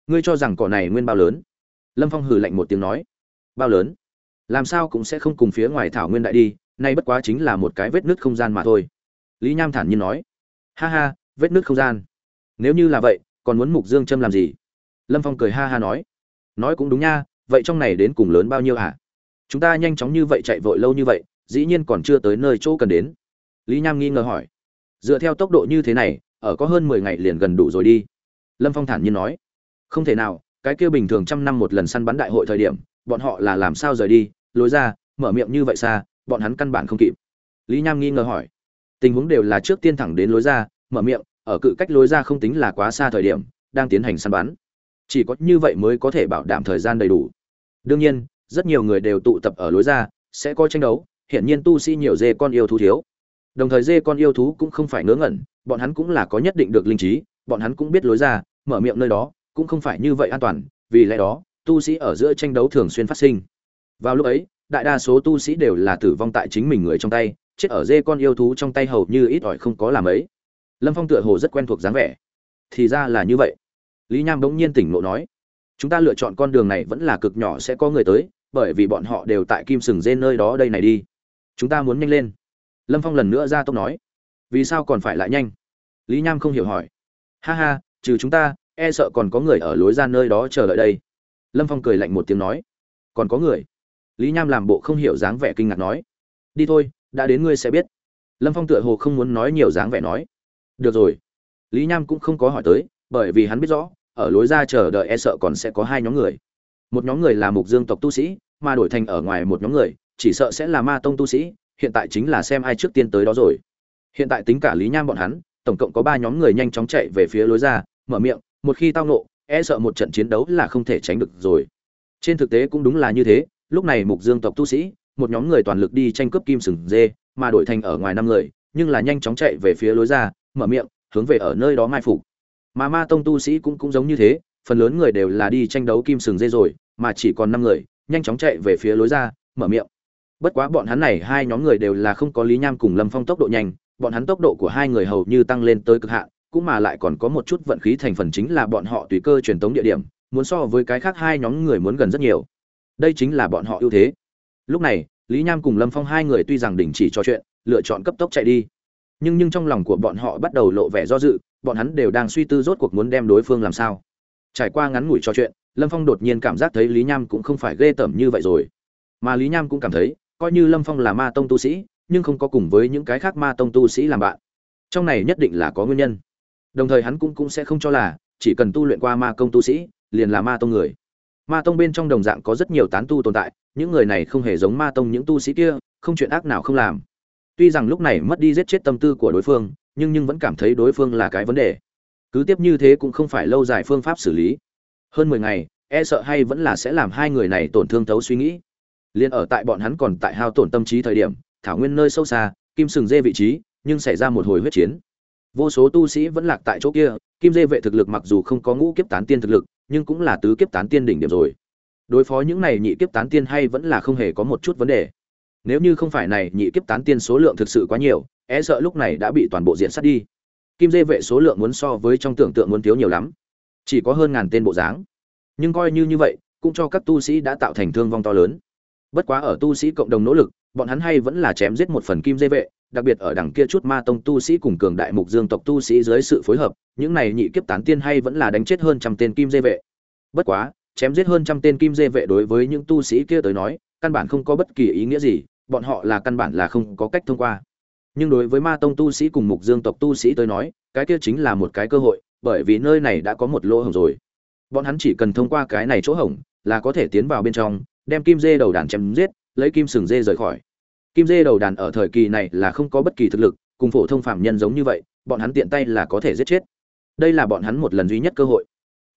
Ngươi cho rằng cỏ này nguyên bao lớn? Lâm Phong hừ lạnh một tiếng nói. Bao lớn? Làm sao cũng sẽ không cùng phía ngoài thảo nguyên đại đi, nay bất quá chính là một cái vết nứt không gian mà thôi. Lý Nham thản nhiên nói. Ha ha, vết nứt không gian. Nếu như là vậy, còn muốn Mục Dương Châm làm gì? Lâm Phong cười ha ha nói. Nói cũng đúng nha, vậy trong này đến cùng lớn bao nhiêu hả? Chúng ta nhanh chóng như vậy chạy vội lâu như vậy, dĩ nhiên còn chưa tới nơi chỗ cần đến. Lý Nham nghi ngờ hỏi. Dựa theo tốc độ như thế này, ở có hơn 10 ngày liền gần đủ rồi đi. Lâm Phong thản nhiên nói. Không thể nào, cái kia bình thường trăm năm một lần săn bắn đại hội thời điểm, bọn họ là làm sao rời đi, lối ra, mở miệng như vậy xa, bọn hắn căn bản không kịp. Lý Nham nghi ngờ hỏi. Tình huống đều là trước tiên thẳng đến lối ra, mở miệng, ở cự cách lối ra không tính là quá xa thời điểm, đang tiến hành săn bắn. Chỉ có như vậy mới có thể bảo đảm thời gian đầy đủ. Đương nhiên, rất nhiều người đều tụ tập ở lối ra, sẽ có tranh đấu, hiển nhiên tu sĩ nhiều dê con yêu thú thiếu. Đồng thời dê con yêu thú cũng không phải ngớ ngẩn, bọn hắn cũng là có nhất định được linh trí, bọn hắn cũng biết lối ra, mở miệng nơi đó cũng không phải như vậy an toàn, vì lẽ đó, tu sĩ ở giữa tranh đấu thường xuyên phát sinh. Vào lúc ấy, đại đa số tu sĩ đều là tử vong tại chính mình người trong tay, chết ở dê con yêu thú trong tay hầu như ít ỏi không có làm ấy. Lâm Phong tựa hồ rất quen thuộc dáng vẻ. Thì ra là như vậy. Lý Nham bỗng nhiên tỉnh ngộ nói, chúng ta lựa chọn con đường này vẫn là cực nhỏ sẽ có người tới, bởi vì bọn họ đều tại Kim Sừng Dê nơi đó đây này đi. Chúng ta muốn nhanh lên. Lâm Phong lần nữa ra tốc nói. Vì sao còn phải lại nhanh? Lý Nham không hiểu hỏi. Ha ha, trừ chúng ta, e sợ còn có người ở lối ra nơi đó chờ đợi đây. Lâm Phong cười lạnh một tiếng nói. Còn có người? Lý Nham làm bộ không hiểu dáng vẻ kinh ngạc nói. Đi thôi, đã đến ngươi sẽ biết. Lâm Phong tựa hồ không muốn nói nhiều dáng vẻ nói. Được rồi. Lý Nham cũng không có hỏi tới, bởi vì hắn biết rõ, ở lối ra chờ đợi e sợ còn sẽ có hai nhóm người. Một nhóm người là Mục Dương tộc tu sĩ, mà đổi thành ở ngoài một nhóm người, chỉ sợ sẽ là Ma tông tu sĩ, hiện tại chính là xem ai trước tiên tới đó rồi. Hiện tại tính cả Lý Nham bọn hắn, tổng cộng có 3 nhóm người nhanh chóng chạy về phía lối ra, mở miệng, một khi tao ngộ, e sợ một trận chiến đấu là không thể tránh được rồi. Trên thực tế cũng đúng là như thế, lúc này Mục Dương tộc tu sĩ, một nhóm người toàn lực đi tranh cướp Kim Sừng Dê, mà đổi thành ở ngoài 5 người, nhưng là nhanh chóng chạy về phía lối ra, mở miệng, hướng về ở nơi đó mai phục. Mà Ma tông tu sĩ cũng giống như thế, phần lớn người đều là đi tranh đấu Kim Sừng Dê rồi, mà chỉ còn 5 người, nhanh chóng chạy về phía lối ra, mở miệng. Bất quá bọn hắn này hai nhóm người đều là không có Lý Nham cùng Lâm Phong tốc độ nhanh, bọn hắn tốc độ của hai người hầu như tăng lên tới cực hạn, cũng mà lại còn có một chút vận khí thành phần, chính là bọn họ tùy cơ truyền tống địa điểm, muốn so với cái khác hai nhóm người muốn gần rất nhiều. Đây chính là bọn họ ưu thế. Lúc này, Lý Nham cùng Lâm Phong hai người tuy rằng đình chỉ trò chuyện, lựa chọn cấp tốc chạy đi, nhưng trong lòng của bọn họ bắt đầu lộ vẻ do dự, bọn hắn đều đang suy tư rốt cuộc muốn đem đối phương làm sao. Trải qua ngắn ngủi trò chuyện, Lâm Phong đột nhiên cảm giác thấy Lý Nham cũng không phải ghê tởm như vậy rồi, mà Lý Nham cũng cảm thấy, coi như Lâm Phong là Ma tông tu sĩ, nhưng không có cùng với những cái khác Ma tông tu sĩ làm bạn, trong này nhất định là có nguyên nhân. Đồng thời hắn cũng sẽ không cho là chỉ cần tu luyện qua Ma công tu sĩ liền là Ma tông người. Ma tông bên trong đồng dạng có rất nhiều tán tu tồn tại, những người này không hề giống Ma tông những tu sĩ kia, không chuyện ác nào không làm. Tuy rằng lúc này mất đi giết chết tâm tư của đối phương, nhưng vẫn cảm thấy đối phương là cái vấn đề. Cứ tiếp như thế cũng không phải lâu dài phương pháp xử lý. Hơn 10 ngày, e sợ hay vẫn là sẽ làm hai người này tổn thương thấu suy nghĩ. Liên ở tại bọn hắn còn tại hao tổn tâm trí thời điểm, thảo nguyên nơi sâu xa, Kim Sừng Dê vị trí, nhưng xảy ra một hồi huyết chiến. Vô số tu sĩ vẫn lạc tại chỗ kia, Kim Dê vệ thực lực mặc dù không có ngũ kiếp tán tiên thực lực, nhưng cũng là tứ kiếp tán tiên đỉnh điểm rồi. Đối phó những này nhị kiếp tán tiên hay vẫn là không hề có một chút vấn đề. Nếu như không phải này nhị kiếp tán tiên số lượng thực sự quá nhiều, e sợ lúc này đã bị toàn bộ diện sát đi. Kim Dê vệ số lượng muốn so với trong tưởng tượng muốn thiếu nhiều lắm, chỉ có hơn ngàn tên bộ dáng. Nhưng coi như vậy, cũng cho các tu sĩ đã tạo thành thương vong to lớn. Bất quá ở tu sĩ cộng đồng nỗ lực, bọn hắn hay vẫn là chém giết một phần Kim Dê vệ, đặc biệt ở đằng kia chút Ma tông tu sĩ cùng cường đại Mục Dương tộc tu sĩ dưới sự phối hợp, những này nhị kiếp tán tiên hay vẫn là đánh chết hơn trăm tên Kim Dê vệ. Bất quá, chém giết hơn trăm tên Kim Dê vệ đối với những tu sĩ kia tới nói, căn bản không có bất kỳ ý nghĩa gì, bọn họ là căn bản là không có cách thông qua. Nhưng đối với Ma tông tu sĩ cùng Mục Dương tộc tu sĩ tới nói, cái kia chính là một cái cơ hội, bởi vì nơi này đã có một lỗ hổng rồi. Bọn hắn chỉ cần thông qua cái này chỗ hổng, là có thể tiến vào bên trong, đem Kim Dê đầu đàn chém giết, lấy Kim Sừng Dê rời khỏi. Kim Dê đầu đàn ở thời kỳ này là không có bất kỳ thực lực, cùng phổ thông phạm nhân giống như vậy, bọn hắn tiện tay là có thể giết chết. Đây là bọn hắn một lần duy nhất cơ hội.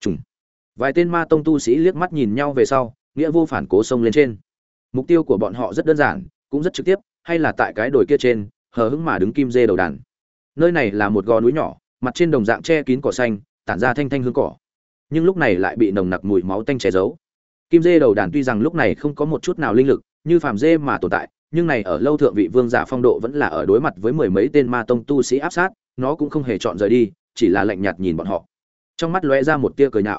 Vài tên Ma tông tu sĩ liếc mắt nhìn nhau về sau, nghĩa vô phản cố xông lên trên. Mục tiêu của bọn họ rất đơn giản, cũng rất trực tiếp, hay là tại cái đồi kia trên, hờ hững mà đứng Kim Dê đầu đàn. Nơi này là một gò núi nhỏ, mặt trên đồng dạng che kín cỏ xanh, tản ra thanh thanh hương cỏ, nhưng lúc này lại bị nồng nặc mùi máu tanh che giấu. Kim Dê đầu đàn tuy rằng lúc này không có một chút nào linh lực, như phàm dê mà tồn tại, nhưng này ở lâu thượng vị vương giả phong độ vẫn là ở đối mặt với mười mấy tên Ma tông tu sĩ áp sát, nó cũng không hề chọn rời đi, chỉ là lạnh nhạt nhìn bọn họ. Trong mắt lóe ra một tia cười nhạo.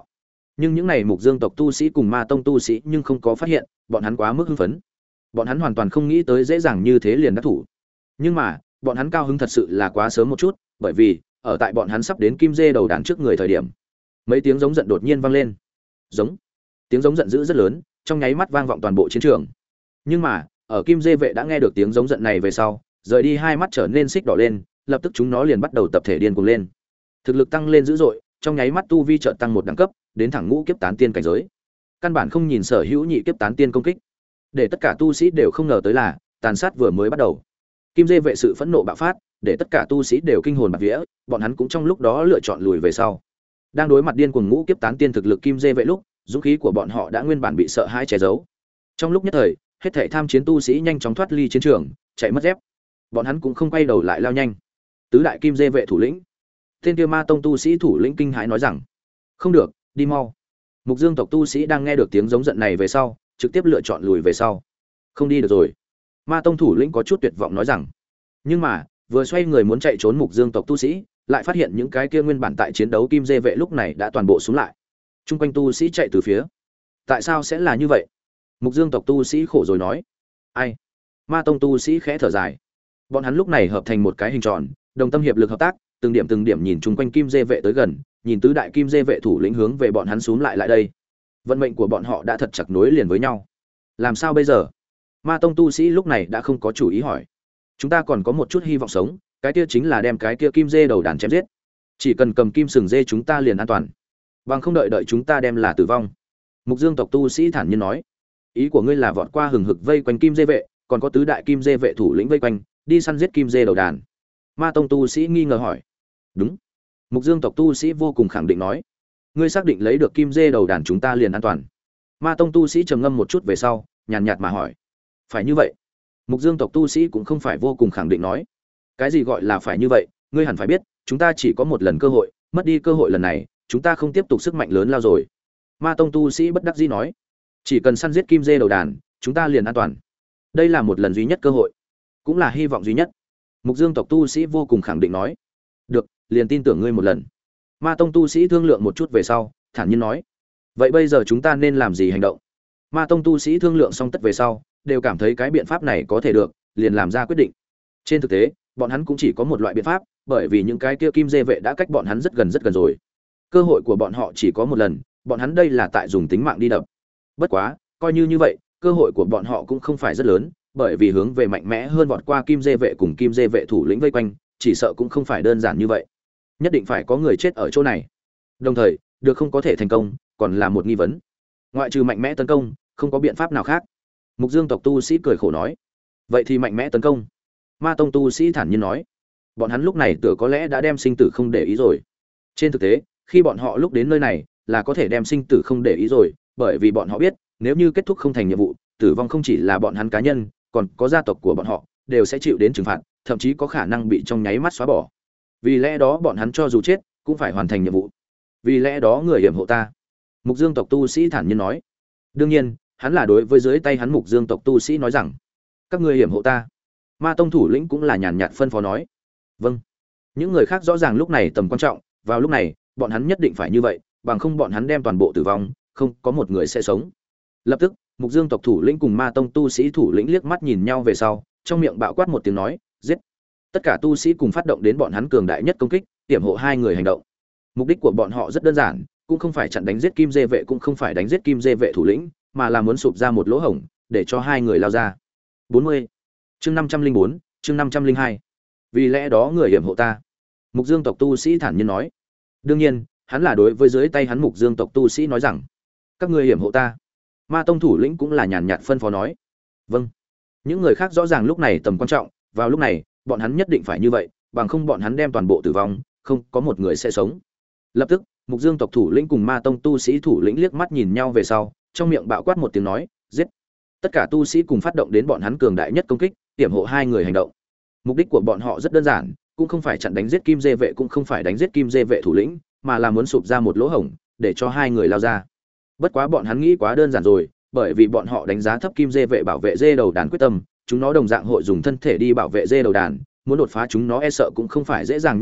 Nhưng những này Mục Dương tộc tu sĩ cùng Ma tông tu sĩ nhưng không có phát hiện, bọn hắn quá mức hưng phấn. Bọn hắn hoàn toàn không nghĩ tới dễ dàng như thế liền đắc thủ. Nhưng mà, bọn hắn cao hứng thật sự là quá sớm một chút, bởi vì ở tại bọn hắn sắp đến kim dê đầu đàn trước người thời điểm, mấy tiếng giống giận đột nhiên vang lên. Giống. Tiếng giống giận dữ rất lớn, trong nháy mắt vang vọng toàn bộ chiến trường. Nhưng mà, ở kim dê vệ đã nghe được tiếng giống giận này về sau, rời đi hai mắt trở nên xích đỏ lên, lập tức chúng nó liền bắt đầu tập thể điên cuồng lên. Thực lực tăng lên dữ dội, trong nháy mắt tu vi chợt tăng một đẳng cấp, đến thẳng ngũ kiếp tán tiên cảnh giới. Căn bản không nhìn sở hữu nhị kiếp tán tiên công kích. Để tất cả tu sĩ đều không ngờ tới là, tàn sát vừa mới bắt đầu. Kim dê vệ sự phẫn nộ bạo phát, để tất cả tu sĩ đều kinh hồn bạt vía, bọn hắn cũng trong lúc đó lựa chọn lùi về sau. Đang đối mặt điên cuồng ngũ kiếp tán tiên thực lực kim dê vệ lúc, dũng khí của bọn họ đã nguyên bản bị sợ hãi che giấu. Trong lúc nhất thời, hết thảy tham chiến tu sĩ nhanh chóng thoát ly chiến trường, chạy mất dép. Bọn hắn cũng không quay đầu lại lao nhanh. Tứ đại kim dê vệ thủ lĩnh, tên kia Ma tông tu sĩ thủ lĩnh kinh hãi nói rằng: "Không được, đi mau." Mục Dương tộc tu sĩ đang nghe được tiếng giống giận này về sau, trực tiếp lựa chọn lùi về sau. "Không đi được rồi." Ma tông thủ lĩnh có chút tuyệt vọng nói rằng. Nhưng mà, vừa xoay người muốn chạy trốn Mục Dương tộc tu sĩ, lại phát hiện những cái kia nguyên bản tại chiến đấu kim dê vệ lúc này đã toàn bộ xuống lại. Trung quanh tu sĩ chạy từ phía. Tại sao sẽ là như vậy? Mục Dương tộc tu sĩ khổ rồi nói. Ai? Ma tông tu sĩ khẽ thở dài. Bọn hắn lúc này hợp thành một cái hình tròn, đồng tâm hiệp lực hợp tác, từng điểm nhìn chung quanh kim dê vệ tới gần, nhìn tứ đại kim dê vệ thủ lĩnh hướng về bọn hắn xuống lại đây. Vận mệnh của bọn họ đã thật chặt nối liền với nhau. Làm sao bây giờ? Ma tông tu sĩ lúc này đã không có chủ ý hỏi. Chúng ta còn có một chút hy vọng sống, cái kia chính là đem cái kia kim dê đầu đàn chém giết. Chỉ cần cầm kim sừng dê chúng ta liền an toàn. Bằng không đợi chúng ta đem là tử vong. Mục Dương tộc tu sĩ thản nhiên nói. Ý của ngươi là vọt qua hừng hực vây quanh kim dê vệ, còn có tứ đại kim dê vệ thủ lĩnh vây quanh, đi săn giết kim dê đầu đàn. Ma tông tu sĩ nghi ngờ hỏi. Đúng. Mục Dương tộc tu sĩ vô cùng khẳng định nói. Ngươi xác định lấy được kim dê đầu đàn chúng ta liền an toàn. Ma tông tu sĩ trầm ngâm một chút về sau, nhàn nhạt mà hỏi. Phải như vậy. Mục Dương tộc tu sĩ cũng không phải vô cùng khẳng định nói. Cái gì gọi là phải như vậy, ngươi hẳn phải biết, chúng ta chỉ có một lần cơ hội, mất đi cơ hội lần này, chúng ta không tiếp tục sức mạnh lớn lao rồi. Ma tông tu sĩ bất đắc dĩ nói. Chỉ cần săn giết kim dê đầu đàn, chúng ta liền an toàn. Đây là một lần duy nhất cơ hội, cũng là hy vọng duy nhất. Mục Dương tộc tu sĩ vô cùng khẳng định nói. Được, liền tin tưởng ngươi một lần. Ma tông tu sĩ thương lượng một chút về sau, thản nhiên nói. Vậy bây giờ chúng ta nên làm gì hành động? Ma tông tu sĩ thương lượng xong tất về sau, đều cảm thấy cái biện pháp này có thể được, liền làm ra quyết định. Trên thực tế, bọn hắn cũng chỉ có một loại biện pháp, bởi vì những cái kia kim dê vệ đã cách bọn hắn rất gần rồi. Cơ hội của bọn họ chỉ có một lần, bọn hắn đây là tại dùng tính mạng đi đập. Bất quá, coi như vậy, cơ hội của bọn họ cũng không phải rất lớn, bởi vì hướng về mạnh mẽ hơn vọt qua kim dê vệ cùng kim dê vệ thủ lĩnh vây quanh, chỉ sợ cũng không phải đơn giản như vậy. Nhất định phải có người chết ở chỗ này. Đồng thời, được không có thể thành công, còn là một nghi vấn. Ngoại trừ mạnh mẽ tấn công, không có biện pháp nào khác. Mục Dương tộc tu sĩ cười khổ nói. Vậy thì mạnh mẽ tấn công. Ma tông tu sĩ thản nhiên nói. Bọn hắn lúc này tựa có lẽ đã đem sinh tử không để ý rồi. Trên thực tế, khi bọn họ lúc đến nơi này, là có thể đem sinh tử không để ý rồi, bởi vì bọn họ biết, nếu như kết thúc không thành nhiệm vụ, tử vong không chỉ là bọn hắn cá nhân, còn có gia tộc của bọn họ đều sẽ chịu đến trừng phạt, thậm chí có khả năng bị trong nháy mắt xóa bỏ. Vì lẽ đó bọn hắn cho dù chết, cũng phải hoàn thành nhiệm vụ. Vì lẽ đó người hiểm hộ ta. Mục Dương tộc tu sĩ thản nhiên nói. Đương nhiên, hắn là đối với dưới tay hắn Mục Dương tộc tu sĩ nói rằng, các ngươi hiểm hộ ta. Ma tông thủ lĩnh cũng là nhàn nhạt phân phó nói. Vâng. Những người khác rõ ràng lúc này tầm quan trọng, vào lúc này, bọn hắn nhất định phải như vậy, bằng không bọn hắn đem toàn bộ tử vong, không có một người sẽ sống. Lập tức, Mục Dương tộc thủ lĩnh cùng Ma tông tu sĩ thủ lĩnh liếc mắt nhìn nhau về sau, trong miệng bạo quát một tiếng nói, giết. Tất cả tu sĩ cùng phát động đến bọn hắn cường đại nhất công kích, tiểm hộ hai người hành động. Mục đích của bọn họ rất đơn giản, cũng không phải chặn đánh giết kim dê vệ, cũng không phải đánh giết kim dê vệ thủ lĩnh, mà là muốn sụp ra một lỗ hổng để cho hai người lao ra. 40. Chương 504, chương 502. Vì lẽ đó người hiểm hộ ta. Mục Dương tộc tu sĩ thản nhiên nói. Đương nhiên, hắn là đối với dưới tay hắn Mục Dương tộc tu sĩ nói rằng, các ngươi hiểm hộ ta. Ma tông thủ lĩnh cũng là nhàn nhạt phân phó nói. Vâng. Những người khác rõ ràng lúc này tầm quan trọng, vào lúc này, bọn hắn nhất định phải như vậy, bằng không bọn hắn đem toàn bộ tử vong, không có một người sẽ sống. Lập tức, Mục Dương tộc thủ lĩnh cùng Ma tông tu sĩ thủ lĩnh liếc mắt nhìn nhau về sau, trong miệng bạo quát một tiếng nói, giết. Tất cả tu sĩ cùng phát động đến bọn hắn cường đại nhất công kích, tiểm hộ hai người hành động. Mục đích của bọn họ rất đơn giản, cũng không phải chặn đánh giết kim dê vệ, cũng không phải đánh giết kim dê vệ thủ lĩnh, mà là muốn sụp ra một lỗ hổng để cho hai người lao ra. Bất quá bọn hắn nghĩ quá đơn giản rồi, bởi vì bọn họ đánh giá thấp kim dê vệ bảo vệ dê đầu đàn quyết tâm, chúng nó đồng dạng hội dùng thân thể đi bảo vệ dê đầu đàn, muốn đột phá chúng nó e sợ cũng không phải dễ dàng như vậy,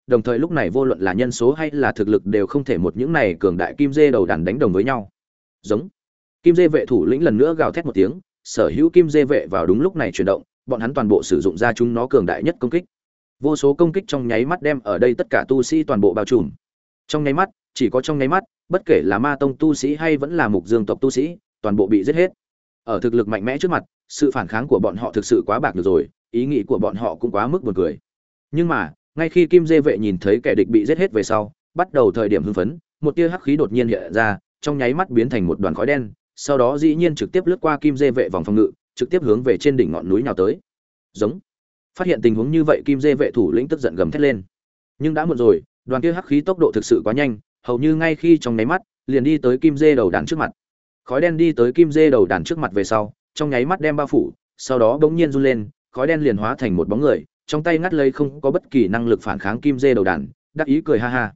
đồng thời lúc này vô luận là nhân số hay là thực lực đều không thể một những này cường đại kim dê đầu đàn đánh đồng với nhau. Giống. Kim dê vệ thủ lĩnh lần nữa gào thét một tiếng, sở hữu kim dê vệ vào đúng lúc này chuyển động, bọn hắn toàn bộ sử dụng ra chúng nó cường đại nhất công kích. Vô số công kích trong nháy mắt đem ở đây tất cả tu sĩ toàn bộ bao trùm. Trong nháy mắt, chỉ có trong nháy mắt, bất kể là ma tông tu sĩ hay vẫn là mục dương tộc tu sĩ, toàn bộ bị giết hết. Ở thực lực mạnh mẽ trước mặt, sự phản kháng của bọn họ thực sự quá bạc được rồi, ý nghĩ của bọn họ cũng quá mức buồn cười. Nhưng mà, ngay khi kim dê vệ nhìn thấy kẻ địch bị giết hết về sau, bắt đầu thời điểm hưng phấn, một tia hắc khí đột nhiên hiện ra, trong nháy mắt biến thành một đoàn khói đen, sau đó dĩ nhiên trực tiếp lướt qua kim dê vệ vòng phòng ngự, trực tiếp hướng về trên đỉnh ngọn núi nhào tới. Giống. Phát hiện tình huống như vậy, kim dê vệ thủ lĩnh tức giận gầm thét lên. Nhưng đã muộn rồi, đoàn kia hắc khí tốc độ thực sự quá nhanh, hầu như ngay khi trong nháy mắt, liền đi tới kim dê đầu đàn trước mặt. Khói đen đi tới kim dê đầu đàn trước mặt về sau, trong nháy mắt đem bao phủ, sau đó bỗng nhiên run lên, khói đen liền hóa thành một bóng người, trong tay ngắt lấy không có bất kỳ năng lực phản kháng kim dê đầu đàn, đắc ý cười ha ha.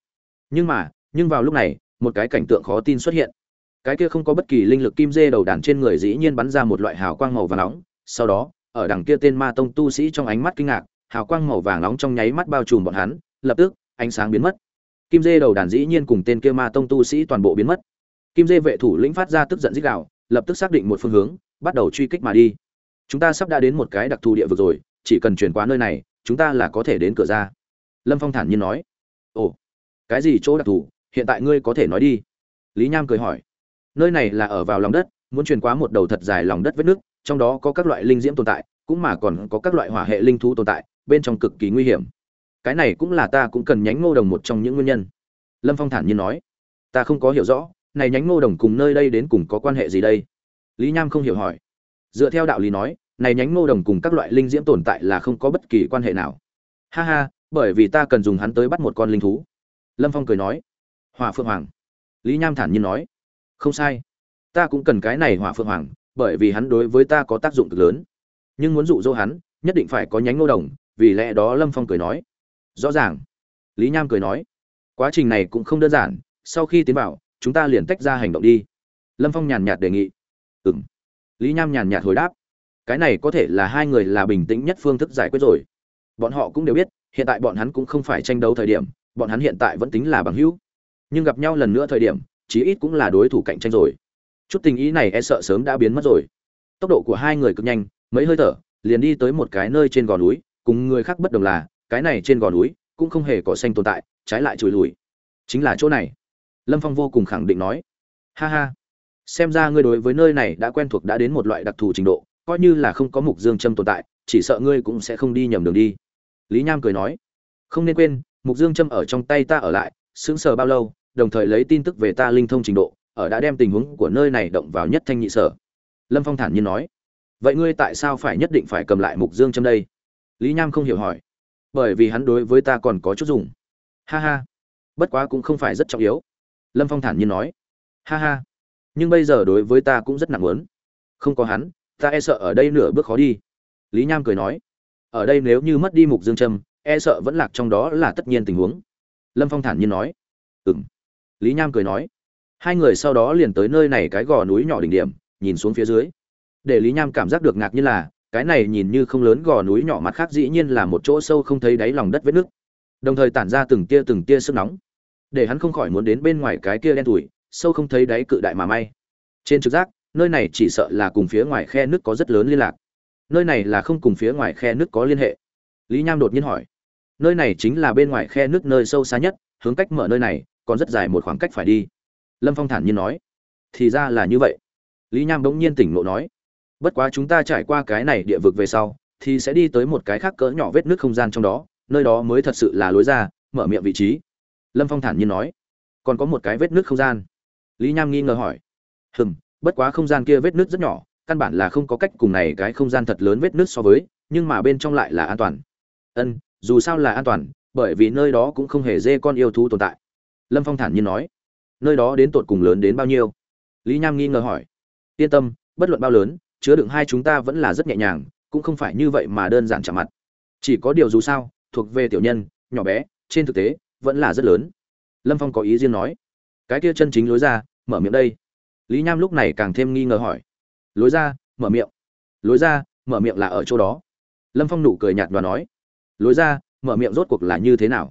Nhưng vào lúc này, một cái cảnh tượng khó tin xuất hiện. Cái kia không có bất kỳ linh lực kim dê đầu đàn trên người dĩ nhiên bắn ra một loại hào quang màu vàng nóng, sau đó, ở đằng kia tên ma tông tu sĩ trong ánh mắt kinh ngạc, hào quang màu vàng nóng trong nháy mắt bao trùm bọn hắn, lập tức, ánh sáng biến mất. Kim dê đầu đàn dĩ nhiên cùng tên kia ma tông tu sĩ toàn bộ biến mất. Kim dê vệ thủ lĩnh phát ra tức giận rít gào, lập tức xác định một phương hướng, bắt đầu truy kích mà đi. Chúng ta sắp đã đến một cái đặc thù địa vực rồi, chỉ cần chuyển qua nơi này, chúng ta là có thể đến cửa ra. Lâm Phong thản nhiên nói. Ồ, cái gì chỗ đặc thù, hiện tại ngươi có thể nói đi. Lý Nham cười hỏi. Nơi này là ở vào lòng đất, muốn truyền qua một đầu thật dài lòng đất vết nước, trong đó có các loại linh diễm tồn tại, cũng mà còn có các loại hỏa hệ linh thú tồn tại, bên trong cực kỳ nguy hiểm. Cái này cũng là ta cũng cần nhánh ngô đồng một trong những nguyên nhân. Lâm Phong thản nhiên nói. Ta không có hiểu rõ, này nhánh ngô đồng cùng nơi đây đến cùng có quan hệ gì đây? Lý Nham không hiểu hỏi. Dựa theo đạo lý nói, này nhánh ngô đồng cùng các loại linh diễm tồn tại là không có bất kỳ quan hệ nào. Ha ha, bởi vì ta cần dùng hắn tới bắt một con linh thú. Lâm Phong cười nói. Hỏa Phượng Hoàng. Lý Nham thản nhiên nói. Không sai, ta cũng cần cái này Hỏa Phượng Hoàng, bởi vì hắn đối với ta có tác dụng cực lớn. Nhưng muốn dụ dỗ hắn, nhất định phải có nhánh ngô đồng, vì lẽ đó Lâm Phong cười nói. Rõ ràng. Lý Nham cười nói. Quá trình này cũng không đơn giản, sau khi tiến vào, chúng ta liền tách ra hành động đi. Lâm Phong nhàn nhạt đề nghị. Ừm. Lý Nham nhàn nhạt hồi đáp. Cái này có thể là hai người là bình tĩnh nhất phương thức giải quyết rồi. Bọn họ cũng đều biết, hiện tại bọn hắn cũng không phải tranh đấu thời điểm, bọn hắn hiện tại vẫn tính là bằng hữu. Nhưng gặp nhau lần nữa thời điểm, chí ít cũng là đối thủ cạnh tranh rồi. Chút tình ý này e sợ sớm đã biến mất rồi. Tốc độ của hai người cực nhanh, mấy hơi thở, liền đi tới một cái nơi trên gò núi, cùng người khác bất đồng là, cái này trên gò núi cũng không hề cỏ xanh tồn tại, trái lại chùi lùi. Chính là chỗ này. Lâm Phong vô cùng khẳng định nói. Ha ha, xem ra ngươi đối với nơi này đã quen thuộc đã đến một loại đặc thù trình độ, coi như là không có mục dương châm tồn tại, chỉ sợ ngươi cũng sẽ không đi nhầm đường đi. Lý Nham cười nói. Không nên quên, mục dương châm ở trong tay ta ở lại, sững sờ bao lâu, đồng thời lấy tin tức về ta linh thông trình độ, ở đã đem tình huống của nơi này động vào nhất thanh nhị sở. Lâm Phong thản nhiên nói. Vậy ngươi tại sao phải nhất định phải cầm lại mục dương châm đây? Lý Nham không hiểu hỏi. Bởi vì hắn đối với ta còn có chút dùng. Ha ha, bất quá cũng không phải rất trọng yếu. Lâm Phong thản nhiên nói. Ha ha, nhưng bây giờ đối với ta cũng rất nặng muốn. Không có hắn, ta e sợ ở đây nửa bước khó đi. Lý Nham cười nói. Ở đây nếu như mất đi mục dương châm, e sợ vẫn lạc trong đó là tất nhiên tình huống. Lâm Phong thản nhiên nói. Ừm. Lý Nham cười nói. Hai người sau đó liền tới nơi này cái gò núi nhỏ đỉnh điểm, nhìn xuống phía dưới. Để Lý Nham cảm giác được ngạc nhiên là, cái này nhìn như không lớn gò núi nhỏ mặt khác dĩ nhiên là một chỗ sâu không thấy đáy lòng đất vết nước, đồng thời tản ra từng tia sức nóng, để hắn không khỏi muốn đến bên ngoài cái kia đen tủi, sâu không thấy đáy cự đại mà may. Trên trực giác, nơi này chỉ sợ là cùng phía ngoài khe nước có rất lớn liên lạc. Nơi này là không cùng phía ngoài khe nước có liên hệ. Lý Nham đột nhiên hỏi. Nơi này chính là bên ngoài khe nước nơi sâu xa nhất, hướng cách mở nơi này còn rất dài một khoảng cách phải đi. Lâm Phong thản nhiên nói. Thì ra là như vậy. Lý Nham bỗng nhiên tỉnh ngộ nói. Bất quá chúng ta trải qua cái này địa vực về sau, thì sẽ đi tới một cái khác cỡ nhỏ vết nước không gian trong đó, nơi đó mới thật sự là lối ra, mở miệng vị trí. Lâm Phong thản nhiên nói. Còn có một cái vết nước không gian. Lý Nham nghi ngờ hỏi. Bất quá không gian kia vết nước rất nhỏ, căn bản là không có cách cùng này cái không gian thật lớn vết nước so với, nhưng mà bên trong lại là an toàn. Dù sao là an toàn, bởi vì nơi đó cũng không hề dê con yêu thú tồn tại. Lâm Phong thản nhiên nói. Nơi đó đến tột cùng lớn đến bao nhiêu? Lý Nham nghi ngờ hỏi. Yên tâm, bất luận bao lớn, chứa đựng hai chúng ta vẫn là rất nhẹ nhàng, cũng không phải như vậy mà đơn giản chạm mặt. Chỉ có điều dù sao, thuộc về tiểu nhân, nhỏ bé, trên thực tế vẫn là rất lớn. Lâm Phong có ý riêng nói. Cái kia chân chính lối ra, mở miệng đây. Lý Nham lúc này càng thêm nghi ngờ hỏi. Lối ra, mở miệng. Lối ra, mở miệng là ở chỗ đó. Lâm Phong nụ cười nhạt và nói. Lối ra, mở miệng rốt cuộc là như thế nào?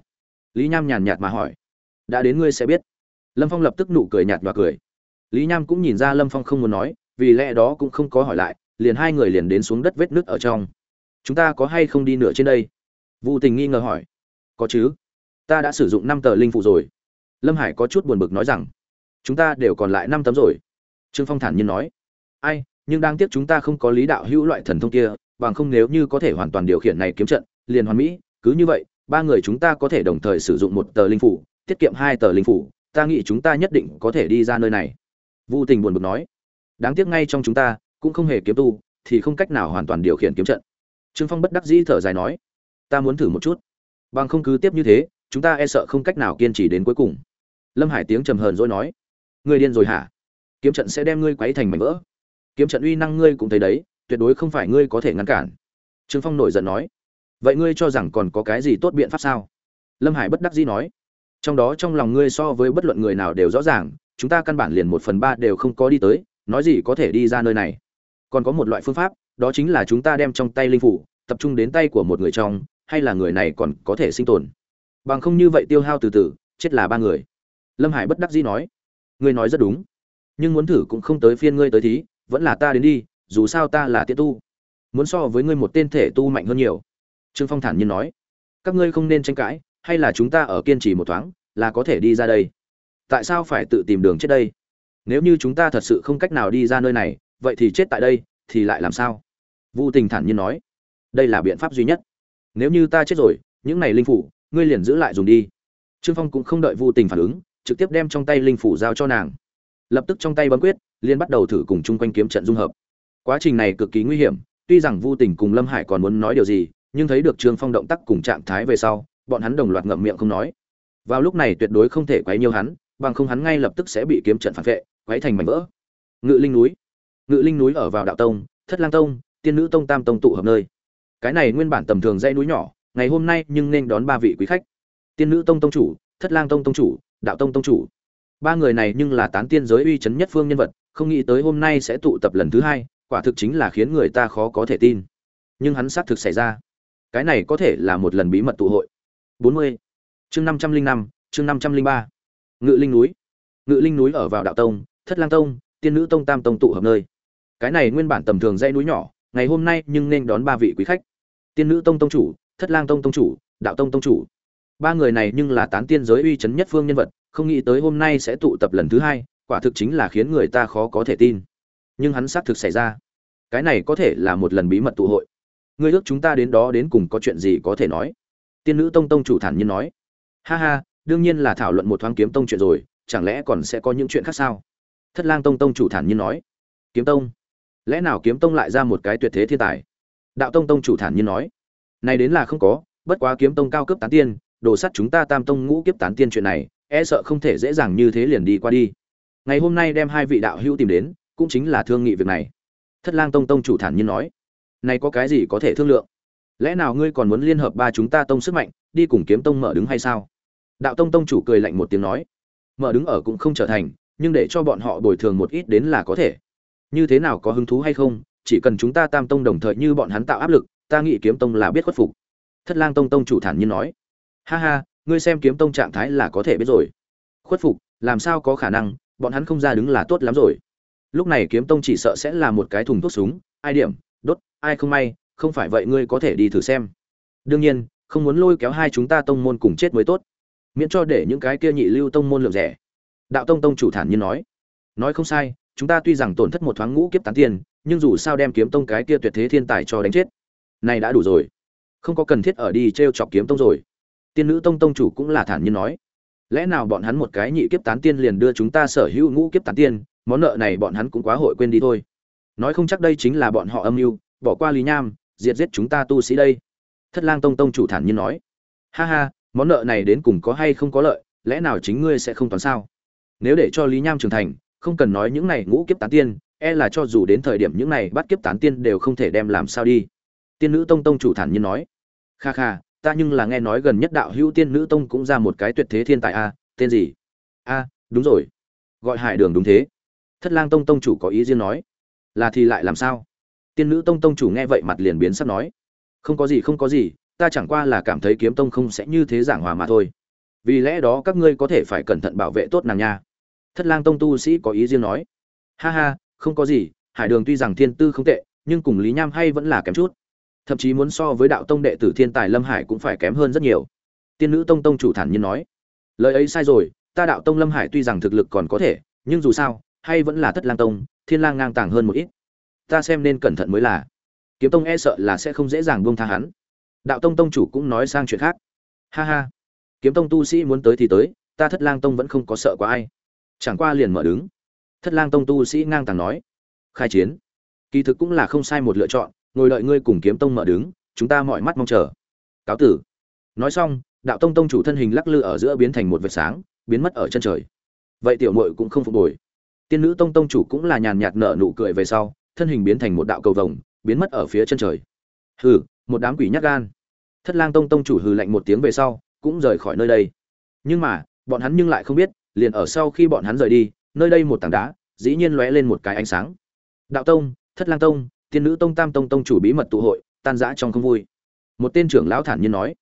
Lý Nham nhàn nhạt mà hỏi. Đã đến ngươi sẽ biết. Lâm Phong lập tức nụ cười nhạt nhòa cười. Lý Nham cũng nhìn ra Lâm Phong không muốn nói, vì lẽ đó cũng không có hỏi lại, liền hai người liền đến xuống đất vết nứt ở trong. Chúng ta có hay không đi nửa trên đây? Vu Tình nghi ngờ hỏi. Có chứ, ta đã sử dụng 5 tờ linh phụ rồi. Lâm Hải có chút buồn bực nói rằng, chúng ta đều còn lại 5 tấm rồi. Trương Phong thản nhiên nói, ai, nhưng đáng tiếc chúng ta không có Lý đạo hữu loại thần thông kia, bằng không nếu như có thể hoàn toàn điều khiển này kiếm trận, liền hoàn mỹ, cứ như vậy, ba người chúng ta có thể đồng thời sử dụng 1 tờ linh phủ, tiết kiệm 2 tờ linh phủ, ta nghĩ chúng ta nhất định có thể đi ra nơi này. Vu Tình buồn bực nói, đáng tiếc ngay trong chúng ta cũng không hề kiếm tu, thì không cách nào hoàn toàn điều khiển kiếm trận. Trương Phong bất đắc dĩ thở dài nói, ta muốn thử một chút, bằng không cứ tiếp như thế, chúng ta e sợ không cách nào kiên trì đến cuối cùng. Lâm Hải tiếng trầm hờn dỗi nói, ngươi điên rồi hả? Kiếm trận sẽ đem ngươi quấy thành mảnh vỡ. Kiếm trận uy năng ngươi cũng thấy đấy, tuyệt đối không phải ngươi có thể ngăn cản. Trương Phong nổi giận nói, vậy ngươi cho rằng còn có cái gì tốt biện pháp sao? Lâm Hải bất đắc dĩ nói, trong đó trong lòng ngươi so với bất luận người nào đều rõ ràng, chúng ta căn bản liền 1/3 đều không có đi tới, nói gì có thể đi ra nơi này. Còn có một loại phương pháp, đó chính là chúng ta đem trong tay linh phủ tập trung đến tay của một người trong, hay là người này còn có thể sinh tồn. Bằng không như vậy tiêu hao từ từ, chết là 3 người. Lâm Hải bất đắc dĩ nói, ngươi nói rất đúng, nhưng muốn thử cũng không tới phiên ngươi tới thí, vẫn là ta đến đi, dù sao ta là tiết tu, muốn so với ngươi một tên thể tu mạnh hơn nhiều. Trương Phong thản nhiên nói, các ngươi không nên tranh cãi, hay là chúng ta ở kiên trì một thoáng là có thể đi ra đây. Tại sao phải tự tìm đường chết đây? Nếu như chúng ta thật sự không cách nào đi ra nơi này, vậy thì chết tại đây thì lại làm sao? Vu Tình thản nhiên nói, đây là biện pháp duy nhất. Nếu như ta chết rồi, những này linh phủ ngươi liền giữ lại dùng đi. Trương Phong cũng không đợi Vu Tình phản ứng, trực tiếp đem trong tay linh phủ giao cho nàng. Lập tức trong tay bấm quyết, liền bắt đầu thử cùng chung quanh kiếm trận dung hợp. Quá trình này cực kỳ nguy hiểm, tuy rằng Vu Tình cùng Lâm Hải còn muốn nói điều gì, nhưng thấy được Trương Phong động tác cùng trạng thái về sau, bọn hắn đồng loạt ngậm miệng không nói. Vào lúc này tuyệt đối không thể quấy nhiễu hắn, bằng không hắn ngay lập tức sẽ bị kiếm trận phản vệ, quấy thành mảnh vỡ. Ngự Linh núi ở vào Đạo Tông, Thất Lang Tông, Tiên Nữ Tông tam tông tụ hợp nơi. Cái này nguyên bản tầm thường dãy núi nhỏ, ngày hôm nay nhưng nên đón 3 vị quý khách. Tiên Nữ Tông tông chủ, Thất Lang Tông tông chủ, Đạo Tông tông chủ. 3 người này nhưng là tán tiên giới uy chấn nhất phương nhân vật, không nghĩ tới hôm nay sẽ tụ tập lần thứ 2, quả thực chính là khiến người ta khó có thể tin. Nhưng hắn xác thực xảy ra. Cái này có thể là một lần bí mật tụ hội. 40. Chương 505, chương 503. Ngự Linh núi ở vào Đạo Tông, Thất Lang Tông, Tiên Nữ Tông tam tông tụ hợp nơi. Cái này nguyên bản tầm thường dãy núi nhỏ, ngày hôm nay nhưng nên đón 3 vị quý khách. Tiên Nữ Tông tông chủ, Thất Lang Tông tông chủ, Đạo Tông tông chủ. 3 người này nhưng là tán tiên giới uy chấn nhất phương nhân vật, không nghĩ tới hôm nay sẽ tụ tập lần thứ 2, quả thực chính là khiến người ta khó có thể tin. Nhưng hắn xác thực xảy ra. Cái này có thể là một lần bí mật tụ hội. Ngươi ước chúng ta đến đó đến cùng có chuyện gì có thể nói? Tiên Nữ Tông tông chủ thản nhiên nói. Ha ha, đương nhiên là thảo luận một thoáng kiếm tông chuyện rồi, chẳng lẽ còn sẽ có những chuyện khác sao? Thất Lang Tông tông chủ thản nhiên nói. Kiếm tông? Lẽ nào kiếm tông lại ra một cái tuyệt thế thiên tài? Đạo Tông tông chủ thản nhiên nói. Này đến là không có, bất quá kiếm tông cao cấp tán tiên, đồ sắt chúng ta tam tông ngũ kiếp tán tiên chuyện này, e sợ không thể dễ dàng như thế liền đi qua đi. Ngày hôm nay đem 2 vị đạo hữu tìm đến, cũng chính là thương nghị việc này. Thất Lang Tông tông chủ thản nhiên nói. Này có cái gì có thể thương lượng? Lẽ nào ngươi còn muốn liên hợp 3 chúng ta tông sức mạnh, đi cùng kiếm tông mở đứng hay sao? Đạo Tông tông chủ cười lạnh một tiếng nói. Mở đứng ở cũng không trở thành, nhưng để cho bọn họ bồi thường một ít đến là có thể. Như thế nào có hứng thú hay không, chỉ cần chúng ta tam tông đồng thời như bọn hắn tạo áp lực, ta nghĩ kiếm tông là biết khuất phục. Thất Lang Tông tông chủ thản nhiên nói. Ha ha, ngươi xem kiếm tông trạng thái là có thể biết rồi. Khuất phục, làm sao có khả năng, bọn hắn không ra đứng là tốt lắm rồi. Lúc này kiếm tông chỉ sợ sẽ là một cái thùng thuốc súng, ai điểm, đốt, ai không may, không phải vậy ngươi có thể đi thử xem. Đương nhiên, không muốn lôi kéo hai chúng ta tông môn cùng chết mới tốt, miễn cho để những cái kia nhị lưu tông môn lượng rẻ. Đạo Tông tông chủ thản nhiên nói không sai, chúng ta tuy rằng tổn thất một thoáng ngũ kiếp tán tiền, nhưng dù sao đem kiếm tông cái kia tuyệt thế thiên tài cho đánh chết, này đã đủ rồi, không có cần thiết ở đi trêu chọc kiếm tông rồi. Tiên Nữ Tông tông chủ cũng là thản nhiên nói, lẽ nào bọn hắn một cái nhị kiếp tán tiên liền đưa chúng ta sở hữu ngũ kiếp tán tiên, món nợ này bọn hắn cũng quá hội quên đi thôi. Nói không chắc đây chính là bọn họ âm mưu, bỏ qua Lý Nham, diệt giết chúng ta tu sĩ đây. Thất Lang Tông tông chủ thản nhiên nói, ha ha, món nợ này đến cùng có hay không có lợi, lẽ nào chính ngươi sẽ không toán sao? Nếu để cho Lý Nham trưởng thành, không cần nói những này ngũ kiếp tán tiên, e là cho dù đến thời điểm những này bắt kiếp tán tiên đều không thể đem làm sao đi. Tiên Nữ Tông tông chủ thản nhiên nói, kha kha, ta nhưng là nghe nói gần nhất đạo hữu Tiên Nữ Tông cũng ra một cái tuyệt thế thiên tài a, tên gì? A, đúng rồi, gọi Hải Đường đúng thế. Thất Lang Tông tông chủ có ý riêng nói, là thì lại làm sao? Tiên Nữ Tông tông chủ nghe vậy mặt liền biến sắc nói, không có gì, ta chẳng qua là cảm thấy kiếm tông không sẽ như thế giảng hòa mà thôi. vì lẽ đó các ngươi có thể phải cẩn thận bảo vệ tốt nàng nha. Thất Lang Tông tu sĩ có ý riêng nói. Ha ha, không có gì, Hải Đường tuy rằng thiên tư không tệ, nhưng cùng Lý Nham hay vẫn là kém chút, thậm chí muốn so với đạo tông đệ tử thiên tài Lâm Hải cũng phải kém hơn rất nhiều. Tiên nữ tông tông chủ thản nhiên nói. Lời ấy sai rồi, ta đạo tông Lâm Hải tuy rằng thực lực còn có thể, nhưng dù sao hay vẫn là Thất Lang Tông, Thiên Lang ngang tàng hơn một ít, ta xem nên cẩn thận mới là. Kiếm tông e sợ là sẽ không dễ dàng buông tha hắn. Đạo tông tông chủ cũng nói sang chuyện khác. Ha ha, kiếm tông tu sĩ muốn tới thì tới, ta Thất Lang Tông vẫn không có sợ qua ai, chẳng qua liền mở đứng. Thất Lang Tông tu sĩ ngang tàng nói. Khai chiến kỳ thực cũng là không sai một lựa chọn, ngồi đợi ngươi cùng kiếm tông mở đứng, chúng ta mọi mắt mong chờ. Cáo tử. Nói xong, đạo tông tông chủ thân hình lắc lư ở giữa biến thành một vệt sáng, biến mất ở chân trời. Vậy tiểu muội cũng không phục bồi. Tiên nữ tông tông chủ cũng là nhàn nhạt nở nụ cười về sau, thân hình biến thành một đạo cầu vồng, biến mất ở phía chân trời. Hừ, một đám quỷ nhát gan. Thất Lang Tông tông chủ hừ lạnh một tiếng về sau, cũng rời khỏi nơi đây. Nhưng mà, bọn hắn nhưng lại không biết, liền ở sau khi bọn hắn rời đi, nơi đây một tảng đá, dĩ nhiên lóe lên một cái ánh sáng. Đạo tông, Thất Lang Tông, Tiên nữ tông Tam tông tông chủ bí mật tụ hội, tan rã trong không vui. Một tên trưởng lão thản nhiên nói.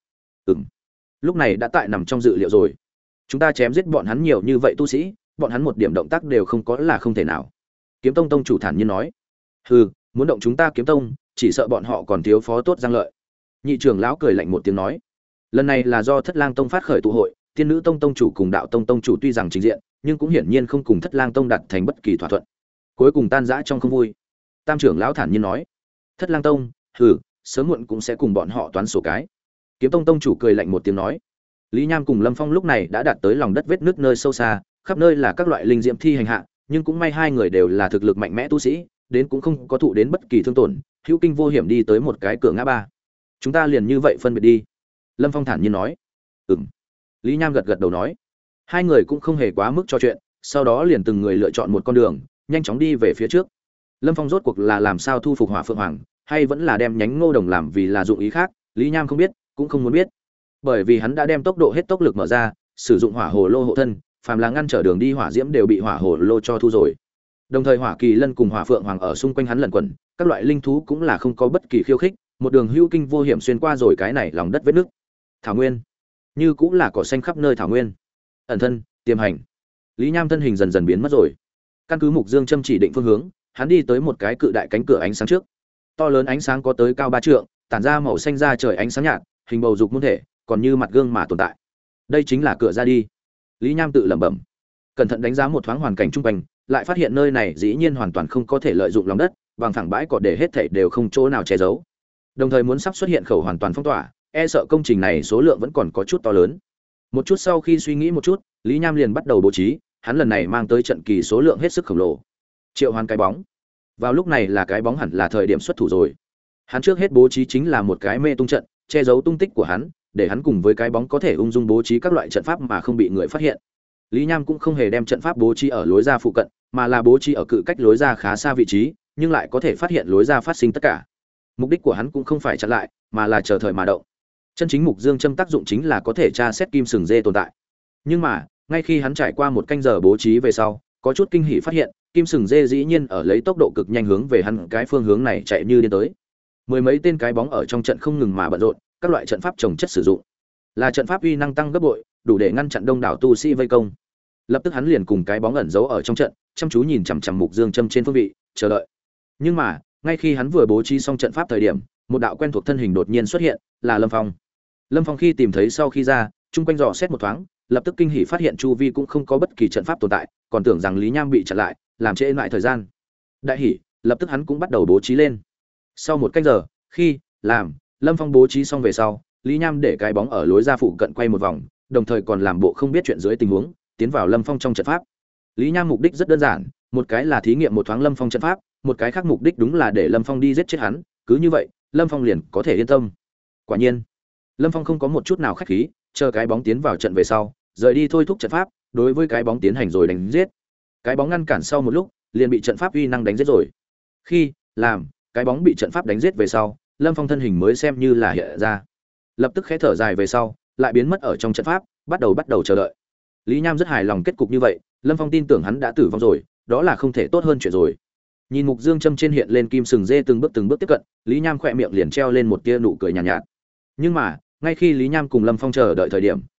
Lúc này đã tại nằm trong dự liệu rồi. Chúng ta chém giết bọn hắn nhiều như vậy tu sĩ, bọn hắn một điểm động tác đều không có là không thể nào. Kiếm tông tông chủ thản nhiên nói. Hừ, muốn động chúng ta kiếm tông, chỉ sợ bọn họ còn thiếu phó tốt giang lợi. Nhị trưởng lão cười lạnh một tiếng nói. Lần này là do Thất Lang Tông phát khởi tụ hội, Tiên nữ tông tông chủ cùng đạo tông tông chủ tuy rằng trình diện, nhưng cũng hiển nhiên không cùng Thất Lang Tông đạt thành bất kỳ thỏa thuận. Cuối cùng tan rã trong không vui. Tam trưởng lão thản nhiên nói. Thất Lang Tông, hừ, sớm muộn cũng sẽ cùng bọn họ toán sổ cái. Kiếm tông tông chủ cười lạnh một tiếng nói. Lý Nham cùng Lâm Phong lúc này đã đạt tới lòng đất vết nứt nơi sâu xa, khắp nơi là các loại linh diễm thi hành hạ, nhưng cũng may hai người đều là thực lực mạnh mẽ tu sĩ, đến cũng không có thụ đến bất kỳ thương tổn, hữu kinh vô hiểm đi tới một cái cửa ngã ba. Chúng ta liền như vậy phân biệt đi. Lâm Phong thản nhiên nói. Ừm. Lý Nham gật gật đầu nói. Hai người cũng không hề quá mức trò chuyện, sau đó liền từng người lựa chọn một con đường, nhanh chóng đi về phía trước. Lâm Phong rốt cuộc là làm sao thu phục Hỏa Phượng Hoàng, hay vẫn là đem nhánh Ngô Đồng làm vì là dụng ý khác, Lý Nham không biết, cũng không muốn biết. Bởi vì hắn đã đem tốc độ hết tốc lực mở ra, sử dụng hỏa hồ lô hộ thân, phàm là ngăn trở đường đi hỏa diễm đều bị hỏa hồ lô cho thu rồi. Đồng thời Hỏa Kỳ Lân cùng Hỏa Phượng Hoàng ở xung quanh hắn lẩn quẩn, các loại linh thú cũng là không có bất kỳ khiêu khích, một đường hữu kinh vô hiểm xuyên qua rồi cái này lòng đất vết nước. Thảo nguyên, như cũng là cỏ xanh khắp nơi thảo nguyên. Ẩn thân, tiềm hành. Lý Nham thân hình dần dần biến mất rồi. Căn cứ Mục Dương châm chỉ định phương hướng, hắn đi tới một cái cự đại cánh cửa ánh sáng trước. To lớn ánh sáng có tới cao 3 trượng, tản ra màu xanh da trời ánh sáng nhạt, hình bầu dục muôn thể, còn như mặt gương mà tồn tại. Đây chính là cửa ra đi. Lý Nham tự lẩm bẩm. Cẩn thận đánh giá một thoáng hoàn cảnh xung quanh, lại phát hiện nơi này dĩ nhiên hoàn toàn không có thể lợi dụng lòng đất, bằng phẳng bãi cỏ để hết thảy đều không chỗ nào che giấu. Đồng thời muốn sắp xuất hiện khẩu hoàn toàn phong tỏa, e sợ công trình này số lượng vẫn còn có chút to lớn. Một chút sau khi suy nghĩ một chút, Lý Nham liền bắt đầu bố trí, hắn lần này mang tới trận kỳ số lượng hết sức khổng lồ. Triệu Hoán cái bóng. Vào lúc này là cái bóng hẳn là thời điểm xuất thủ rồi. Hắn trước hết bố trí chính là một cái mê tung trận, che giấu tung tích của hắn, để hắn cùng với cái bóng có thể ung dung bố trí các loại trận pháp mà không bị người phát hiện. Lý Nham cũng không hề đem trận pháp bố trí ở lối ra phụ cận, mà là bố trí ở cự cách lối ra khá xa vị trí, nhưng lại có thể phát hiện lối ra phát sinh tất cả. Mục đích của hắn cũng không phải chặn lại, mà là chờ thời mà động. Chân chính Mục Dương châm tác dụng chính là có thể tra xét kim sừng dê tồn tại. Nhưng mà, ngay khi hắn trải qua một canh giờ bố trí về sau, có chút kinh hỉ phát hiện, kim sừng dê dĩ nhiên ở lấy tốc độ cực nhanh hướng về hắn cái phương hướng này chạy như điên tới. Mười mấy tên cái bóng ở trong trận không ngừng mà bận rộn, các loại trận pháp trồng chất sử dụng. Là trận pháp uy năng tăng gấp bội, đủ để ngăn chặn đông đảo tu sĩ vây công. Lập tức hắn liền cùng cái bóng ẩn giấu ở trong trận, chăm chú nhìn chằm chằm Mục Dương châm trên phương vị, chờ đợi. Nhưng mà, ngay khi hắn vừa bố trí xong trận pháp thời điểm, một đạo quen thuộc thân hình đột nhiên xuất hiện, là Lâm Phong. Lâm Phong khi tìm thấy sau khi ra, chung quanh dò xét một thoáng, lập tức kinh hỉ phát hiện chu vi cũng không có bất kỳ trận pháp tồn tại, còn tưởng rằng Lý Nham bị chặn lại, làm trễ lại thời gian. Đại hỉ, lập tức hắn cũng bắt đầu bố trí lên. Sau một canh giờ, khi làm Lâm Phong bố trí xong về sau, Lý Nham để cái bóng ở lối ra phụ cận quay một vòng, đồng thời còn làm bộ không biết chuyện dưới tình huống, tiến vào Lâm Phong trong trận pháp. Lý Nham mục đích rất đơn giản, một cái là thí nghiệm một thoáng Lâm Phong trận pháp, một cái khác mục đích đúng là để Lâm Phong đi giết chết hắn, cứ như vậy, Lâm Phong liền có thể yên tâm. Quả nhiên, Lâm Phong không có một chút nào khách khí, chờ cái bóng tiến vào trận về sau, rời đi thôi thúc trận pháp, đối với cái bóng tiến hành rồi đánh giết. Cái bóng ngăn cản sau một lúc, liền bị trận pháp uy năng đánh giết rồi. Khi làm cái bóng bị trận pháp đánh giết về sau, Lâm Phong thân hình mới xem như là hiện ra. Lập tức khẽ thở dài về sau, lại biến mất ở trong trận pháp, bắt đầu chờ đợi. Lý Nham rất hài lòng kết cục như vậy, Lâm Phong tin tưởng hắn đã tử vong rồi, đó là không thể tốt hơn chuyện rồi. Nhìn Mục Dương châm trên hiện lên kim sừng dê từng bước tiếp cận, Lý Nham khỏe miệng liền treo lên một tia nụ cười nhàn nhạt. Nhưng mà, ngay khi Lý Nham cùng Lâm Phong chờ đợi thời điểm,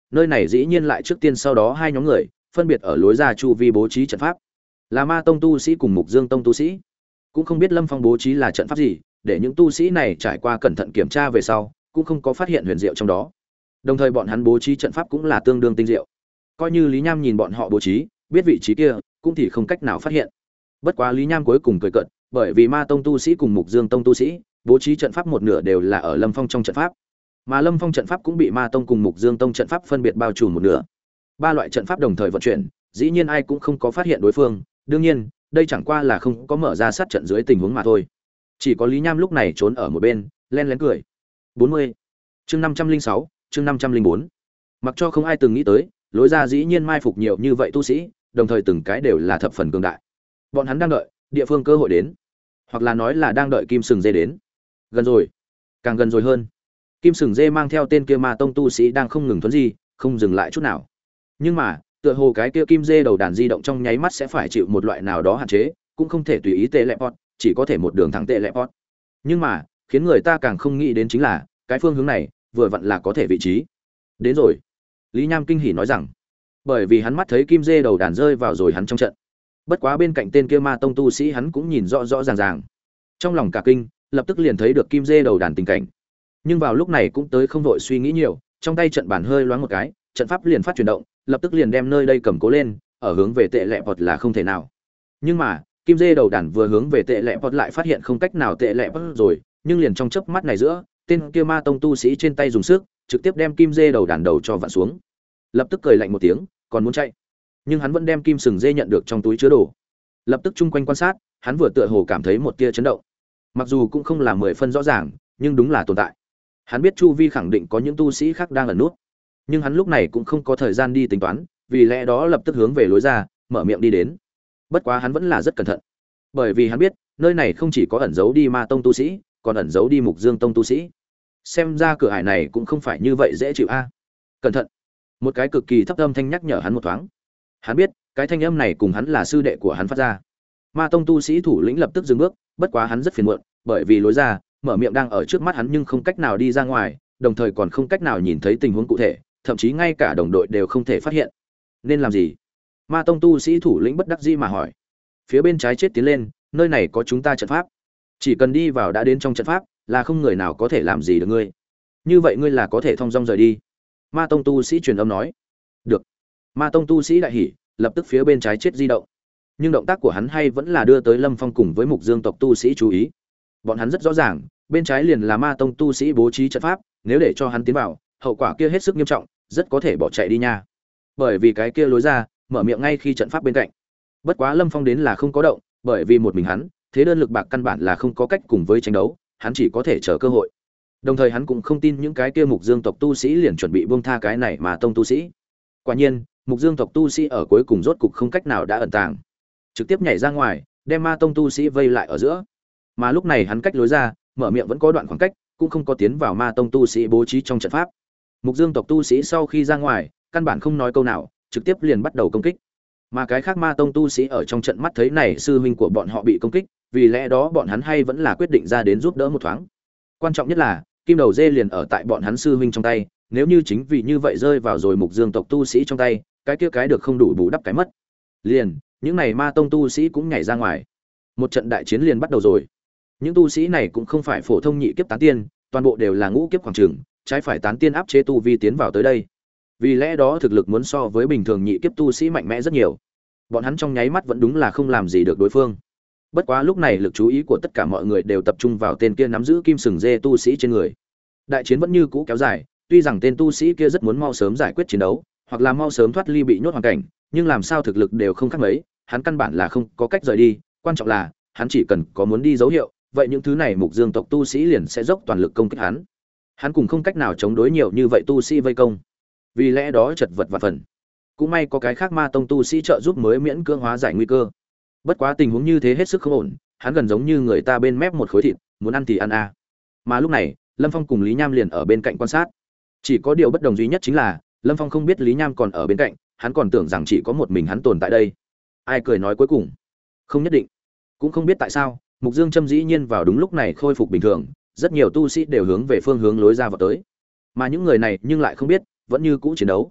nơi này dĩ nhiên lại trước tiên sau đó hai nhóm người phân biệt ở lối ra chu vi bố trí trận pháp, là Ma tông tu sĩ cùng Mục Dương tông tu sĩ. Cũng không biết Lâm Phong bố trí là trận pháp gì, để những tu sĩ này trải qua cẩn thận kiểm tra về sau cũng không có phát hiện huyền diệu trong đó. Đồng thời bọn hắn bố trí trận pháp cũng là tương đương tinh diệu, coi như Lý Nham nhìn bọn họ bố trí biết vị trí kia cũng thì không cách nào phát hiện. Bất quá Lý Nham cuối cùng cười cợt, bởi vì Ma tông tu sĩ cùng Mục Dương tông tu sĩ bố trí trận pháp một nửa đều là ở Lâm Phong trong trận pháp, mà Lâm Phong trận pháp cũng bị Ma tông cùng Mục Dương tông trận pháp phân biệt bao trùm một nửa. Ba loại trận pháp đồng thời vận chuyển, dĩ nhiên ai cũng không có phát hiện đối phương. Đương nhiên đây chẳng qua là không có mở ra sát trận dưới tình huống mà thôi. Chỉ có Lý Nham lúc này trốn ở một bên len lén cười. 40. Chương 506, chương 504. Mặc cho không ai từng nghĩ tới lối ra dĩ nhiên mai phục nhiều như vậy tu sĩ, đồng thời từng cái đều là thập phần cường đại. Bọn hắn đang đợi địa phương cơ hội đến, hoặc là nói là đang đợi Kim Sừng Dê đến. Gần rồi, càng gần rồi hơn. Kim Sừng Dê mang theo tên kia Ma tông tu sĩ đang không ngừng thuấn di, không dừng lại chút nào. Nhưng mà tựa hồ cái kia kim dê đầu đàn di động trong nháy mắt sẽ phải chịu một loại nào đó hạn chế, cũng không thể tùy ý teleport, chỉ có thể một đường thẳng teleport. Nhưng mà khiến người ta càng không nghĩ đến chính là cái phương hướng này vừa vặn là có thể vị trí đến rồi. Lý Nham kinh hỉ nói rằng, bởi vì hắn mắt thấy kim dê đầu đàn rơi vào rồi hắn trong trận. Bất quá bên cạnh tên kia Ma tông tu sĩ hắn cũng nhìn rõ rõ ràng ràng, trong lòng cả kinh, lập tức liền thấy được kim dê đầu đàn tình cảnh. Nhưng vào lúc này cũng tới không vội suy nghĩ nhiều, trong tay trận bàn hơi loáng một cái, trận pháp liền phát chuyển động, lập tức liền đem nơi đây cầm cố lên, ở hướng về tệ lệ bọt là không thể nào. Nhưng mà kim dê đầu đàn vừa hướng về tệ lệ bọt lại phát hiện không cách nào tệ lệ bọt rồi, nhưng liền trong chớp mắt này giữa, tên kia Ma tông tu sĩ trên tay dùng sức trực tiếp đem kim dê đầu đàn đầu cho vặn xuống. Lập tức cười lạnh một tiếng, còn muốn chạy, nhưng hắn vẫn đem kim sừng dê nhận được trong túi chứa đồ. Lập tức chung quanh quan sát, hắn vừa tựa hồ cảm thấy một tia chấn động, mặc dù cũng không là 10 phân rõ ràng, nhưng đúng là tồn tại. Hắn biết chu vi khẳng định có những tu sĩ khác đang ẩn nút, nhưng hắn lúc này cũng không có thời gian đi tính toán, vì lẽ đó lập tức hướng về lối ra mở miệng đi đến. Bất quá hắn vẫn là rất cẩn thận, bởi vì hắn biết nơi này không chỉ có ẩn giấu đi Ma tông tu sĩ, còn ẩn giấu đi Mục Dương tông tu sĩ. Xem ra cửa ải này cũng không phải như vậy dễ chịu a. Cẩn thận. Một cái cực kỳ thấp âm thanh nhắc nhở hắn một thoáng. Hắn biết cái thanh âm này cùng hắn là sư đệ của hắn phát ra. Ma tông tu sĩ thủ lĩnh lập tức dừng bước, bất quá hắn rất phiền muộn, bởi vì lối ra mở miệng đang ở trước mắt hắn nhưng không cách nào đi ra ngoài, đồng thời còn không cách nào nhìn thấy tình huống cụ thể, thậm chí ngay cả đồng đội đều không thể phát hiện. Nên làm gì? Ma tông tu sĩ thủ lĩnh bất đắc dĩ mà hỏi. Phía bên trái chết tiến lên, nơi này có chúng ta trận pháp, chỉ cần đi vào đã đến trong trận pháp là không người nào có thể làm gì được ngươi. Như vậy ngươi là có thể thong dong rời đi. Ma tông tu sĩ truyền âm nói. Được. Ma tông tu sĩ đại hỉ, lập tức phía bên trái chết di động. Nhưng động tác của hắn hay vẫn là đưa tới Lâm Phong cùng với Mục Dương tộc tu sĩ chú ý. Bọn hắn rất rõ ràng, bên trái liền là Ma tông tu sĩ bố trí trận pháp, nếu để cho hắn tiến vào, hậu quả kia hết sức nghiêm trọng, rất có thể bỏ chạy đi nha. Bởi vì cái kia lối ra mở miệng ngay khi trận pháp bên cạnh. Bất quá Lâm Phong đến là không có động, bởi vì một mình hắn, thế đơn lực bạc căn bản là không có cách cùng với tranh đấu, hắn chỉ có thể chờ cơ hội. Đồng thời hắn cũng không tin những cái kia Mục Dương tộc tu sĩ liền chuẩn bị buông tha cái này mà tông tu sĩ. Quả nhiên, Mục Dương tộc tu sĩ ở cuối cùng rốt cục không cách nào đã ẩn tàng, trực tiếp nhảy ra ngoài, đem Ma tông tu sĩ vây lại ở giữa. Mà lúc này hắn cách lối ra, mở miệng vẫn có đoạn khoảng cách, cũng không có tiến vào Ma tông tu sĩ bố trí trong trận pháp. Mục Dương tộc tu sĩ sau khi ra ngoài, căn bản không nói câu nào, trực tiếp liền bắt đầu công kích. Mà cái khác Ma tông tu sĩ ở trong trận mắt thấy này sư huynh của bọn họ bị công kích, vì lẽ đó bọn hắn hay vẫn là quyết định ra đến giúp đỡ một thoáng. Quan trọng nhất là, kim đầu dê liền ở tại bọn hắn sư huynh trong tay, nếu như chính vì như vậy rơi vào rồi Mục Dương tộc tu sĩ trong tay, cái kia cái được không đủ bù đắp cái mất. Liền, những này Ma tông tu sĩ cũng nhảy ra ngoài. Một trận đại chiến liền bắt đầu rồi. Những tu sĩ này cũng không phải phổ thông nhị kiếp tán tiên, toàn bộ đều là ngũ kiếp khoảng trường, trái phải tán tiên áp chế tu vi tiến vào tới đây. Vì lẽ đó thực lực muốn so với bình thường nhị kiếp tu sĩ mạnh mẽ rất nhiều. Bọn hắn trong nháy mắt vẫn đúng là không làm gì được đối phương. Bất quá lúc này lực chú ý của tất cả mọi người đều tập trung vào tên kia nắm giữ kim sừng dê tu sĩ trên người. Đại chiến vẫn như cũ kéo dài, tuy rằng tên tu sĩ kia rất muốn mau sớm giải quyết chiến đấu, hoặc là mau sớm thoát ly bị nhốt hoàn cảnh, nhưng làm sao thực lực đều không khác mấy, hắn căn bản là không có cách rời đi, quan trọng là hắn chỉ cần có muốn đi dấu hiệu, vậy những thứ này Mục Dương tộc tu sĩ liền sẽ dốc toàn lực công kích hắn. Hắn cũng không cách nào chống đối nhiều như vậy tu sĩ vây công. Vì lẽ đó chật vật vạn phần. Cũng may có cái khác Ma tông tu sĩ trợ giúp mới miễn cưỡng hóa giải nguy cơ. Bất quá tình huống như thế hết sức không ổn, hắn gần giống như người ta bên mép một khối thịt, muốn ăn thì ăn a. Mà lúc này, Lâm Phong cùng Lý Nham liền ở bên cạnh quan sát. Chỉ có điều bất đồng duy nhất chính là, Lâm Phong không biết Lý Nham còn ở bên cạnh, hắn còn tưởng rằng chỉ có một mình hắn tồn tại đây. Ai cười nói cuối cùng, không nhất định. Cũng không biết tại sao, Mục Dương Trâm dĩ nhiên vào đúng lúc này khôi phục bình thường, rất nhiều tu sĩ đều hướng về phương hướng lối ra vào tới. Mà những người này nhưng lại không biết, vẫn như cũ chiến đấu.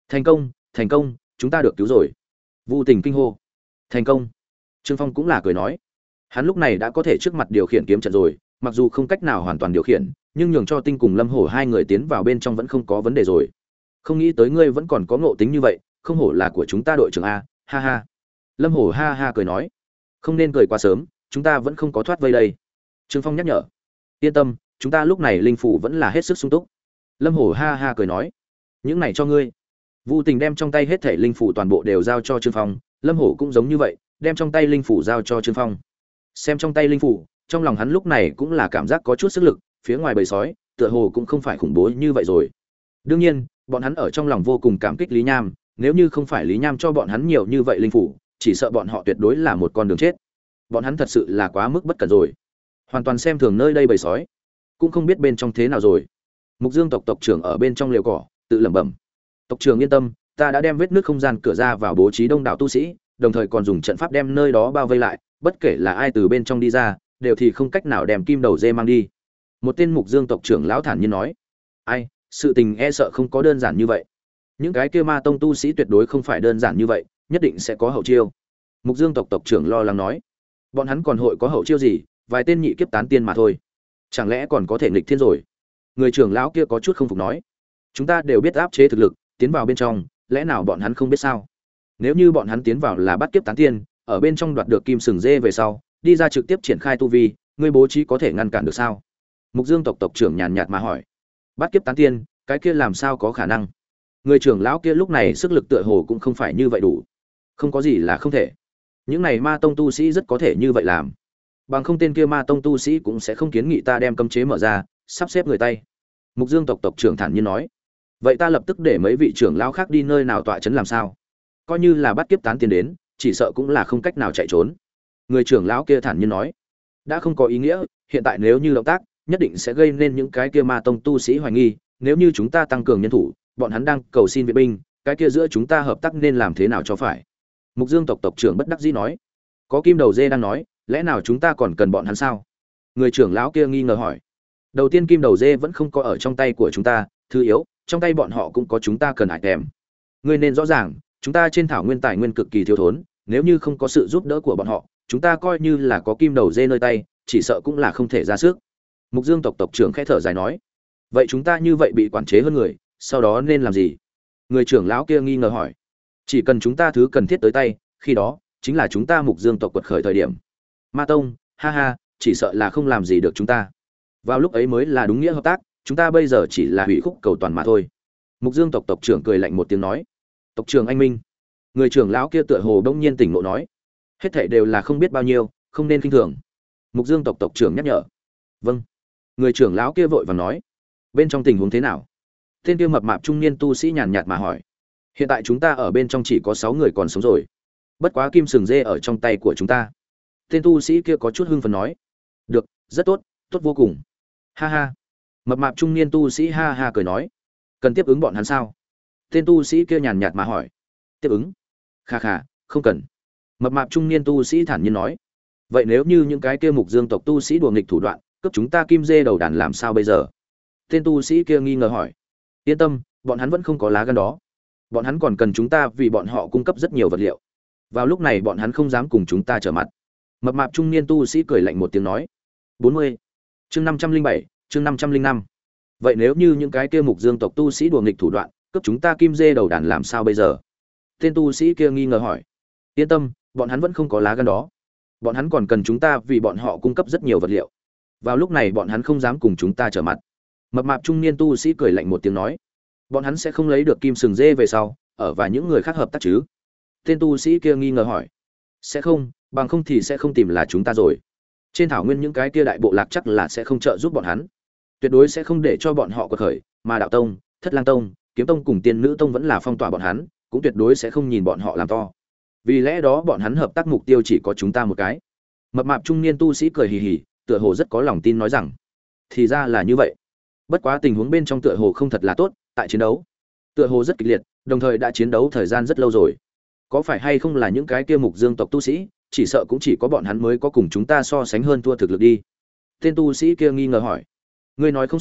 Thành công, thành công, chúng ta được cứu rồi. Vu Tình kinh hô. Thành công. Trương Phong cũng là cười nói. Hắn lúc này đã có thể trước mặt điều khiển kiếm trận rồi, mặc dù không cách nào hoàn toàn điều khiển, nhưng nhường cho Tinh cùng Lâm Hổ hai người tiến vào bên trong vẫn không có vấn đề rồi. Không nghĩ tới ngươi vẫn còn có ngộ tính như vậy, không hổ là của chúng ta đội trưởng a, ha ha. Lâm Hổ ha ha cười nói. Không nên cười quá sớm, chúng ta vẫn không có thoát vây đây. Trương Phong nhắc nhở. Yên tâm, chúng ta lúc này linh phủ vẫn là hết sức sung túc. Lâm Hổ ha ha cười nói. Những này cho ngươi. Vu Tình đem trong tay hết thể linh phủ toàn bộ đều giao cho Trương Phong, Lâm Hổ cũng giống như vậy, đem trong tay linh phủ giao cho Trương Phong. Xem trong tay linh phủ, trong lòng hắn lúc này cũng là cảm giác có chút sức lực, phía ngoài bầy sói, tựa hồ cũng không phải khủng bố như vậy rồi. Đương nhiên, bọn hắn ở trong lòng vô cùng cảm kích Lý Nham, nếu như không phải Lý Nham cho bọn hắn nhiều như vậy linh phủ, chỉ sợ bọn họ tuyệt đối là một con đường chết. Bọn hắn thật sự là quá mức bất cẩn rồi, hoàn toàn xem thường nơi đây bầy sói, cũng không biết bên trong thế nào rồi. Mục Dương tộc tộc trưởng ở bên trong lều cỏ, tự lẩm bẩm. Tộc trưởng yên tâm, ta đã đem vết nước không gian cửa ra vào bố trí đông đảo tu sĩ, đồng thời còn dùng trận pháp đem nơi đó bao vây lại, bất kể là ai từ bên trong đi ra, đều thì không cách nào đem kim đầu dê mang đi. Một tên Mục Dương tộc trưởng lão thản nhiên nói. Ai, sự tình e sợ không có đơn giản như vậy. Những cái kia ma tông tu sĩ tuyệt đối không phải đơn giản như vậy, nhất định sẽ có hậu chiêu. Mục Dương tộc tộc trưởng lo lắng nói. Bọn hắn còn hội có hậu chiêu gì, vài tên nhị kiếp tán tiên mà thôi. Chẳng lẽ còn có thể nghịch thiên rồi? Người trưởng lão kia có chút không phục nói. Chúng ta đều biết áp chế thực lực, tiến vào bên trong, lẽ nào bọn hắn không biết sao? Nếu như bọn hắn tiến vào là bắt kiếp tán tiên, ở bên trong đoạt được kim sừng dê về sau, đi ra trực tiếp triển khai tu vi, ngươi bố trí có thể ngăn cản được sao? Mục Dương tộc tộc trưởng nhàn nhạt mà hỏi. Bắt kiếp tán tiên, cái kia làm sao có khả năng? Người trưởng lão kia lúc này sức lực tựa hồ cũng không phải như vậy đủ. Không có gì là không thể. Những này ma tông tu sĩ rất có thể như vậy làm. Bằng không tên kia ma tông tu sĩ cũng sẽ không kiến nghị ta đem cấm chế mở ra, sắp xếp người tay. Mục Dương tộc tộc trưởng thản nhiên nói. Vậy ta lập tức để mấy vị trưởng lão khác đi nơi nào tọa trấn làm sao? Coi như là bắt kiếp tán tiên đến, chỉ sợ cũng là không cách nào chạy trốn. Người trưởng lão kia thản nhiên nói. Đã không có ý nghĩa, hiện tại nếu như động tác, nhất định sẽ gây nên những cái kia ma tông tu sĩ hoài nghi, nếu như chúng ta tăng cường nhân thủ, bọn hắn đang cầu xin viện binh, cái kia giữa chúng ta hợp tác nên làm thế nào cho phải? Mục Dương tộc tộc trưởng bất đắc dĩ nói. Có Kim Đầu Dê đang nói, lẽ nào chúng ta còn cần bọn hắn sao? Người trưởng lão kia nghi ngờ hỏi. Đầu tiên Kim Đầu Dê vẫn không có ở trong tay của chúng ta, thứ yếu, trong tay bọn họ cũng có chúng ta cần hại kèm. Ngươi nên rõ ràng, chúng ta trên thảo nguyên tài nguyên cực kỳ thiếu thốn, nếu như không có sự giúp đỡ của bọn họ, chúng ta coi như là có Kim Đầu Dê nơi tay, chỉ sợ cũng là không thể ra sức. Mục Dương tộc tộc trưởng khẽ thở dài nói. Vậy chúng ta như vậy bị quản chế hơn người, sau đó nên làm gì? Người trưởng lão kia nghi ngờ hỏi. Chỉ cần chúng ta thứ cần thiết tới tay, khi đó chính là chúng ta Mục Dương tộc quật khởi thời điểm. Ma tông, ha ha, chỉ sợ là không làm gì được chúng ta. Vào lúc ấy mới là đúng nghĩa hợp tác, chúng ta bây giờ chỉ là hủy khúc cầu toàn mà thôi. Mục Dương tộc tộc trưởng cười lạnh một tiếng nói. Tộc trưởng anh minh. Người trưởng lão kia tựa hồ đông nhiên tỉnh ngộ nói. Hết thảy đều là không biết bao nhiêu, không nên khinh thường. Mục Dương tộc tộc trưởng nhắc nhở. Vâng. Người trưởng lão kia vội vàng nói. Bên trong tình huống thế nào? Tên kia mập mạp trung niên tu sĩ nhàn nhạt mà hỏi. Hiện tại chúng ta ở bên trong chỉ có 6 người còn sống rồi. Bất quá kim sừng dê ở trong tay của chúng ta. Tên tu sĩ kia có chút hưng phấn nói. Được, rất tốt, tốt vô cùng. Ha ha. Mập mạp trung niên tu sĩ ha ha cười nói. Cần tiếp ứng bọn hắn sao? Tên tu sĩ kia nhàn nhạt mà hỏi. Tiếp ứng? Kha kha, không cần. Mập mạp trung niên tu sĩ thản nhiên nói. Vậy nếu như những cái kia Mục Dương tộc tu sĩ đùa nghịch thủ đoạn, cướp chúng ta kim dê đầu đàn làm sao bây giờ? Tên tu sĩ kia nghi ngờ hỏi. Yên tâm, bọn hắn vẫn không có lá gan đó. Bọn hắn còn cần chúng ta vì bọn họ cung cấp rất nhiều vật liệu. Vào lúc này bọn hắn không dám cùng chúng ta trở mặt. Mập mạp trung niên tu sĩ cười lạnh một tiếng nói. 40. Chương 507, chương 505. Vậy nếu như những cái kia Mục Dương tộc tu sĩ đùa nghịch thủ đoạn, cướp chúng ta kim dê đầu đàn làm sao bây giờ? Tên tu sĩ kia nghi ngờ hỏi. Yên tâm, bọn hắn vẫn không có lá gan đó. Bọn hắn còn cần chúng ta vì bọn họ cung cấp rất nhiều vật liệu. Vào lúc này bọn hắn không dám cùng chúng ta trở mặt. Mập mạp trung niên tu sĩ cười lạnh một tiếng nói. Bọn hắn sẽ không lấy được kim sừng dê về sau, ở và những người khác hợp tác chứ? Tên tu sĩ kia nghi ngờ hỏi. Sẽ không, bằng không thì sẽ không tìm là chúng ta rồi. Trên thảo nguyên những cái kia đại bộ lạc chắc là sẽ không trợ giúp bọn hắn. Tuyệt đối sẽ không để cho bọn họ quật khởi, mà đạo tông, Thất Lang tông, Kiếm tông cùng Tiên Nữ tông vẫn là phong tỏa bọn hắn, cũng tuyệt đối sẽ không nhìn bọn họ làm to. Vì lẽ đó bọn hắn hợp tác mục tiêu chỉ có chúng ta một cái. Mập mạp trung niên tu sĩ cười hì hì, tựa hồ rất có lòng tin nói rằng, thì ra là như vậy. Bất quá tình huống bên trong tựa hồ không thật là tốt, tại chiến đấu tựa hồ rất kịch liệt, đồng thời đã chiến đấu thời gian rất lâu rồi. Có phải hay không là những cái kia Mục Dương tộc tu sĩ, chỉ sợ cũng chỉ có bọn hắn mới có cùng chúng ta so sánh hơn thua thực lực đi. Tên tu sĩ kia nghi ngờ hỏi. Ngươi nói không sai,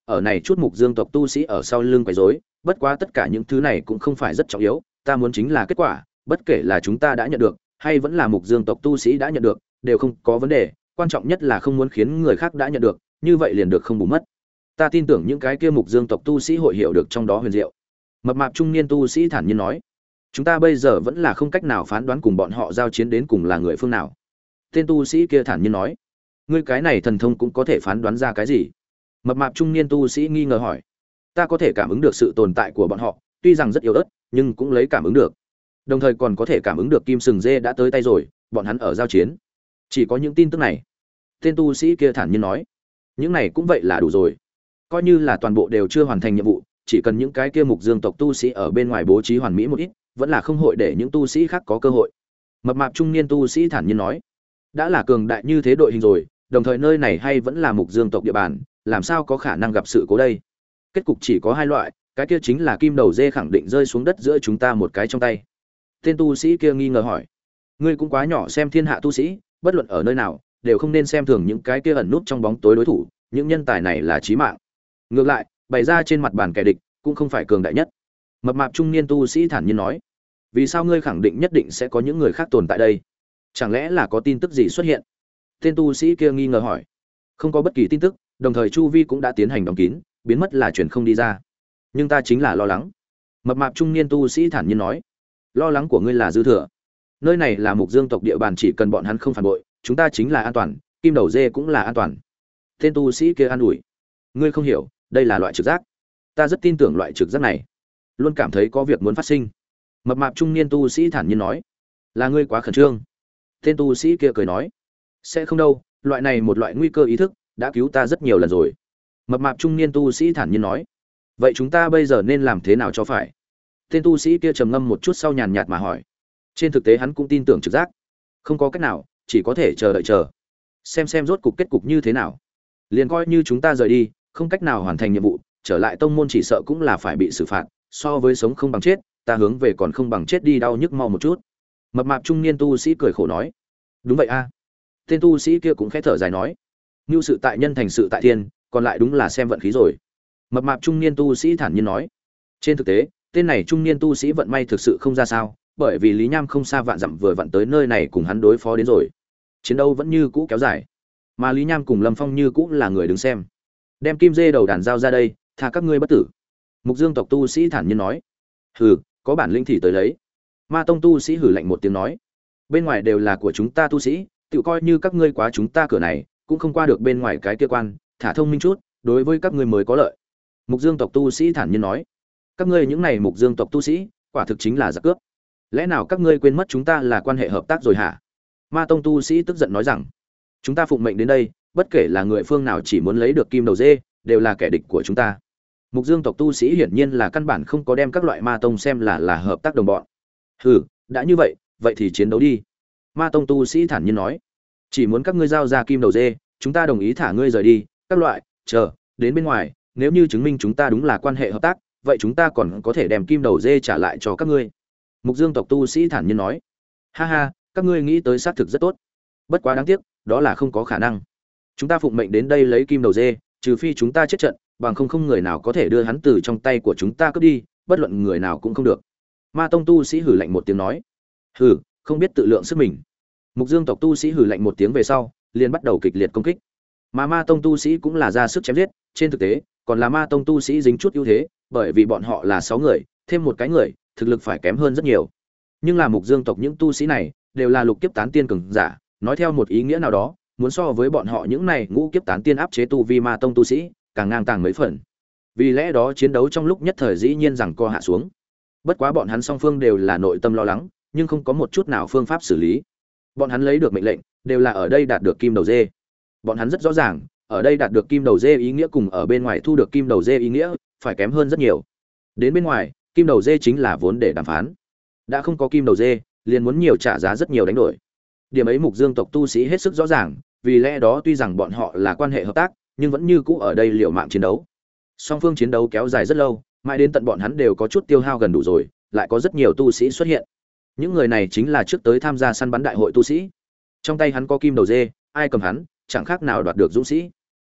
ở này chút mục dương tộc tu sĩ ở sau lưng quấy rối, bất quá tất cả những thứ này cũng không phải rất trọng yếu, ta muốn chính là kết quả, bất kể là chúng ta đã nhận được hay vẫn là mục dương tộc tu sĩ đã nhận được, đều không có vấn đề, quan trọng nhất là không muốn khiến người khác đã nhận được, như vậy liền được không bù mất. Ta tin tưởng những cái kia mục dương tộc tu sĩ hội hiểu được trong đó huyền diệu. Mập mạp trung niên tu sĩ thản nhiên nói, chúng ta bây giờ vẫn là không cách nào phán đoán cùng bọn họ giao chiến đến cùng là người phương nào. Tên tu sĩ kia thản nhiên nói, ngươi cái này thần thông cũng có thể phán đoán ra cái gì? Mập mạp trung niên tu sĩ nghi ngờ hỏi. Ta có thể cảm ứng được sự tồn tại của bọn họ, tuy rằng rất yếu ớt, nhưng cũng lấy cảm ứng được. Đồng thời còn có thể cảm ứng được kim sừng dê đã tới tay rồi, bọn hắn ở giao chiến. Chỉ có những tin tức này. Tên tu sĩ kia thản nhiên nói, những này cũng vậy là đủ rồi. Coi như là toàn bộ đều chưa hoàn thành nhiệm vụ, chỉ cần những cái kia mục dương tộc tu sĩ ở bên ngoài bố trí hoàn mỹ một ít, vẫn là không hội để những tu sĩ khác có cơ hội. Mập mạp trung niên tu sĩ thản nhiên nói, đã là cường đại như thế đội hình rồi, đồng thời nơi này hay vẫn là mục dương tộc địa bàn, làm sao có khả năng gặp sự cố đây? Kết cục chỉ có hai loại, cái kia chính là kim đầu dê khẳng định rơi xuống đất giữa chúng ta một cái trong tay. Tên tu sĩ kia nghi ngờ hỏi, ngươi cũng quá nhỏ xem thiên hạ tu sĩ, bất luận ở nơi nào đều không nên xem thường những cái kia ẩn nút trong bóng tối đối thủ, những nhân tài này là chí mạng. Ngược lại, bày ra trên mặt bàn kẻ địch cũng không phải cường đại nhất. Mập mạp trung niên tu sĩ thản nhiên nói, vì sao ngươi khẳng định nhất định sẽ có những người khác tồn tại đây? Chẳng lẽ là có tin tức gì xuất hiện? Tên tu sĩ kia nghi ngờ hỏi. Không có bất kỳ tin tức, đồng thời chu vi cũng đã tiến hành đóng kín, biến mất là chuyển không đi ra. Nhưng ta chính là lo lắng. Mập mạp trung niên tu sĩ thản nhiên nói, lo lắng của ngươi là dư thừa. Nơi này là mục dương tộc địa bàn, chỉ cần bọn hắn không phản bội, chúng ta chính là an toàn, kim đầu dê cũng là an toàn. Tên tu sĩ kia an ủi. Ngươi không hiểu, đây là loại trực giác. Ta rất tin tưởng loại trực giác này, luôn cảm thấy có việc muốn phát sinh. Mập mạp trung niên tu sĩ thản nhiên nói, là ngươi quá khẩn trương. Tên tu sĩ kia cười nói, sẽ không đâu, loại này một loại nguy cơ ý thức đã cứu ta rất nhiều lần rồi. Mập mạp trung niên tu sĩ thản nhiên nói, vậy chúng ta bây giờ nên làm thế nào cho phải? Tên tu sĩ kia trầm ngâm một chút sau nhàn nhạt mà hỏi. Trên thực tế hắn cũng tin tưởng trực giác, không có cách nào, chỉ có thể chờ đợi xem rốt cục kết cục như thế nào. Liền coi như chúng ta rời đi, không cách nào hoàn thành nhiệm vụ, trở lại tông môn chỉ sợ cũng là phải bị xử phạt, so với sống không bằng chết, ta hướng về còn không bằng chết đi đau nhức mau một chút. Mập mạp trung niên tu sĩ cười khổ nói, đúng vậy a. Tên tu sĩ kia cũng khẽ thở dài nói, như sự tại nhân thành sự tại thiên, còn lại đúng là xem vận khí rồi. Mập mạp trung niên tu sĩ thản nhiên nói, trên thực tế tên này trung niên tu sĩ vận may thực sự không ra sao, bởi vì Lý Nham không xa vạn dặm vừa vặn tới nơi này cùng hắn đối phó đến rồi, chiến đấu vẫn như cũ kéo dài, mà Lý Nham cùng Lâm Phong như cũ là người đứng xem. Đem kim dê đầu đàn giao ra đây, tha các ngươi bất tử. Mục dương tộc tu sĩ thản nhiên nói, hừ, có bản lĩnh thì tới lấy. Ma tông tu sĩ hừ lạnh một tiếng nói, bên ngoài đều là của chúng ta tu sĩ, tự coi như các ngươi quá chúng ta cửa này cũng không qua được bên ngoài cái kia quan, thả thông minh chút, đối với các ngươi mới có lợi. Mục dương tộc tu sĩ thản nhiên nói, các ngươi những này mục dương tộc tu sĩ quả thực chính là giặc cướp, lẽ nào các ngươi quên mất chúng ta là quan hệ hợp tác rồi hả? Ma tông tu sĩ tức giận nói rằng, chúng ta phụng mệnh đến đây, bất kể là người phương nào chỉ muốn lấy được kim đầu dê đều là kẻ địch của chúng ta. Mục dương tộc tu sĩ hiển nhiên là căn bản không có đem các loại ma tông xem là hợp tác đồng bọn. Hừ, đã như vậy, vậy thì chiến đấu đi. Ma tông tu sĩ thản nhiên nói, chỉ muốn các ngươi giao ra kim đầu dê, chúng ta đồng ý thả ngươi rời đi, các loại, chờ, đến bên ngoài, nếu như chứng minh chúng ta đúng là quan hệ hợp tác, vậy chúng ta còn có thể đem kim đầu dê trả lại cho các ngươi. Mục dương tộc tu sĩ thản nhiên nói, ha ha, các ngươi nghĩ tới xác thực rất tốt, bất quá đáng tiếc, đó là không có khả năng. Chúng ta phụng mệnh đến đây lấy kim đầu dê, trừ phi chúng ta chết trận, bằng không người nào có thể đưa hắn từ trong tay của chúng ta cướp đi, bất luận người nào cũng không được. Ma tông tu sĩ hử lạnh một tiếng nói, hử, không biết tự lượng sức mình. Mục dương tộc tu sĩ hử lạnh một tiếng về sau, liền bắt đầu kịch liệt công kích. Mà ma tông tu sĩ cũng là ra sức chém giết, trên thực tế, còn là ma tông tu sĩ dính chút ưu thế, bởi vì bọn họ là 6 người, thêm một cái người, thực lực phải kém hơn rất nhiều. Nhưng là mục dương tộc những tu sĩ này đều là lục kiếp tán tiên cường giả, nói theo một ý nghĩa nào đó, muốn so với bọn họ những này ngũ kiếp tán tiên áp chế tu vi ma tông tu sĩ, càng ngang tàng mấy phần. Vì lẽ đó chiến đấu trong lúc nhất thời dĩ nhiên rằng co hạ xuống. Bất quá bọn hắn song phương đều là nội tâm lo lắng, nhưng không có một chút nào phương pháp xử lý. Bọn hắn lấy được mệnh lệnh, đều là ở đây đạt được kim đầu dê. Bọn hắn rất rõ ràng, ở đây đạt được kim đầu dê ý nghĩa cùng ở bên ngoài thu được kim đầu dê ý nghĩa phải kém hơn rất nhiều. Đến bên ngoài, kim đầu dê chính là vốn để đàm phán. Đã không có kim đầu dê, liền muốn nhiều trả giá rất nhiều đánh đổi. Điểm ấy mục dương tộc tu sĩ hết sức rõ ràng, vì lẽ đó tuy rằng bọn họ là quan hệ hợp tác, nhưng vẫn như cũ ở đây liều mạng chiến đấu. Song phương chiến đấu kéo dài rất lâu, mãi đến tận bọn hắn đều có chút tiêu hao gần đủ rồi, lại có rất nhiều tu sĩ xuất hiện. Những người này chính là trước tới tham gia săn bắn đại hội tu sĩ. Trong tay hắn có kim đầu dê, ai cầm hắn, chẳng khác nào đoạt được dũng sĩ.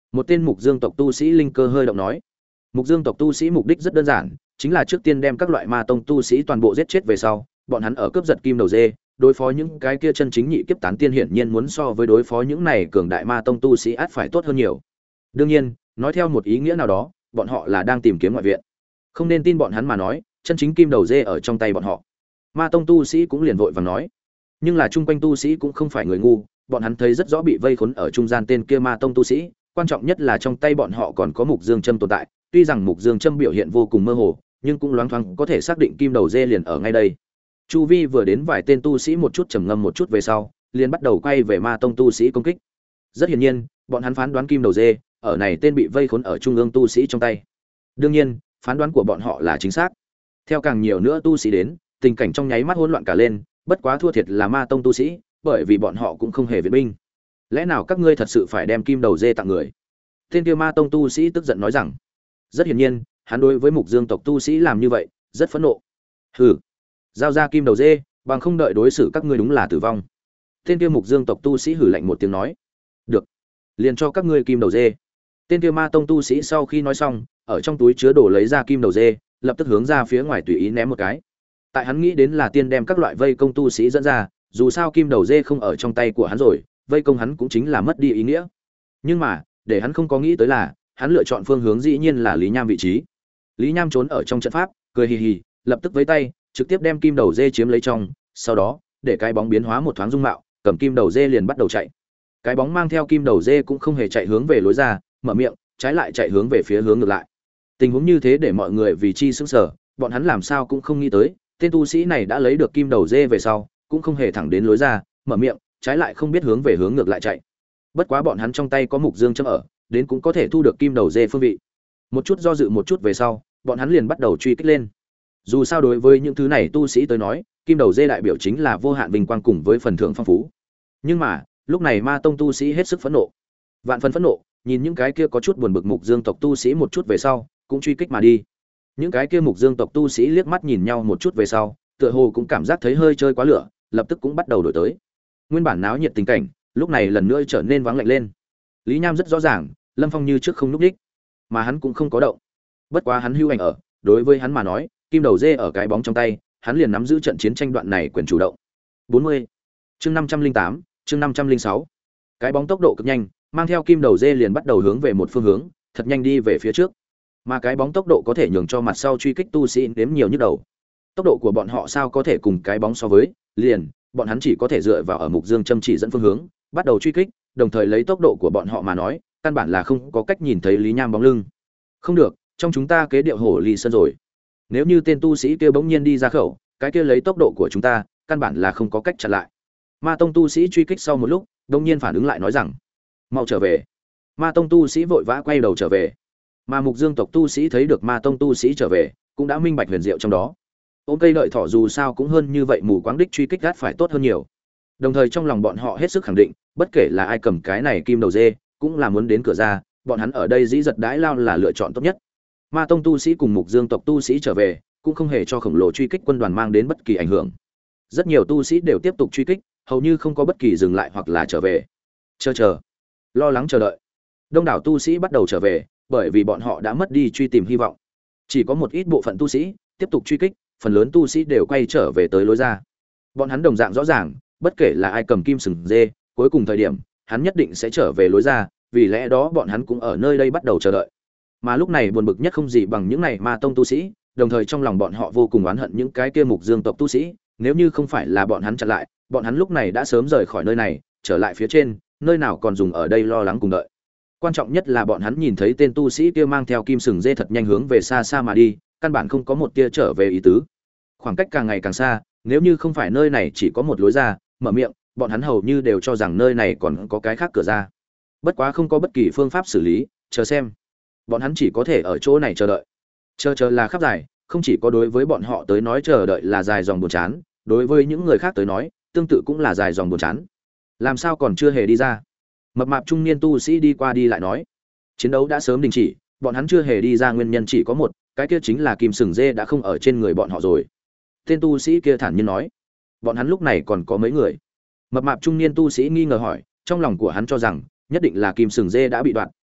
Một tên Mục Dương tộc tu sĩ linh cơ hơi động nói. Mục Dương tộc tu sĩ mục đích rất đơn giản, chính là trước tiên đem các loại ma tông tu sĩ toàn bộ giết chết về sau, bọn hắn ở cướp giật kim đầu dê, đối phó những cái kia chân chính nhị kiếp tán tiên hiển nhiên muốn so với đối phó những này cường đại ma tông tu sĩ ắt phải tốt hơn nhiều. Đương nhiên, nói theo một ý nghĩa nào đó, bọn họ là đang tìm kiếm ngoại viện. Không nên tin bọn hắn mà nói, chân chính kim đầu dê ở trong tay bọn họ. Ma tông tu sĩ cũng liền vội vàng nói. Nhưng là chung quanh tu sĩ cũng không phải người ngu, bọn hắn thấy rất rõ bị vây khốn ở trung gian tên kia ma tông tu sĩ, quan trọng nhất là trong tay bọn họ còn có mục dương châm tồn tại, tuy rằng mục dương châm biểu hiện vô cùng mơ hồ, nhưng cũng loáng thoáng có thể xác định kim đầu dê liền ở ngay đây. Chu vi vừa đến vài tên tu sĩ một chút trầm ngâm một chút về sau, liền bắt đầu quay về ma tông tu sĩ công kích. Rất hiển nhiên, bọn hắn phán đoán kim đầu dê ở này tên bị vây khốn ở trung ương tu sĩ trong tay. Đương nhiên, phán đoán của bọn họ là chính xác. Theo càng nhiều nữa tu sĩ đến, tình cảnh trong nháy mắt hỗn loạn cả lên, bất quá thua thiệt là ma tông tu sĩ, bởi vì bọn họ cũng không hề viện binh. Lẽ nào các ngươi thật sự phải đem kim đầu dê tặng người? Tên kia ma tông tu sĩ tức giận nói rằng. Rất hiển nhiên, hắn đối với Mục Dương tộc tu sĩ làm như vậy, rất phẫn nộ. Hừ, giao ra kim đầu dê, bằng không đợi đối xử các ngươi đúng là tử vong. Tên kia Mục Dương tộc tu sĩ hừ lạnh một tiếng nói. Được, liền cho các ngươi kim đầu dê. Tên kia ma tông tu sĩ sau khi nói xong, ở trong túi chứa đồ lấy ra kim đầu dê, lập tức hướng ra phía ngoài tùy ý ném một cái. Tại hắn nghĩ đến là tiên đem các loại vây công tu sĩ dẫn ra, dù sao kim đầu dê không ở trong tay của hắn rồi, vây công hắn cũng chính là mất đi ý nghĩa. Nhưng mà, để hắn không có nghĩ tới là, hắn lựa chọn phương hướng dĩ nhiên là Lý Nham vị trí. Lý Nham trốn ở trong trận pháp, cười hì hì, lập tức với tay, trực tiếp đem kim đầu dê chiếm lấy trong, sau đó, để cái bóng biến hóa một thoáng dung mạo, cầm kim đầu dê liền bắt đầu chạy. Cái bóng mang theo kim đầu dê cũng không hề chạy hướng về lối ra, mở miệng, trái lại chạy hướng về phía hướng ngược lại. Tình huống như thế để mọi người vì chi sững sờ, bọn hắn làm sao cũng không nghĩ tới, tên tu sĩ này đã lấy được kim đầu dê về sau, cũng không hề thẳng đến lối ra, mở miệng, trái lại không biết hướng về hướng ngược lại chạy. Bất quá bọn hắn trong tay có mục dương châm ở, đến cũng có thể thu được kim đầu dê phương vị. Một chút do dự một chút về sau, bọn hắn liền bắt đầu truy kích lên. Dù sao đối với những thứ này tu sĩ tới nói, kim đầu dê đại biểu chính là vô hạn vinh quang cùng với phần thưởng phong phú. Nhưng mà, lúc này ma tông tu sĩ hết sức phẫn nộ. Vạn phần phẫn nộ, nhìn những cái kia có chút buồn bực mục dương tộc tu sĩ một chút về sau, cũng truy kích mà đi. Những cái kia mục dương tộc tu sĩ liếc mắt nhìn nhau một chút về sau, tựa hồ cũng cảm giác thấy hơi chơi quá lửa, lập tức cũng bắt đầu đổi tới. Nguyên bản náo nhiệt tình cảnh, lúc này lần nữa trở nên vắng lạnh lên. Lý Nham rất rõ ràng, Lâm Phong như trước không núp đích, mà hắn cũng không có động. Bất quá hắn hưu ảnh ở, đối với hắn mà nói, kim đầu dê ở cái bóng trong tay, hắn liền nắm giữ trận chiến tranh đoạn này quyền chủ động. 40. Chương 508, chương 506. Cái bóng tốc độ cực nhanh, mang theo kim đầu dê liền bắt đầu hướng về một phương hướng, thật nhanh đi về phía trước. Mà cái bóng tốc độ có thể nhường cho mặt sau truy kích tu sĩ đếm nhiều nhức đầu. Tốc độ của bọn họ sao có thể cùng cái bóng so với, liền, bọn hắn chỉ có thể dựa vào ở mục dương châm chỉ dẫn phương hướng, bắt đầu truy kích, đồng thời lấy tốc độ của bọn họ mà nói, căn bản là không có cách nhìn thấy Lý Nham bóng lưng. Không được, trong chúng ta kế điệu hổ ly sơn rồi. Nếu như tên tu sĩ kia bỗng nhiên đi ra khẩu, cái kia lấy tốc độ của chúng ta, căn bản là không có cách chặn lại. Ma tông tu sĩ truy kích sau một lúc, bỗng nhiên phản ứng lại nói rằng: "Mau trở về." Ma tông tu sĩ vội vã quay đầu trở về. Mà Mục Dương tộc tu sĩ thấy được Ma tông tu sĩ trở về, cũng đã minh bạch huyền diệu trong đó. Ôm cây đợi thỏ dù sao cũng hơn như vậy mù quáng đích truy kích gắt phải tốt hơn nhiều. Đồng thời trong lòng bọn họ hết sức khẳng định, bất kể là ai cầm cái này kim đầu dê, cũng là muốn đến cửa ra, bọn hắn ở đây dĩ giật đãi lao là lựa chọn tốt nhất. Ma tông tu sĩ cùng Mục Dương tộc tu sĩ trở về, cũng không hề cho khổng lồ truy kích quân đoàn mang đến bất kỳ ảnh hưởng. Rất nhiều tu sĩ đều tiếp tục truy kích, hầu như không có bất kỳ dừng lại hoặc là trở về. Chờ, lo lắng chờ đợi. Đông đảo tu sĩ bắt đầu trở về, bởi vì bọn họ đã mất đi truy tìm hy vọng. Chỉ có một ít bộ phận tu sĩ tiếp tục truy kích, phần lớn tu sĩ đều quay trở về tới lối ra. Bọn hắn đồng dạng rõ ràng, bất kể là ai cầm kim sừng dê, cuối cùng thời điểm, hắn nhất định sẽ trở về lối ra, vì lẽ đó bọn hắn cũng ở nơi đây bắt đầu chờ đợi. Mà lúc này buồn bực nhất không gì bằng những này ma tông tu sĩ, đồng thời trong lòng bọn họ vô cùng oán hận những cái kia Mục Dương tộc tu sĩ, nếu như không phải là bọn hắn chặn lại, bọn hắn lúc này đã sớm rời khỏi nơi này, trở lại phía trên, nơi nào còn dùng ở đây lo lắng cùng đợi. Quan trọng nhất là bọn hắn nhìn thấy tên tu sĩ kia mang theo kim sừng dê thật nhanh hướng về xa xa mà đi, căn bản không có một tia trở về ý tứ. Khoảng cách càng ngày càng xa, nếu như không phải nơi này chỉ có một lối ra, mở miệng, bọn hắn hầu như đều cho rằng nơi này còn có cái khác cửa ra. Bất quá không có bất kỳ phương pháp xử lý, chờ xem. Bọn hắn chỉ có thể ở chỗ này chờ đợi. Chờ là khắp dài, không chỉ có đối với bọn họ tới nói chờ đợi là dài dòng buồn chán, đối với những người khác tới nói, tương tự cũng là dài dòng buồn chán. Làm sao còn chưa hề đi ra? Mập mạp trung niên tu sĩ đi qua đi lại nói, chiến đấu đã sớm đình chỉ, bọn hắn chưa hề đi ra nguyên nhân chỉ có một, cái kia chính là kim sừng dê đã không ở trên người bọn họ rồi. Tên tu sĩ kia thản nhiên nói, bọn hắn lúc này còn có mấy người? Mập mạp trung niên tu sĩ nghi ngờ hỏi, trong lòng của hắn cho rằng nhất định là kim sừng dê đã bị đoạn,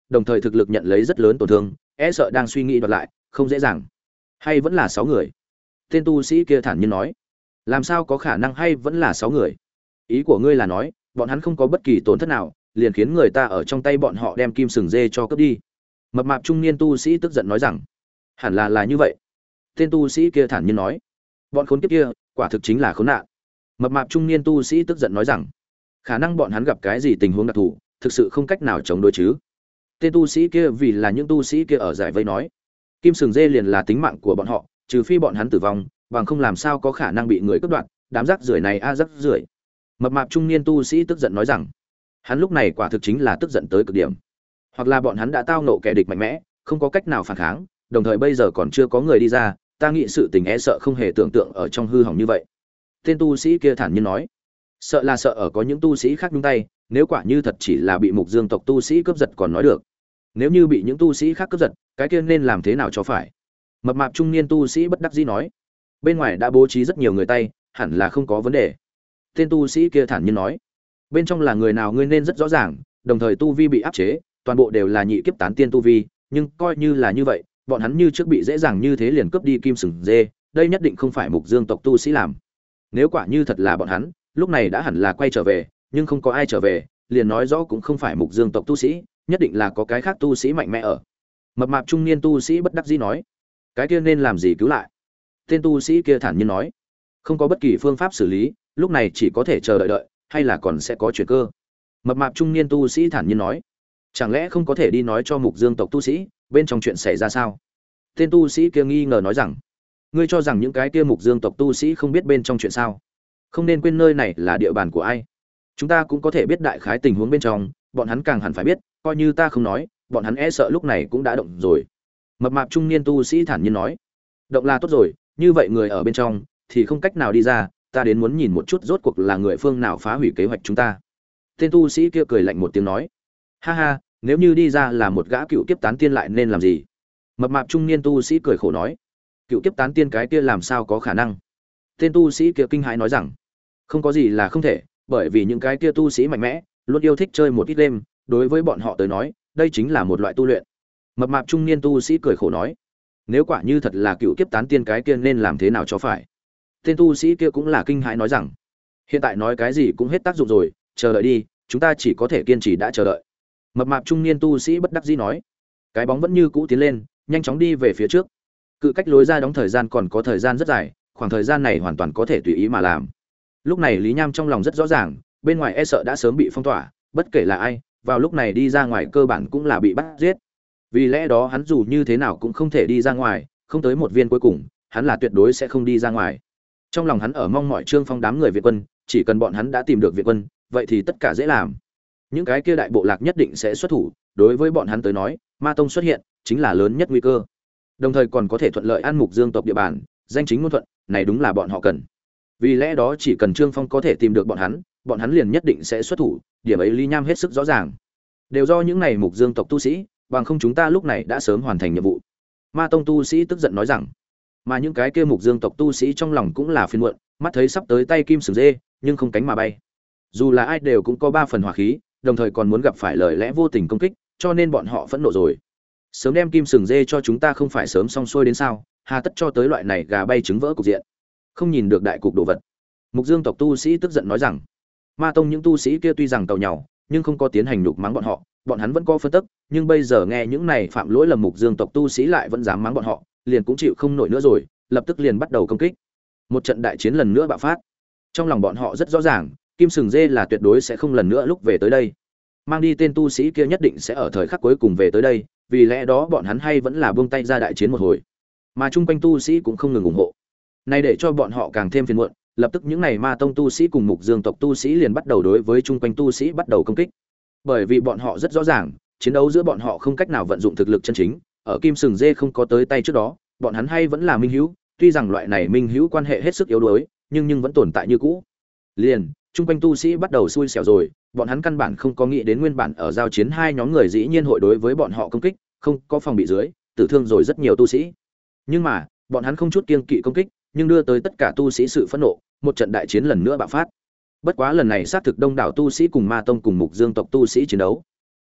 đồng thời thực lực nhận lấy rất lớn tổn thương, e sợ đang suy nghĩ đoạt lại không dễ dàng. Hay vẫn là 6 người? Tên tu sĩ kia thản nhiên nói. Làm sao có khả năng hay vẫn là 6 người? Ý của ngươi là nói bọn hắn không có bất kỳ tổn thất nào, liền khiến người ta ở trong tay bọn họ đem kim sừng dê cho cướp đi? Mập mạp trung niên tu sĩ tức giận nói rằng. Hẳn là như vậy. Tên tu sĩ kia thản nhiên nói. Bọn khốn kiếp kia quả thực chính là khốn nạn. Mập mạp trung niên tu sĩ tức giận nói rằng. Khả năng bọn hắn gặp cái gì tình huống đặc thù, thực sự không cách nào chống đối chứ? Tên tu sĩ kia vì là những tu sĩ kia ở giải vây nói. Kim sừng dê liền là tính mạng của bọn họ, trừ phi bọn hắn tử vong, bằng không làm sao có khả năng bị người cướp đoạt, đám rác rưởi này rác rưởi. Mập mạp trung niên tu sĩ tức giận nói rằng, hắn lúc này quả thực chính là tức giận tới cực điểm. Hoặc là bọn hắn đã tao nộ kẻ địch mạnh mẽ, không có cách nào phản kháng, đồng thời bây giờ còn chưa có người đi ra, ta nghĩ sự tình e sợ không hề tưởng tượng ở trong hư hỏng như vậy. Tên tu sĩ kia thản nhiên nói, sợ là sợ ở có những tu sĩ khác nhúng tay, nếu quả như thật chỉ là bị Mục Dương tộc tu sĩ cướp giật còn nói được. Nếu như bị những tu sĩ khác cướp giật, cái kia nên làm thế nào cho phải? Mập mạp trung niên tu sĩ bất đắc dĩ nói, bên ngoài đã bố trí rất nhiều người tay, hẳn là không có vấn đề. Tên tu sĩ kia thản nhiên nói, bên trong là người nào ngươi nên rất rõ ràng, đồng thời tu vi bị áp chế, toàn bộ đều là nhị kiếp tán tiên tu vi, nhưng coi như là như vậy, bọn hắn như trước bị dễ dàng như thế liền cướp đi kim sừng dê, đây nhất định không phải Mục Dương tộc tu sĩ làm. Nếu quả như thật là bọn hắn, lúc này đã hẳn là quay trở về, nhưng không có ai trở về, liền nói rõ cũng không phải Mục Dương tộc tu sĩ, nhất định là có cái khác tu sĩ mạnh mẽ ở. Mập mạp trung niên tu sĩ bất đắc dĩ nói, cái kia nên làm gì cứu lại? Tên tu sĩ kia thản nhiên nói, không có bất kỳ phương pháp xử lý, lúc này chỉ có thể chờ đợi, hay là còn sẽ có chuyển cơ. Mập mạp trung niên tu sĩ thản nhiên nói, chẳng lẽ không có thể đi nói cho Mục Dương tộc tu sĩ bên trong chuyện xảy ra sao? Tên tu sĩ kia nghi ngờ nói rằng, ngươi cho rằng những cái kia Mục Dương tộc tu sĩ không biết bên trong chuyện sao? Không nên quên nơi này là địa bàn của ai. Chúng ta cũng có thể biết đại khái tình huống bên trong, bọn hắn càng hẳn phải biết, coi như ta không nói, bọn hắn e sợ lúc này cũng đã động rồi. Mập mạp trung niên tu sĩ thản nhiên nói, động là tốt rồi, như vậy người ở bên trong thì không cách nào đi ra, ta đến muốn nhìn một chút rốt cuộc là người phương nào phá hủy kế hoạch chúng ta. Tên tu sĩ kia cười lạnh một tiếng nói, ha ha, nếu như đi ra là một gã cựu kiếp tán tiên lại nên làm gì? Mập mạp trung niên tu sĩ cười khổ nói, cựu kiếp tán tiên cái kia làm sao có khả năng? Tên tu sĩ kia kinh hãi nói rằng, không có gì là không thể, bởi vì những cái kia tu sĩ mạnh mẽ luôn yêu thích chơi một ít game, đối với bọn họ tới nói đây chính là một loại tu luyện. Mập mạp trung niên tu sĩ cười khổ nói, nếu quả như thật là cựu kiếp tán tiên cái kia nên làm thế nào cho phải? Tên tu sĩ kia cũng là kinh hãi nói rằng, hiện tại nói cái gì cũng hết tác dụng rồi, chờ đợi đi, chúng ta chỉ có thể kiên trì đã chờ đợi. Mập mạp trung niên tu sĩ bất đắc dĩ nói, cái bóng vẫn như cũ tiến lên, nhanh chóng đi về phía trước. Cự cách lối ra đóng thời gian còn có thời gian rất dài, khoảng thời gian này hoàn toàn có thể tùy ý mà làm. Lúc này Lý Nham trong lòng rất rõ ràng, bên ngoài e sợ đã sớm bị phong tỏa, bất kể là ai, vào lúc này đi ra ngoài cơ bản cũng là bị bắt giết. Vì lẽ đó hắn dù như thế nào cũng không thể đi ra ngoài, không tới một viên cuối cùng, hắn là tuyệt đối sẽ không đi ra ngoài. Trong lòng hắn ở mong mọi Trương Phong đám người Việt quân, chỉ cần bọn hắn đã tìm được Việt quân, vậy thì tất cả dễ làm. Những cái kia đại bộ lạc nhất định sẽ xuất thủ, đối với bọn hắn tới nói, Ma Tông xuất hiện chính là lớn nhất nguy cơ. Đồng thời còn có thể thuận lợi an Mục Dương tộc địa bàn, danh chính ngôn thuận, này đúng là bọn họ cần. Vì lẽ đó chỉ cần Trương Phong có thể tìm được bọn hắn liền nhất định sẽ xuất thủ, điểm ấy Lý Nham hết sức rõ ràng. Đều do những này Mục Dương tộc tu sĩ, bằng không chúng ta lúc này đã sớm hoàn thành nhiệm vụ. Ma Tông tu sĩ tức giận nói rằng, mà những cái kia Mục Dương tộc tu sĩ trong lòng cũng là phiền muộn, mắt thấy sắp tới tay kim sừng dê, nhưng không cánh mà bay. Dù là ai đều cũng có 3 phần hỏa khí, đồng thời còn muốn gặp phải lời lẽ vô tình công kích, cho nên bọn họ phẫn nộ rồi. Sớm đem kim sừng dê cho chúng ta không phải sớm xong xuôi đến sao? Hà tất cho tới loại này gà bay trứng vỡ cục diện. Không nhìn được đại cục đồ vật. Mục Dương tộc tu sĩ tức giận nói rằng, Ma Tông những tu sĩ kia tuy rằng tàu nhàu, nhưng không có tiến hành nhục mắng bọn họ, bọn hắn vẫn có phân tức, nhưng bây giờ nghe những này phạm lỗi lầm Mục Dương tộc tu sĩ lại vẫn dám mắng bọn họ, liền cũng chịu không nổi nữa rồi, lập tức liền bắt đầu công kích. Một trận đại chiến lần nữa bạo phát. Trong lòng bọn họ rất rõ ràng, kim sừng dê là tuyệt đối sẽ không lần nữa lúc về tới đây. Mang đi tên tu sĩ kia nhất định sẽ ở thời khắc cuối cùng về tới đây, vì lẽ đó bọn hắn hay vẫn là buông tay ra đại chiến một hồi. Mà chung quanh tu sĩ cũng không ngừng ủng hộ. Này để cho bọn họ càng thêm phiền muộn, lập tức những này Ma Tông tu sĩ cùng Mục Dương tộc tu sĩ liền bắt đầu đối với chung quanh tu sĩ bắt đầu công kích. Bởi vì bọn họ rất rõ ràng, chiến đấu giữa bọn họ không cách nào vận dụng thực lực chân chính, ở kim sừng dê không có tới tay trước đó, bọn hắn hay vẫn là minh hữu, tuy rằng loại này minh hữu quan hệ hết sức yếu đuối, nhưng vẫn tồn tại như cũ. Liền, chung quanh tu sĩ bắt đầu xui xẻo rồi, bọn hắn căn bản không có nghĩ đến nguyên bản ở giao chiến hai nhóm người dĩ nhiên hội đối với bọn họ công kích, không có phòng bị dưới, tử thương rồi rất nhiều tu sĩ. Nhưng mà, bọn hắn không chút kiêng kỵ công kích, nhưng đưa tới tất cả tu sĩ sự phẫn nộ, một trận đại chiến lần nữa bạo phát. Bất quá lần này xác thực đông đảo tu sĩ cùng Ma Tông cùng Mục Dương tộc tu sĩ chiến đấu.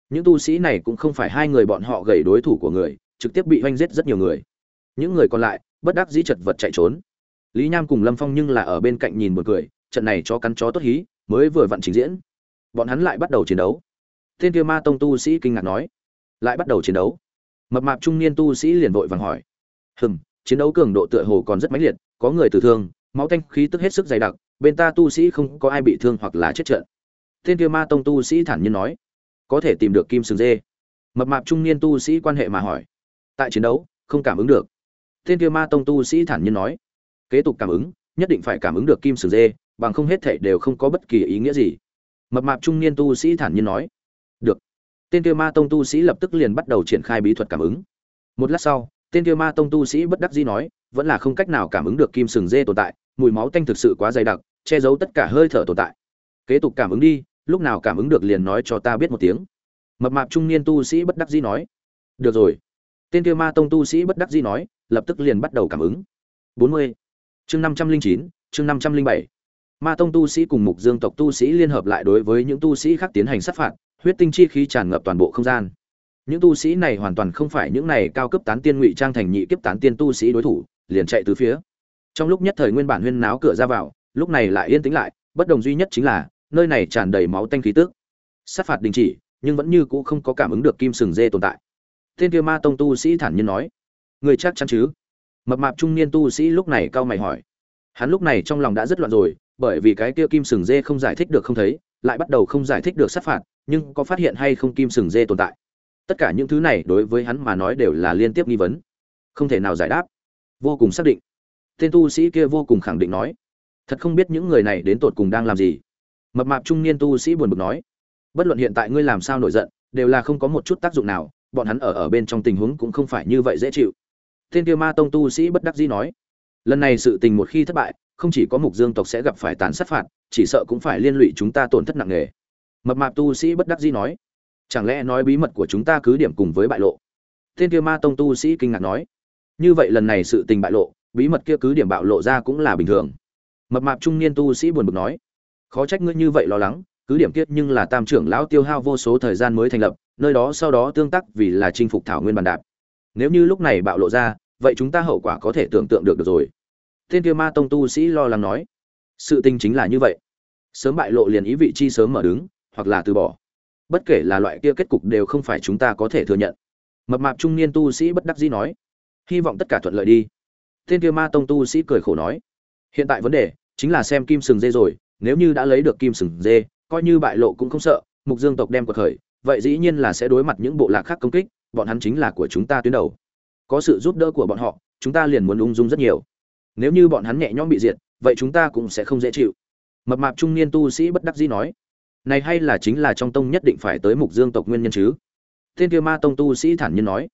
Những tu sĩ này cũng không phải hai người bọn họ gầy đối thủ của người, trực tiếp bị hoanh giết rất nhiều người. Những người còn lại bất đắc dĩ chật vật chạy trốn. Lý Nham cùng Lâm Phong nhưng là ở bên cạnh nhìn buồn cười, trận này chó cắn chó tốt hí, mới vừa vặn trình diễn. Bọn hắn lại bắt đầu chiến đấu. Tên kia Ma tông tu sĩ kinh ngạc nói, lại bắt đầu chiến đấu. Mập mạp trung niên tu sĩ liền vội vàng hỏi, chiến đấu cường độ tựa hồ còn rất mãnh liệt, có người tử thương, máu tanh khí tức hết sức dày đặc, bên ta tu sĩ không có ai bị thương hoặc là chết trận. Tên kia Ma tông tu sĩ thản nhiên nói, có thể tìm được kim sừng dê. Mập mạp trung niên tu sĩ quan hệ mà hỏi, tại chiến đấu không cảm ứng được. Tên kia Ma tông tu sĩ thản nhiên nói, kế tục cảm ứng, nhất định phải cảm ứng được kim sừng dê, bằng không hết thảy đều không có bất kỳ ý nghĩa gì. Mập mạp trung niên tu sĩ thản nhiên nói, được. Tên kia Ma tông tu sĩ lập tức liền bắt đầu triển khai bí thuật cảm ứng. Một lát sau, tên kia Ma tông tu sĩ bất đắc dĩ nói, vẫn là không cách nào cảm ứng được kim sừng dê tồn tại, mùi máu tanh thực sự quá dày đặc, che giấu tất cả hơi thở tồn tại. Kế tục cảm ứng đi, lúc nào cảm ứng được liền nói cho ta biết một tiếng. Mập mạp trung niên tu sĩ bất đắc dĩ nói, được rồi. Tên kia Ma tông tu sĩ bất đắc dĩ nói, lập tức liền bắt đầu cảm ứng. 40. Chương 509, chương 507. Ma tông tu sĩ cùng Mục Dương tộc tu sĩ liên hợp lại đối với những tu sĩ khác tiến hành sát phạt, huyết tinh chi khí tràn ngập toàn bộ không gian. Những tu sĩ này hoàn toàn không phải những này cao cấp tán tiên ngụy trang thành nhị kiếp tán tiên tu sĩ đối thủ, liền chạy từ phía. Trong lúc nhất thời nguyên bản huyên náo cửa ra vào, lúc này lại yên tĩnh lại, bất đồng duy nhất chính là nơi này tràn đầy máu tanh khí tức. Sát phạt đình chỉ, nhưng vẫn như cũ không có cảm ứng được kim sừng dê tồn tại. Tên kia Ma tông tu sĩ thản nhiên nói, người chắc chắn chứ? Mập mạp trung niên tu sĩ lúc này cau mày hỏi. Hắn lúc này trong lòng đã rất loạn rồi, bởi vì cái kia kim sừng dê không giải thích được không thấy, lại bắt đầu không giải thích được sát phạt, nhưng có phát hiện hay không kim sừng dê tồn tại. Tất cả những thứ này đối với hắn mà nói đều là liên tiếp nghi vấn, không thể nào giải đáp. Vô cùng xác định. Tên tu sĩ kia vô cùng khẳng định nói, thật không biết những người này đến tột cùng đang làm gì. Mập mạp trung niên tu sĩ buồn bực nói, bất luận hiện tại ngươi làm sao nổi giận, đều là không có một chút tác dụng nào, bọn hắn ở bên trong tình huống cũng không phải như vậy dễ chịu. Tên kia Ma tông tu sĩ bất đắc dĩ nói, lần này sự tình một khi thất bại, không chỉ có Mục Dương tộc sẽ gặp phải tàn sát phạt, chỉ sợ cũng phải liên lụy chúng ta tổn thất nặng nề. Mập mạp tu sĩ bất đắc dĩ nói, chẳng lẽ nói bí mật của chúng ta cứ điểm cùng với bại lộ? Tên kia Ma tông tu sĩ kinh ngạc nói, như vậy lần này sự tình bại lộ, bí mật kia cứ điểm bạo lộ ra cũng là bình thường. Mập mạp trung niên tu sĩ buồn bực nói, khó trách ngươi như vậy lo lắng, cứ điểm kia nhưng là Tam trưởng lão tiêu hao vô số thời gian mới thành lập, nơi đó sau đó tương tác vì là chinh phục thảo nguyên bàn đạp. Nếu như lúc này bạo lộ ra, vậy chúng ta hậu quả có thể tưởng tượng được rồi. Tên kia Ma tông tu sĩ lo lắng nói, sự tình chính là như vậy, sớm bại lộ liền ý vị chi sớm mở đứng, hoặc là từ bỏ. Bất kể là loại kia kết cục đều không phải chúng ta có thể thừa nhận. Mập mạp trung niên tu sĩ bất đắc dĩ nói, hy vọng tất cả thuận lợi đi. Tên kia Ma tông tu sĩ cười khổ nói, hiện tại vấn đề chính là xem kim sừng dê rồi, nếu như đã lấy được kim sừng dê, coi như bại lộ cũng không sợ, Mục Dương tộc đem quật khởi, vậy dĩ nhiên là sẽ đối mặt những bộ lạc khác công kích, bọn hắn chính là của chúng ta tuyến đầu. Có sự giúp đỡ của bọn họ, chúng ta liền muốn ung dung rất nhiều. Nếu như bọn hắn nhẹ nhõm bị diệt, vậy chúng ta cũng sẽ không dễ chịu. Mập mạp trung niên tu sĩ bất đắc dĩ nói, này hay là chính là trong tông nhất định phải tới Mục Dương tộc nguyên nhân chứ? Tên kia Ma tông tu sĩ thản nhiên nói,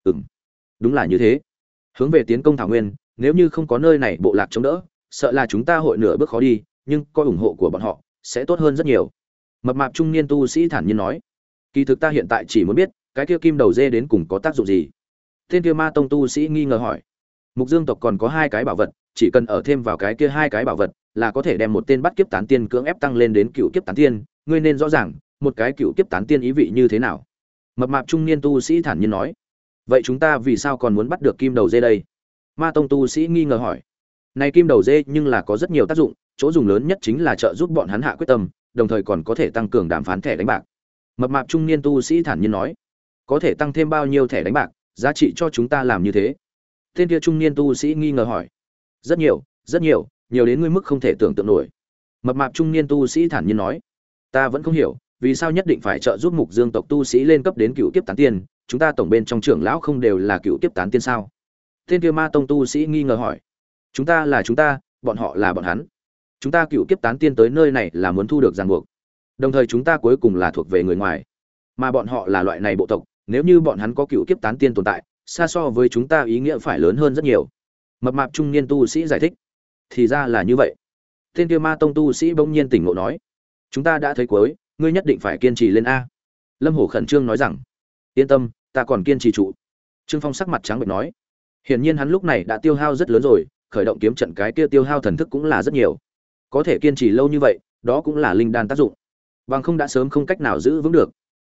đúng là như thế. Hướng về tiến công thảo nguyên, nếu như không có nơi này bộ lạc chống đỡ, sợ là chúng ta hội nửa bước khó đi, nhưng có ủng hộ của bọn họ sẽ tốt hơn rất nhiều. Mập mạp trung niên tu sĩ thản nhiên nói, kỳ thực ta hiện tại chỉ muốn biết cái kia kim đầu dê đến cùng có tác dụng gì. Tên kia Ma tông tu sĩ nghi ngờ hỏi, Mục Dương tộc còn có 2 cái bảo vật, chỉ cần ở thêm vào cái kia 2 cái bảo vật là có thể đem một tên bắt kiếp tán tiên cưỡng ép tăng lên đến cựu kiếp tán tiên, ngươi nên rõ ràng một cái cựu kiếp tán tiên ý vị như thế nào. Mập mạp trung niên tu sĩ thản nhiên nói, vậy chúng ta vì sao còn muốn bắt được kim đầu dê đây? Ma tông tu sĩ nghi ngờ hỏi, này kim đầu dê nhưng là có rất nhiều tác dụng, chỗ dùng lớn nhất chính là trợ giúp bọn hắn hạ quyết tâm, đồng thời còn có thể tăng cường đàm phán thẻ đánh bạc. Mập mạp trung niên tu sĩ thản nhiên nói, có thể tăng thêm bao nhiêu thẻ đánh bạc, giá trị cho chúng ta làm như thế? Tên kia trung niên tu sĩ nghi ngờ hỏi, rất nhiều, rất nhiều, nhiều đến ngươi mức không thể tưởng tượng nổi. Mập mạp trung niên tu sĩ thản nhiên nói, ta vẫn không hiểu, vì sao nhất định phải trợ giúp Mục Dương tộc tu sĩ lên cấp đến cựu kiếp tán tiên, chúng ta tổng bên trong trưởng lão không đều là cựu kiếp tán tiên sao? Tên kia Ma tông tu sĩ nghi ngờ hỏi, chúng ta là chúng ta, bọn họ là bọn hắn. Chúng ta cựu kiếp tán tiên tới nơi này là muốn thu được ràng buộc, đồng thời chúng ta cuối cùng là thuộc về người ngoài, mà bọn họ là loại này bộ tộc, nếu như bọn hắn có cựu kiếp tán tiên tồn tại, xa so với chúng ta ý nghĩa phải lớn hơn rất nhiều. Mập mạp trung niên tu sĩ giải thích, thì ra là như vậy. Tên kia Ma tông tu sĩ bỗng nhiên tỉnh ngộ nói, chúng ta đã thấy cuối, ngươi nhất định phải kiên trì lên a. Lâm Hổ khẩn trương nói rằng, yên tâm, ta còn kiên trì trụ. Trương Phong sắc mặt trắng bệch nói, hiển nhiên hắn lúc này đã tiêu hao rất lớn rồi, khởi động kiếm trận cái kia tiêu hao thần thức cũng là rất nhiều, có thể kiên trì lâu như vậy, đó cũng là linh đan tác dụng, bằng không đã sớm không cách nào giữ vững được.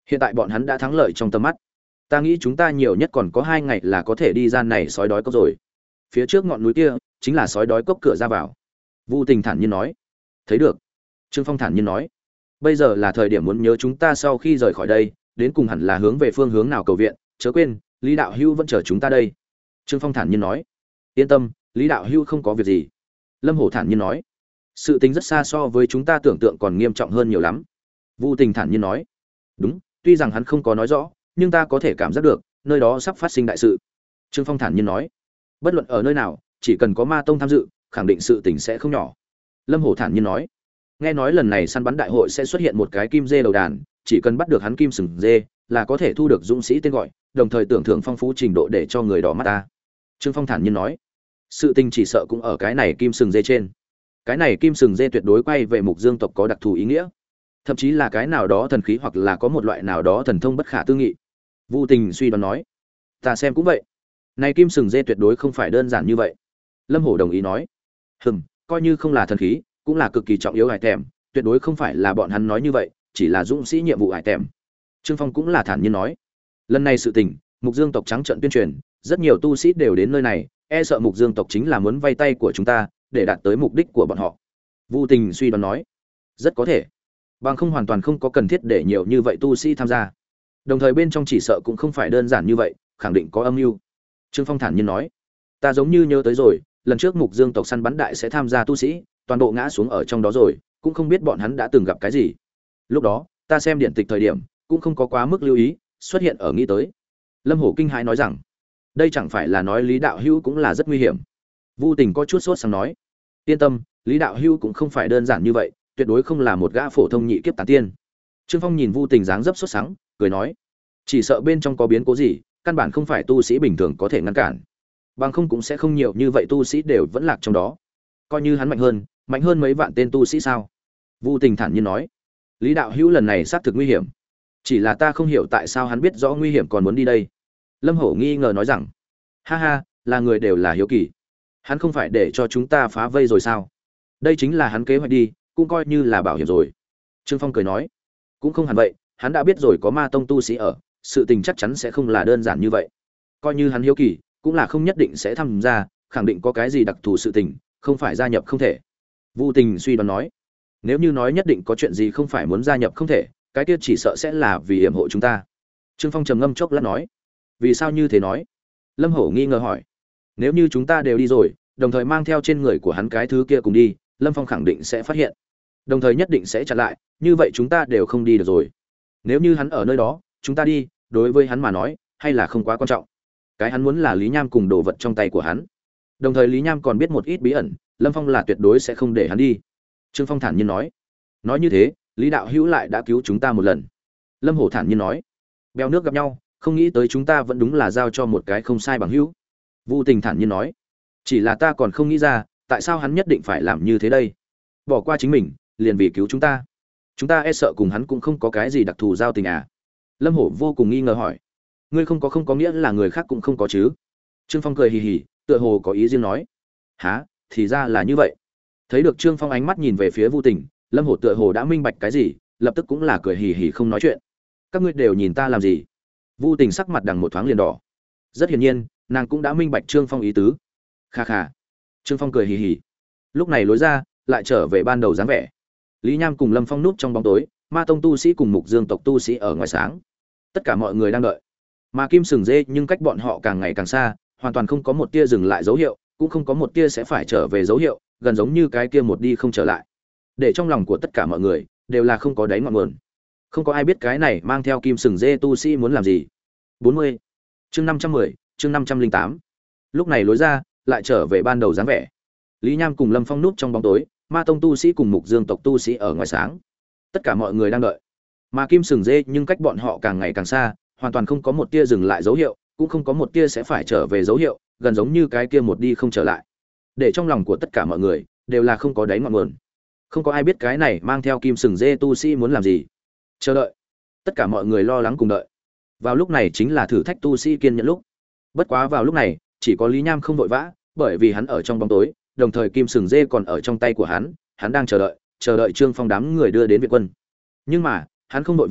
Hiện tại bọn hắn đã thắng lợi trong tầm mắt. Ta nghĩ chúng ta nhiều nhất còn có 2 ngày là có thể đi gian này sói đói cốc rồi. Phía trước ngọn núi kia chính là sói đói cốc cửa ra vào. Vu Tình thản nhiên nói. Thấy được. Trương Phong thản nhiên nói. Bây giờ là thời điểm muốn nhớ chúng ta sau khi rời khỏi đây, đến cùng hẳn là hướng về phương hướng nào cầu viện, chớ quên, Lý đạo hữu vẫn chờ chúng ta đây. Trương Phong thản nhiên nói. Yên tâm, Lý đạo hữu không có việc gì. Lâm Hổ thản nhiên nói. Sự tình rất xa so với chúng ta tưởng tượng còn nghiêm trọng hơn nhiều lắm. Vu Tình thản nhiên nói. Đúng, tuy rằng hắn không có nói rõ, nhưng ta có thể cảm giác được, nơi đó sắp phát sinh đại sự. Trương Phong thản nhiên nói. Bất luận ở nơi nào, chỉ cần có Ma Tông tham dự, khẳng định sự tình sẽ không nhỏ. Lâm Hổ thản nhiên nói. Nghe nói lần này săn bắn đại hội sẽ xuất hiện một cái kim dê đầu đàn, chỉ cần bắt được hắn kim sừng dê, là có thể thu được dũng sĩ tên gọi, đồng thời tưởng thưởng phong phú trình độ để cho người đỏ mắt ta. Trương Phong thản nhiên nói. Sự tình chỉ sợ cũng ở cái này kim sừng dê trên. Cái này kim sừng dê tuyệt đối quay về Mục Dương tộc có đặc thù ý nghĩa, thậm chí là cái nào đó thần khí hoặc là có một loại nào đó thần thông bất khả tư nghị. Vu Tình suy đoán nói. Ta xem cũng vậy. Này kim sừng dê tuyệt đối không phải đơn giản như vậy. Lâm Hổ đồng ý nói. Coi như không là thần khí, cũng là cực kỳ trọng yếu hải tèm, tuyệt đối không phải là bọn hắn nói như vậy, chỉ là dũng sĩ nhiệm vụ hải tèm. Trương Phong cũng là thản nhiên nói. Lần này sự tình, Mục Dương tộc trắng trợn tuyên truyền, rất nhiều tu sĩ đều đến nơi này, e sợ Mục Dương tộc chính là muốn vay tay của chúng ta, để đạt tới mục đích của bọn họ. Vu Tình suy đoán nói. Rất có thể. Bằng không hoàn toàn không có cần thiết để nhiều như vậy tu sĩ tham gia. Đồng thời bên trong chỉ sợ cũng không phải đơn giản như vậy, khẳng định có âm mưu. Trương Phong thản nhiên nói. Ta giống như nhớ tới rồi, lần trước Mục Dương tộc săn bắn đại sẽ tham gia tu sĩ, toàn bộ ngã xuống ở trong đó rồi, cũng không biết bọn hắn đã từng gặp cái gì. Lúc đó, ta xem điện tịch thời điểm, cũng không có quá mức lưu ý, xuất hiện ở nghĩ tới. Lâm Hổ kinh hãi nói rằng, đây chẳng phải là nói Lý đạo hữu cũng là rất nguy hiểm. Vu Tình có chút sốt sáng nói, yên tâm, Lý đạo hữu cũng không phải đơn giản như vậy, tuyệt đối không là một gã phổ thông nhị kiếp tán tiên. Trương Phong nhìn Vu Tình dáng dấp sốt sáng, cười nói, chỉ sợ bên trong có biến cố gì, căn bản không phải tu sĩ bình thường có thể ngăn cản. Bằng không cũng sẽ không nhiều như vậy tu sĩ đều vẫn lạc trong đó. Coi như hắn mạnh hơn mấy vạn tên tu sĩ sao? Vu Tình thản nhiên nói, Lý đạo hữu lần này xác thực nguy hiểm, chỉ là ta không hiểu tại sao hắn biết rõ nguy hiểm còn muốn đi đây. Lâm Hổ nghi ngờ nói rằng, ha ha, là người đều là hiếu kỳ, hắn không phải để cho chúng ta phá vây rồi sao? Đây chính là hắn kế hoạch đi, cũng coi như là bảo hiểm rồi. Trương Phong cười nói, cũng không hẳn vậy, hắn đã biết rồi có Ma Tông tu sĩ ở, sự tình chắc chắn sẽ không là đơn giản như vậy. Coi như hắn hiếu kỳ, cũng là không nhất định sẽ tham gia, khẳng định có cái gì đặc thù sự tình, không phải gia nhập không thể. Vu Tình suy đoán nói, nếu như nói nhất định có chuyện gì không phải muốn gia nhập không thể, cái kia chỉ sợ sẽ là vì yểm hộ chúng ta. Trương Phong trầm ngâm chốc lát nói, vì sao như thế nói? Lâm Hổ nghi ngờ hỏi, nếu như chúng ta đều đi rồi, đồng thời mang theo trên người của hắn cái thứ kia cùng đi, Lâm Phong khẳng định sẽ phát hiện, đồng thời nhất định sẽ chặn lại, như vậy chúng ta đều không đi được rồi. Nếu như hắn ở nơi đó, chúng ta đi, đối với hắn mà nói, hay là không quá quan trọng. Cái hắn muốn là Lý Nham cùng đồ vật trong tay của hắn. Đồng thời Lý Nham còn biết một ít bí ẩn, Lâm Phong là tuyệt đối sẽ không để hắn đi. Trương Phong thản nhiên nói. Nói như thế, Lý đạo hữu lại đã cứu chúng ta một lần. Lâm Hổ thản nhiên nói. Bèo nước gặp nhau, không nghĩ tới chúng ta vẫn đúng là giao cho một cái không sai bằng hữu. Vu Tình thản nhiên nói. Chỉ là ta còn không nghĩ ra, tại sao hắn nhất định phải làm như thế đây? Bỏ qua chính mình, liền vì cứu chúng ta. Chúng ta e sợ cùng hắn cũng không có cái gì đặc thù giao tình à? Lâm Hổ vô cùng nghi ngờ hỏi. Ngươi không có nghĩa là người khác cũng không có chứ? Trương Phong cười hì hì, tựa hồ có ý riêng nói. Hả, thì ra là như vậy. Thấy được Trương Phong ánh mắt nhìn về phía Vu Tình, Lâm Hổ tựa hồ đã minh bạch cái gì, lập tức cũng là cười hì hì không nói chuyện. Các ngươi đều nhìn ta làm gì? Vu Tình sắc mặt đằng một thoáng liền đỏ. Rất hiển nhiên, nàng cũng đã minh bạch Trương Phong ý tứ. Kha kha. Trương Phong cười hì hì. Lúc này lối ra, lại trở về ban đầu dáng vẻ. Lý Nham cùng Lâm Phong núp trong bóng tối, Ma Tông tu sĩ cùng Mục Dương tộc tu sĩ ở ngoài sáng. Tất cả mọi người đang đợi. Mà Kim Sừng Dê nhưng cách bọn họ càng ngày càng xa, hoàn toàn không có một tia dừng lại dấu hiệu, cũng không có một tia sẽ phải trở về dấu hiệu, gần giống như cái kia một đi không trở lại. Để trong lòng của tất cả mọi người đều là không có đáy ngọn nguồn. Không có ai biết cái này mang theo Kim Sừng Dê tu sĩ muốn làm gì. 40. Chương 510, chương 508. Lúc này lối ra, lại trở về ban đầu dáng vẻ. Lý Nham cùng Lâm Phong núp trong bóng tối, Ma Tông tu sĩ cùng Mục Dương tộc tu sĩ ở ngoài sáng. Tất cả mọi người đang đợi. Mà Kim Sừng Dê nhưng cách bọn họ càng ngày càng xa, hoàn toàn không có một tia dừng lại dấu hiệu, cũng không có một tia sẽ phải trở về dấu hiệu, gần giống như cái kia một đi không trở lại. Để trong lòng của tất cả mọi người đều là không có đáy ngọn nguồn. Không có ai biết cái này mang theo Kim Sừng Dê tu sĩ muốn làm gì. Chờ đợi. Tất cả mọi người lo lắng cùng đợi. Vào lúc này chính là thử thách tu sĩ kiên nhẫn lúc. Bất quá vào lúc này, chỉ có Lý Nham không vội vã, bởi vì hắn ở trong bóng tối, đồng thời Kim Sừng Dê còn ở trong tay của hắn đang chờ đợi Trương Phong đám người đưa đến viện quân. Nhưng mà, hắn không vội vã,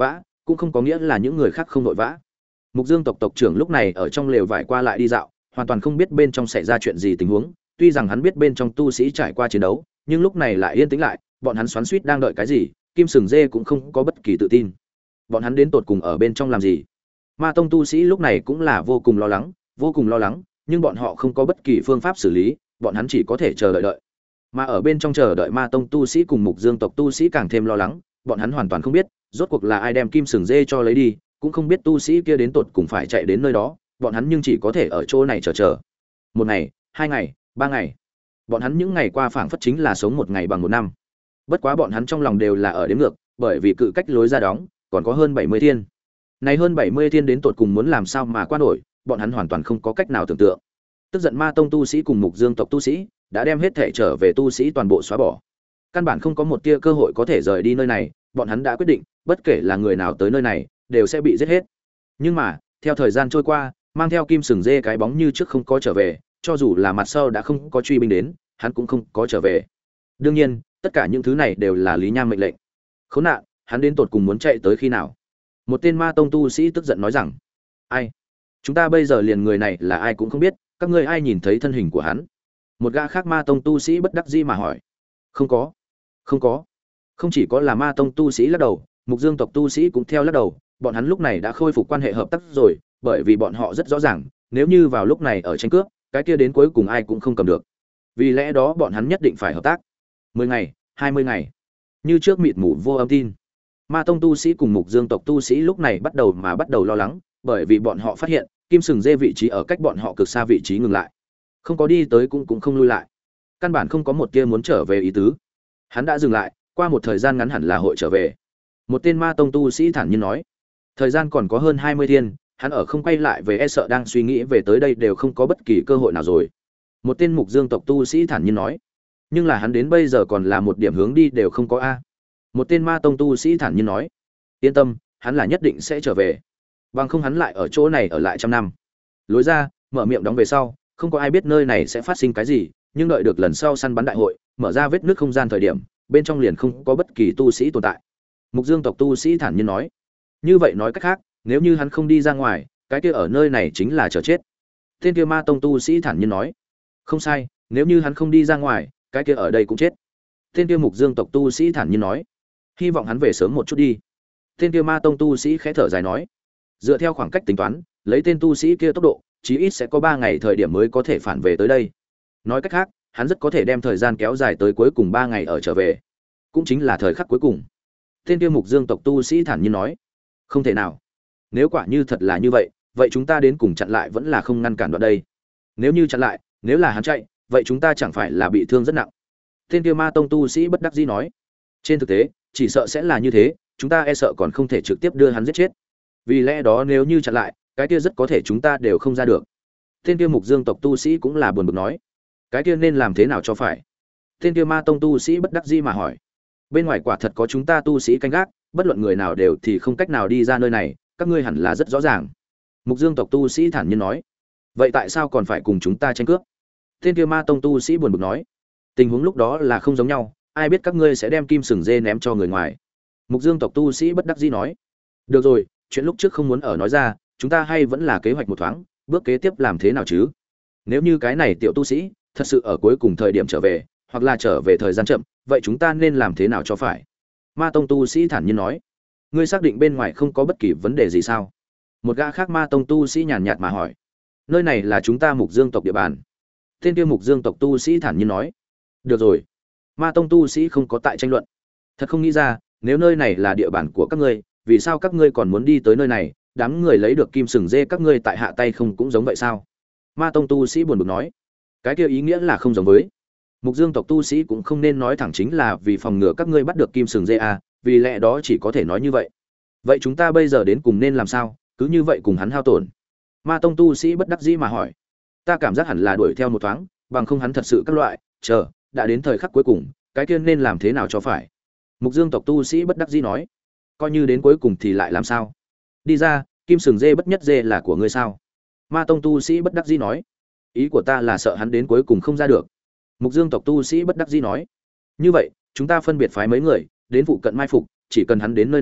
cũng không có nghĩa là những người khác không vội vã. Mục Dương tộc tộc trưởng lúc này ở trong lều vải qua lại đi dạo, hoàn toàn không biết bên trong xảy ra chuyện gì tình huống, tuy rằng hắn biết bên trong tu sĩ trải qua chiến đấu, nhưng lúc này lại yên tĩnh lại, bọn hắn xoắn xuýt đang đợi cái gì, Kim Sừng Dê cũng không có bất kỳ tự tin. Bọn hắn đến tột cùng ở bên trong làm gì? Ma tông tu sĩ lúc này cũng là vô cùng lo lắng, nhưng bọn họ không có bất kỳ phương pháp xử lý, bọn hắn chỉ có thể chờ đợi. Mà ở bên trong chờ đợi Ma tông tu sĩ cùng Mục Dương tộc tu sĩ càng thêm lo lắng, bọn hắn hoàn toàn không biết, rốt cuộc là ai đem Kim Sừng Dê cho lấy đi, cũng không biết tu sĩ kia đến tột cùng phải chạy đến nơi đó, bọn hắn nhưng chỉ có thể ở chỗ này chờ. Một ngày, 2 ngày, 3 ngày. Bọn hắn những ngày qua phảng phất chính là sống một ngày bằng một năm. Bất quá bọn hắn trong lòng đều là ở đếm ngược, bởi vì cự cách lối ra đóng, còn có hơn 70 thiên. Này hơn 70 thiên đến tột cùng muốn làm sao mà qua nổi, bọn hắn hoàn toàn không có cách nào tưởng tượng. Tức giận Ma tông tu sĩ cùng Mục Dương tộc tu sĩ đã đem hết thể trở về tu sĩ toàn bộ xóa bỏ. Căn bản không có một tia cơ hội có thể rời đi nơi này, bọn hắn đã quyết định, bất kể là người nào tới nơi này, đều sẽ bị giết hết. Nhưng mà, theo thời gian trôi qua, mang theo Kim Sừng Dê cái bóng như trước không có trở về, cho dù là mặt sau đã không có truy binh đến, hắn cũng không có trở về. Đương nhiên, tất cả những thứ này đều là Lý Nham mệnh lệnh. Khốn nạn, hắn đến tột cùng muốn chạy tới khi nào? Một tên Ma tông tu sĩ tức giận nói rằng, ai? Chúng ta bây giờ liền người này là ai cũng không biết, các ngươi ai nhìn thấy thân hình của hắn? Một gã khác Ma tông tu sĩ bất đắc dĩ mà hỏi. Không có. Không chỉ có là Ma tông tu sĩ lắc đầu, Mục Dương tộc tu sĩ cũng theo lắc đầu, bọn hắn lúc này đã khôi phục quan hệ hợp tác rồi, bởi vì bọn họ rất rõ ràng, nếu như vào lúc này ở tranh cướp, cái kia đến cuối cùng ai cũng không cầm được. Vì lẽ đó bọn hắn nhất định phải hợp tác. 10 ngày, 20 ngày. Như trước mịt mù vô âm tin. Ma tông tu sĩ cùng Mục Dương tộc tu sĩ lúc này bắt đầu lo lắng, bởi vì bọn họ phát hiện, Kim Sừng Dê vị trí ở cách bọn họ cực xa vị trí ngừng lại. Không có đi tới cũng không lui lại. Căn bản không có một tia muốn trở về ý tứ. Hắn đã dừng lại, qua một thời gian ngắn hẳn là hội trở về. Một tên Ma tông tu sĩ thản nhiên nói, thời gian còn có hơn 20 thiên, hắn ở không quay lại về e sợ đang suy nghĩ về tới đây đều không có bất kỳ cơ hội nào rồi. Một tên Mục Dương tộc tu sĩ thản nhiên nói, nhưng là hắn đến bây giờ còn là một điểm hướng đi đều không có a. Một tên Ma tông tu sĩ thản nhiên nói, yên tâm, hắn là nhất định sẽ trở về, bằng không hắn lại ở chỗ này ở lại trăm năm. Lối ra mở miệng đóng về sau, không có ai biết nơi này sẽ phát sinh cái gì, nhưng đợi được lần sau săn bắn đại hội mở ra vết nứt không gian thời điểm, bên trong liền không có bất kỳ tu sĩ tồn tại. Mục Dương tộc tu sĩ thản nhiên nói, như vậy nói cách khác, nếu như hắn không đi ra ngoài, cái kia ở nơi này chính là chờ chết. Tên kia Ma tông tu sĩ thản nhiên nói, không sai, nếu như hắn không đi ra ngoài, cái kia ở đây cũng chết. Tên kia Mục Dương tộc tu sĩ thản nhiên nói, hy vọng hắn về sớm một chút đi. Tên kia Ma tông tu sĩ khẽ thở dài nói, dựa theo khoảng cách tính toán, lấy tên tu sĩ kia tốc độ, chí ít sẽ có 3 ngày thời điểm mới có thể phản về tới đây. Nói cách khác, hắn rất có thể đem thời gian kéo dài tới cuối cùng 3 ngày ở trở về, cũng chính là thời khắc cuối cùng. Tên kia Mục Dương tộc tu sĩ thản nhiên nói, không thể nào. Nếu quả như thật là như vậy, vậy chúng ta đến cùng chặn lại vẫn là không ngăn cản đoạn đây. Nếu như chặn lại, nếu là hắn chạy, vậy chúng ta chẳng phải là bị thương rất nặng. Tên kia Ma tông tu sĩ bất đắc dĩ nói, trên thực tế, chỉ sợ sẽ là như thế, chúng ta e sợ còn không thể trực tiếp đưa hắn giết chết. Vì lẽ đó nếu như chặn lại, cái kia rất có thể chúng ta đều không ra được. Tên kia Mục Dương tộc tu sĩ cũng là buồn bực nói, cái kia nên làm thế nào cho phải. Tên kia Ma tông tu sĩ bất đắc dĩ mà hỏi, bên ngoài quả thật có chúng ta tu sĩ canh gác, bất luận người nào đều thì không cách nào đi ra nơi này, các ngươi hẳn là rất rõ ràng. Mục Dương tộc tu sĩ thản nhiên nói, vậy tại sao còn phải cùng chúng ta tranh cướp? Tên kia Ma tông tu sĩ buồn bực nói, tình huống lúc đó là không giống nhau, ai biết các ngươi sẽ đem Kim Sừng Dê ném cho người ngoài. Mục Dương tộc tu sĩ bất đắc dĩ nói, được rồi, chuyện lúc trước không muốn ở nói ra, chúng ta hay vẫn là kế hoạch một thoáng, bước kế tiếp làm thế nào chứ? Nếu như cái này tiểu tu sĩ thật sự ở cuối cùng thời điểm trở về, hoặc là trở về thời gian chậm, vậy chúng ta nên làm thế nào cho phải? Ma tông tu sĩ thản nhiên nói, ngươi xác định bên ngoài không có bất kỳ vấn đề gì sao? Một gã khác Ma tông tu sĩ nhàn nhạt mà hỏi, nơi này là chúng ta Mục Dương tộc địa bàn. Tên kia Mục Dương tộc tu sĩ thản nhiên nói, được rồi. Ma tông tu sĩ không có tại tranh luận. Thật không nghĩ ra, nếu nơi này là địa bàn của các ngươi, vì sao các ngươi còn muốn đi tới nơi này? Đám người lấy được Kim Sừng Dê các ngươi tại hạ tay không cũng giống vậy sao? Ma tông tu sĩ buồn bực nói, cái kia ý nghĩa là không giống với. Mục Dương tộc tu sĩ cũng không nên nói thẳng chính là vì phòng ngừa các ngươi bắt được Kim Sừng Dê à, vì lẽ đó chỉ có thể nói như vậy. Vậy chúng ta bây giờ đến cùng nên làm sao? Cứ như vậy cùng hắn hao tổn. Ma tông tu sĩ bất đắc dĩ mà hỏi, ta cảm giác hẳn là đuổi theo một thoáng, bằng không hắn thật sự các loại, chờ, đã đến thời khắc cuối cùng, cái kia nên làm thế nào cho phải? Mục Dương tộc tu sĩ bất đắc dĩ nói, coi như đến cuối cùng thì lại làm sao? Đi ra, Kim Sừng Dê bất nhất dê là của ngươi sao? Ma tông tu sĩ bất đắc dĩ nói, ý của ta là sợ hắn đến cuối cùng không ra được. Mục Dương tộc tu sĩ bất đắc dĩ nói, như vậy chúng ta phân biệt phái mấy người đến phụ cận mai phục, chỉ cần hắn đến nơi này,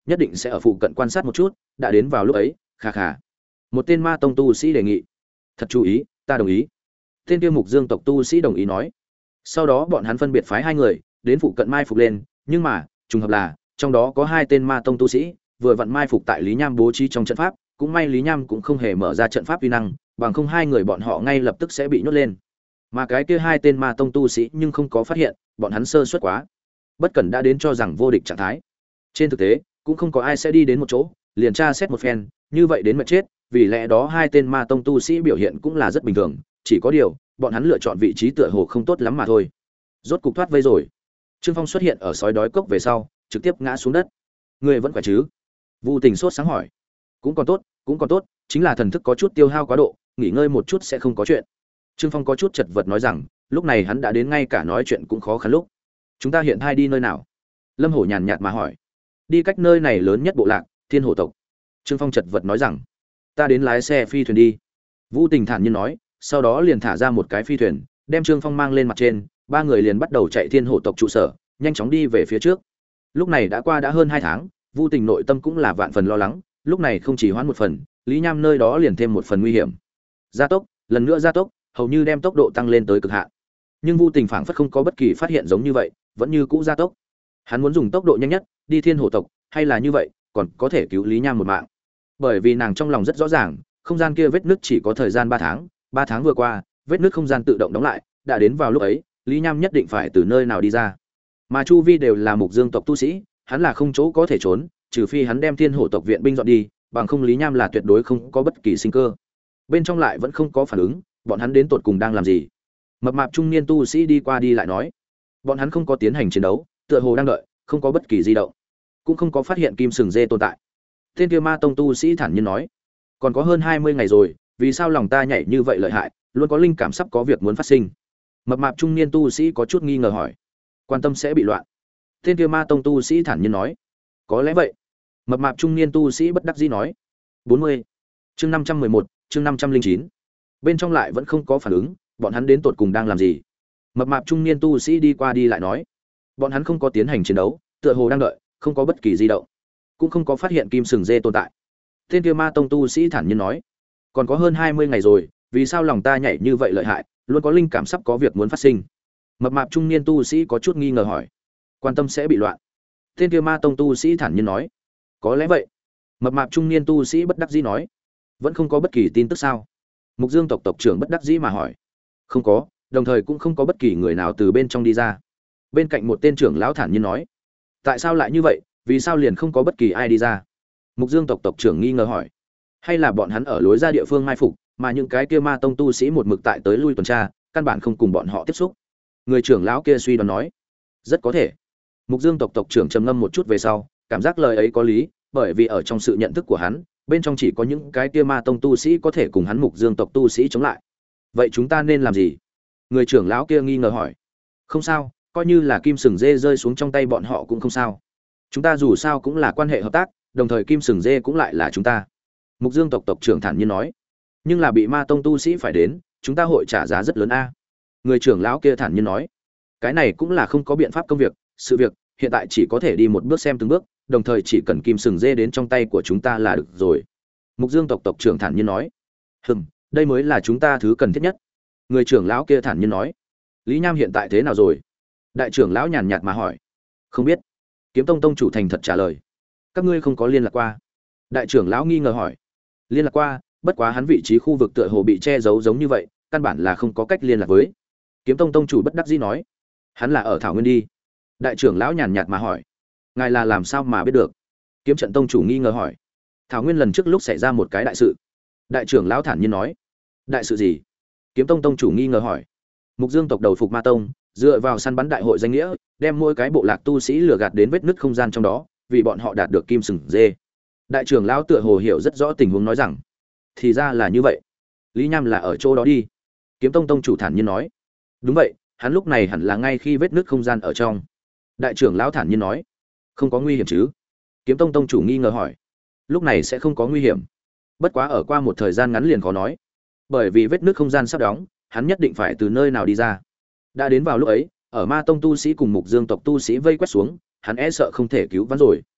nhất định sẽ ở phụ cận quan sát một chút, đã đến vào lúc ấy, khà khà. Một tên ma tông tu sĩ đề nghị. Thật chú ý, ta đồng ý. Tên kia Mục Dương tộc tu sĩ đồng ý nói. Sau đó bọn hắn phân biệt phái hai người đến phụ cận mai phục lên, nhưng mà trùng hợp là trong đó có hai tên ma tông tu sĩ vừa vặn mai phục tại Lý Nham bố trí trong trận pháp, cũng may Lý Nham cũng không hề mở ra trận pháp uy năng, bằng không hai người bọn họ ngay lập tức sẽ bị nhốt lên. Mà cái kia hai tên ma tông tu sĩ nhưng không có phát hiện, bọn hắn sơ suất quá, bất cẩn đã đến cho rằng vô địch trạng thái. Trên thực tế, cũng không có ai sẽ đi đến một chỗ, liền tra xét một phen, như vậy đến mà chết, vì lẽ đó hai tên ma tông tu sĩ biểu hiện cũng là rất bình thường, chỉ có điều, bọn hắn lựa chọn vị trí tựa hồ không tốt lắm mà thôi. Rốt cục thoát vây rồi. Trương Phong xuất hiện ở sói đói cốc về sau, trực tiếp ngã xuống đất. Người vẫn khỏe chứ? Vu Tình sốt sáng hỏi. Cũng còn tốt, cũng còn tốt, chính là thần thức có chút tiêu hao quá độ, nghỉ ngơi một chút sẽ không có chuyện. Trương Phong có chút chật vật nói rằng, lúc này hắn đã đến ngay cả nói chuyện cũng khó khăn lúc. Chúng ta hiện tại đi nơi nào? Lâm Hổ nhàn nhạt mà hỏi. Đi cách nơi này lớn nhất bộ lạc, Thiên Hổ tộc. Trương Phong chật vật nói rằng, ta đến lái xe phi thuyền đi. Vu Tình thản nhiên nói, sau đó liền thả ra một cái phi thuyền, đem Trương Phong mang lên mặt trên, ba người liền bắt đầu chạy Thiên Hổ tộc trụ sở, nhanh chóng đi về phía trước. Lúc này đã qua đã hơn 2 tháng, Vu Tình nội tâm cũng là vạn phần lo lắng, lúc này không chỉ hoãn một phần, Lý Nham nơi đó liền thêm một phần nguy hiểm. Gia tốc, lần nữa gia tốc, hầu như đem tốc độ tăng lên tới cực hạn. Nhưng Vu Tình phảng phất không có bất kỳ phát hiện giống như vậy, vẫn như cũ gia tốc. Hắn muốn dùng tốc độ nhanh nhất đi Thiên Hổ tộc, hay là như vậy, còn có thể cứu Lý Nham một mạng. Bởi vì nàng trong lòng rất rõ ràng, không gian kia vết nứt chỉ có thời gian 3 tháng, 3 tháng vừa qua, vết nứt không gian tự động đóng lại, đã đến vào lúc ấy, Lý Nham nhất định phải từ nơi nào đi ra. Mà chu vi đều là Mục Dương tộc tu sĩ, hắn là không chỗ có thể trốn, trừ phi hắn đem Thiên Hổ tộc viện binh dọn đi, bằng không Lý Nham là tuyệt đối không có bất kỳ sinh cơ. Bên trong lại vẫn không có phản ứng, bọn hắn đến tột cùng đang làm gì? Mập mạp trung niên tu sĩ đi qua đi lại nói, bọn hắn không có tiến hành chiến đấu, tựa hồ đang đợi, không có bất kỳ di động, cũng không có phát hiện kim sừng dê tồn tại. Tên kia ma tông tu sĩ thản nhiên nói, còn có hơn 20 ngày rồi, vì sao lòng ta nhảy như vậy lợi hại, luôn có linh cảm sắp có việc muốn phát sinh. Mập mạp trung niên tu sĩ có chút nghi ngờ hỏi, quan tâm sẽ bị loạn. Tên kia ma tông tu sĩ thản nhiên nói, có lẽ vậy. Mập mạp trung niên tu sĩ bất đắc dĩ nói, 40. Chương 511, chương 509. Bên trong lại vẫn không có phản ứng, bọn hắn đến tột cùng đang làm gì? Mập mạp trung niên tu sĩ đi qua đi lại nói, bọn hắn không có tiến hành chiến đấu, tựa hồ đang đợi, không có bất kỳ di động, cũng không có phát hiện kim sừng dê tồn tại. Tên kia ma tông tu sĩ thản nhiên nói, còn có hơn 20 ngày rồi, vì sao lòng ta nhảy như vậy lợi hại, luôn có linh cảm sắp có việc muốn phát sinh. Mập mạp trung niên tu sĩ có chút nghi ngờ hỏi, quan tâm sẽ bị loạn. Tên kia ma tông tu sĩ thản nhiên nói, có lẽ vậy. Mập mạp trung niên tu sĩ bất đắc dĩ nói, vẫn không có bất kỳ tin tức sao? Mục Dương tộc tộc trưởng bất đắc dĩ mà hỏi, không có, đồng thời cũng không có bất kỳ người nào từ bên trong đi ra. Bên cạnh một tên trưởng lão thản nhiên nói, tại sao lại như vậy, vì sao liền không có bất kỳ ai đi ra? Mục Dương tộc tộc trưởng nghi ngờ hỏi, hay là bọn hắn ở lối ra địa phương mai phục, mà những cái kia ma tông tu sĩ một mực tại tới lui tuần tra, căn bản không cùng bọn họ tiếp xúc. Người trưởng lão kia suy đoán nói, rất có thể. Mục Dương tộc tộc trưởng trầm ngâm một chút về sau, cảm giác lời ấy có lý, bởi vì ở trong sự nhận thức của hắn, bên trong chỉ có những cái kia ma tông tu sĩ có thể cùng hắn Mục Dương tộc tu sĩ chống lại. Vậy chúng ta nên làm gì? Người trưởng lão kia nghi ngờ hỏi. Không sao, coi như là kim sừng dê rơi xuống trong tay bọn họ cũng không sao. Chúng ta dù sao cũng là quan hệ hợp tác, đồng thời kim sừng dê cũng lại là chúng ta. Mục Dương tộc tộc trưởng thản nhiên nói. Nhưng là bị ma tông tu sĩ phải đến, chúng ta hội trả giá rất lớn a. Người trưởng lão kia thản nhiên nói. Cái này cũng là không có biện pháp công việc, sự việc hiện tại chỉ có thể đi một bước xem từng bước, đồng thời chỉ cần kim sừng dê đến trong tay của chúng ta là được rồi. Mục Dương tộc tộc trưởng thản nhiên nói. Đây mới là chúng ta thứ cần thiết nhất. Người trưởng lão kia thản nhiên nói. Lý Nham hiện tại thế nào rồi? Đại trưởng lão nhàn nhạt mà hỏi. Không biết. Kiếm Tông tông chủ thành thật trả lời. Các ngươi không có liên lạc qua? Đại trưởng lão nghi ngờ hỏi. Liên lạc qua, bất quá hắn vị trí khu vực tựa hồ bị che giấu giống như vậy, căn bản là không có cách liên lạc với. Kiếm Tông tông chủ bất đắc dĩ nói. Hắn là ở Thảo Nguyên đi. Đại trưởng lão nhàn nhạt mà hỏi. Ngài là làm sao mà biết được? Kiếm Trận tông chủ nghi ngờ hỏi. Thảo Nguyên lần trước lúc xảy ra một cái đại sự. Đại trưởng lão thản nhiên nói. Đại sự gì? Kiếm Tông tông chủ nghi ngờ hỏi. Mục Dương tộc đầu phục Ma tông, dựa vào săn bắn đại hội danh nghĩa, đem mỗi cái bộ lạc tu sĩ lừa gạt đến vết nứt không gian trong đó, vì bọn họ đạt được kim sừng dê. Đại trưởng lão tựa hồ hiểu rất rõ tình huống nói rằng, thì ra là như vậy. Lý Nham là ở chỗ đó đi. Kiếm Tông tông chủ thản nhiên nói. Đúng vậy, hắn lúc này hẳn là ngay khi vết nứt không gian ở trong. Đại trưởng lão thản nhiên nói. Không có nguy hiểm chứ? Kiếm Tông tông chủ nghi ngờ hỏi. Lúc này sẽ không có nguy hiểm. Bất quá ở qua một thời gian ngắn liền khó nói. Bởi vì vết nứt không gian sắp đóng, hắn nhất định phải từ nơi nào đi ra. Đã đến vào lúc ấy, ở Ma tông tu sĩ cùng Mục Dương tộc tu sĩ vây quét xuống, hắn e sợ không thể cứu vãn rồi.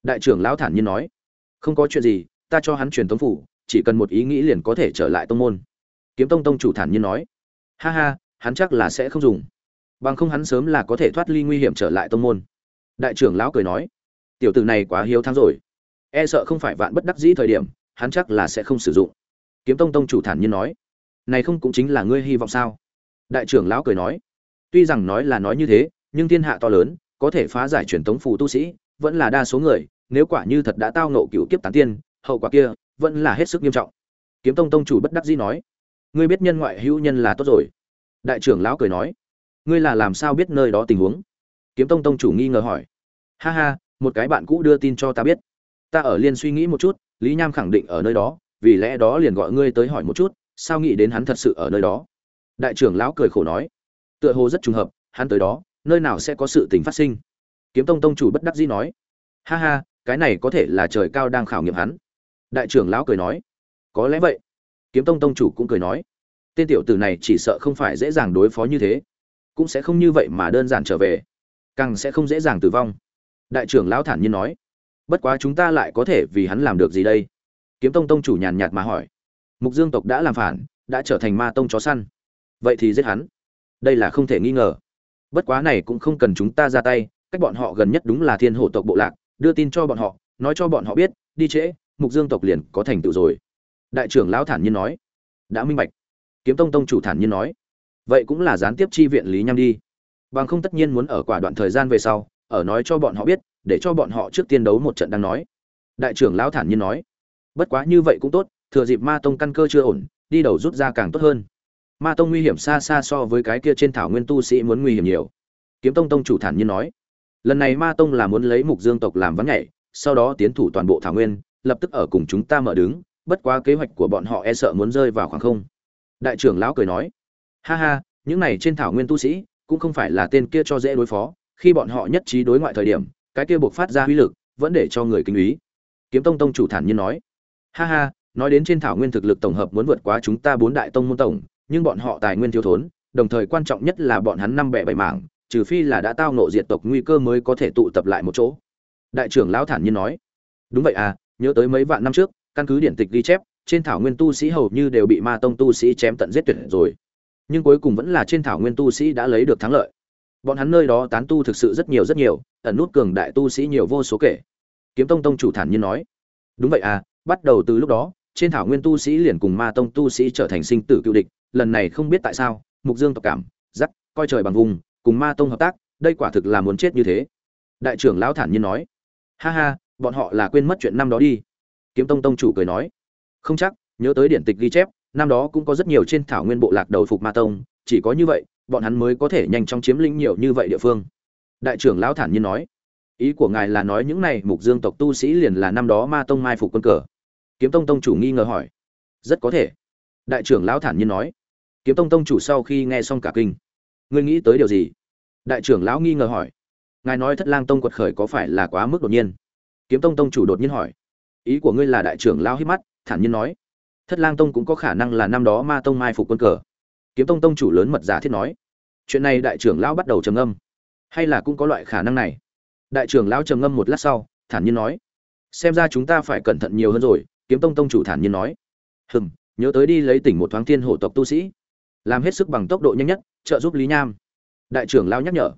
Đại trưởng lão thản nhiên nói. Không có chuyện gì, ta cho hắn truyền tống phủ, chỉ cần một ý nghĩ liền có thể trở lại tông môn. Kiếm tông tông chủ thản nhiên nói. Ha ha, hắn chắc là sẽ không dùng, bằng không hắn sớm là có thể thoát ly nguy hiểm trở lại tông môn. Đại trưởng lão cười nói. Tiểu tử này quá hiếu thắng rồi, e sợ không phải vạn bất đắc dĩ thời điểm, hắn chắc là sẽ không sử dụng. Kiếm tông tông chủ thản nhiên nói. Này không cũng chính là ngươi hy vọng sao? Đại trưởng lão cười nói. Tuy rằng nói là nói như thế, nhưng thiên hạ to lớn, có thể phá giải truyền tống phù tu sĩ vẫn là đa số người, nếu quả như thật đã tao ngộ cửu kiếp tán tiên, hậu quả kia vẫn là hết sức nghiêm trọng. Kiếm tông tông chủ bất đắc dĩ nói. Ngươi biết nhân ngoại hữu nhân là tốt rồi. Đại trưởng lão cười nói. Ngươi là làm sao biết nơi đó tình huống? Kiếm tông tông chủ nghi ngờ hỏi. Ha ha, một cái bạn cũ đưa tin cho ta biết. Ta ở liên suy nghĩ một chút, Lý Nham khẳng định ở nơi đó, vì lẽ đó liền gọi ngươi tới hỏi một chút, sao nghĩ đến hắn thật sự ở nơi đó. Đại trưởng lão cười khổ nói. Tựa hồ rất trùng hợp, hắn tới đó, nơi nào sẽ có sự tình phát sinh. Kiếm tông tông chủ bất đắc dĩ nói. Ha ha, cái này có thể là trời cao đang khảo nghiệm hắn. Đại trưởng lão cười nói. Có lẽ vậy. Kiếm tông tông chủ cũng cười nói. Tên tiểu tử này chỉ sợ không phải dễ dàng đối phó như thế, cũng sẽ không như vậy mà đơn giản trở về, càng sẽ không dễ dàng tử vong. Đại trưởng lão thản nhiên nói. Bất quá chúng ta lại có thể vì hắn làm được gì đây? Kiếm tông tông chủ nhàn nhạt mà hỏi. Mục Dương tộc đã làm phản, đã trở thành ma tông chó săn, vậy thì giết hắn, đây là không thể nghi ngờ. Bất quá này cũng không cần chúng ta ra tay, cách bọn họ gần nhất đúng là Thiên Hổ tộc bộ lạc, đưa tin cho bọn họ, nói cho bọn họ biết, đi trễ, Mục Dương tộc liền có thành tựu rồi. Đại trưởng lão thản nhiên nói. Đã minh bạch. Kiếm tông tông chủ thản nhiên nói. Vậy cũng là gián tiếp chi viện Lý Nham đi, bằng không tất nhiên muốn ở quả đoạn thời gian về sau, ở nói cho bọn họ biết, để cho bọn họ trước tiên đấu một trận đang nói. Đại trưởng lão thản nhiên nói. Bất quá như vậy cũng tốt, thừa dịp ma tông căn cơ chưa ổn, đi đầu rút ra càng tốt hơn. Ma tông nguy hiểm xa xa so với cái kia trên thảo nguyên tu sĩ muốn nguy hiểm nhiều. Kiếm tông tông chủ thản nhiên nói. Lần này ma tông là muốn lấy Mục Dương tộc làm ván nhảy, sau đó tiến thủ toàn bộ thảo nguyên, lập tức ở cùng chúng ta mở đứng, bất quá kế hoạch của bọn họ e sợ muốn rơi vào khoảng không. Đại trưởng lão cười nói. Ha ha, những này trên thảo nguyên tu sĩ cũng không phải là tên kia cho dễ đối phó, khi bọn họ nhất trí đối ngoại thời điểm, cái kia buộc phát ra uy lực vẫn để cho người kinh úy. Kiếm tông tông chủ thản nhiên nói. Ha ha, nói đến trên thảo nguyên thực lực tổng hợp muốn vượt quá chúng ta 4 đại tông môn tổng, nhưng bọn họ tài nguyên thiếu thốn, đồng thời quan trọng nhất là bọn hắn năm bè bảy mảng, trừ phi là đã tao ngộ diệt tộc nguy cơ mới có thể tụ tập lại một chỗ. Đại trưởng lão thản nhiên nói. Đúng vậy à, nhớ tới mấy vạn năm trước, căn cứ điển tịch ghi chép, trên thảo nguyên tu sĩ hầu như đều bị ma tông tu sĩ chém tận giết tuyệt rồi, nhưng cuối cùng vẫn là trên thảo nguyên tu sĩ đã lấy được thắng lợi. Bọn hắn nơi đó tán tu thực sự rất nhiều, ẩn nút cường đại tu sĩ nhiều vô số kể. Kiếm tông tông chủ thản nhiên nói. Đúng vậy à, bắt đầu từ lúc đó, trên thảo nguyên tu sĩ liền cùng ma tông tu sĩ trở thành sinh tử cựu địch. Lần này không biết tại sao, Mục Dương tộc cảm giác coi trời bằng vùng, cùng ma tông hợp tác, đây quả thực là muốn chết như thế. Đại trưởng lão thản nhiên nói. Ha ha, bọn họ là quên mất chuyện năm đó đi. Kiếm tông tông chủ cười nói. Không chắc, nhớ tới điển tịch ghi chép, năm đó cũng có rất nhiều trên thảo nguyên bộ lạc đầu phục ma tông, chỉ có như vậy bọn hắn mới có thể nhanh chóng chiếm lĩnh nhiều như vậy địa phương. Đại trưởng lão thản nhiên nói. Ý của ngài là nói những này Mục Dương tộc tu sĩ liền là năm đó ma tông mai phục quân cờ? Kiếm tông tông chủ nghi ngờ hỏi. Rất có thể. Đại trưởng lão thản nhiên nói. Kiếm tông tông chủ sau khi nghe xong cả kinh. Ngươi nghĩ tới điều gì? Đại trưởng lão nghi ngờ hỏi. Ngài nói Thất Lang tông quật khởi có phải là quá mức đột nhiên? Kiếm tông tông chủ đột nhiên hỏi. Ý của ngươi là? Đại trưởng lão hít mắt thản nhiên nói. Thất Lang tông cũng có khả năng là năm đó ma tông mai phục quân cờ. Kiếm tông tông chủ lớn mật giả thiết nói. Chuyện này đại trưởng lão bắt đầu trầm ngâm. Hay là cũng có loại khả năng này? Đại trưởng lão trầm ngâm một lát sau thản nhiên nói. Xem ra chúng ta phải cẩn thận nhiều hơn rồi. Kiếm tông tông chủ thản nhiên nói. Nhớ tới đi lấy tỉnh một thoáng Thiên Hổ tộc tu sĩ, làm hết sức bằng tốc độ nhanh nhất trợ giúp Lý Nham. Đại trưởng lão nhắc nhở.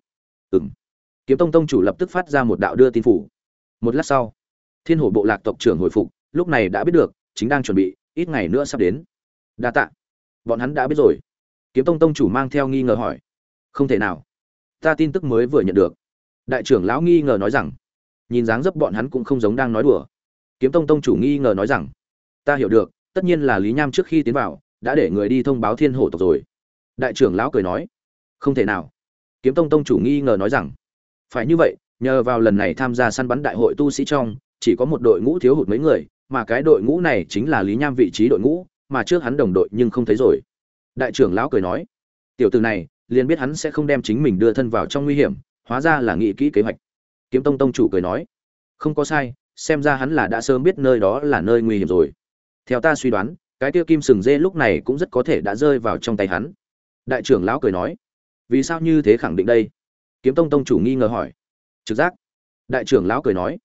Kiếm tông tông chủ lập tức phát ra một đạo đưa tin phủ. Một lát sau, Thiên Hổ bộ lạc tộc trưởng hồi phục, lúc này đã biết được, chính đang chuẩn bị, ít ngày nữa sắp đến. Đa tạ. Bọn hắn đã biết rồi. Kiếm tông tông chủ mang theo nghi ngờ hỏi. Không thể nào, ta tin tức mới vừa nhận được. Đại trưởng lão nghi ngờ nói rằng. Nhìn dáng dấp bọn hắn cũng không giống đang nói đùa. Kiếm tông tông chủ nghi ngờ nói rằng. Ta hiểu được, tất nhiên là Lý Nham trước khi tiến vào đã để người đi thông báo Thiên Hổ tộc rồi. Đại trưởng lão cười nói. Không thể nào. Kiếm tông tông chủ nghi ngờ nói rằng. Phải như vậy, nhờ vào lần này tham gia săn bắn đại hội tu sĩ trong, chỉ có một đội ngũ thiếu hụt mấy người, mà cái đội ngũ này chính là Lý Nham vị trí đội ngũ, mà trước hắn đồng đội nhưng không thấy rồi. Đại trưởng lão cười nói. Tiểu tử này liền biết hắn sẽ không đem chính mình đưa thân vào trong nguy hiểm, hóa ra là nghĩ kỹ kế hoạch. Kiếm tông tông chủ cười nói. Không có sai, xem ra hắn là đã sớm biết nơi đó là nơi nguy hiểm rồi. Theo ta suy đoán, cái tiêu kim sừng dê lúc này cũng rất có thể đã rơi vào trong tay hắn. Đại trưởng lão cười nói. Vì sao như thế khẳng định đây? Kiếm tông tông chủ nghi ngờ hỏi. Trực giác. Đại trưởng lão cười nói.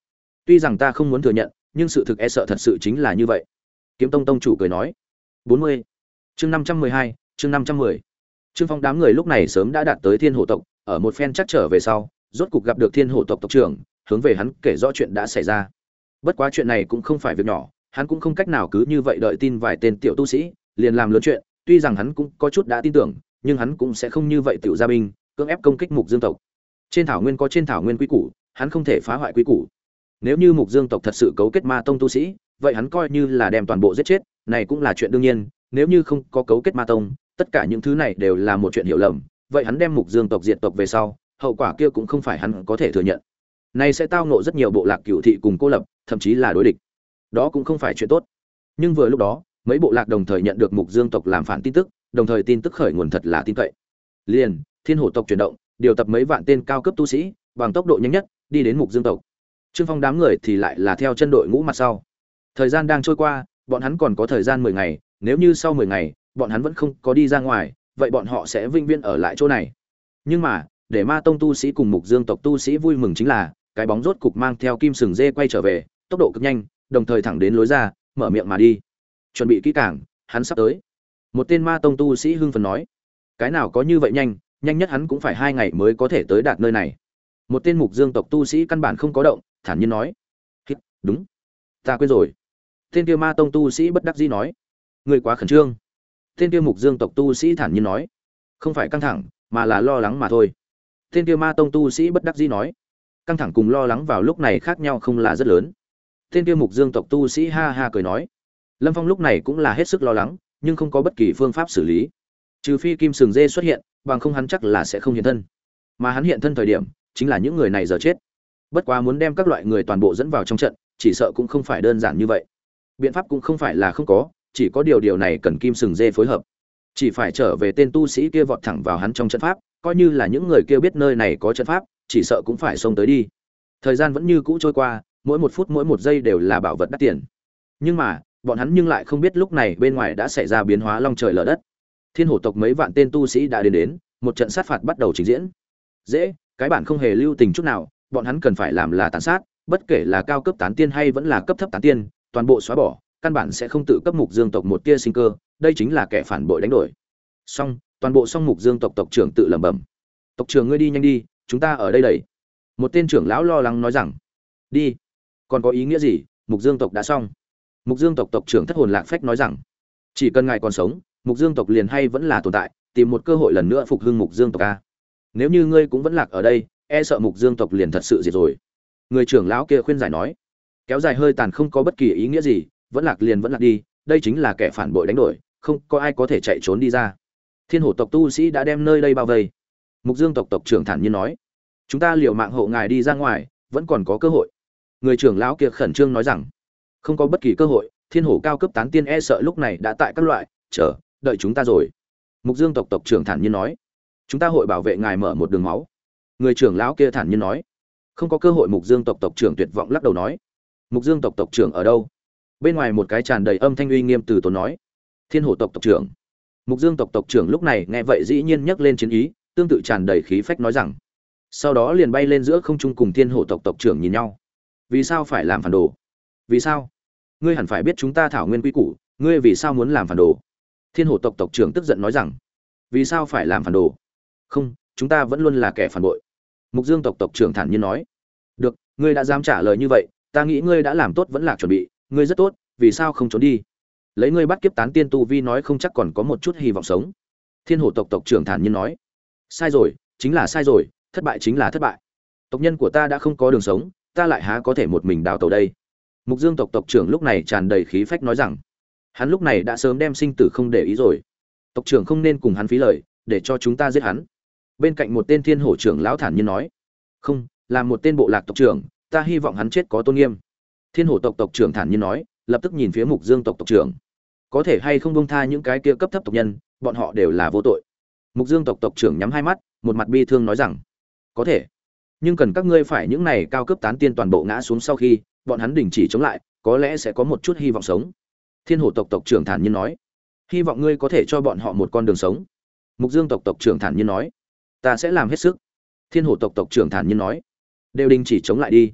Tuy rằng ta không muốn thừa nhận, nhưng sự thực e sợ thật sự chính là như vậy. Kiếm Tông tông chủ cười nói. 40. Chương 512, chương 510. Trương Phong đám người lúc này sớm đã đạt tới Thiên Hổ tộc, ở một phen chắc trở về sau, rốt cục gặp được Thiên Hổ tộc tộc trưởng, hướng về hắn kể rõ chuyện đã xảy ra. Bất quá chuyện này cũng không phải việc nhỏ, hắn cũng không cách nào cứ như vậy đợi tin vài tên tiểu tu sĩ, liền làm lớn chuyện, tuy rằng hắn cũng có chút đã tin tưởng, nhưng hắn cũng sẽ không như vậy tiểu ra binh, cưỡng ép công kích Mục Dương tộc. Trên thảo nguyên có trên thảo nguyên quy củ, hắn không thể phá hoại quy củ. Nếu như Mục Dương tộc thật sự cấu kết Ma tông tu sĩ, vậy hắn coi như là đem toàn bộ giết chết, này cũng là chuyện đương nhiên, nếu như không có cấu kết Ma tông, tất cả những thứ này đều là một chuyện hiểu lầm, vậy hắn đem Mục Dương tộc diệt tộc về sau, hậu quả kia cũng không phải hắn có thể thừa nhận. Này sẽ tao ngộ rất nhiều bộ lạc cửu thị cùng cô lập, thậm chí là đối địch. Đó cũng không phải chuyện tốt. Nhưng vừa lúc đó, mấy bộ lạc đồng thời nhận được Mục Dương tộc làm phản tin tức, đồng thời tin tức khởi nguồn thật là tin cậy. Liền, Thiên Hổ tộc chuyển động, điều tập mấy vạn tên cao cấp tu sĩ, bằng tốc độ nhanh nhất, đi đến Mục Dương tộc. Trương Phong đám người thì lại là theo chân đội ngũ mặt sau. Thời gian đang trôi qua, bọn hắn còn có thời gian 10 ngày, nếu như sau 10 ngày, bọn hắn vẫn không có đi ra ngoài, vậy bọn họ sẽ vĩnh viễn ở lại chỗ này. Nhưng mà, để Ma tông tu sĩ cùng Mục Dương tộc tu sĩ vui mừng chính là, cái bóng rốt cục mang theo kim sừng dê quay trở về, tốc độ cực nhanh, đồng thời thẳng đến lối ra, mở miệng mà đi. Chuẩn bị kỹ càng, hắn sắp tới. Một tên Ma tông tu sĩ hưng phấn nói, cái nào có như vậy nhanh, nhanh nhất hắn cũng phải 2 ngày mới có thể tới đạt nơi này. Một tên Mục Dương tộc tu sĩ căn bản không có động, thản nhiên nói, đúng, ta quên rồi. Tên kia Ma tông tu sĩ bất đắc dĩ nói, người quá khẩn trương. Tên kia Mục Dương tộc tu sĩ thản nhiên nói, không phải căng thẳng, mà là lo lắng mà thôi. Tên kia Ma tông tu sĩ bất đắc dĩ nói, căng thẳng cùng lo lắng vào lúc này khác nhau không là rất lớn. Tên kia Mục Dương tộc tu sĩ ha ha cười nói, Lâm Phong lúc này cũng là hết sức lo lắng, nhưng không có bất kỳ phương pháp xử lý. Trừ phi kim sừng dê xuất hiện, bằng không hắn chắc là sẽ không hiện thân. Mà hắn hiện thân thời điểm, chính là những người này giờ chết. Bất quá muốn đem các loại người toàn bộ dẫn vào trong trận, chỉ sợ cũng không phải đơn giản như vậy. Biện pháp cũng không phải là không có, chỉ có điều này cần kim sừng dê phối hợp. Chỉ phải trở về tên tu sĩ kia vọt thẳng vào hắn trong trận pháp, coi như là những người kia biết nơi này có trận pháp, chỉ sợ cũng phải xông tới đi. Thời gian vẫn như cũ trôi qua, mỗi một phút mỗi một giây đều là bảo vật đắt tiền. Nhưng mà, bọn hắn nhưng lại không biết lúc này bên ngoài đã xảy ra biến hóa long trời lở đất. Thiên Hổ tộc mấy vạn tên tu sĩ đã đến, một trận sát phạt bắt đầu trình diễn. Dễ, cái bản không hề lưu tình chút nào, bọn hắn cần phải làm là tàn sát, bất kể là cao cấp tán tiên hay vẫn là cấp thấp tán tiên, toàn bộ xóa bỏ, căn bản sẽ không tự cấp Mục Dương tộc một tia sinh cơ, đây chính là kẻ phản bội đánh đổi. Xong, toàn bộ xong Mục Dương tộc tộc trưởng tự lẩm bẩm. Tộc trưởng ngươi đi nhanh đi, chúng ta ở đây đẩy. Một tên trưởng lão lo lắng nói rằng, đi. Còn có ý nghĩa gì, Mục Dương tộc đã xong. Mục Dương tộc tộc trưởng Thất Hồn Lạc Phách nói rằng, chỉ cần ngài còn sống, Mục Dương tộc liền hay vẫn là tồn tại, tìm một cơ hội lần nữa phục hưng Mục Dương tộc a. Nếu như ngươi cũng vẫn lạc ở đây, e sợ Mục Dương tộc liền thật sự diệt rồi. Người trưởng lão kia khuyên giải nói, kéo dài hơi tàn không có bất kỳ ý nghĩa gì, vẫn lạc liền vẫn lạc đi, đây chính là kẻ phản bội đánh đổi, không có ai có thể chạy trốn đi ra. Thiên Hổ tộc tu sĩ đã đem nơi đây bao vây. Mục Dương tộc tộc trưởng thản nhiên nói, chúng ta liều mạng hộ ngài đi ra ngoài, vẫn còn có cơ hội. Người trưởng lão kia khẩn trương nói rằng, không có bất kỳ cơ hội, Thiên Hổ cao cấp tán tiên e sợ lúc này đã tại các loại đợi chúng ta rồi. Mục Dương tộc tộc trưởng thản nhiên nói, chúng ta hội bảo vệ ngài mở một đường máu. Người trưởng lão kia thản nhiên nói, không có cơ hội. Mục Dương tộc tộc trưởng tuyệt vọng lắc đầu nói, Mục Dương tộc tộc trưởng ở đâu? Bên ngoài một cái tràn đầy âm thanh uy nghiêm từ tốn nói, Thiên Hổ tộc tộc trưởng. Mục Dương tộc tộc trưởng lúc này nghe vậy dĩ nhiên nhấc lên chiến ý, tương tự tràn đầy khí phách nói rằng, sau đó liền bay lên giữa không trung cùng Thiên Hổ tộc tộc trưởng nhìn nhau. Vì sao phải làm phản đồ? Vì sao? Ngươi hẳn phải biết chúng ta thảo nguyên quy củ, ngươi vì sao muốn làm phản đồ? Thiên Hổ tộc tộc trưởng tức giận nói rằng, vì sao phải làm phản đồ? Không, chúng ta vẫn luôn là kẻ phản bội. Mục Dương tộc tộc trưởng thản nhiên nói, được, ngươi đã dám trả lời như vậy, ta nghĩ ngươi đã làm tốt vẫn là chuẩn bị, ngươi rất tốt, vì sao không trốn đi? Lấy ngươi bắt kiếp tán tiên tu vi nói không chắc còn có một chút hy vọng sống. Thiên Hổ tộc tộc trưởng thản nhiên nói, sai rồi, chính là sai rồi, thất bại chính là thất bại. Tộc nhân của ta đã không có đường sống, ta lại há có thể một mình đào tẩu đây? Mục Dương tộc tộc trưởng lúc này tràn đầy khí phách nói rằng, hắn lúc này đã sớm đem sinh tử không để ý rồi. Tộc trưởng không nên cùng hắn phí lời, để cho chúng ta giết hắn. Bên cạnh một tên Thiên Hổ trưởng lão thản nhiên nói, không, là một tên bộ lạc tộc trưởng, ta hy vọng hắn chết có tôn nghiêm. Thiên Hổ tộc tộc trưởng thản nhiên nói, lập tức nhìn phía Mục Dương tộc tộc trưởng, có thể hay không buông tha những cái kia cấp thấp tộc nhân, bọn họ đều là vô tội. Mục Dương tộc tộc trưởng nhắm hai mắt, một mặt bi thương nói rằng, có thể, nhưng cần các ngươi phải những này cao cấp tán tiên toàn bộ ngã xuống sau khi bọn hắn đình chỉ chống lại, có lẽ sẽ có một chút hy vọng sống. Thiên Hổ tộc tộc trưởng thản nhiên nói, hy vọng ngươi có thể cho bọn họ một con đường sống. Mục Dương tộc tộc trưởng thản nhiên nói, ta sẽ làm hết sức. Thiên Hổ tộc tộc trưởng thản nhiên nói, đều đình chỉ chống lại đi.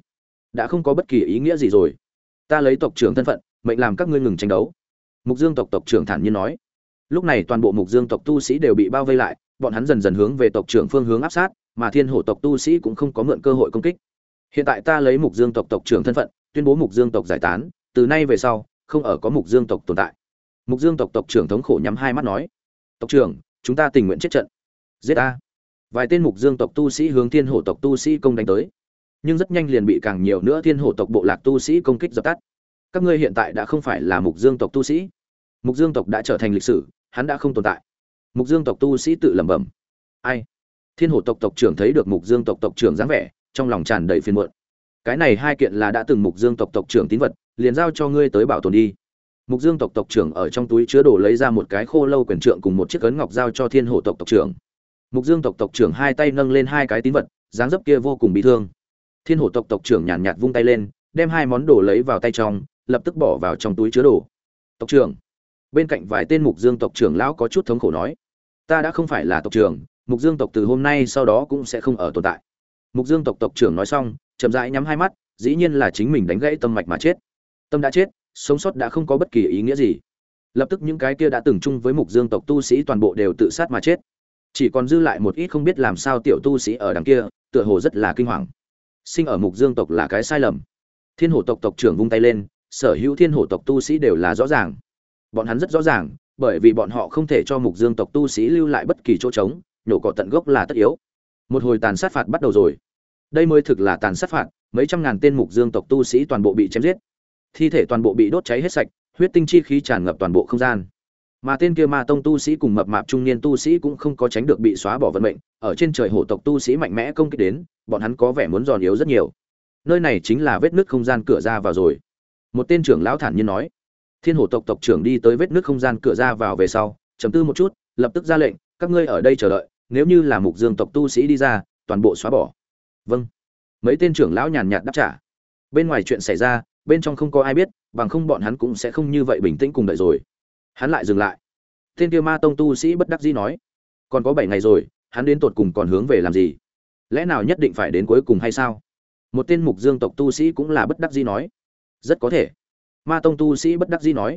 đã không có bất kỳ ý nghĩa gì rồi. Ta lấy tộc trưởng thân phận mệnh làm các ngươi ngừng tranh đấu. Mục Dương tộc tộc trưởng thản nhiên nói. Lúc này toàn bộ Mục Dương tộc tu sĩ đều bị bao vây lại, bọn hắn dần dần hướng về tộc trưởng phương hướng áp sát, mà Thiên Hổ tộc tu sĩ cũng không có mượn cơ hội công kích. Hiện tại ta lấy Mục Dương tộc tộc trưởng thân phận, tuyên bố Mục Dương tộc giải tán, từ nay về sau, không ở có Mục Dương tộc tồn tại. Mục Dương tộc tộc trưởng thống khổ nhắm hai mắt nói: "Tộc trưởng, chúng ta tình nguyện chết trận." Giết a! Vài tên Mục Dương tộc tu sĩ hướng Thiên Hổ tộc tu sĩ công đánh tới, nhưng rất nhanh liền bị càng nhiều nữa Thiên Hổ tộc bộ lạc tu sĩ công kích dập tắt. Các ngươi hiện tại đã không phải là Mục Dương tộc tu sĩ. Mục Dương tộc đã trở thành lịch sử, hắn đã không tồn tại. Mục Dương tộc tu sĩ tự lẩm bẩm. Ai? Thiên Hổ tộc tộc trưởng thấy được Mục Dương tộc tộc trưởng dáng vẻ, trong lòng tràn đầy phiền muộn. Cái này hai kiện là đã từng Mục Dương tộc tộc trưởng tín vật, liền giao cho ngươi tới bảo tồn đi. Mục Dương tộc tộc trưởng ở trong túi chứa đồ lấy ra một cái khô lâu quyền trượng cùng một chiếc ấn ngọc giao cho Thiên Hổ tộc tộc trưởng. Mục Dương tộc tộc trưởng hai tay nâng lên hai cái tín vật, dáng dấp kia vô cùng bị thương. Thiên Hổ tộc tộc trưởng nhàn nhạt vung tay lên, đem hai món đồ lấy vào tay trong, lập tức bỏ vào trong túi chứa đồ. Tộc trưởng. Bên cạnh vài tên Mục Dương tộc trưởng lão có chút thống khổ nói: "Ta đã không phải là tộc trưởng, Mục Dương tộc từ hôm nay sau đó cũng sẽ không ở tồn tại." Mục Dương tộc tộc trưởng nói xong, chậm rãi nhắm hai mắt, dĩ nhiên là chính mình đánh gãy tâm mạch mà chết. Tâm đã chết, sống sót đã không có bất kỳ ý nghĩa gì. Lập tức những cái kia đã từng chung với Mục Dương tộc tu sĩ toàn bộ đều tự sát mà chết. Chỉ còn dư lại một ít không biết làm sao tiểu tu sĩ ở đằng kia, tựa hồ rất là kinh hoàng. Sinh ở Mục Dương tộc là cái sai lầm. Thiên Hổ tộc tộc trưởng vung tay lên, sở hữu Thiên Hổ tộc tu sĩ đều là rõ ràng. Bọn hắn rất rõ ràng, bởi vì bọn họ không thể cho Mục Dương tộc tu sĩ lưu lại bất kỳ chỗ trống, nhổ cỏ tận gốc là tất yếu. Một hồi tàn sát phạt bắt đầu rồi. Đây mới thực là tàn sát phạt, mấy trăm ngàn tên Mục Dương tộc tu sĩ toàn bộ bị chém giết. Thi thể toàn bộ bị đốt cháy hết sạch, huyết tinh chi khí tràn ngập toàn bộ không gian. Mà tên kia Ma tông tu sĩ cùng mập mạp trung niên tu sĩ cũng không có tránh được bị xóa bỏ vận mệnh, ở trên trời hổ tộc tu sĩ mạnh mẽ công kích đến, bọn hắn có vẻ muốn giòn yếu rất nhiều. Nơi này chính là vết nứt không gian cửa ra vào rồi. Một tên trưởng lão thản nhiên nói. Thiên Hổ tộc tộc trưởng đi tới vết nứt không gian cửa ra vào về sau, trầm tư một chút, lập tức ra lệnh, các ngươi ở đây chờ đợi, nếu như là Mục Dương tộc tu sĩ đi ra, toàn bộ xóa bỏ. Vâng. Mấy tên trưởng lão nhàn nhạt đáp trả. Bên ngoài chuyện xảy ra, bên trong không có ai biết, bằng không bọn hắn cũng sẽ không như vậy bình tĩnh cùng đợi rồi. Hắn lại dừng lại. Tên kia Ma tông tu sĩ bất đắc dĩ nói, còn có 7 ngày rồi, hắn đến tột cùng còn hướng về làm gì? Lẽ nào nhất định phải đến cuối cùng hay sao? Một tên Mục Dương tộc tu sĩ cũng là bất đắc dĩ nói, rất có thể. Ma tông tu sĩ bất đắc dĩ nói,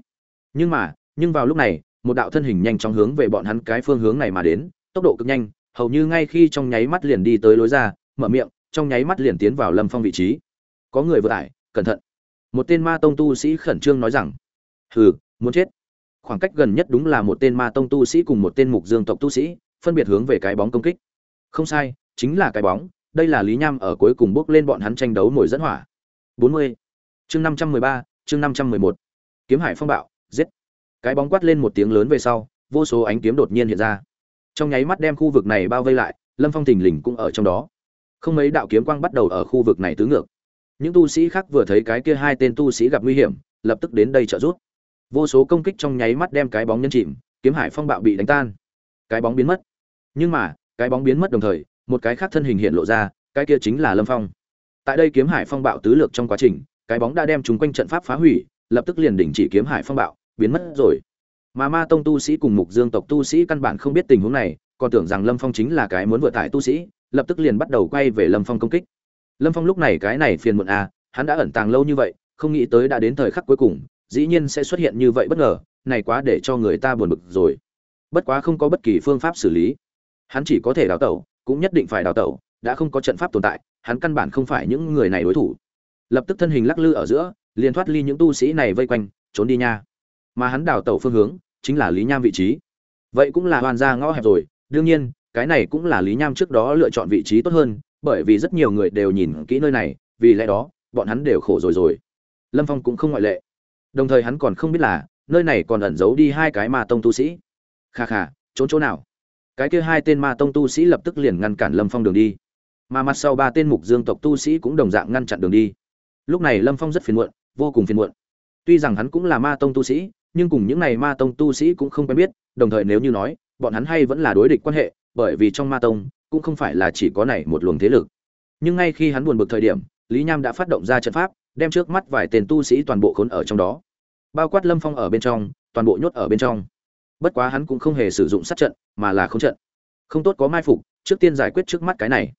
nhưng vào lúc này, một đạo thân hình nhanh chóng hướng về bọn hắn cái phương hướng này mà đến, tốc độ cực nhanh, hầu như ngay khi trong nháy mắt liền đi tới lối ra, mở miệng, trong nháy mắt liền tiến vào Lâm Phong vị trí. Có người vừa tải, cẩn thận. Một tên Ma tông tu sĩ khẩn trương nói rằng, hừ, muốn chết. Khoảng cách gần nhất đúng là một tên Ma tông tu sĩ cùng một tên Mục Dương tộc tu sĩ, phân biệt hướng về cái bóng công kích. Không sai, chính là cái bóng, đây là Lý Nham ở cuối cùng bước lên bọn hắn tranh đấu mồi dẫn hỏa. 40. Chương 513, chương 511. Kiếm Hải phong bạo, giết. Cái bóng quát lên một tiếng lớn về sau, vô số ánh kiếm đột nhiên hiện ra. Trong nháy mắt đem khu vực này bao vây lại, Lâm Phong thình lình cũng ở trong đó. Không mấy đạo kiếm quang bắt đầu ở khu vực này tứ ngược. Những tu sĩ khác vừa thấy cái kia hai tên tu sĩ gặp nguy hiểm, lập tức đến đây trợ giúp. Vô số công kích trong nháy mắt đem cái bóng nhấn chìm, kiếm hải phong bạo bị đánh tan. Cái bóng biến mất. Nhưng mà, cái bóng biến mất đồng thời, một cái khác thân hình hiện lộ ra, cái kia chính là Lâm Phong. Tại đây kiếm hải phong bạo tứ lược trong quá trình, cái bóng đã đem chúng quanh trận pháp phá hủy, lập tức liền đình chỉ kiếm hải phong bạo, biến mất rồi. Mà Ma tông tu sĩ cùng Mục Dương tộc tu sĩ căn bản không biết tình huống này, còn tưởng rằng Lâm Phong chính là cái muốn vừa tải tu sĩ, lập tức liền bắt đầu quay về Lâm Phong công kích. Lâm Phong lúc này cái này phiền muộn à, hắn đã ẩn tàng lâu như vậy, không nghĩ tới đã đến thời khắc cuối cùng, dĩ nhiên sẽ xuất hiện như vậy bất ngờ, này quá để cho người ta buồn bực rồi. Bất quá không có bất kỳ phương pháp xử lý, hắn chỉ có thể đào tẩu, cũng nhất định phải đào tẩu, đã không có trận pháp tồn tại, hắn căn bản không phải những người này đối thủ. Lập tức thân hình lắc lư ở giữa, liền thoát ly những tu sĩ này vây quanh, trốn đi nha. Mà hắn đào tẩu phương hướng chính là Lý Nham vị trí. Vậy cũng là hoàn ra ngõ hẹp rồi, đương nhiên, cái này cũng là Lý Nham trước đó lựa chọn vị trí tốt hơn, bởi vì rất nhiều người đều nhìn kỹ nơi này, vì lẽ đó, bọn hắn đều khổ rồi. Lâm Phong cũng không ngoại lệ. Đồng thời hắn còn không biết là, nơi này còn ẩn giấu đi hai cái Ma tông tu sĩ. Kha kha, trốn chỗ nào? Cái kia hai tên Ma tông tu sĩ lập tức liền ngăn cản Lâm Phong đường đi. Mà mặt sau ba tên Mục Dương tộc tu sĩ cũng đồng dạng ngăn chặn đường đi. Lúc này Lâm Phong rất phiền muộn, vô cùng phiền muộn. Tuy rằng hắn cũng là Ma tông tu sĩ, nhưng cùng những này Ma tông tu sĩ cũng không quen biết, đồng thời nếu như nói, bọn hắn hay vẫn là đối địch quan hệ, bởi vì trong Ma tông cũng không phải là chỉ có này một luồng thế lực. Nhưng ngay khi hắn buồn bực thời điểm, Lý Nham đã phát động ra trận pháp, đem trước mắt vài tên tu sĩ toàn bộ khốn ở trong đó. Bao quát Lâm Phong ở bên trong, toàn bộ nhốt ở bên trong. Bất quá hắn cũng không hề sử dụng sát trận, mà là không trận. Không tốt có mai phục, trước tiên giải quyết trước mắt cái này.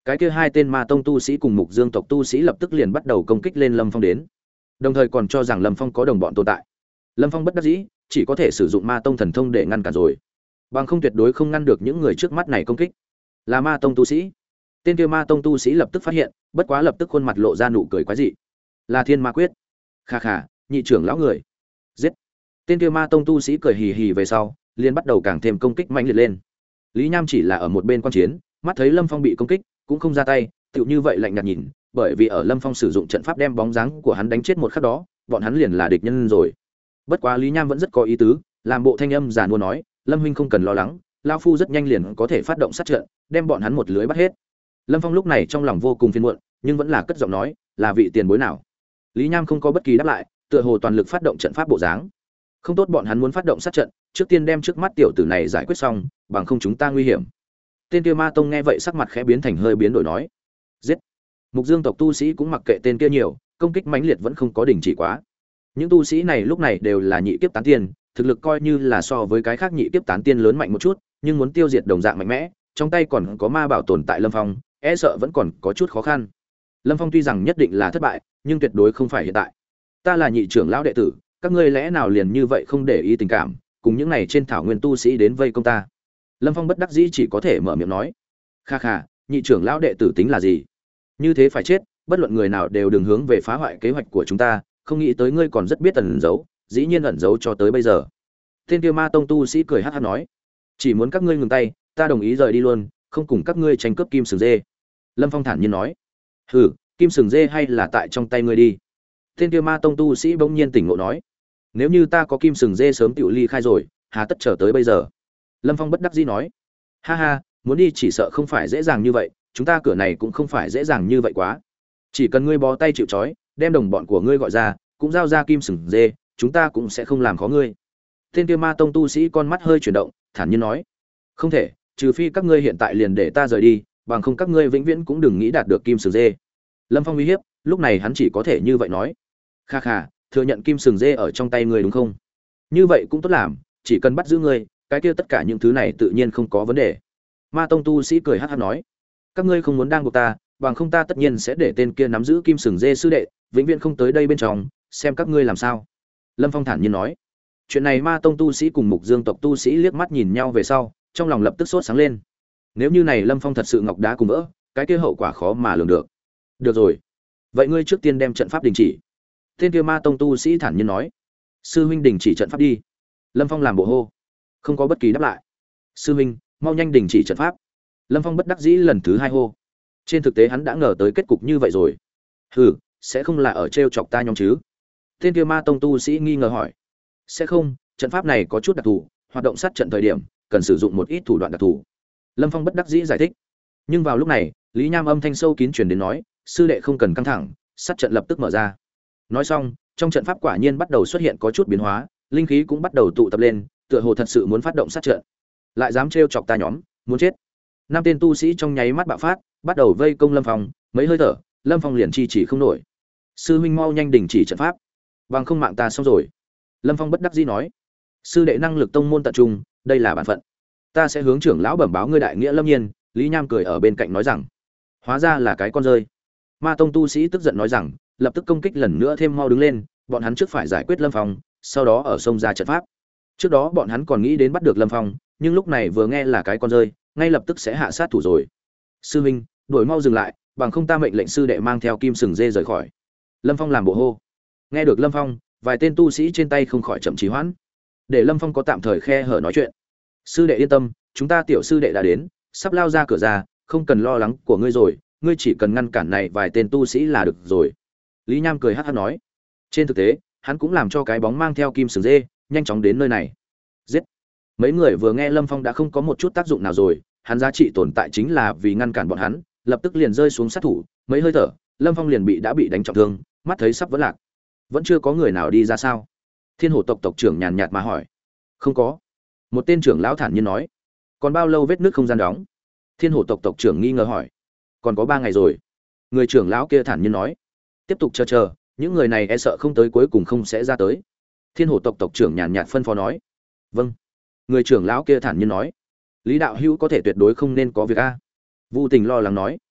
cái kia hai tên ma tông tu sĩ cùng mục dương tộc tu sĩ lập tức liền bắt đầu công kích lên Lâm Phong đến, đồng thời còn cho rằng Lâm Phong có đồng bọn tồn tại. Lâm Phong bất đắc dĩ, chỉ có thể sử dụng ma tông thần thông để ngăn cản rồi, bằng không tuyệt đối không ngăn được những người trước mắt này công kích. Là ma tông tu sĩ. Tên kia ma tông tu sĩ lập tức phát hiện, bất quá lập tức khuôn mặt lộ ra nụ cười quái dị. Là Thiên Ma Quyết. Kha kha, nhị trưởng lão người. Giết. Tên kia ma tông tu sĩ cười hì hì về sau, liền bắt đầu càng thêm công kích mạnh liệt lên. Lý Nham chỉ là ở một bên quan chiến, mắt thấy Lâm Phong bị công kích, cũng không ra tay, tựu như vậy lạnh nhạt nhìn, bởi vì ở Lâm Phong sử dụng trận pháp đem bóng dáng của hắn đánh chết một khắc đó, bọn hắn liền là địch nhân rồi. Bất quá Lý Nham vẫn rất có ý tứ, làm bộ thanh âm giàn mua nói, Lâm huynh không cần lo lắng, lão phu rất nhanh liền có thể phát động sát trận, đem bọn hắn một lưới bắt hết. Lâm Phong lúc này trong lòng vô cùng phiền muộn, nhưng vẫn là cất giọng nói, là vị tiền bối nào? Lý Nham không có bất kỳ đáp lại, tựa hồ toàn lực phát động trận pháp bộ dáng. Không tốt, bọn hắn muốn phát động sát trận, trước tiên đem trước mắt tiểu tử này giải quyết xong, bằng không chúng ta nguy hiểm. Tên kia ma tông nghe vậy sắc mặt khẽ biến thành hơi biến đổi nói, giết. Mục Dương tộc tu sĩ cũng mặc kệ tên kia nhiều, công kích mãnh liệt vẫn không có đình chỉ quá. Những tu sĩ này lúc này đều là nhị kiếp tán tiên, thực lực coi như là so với cái khác nhị kiếp tán tiên lớn mạnh một chút, nhưng muốn tiêu diệt đồng dạng mạnh mẽ, trong tay còn có ma bảo tồn tại Lâm Phong, e sợ vẫn còn có chút khó khăn. Lâm Phong tuy rằng nhất định là thất bại, nhưng tuyệt đối không phải hiện tại. Ta là nhị trưởng lão đệ tử, các ngươi lẽ nào liền như vậy không để ý tình cảm, cùng những này trên thảo nguyên tu sĩ đến vây công ta? Lâm Phong bất đắc dĩ chỉ có thể mở miệng nói, kha kha, nhị trưởng lão đệ tử tính là gì? Như thế phải chết, bất luận người nào đều đừng hướng về phá hoại kế hoạch của chúng ta, không nghĩ tới ngươi còn rất biết ẩn giấu, dĩ nhiên ẩn giấu cho tới bây giờ. Tên kia ma tông tu sĩ cười hắc hắc nói, chỉ muốn các ngươi ngừng tay, ta đồng ý rời đi luôn, không cùng các ngươi tranh cướp kim sừng dê. Lâm Phong thản nhiên nói, hừ, kim sừng dê hay là tại trong tay ngươi đi. Tên kia ma tông tu sĩ bỗng nhiên tỉnh ngộ nói, nếu như ta có kim sừng dê sớm tiểu ly khai rồi, hà tất chờ tới bây giờ. Lâm Phong bất đắc dĩ nói, ha ha, muốn đi chỉ sợ không phải dễ dàng như vậy, chúng ta cửa này cũng không phải dễ dàng như vậy quá. Chỉ cần ngươi bó tay chịu trói, đem đồng bọn của ngươi gọi ra, cũng giao ra kim sừng dê, chúng ta cũng sẽ không làm khó ngươi. Tên kia ma tông tu sĩ con mắt hơi chuyển động, thản nhiên nói, không thể, trừ phi các ngươi hiện tại liền để ta rời đi, bằng không các ngươi vĩnh viễn cũng đừng nghĩ đạt được kim sừng dê. Lâm Phong uy hiếp, lúc này hắn chỉ có thể như vậy nói, kha kha, thừa nhận kim sừng dê ở trong tay ngươi đúng không? Như vậy cũng tốt làm, chỉ cần bắt giữ ngươi, cái kia tất cả những thứ này tự nhiên không có vấn đề. Ma tông tu sĩ cười hắc hắc nói, các ngươi không muốn đang buộc ta, bằng không ta tất nhiên sẽ để tên kia nắm giữ kim sừng dê sư đệ vĩnh viễn không tới đây bên trong, xem các ngươi làm sao. Lâm Phong thản nhiên nói. Chuyện này ma tông tu sĩ cùng mục dương tộc tu sĩ liếc mắt nhìn nhau về sau, trong lòng lập tức sốt sáng lên. Nếu như này Lâm Phong thật sự ngọc đá cùng vỡ, cái kia hậu quả khó mà lường được. Được rồi, vậy ngươi trước tiên đem trận pháp đình chỉ. Tên kia ma tông tu sĩ thản nhiên nói. Sư huynh đình chỉ trận pháp đi. Lâm Phong làm bộ hô, không có bất kỳ đáp lại. Sư huynh, mau nhanh đình chỉ trận pháp. Lâm Phong bất đắc dĩ lần thứ hai hô. Trên thực tế hắn đã ngờ tới kết cục như vậy rồi. Hừ, sẽ không là ở trêu chọc ta nhóm chứ? Tên kia ma tông tu sĩ nghi ngờ hỏi. Sẽ không, trận pháp này có chút đặc thù, hoạt động sát trận thời điểm cần sử dụng một ít thủ đoạn đặc thù. Lâm Phong bất đắc dĩ giải thích. Nhưng vào lúc này, Lý Nham âm thanh sâu kín truyền đến nói, sư đệ không cần căng thẳng, sát trận lập tức mở ra. Nói xong, trong trận pháp quả nhiên bắt đầu xuất hiện có chút biến hóa, linh khí cũng bắt đầu tụ tập lên, tựa hồ thật sự muốn phát động sát trận. Lại dám trêu chọc ta nhóm, muốn chết. Năm tên tu sĩ trong nháy mắt bạo phát, bắt đầu vây công Lâm Phong, mấy hơi thở, Lâm Phong liền chi chỉ không nổi. Sư huynh mau nhanh đình chỉ trận pháp, bằng không mạng ta xong rồi. Lâm Phong bất đắc dĩ nói, sư đệ năng lực tông môn tận trung, đây là bản phận. Ta sẽ hướng trưởng lão bẩm báo ngươi đại nghĩa lâm nhiên. Lý Nham cười ở bên cạnh nói rằng, hóa ra là cái con rơi. Ma tông tu sĩ tức giận nói rằng, lập tức công kích lần nữa thêm mau đứng lên, bọn hắn trước phải giải quyết Lâm Phong, sau đó ở sông ra trận pháp. Trước đó bọn hắn còn nghĩ đến bắt được Lâm Phong, nhưng lúc này vừa nghe là cái con rơi, ngay lập tức sẽ hạ sát thủ rồi. Sư huynh, đuổi mau dừng lại, bằng không ta mệnh lệnh sư đệ mang theo kim sừng dê rời khỏi. Lâm Phong làm bộ hô. Nghe được Lâm Phong, vài tên tu sĩ trên tay không khỏi chậm trì hoãn, để Lâm Phong có tạm thời khe hở nói chuyện. Sư đệ yên tâm, chúng ta tiểu sư đệ đã đến, sắp lao ra cửa ra, không cần lo lắng của ngươi rồi, ngươi chỉ cần ngăn cản này vài tên tu sĩ là được rồi. Lý Nham cười hắc hắc nói. Trên thực tế, hắn cũng làm cho cái bóng mang theo kim sừng dê nhanh chóng đến nơi này. Giết. Mấy người vừa nghe Lâm Phong đã không có một chút tác dụng nào rồi, hắn giá trị tồn tại chính là vì ngăn cản bọn hắn, lập tức liền rơi xuống sát thủ, mấy hơi thở, Lâm Phong liền đã bị đánh trọng thương, mắt thấy sắp vỡ lạc. Vẫn chưa có người nào đi ra sao? Thiên Hổ tộc tộc trưởng nhàn nhạt mà hỏi. Không có. Một tên trưởng lão thản nhiên nói. Còn bao lâu vết nứt không gian đóng? Thiên Hổ tộc tộc trưởng nghi ngờ hỏi. Còn có 3 ngày rồi. Người trưởng lão kia thản nhiên nói. Tiếp tục chờ, những người này e sợ không tới cuối cùng không sẽ ra tới. Thiên Hổ tộc tộc trưởng nhàn nhạt phân phó nói. Vâng. Người trưởng lão kia thản nhiên nói. Lý đạo hữu có thể tuyệt đối không nên có việc a. Vu Tình lo lắng nói.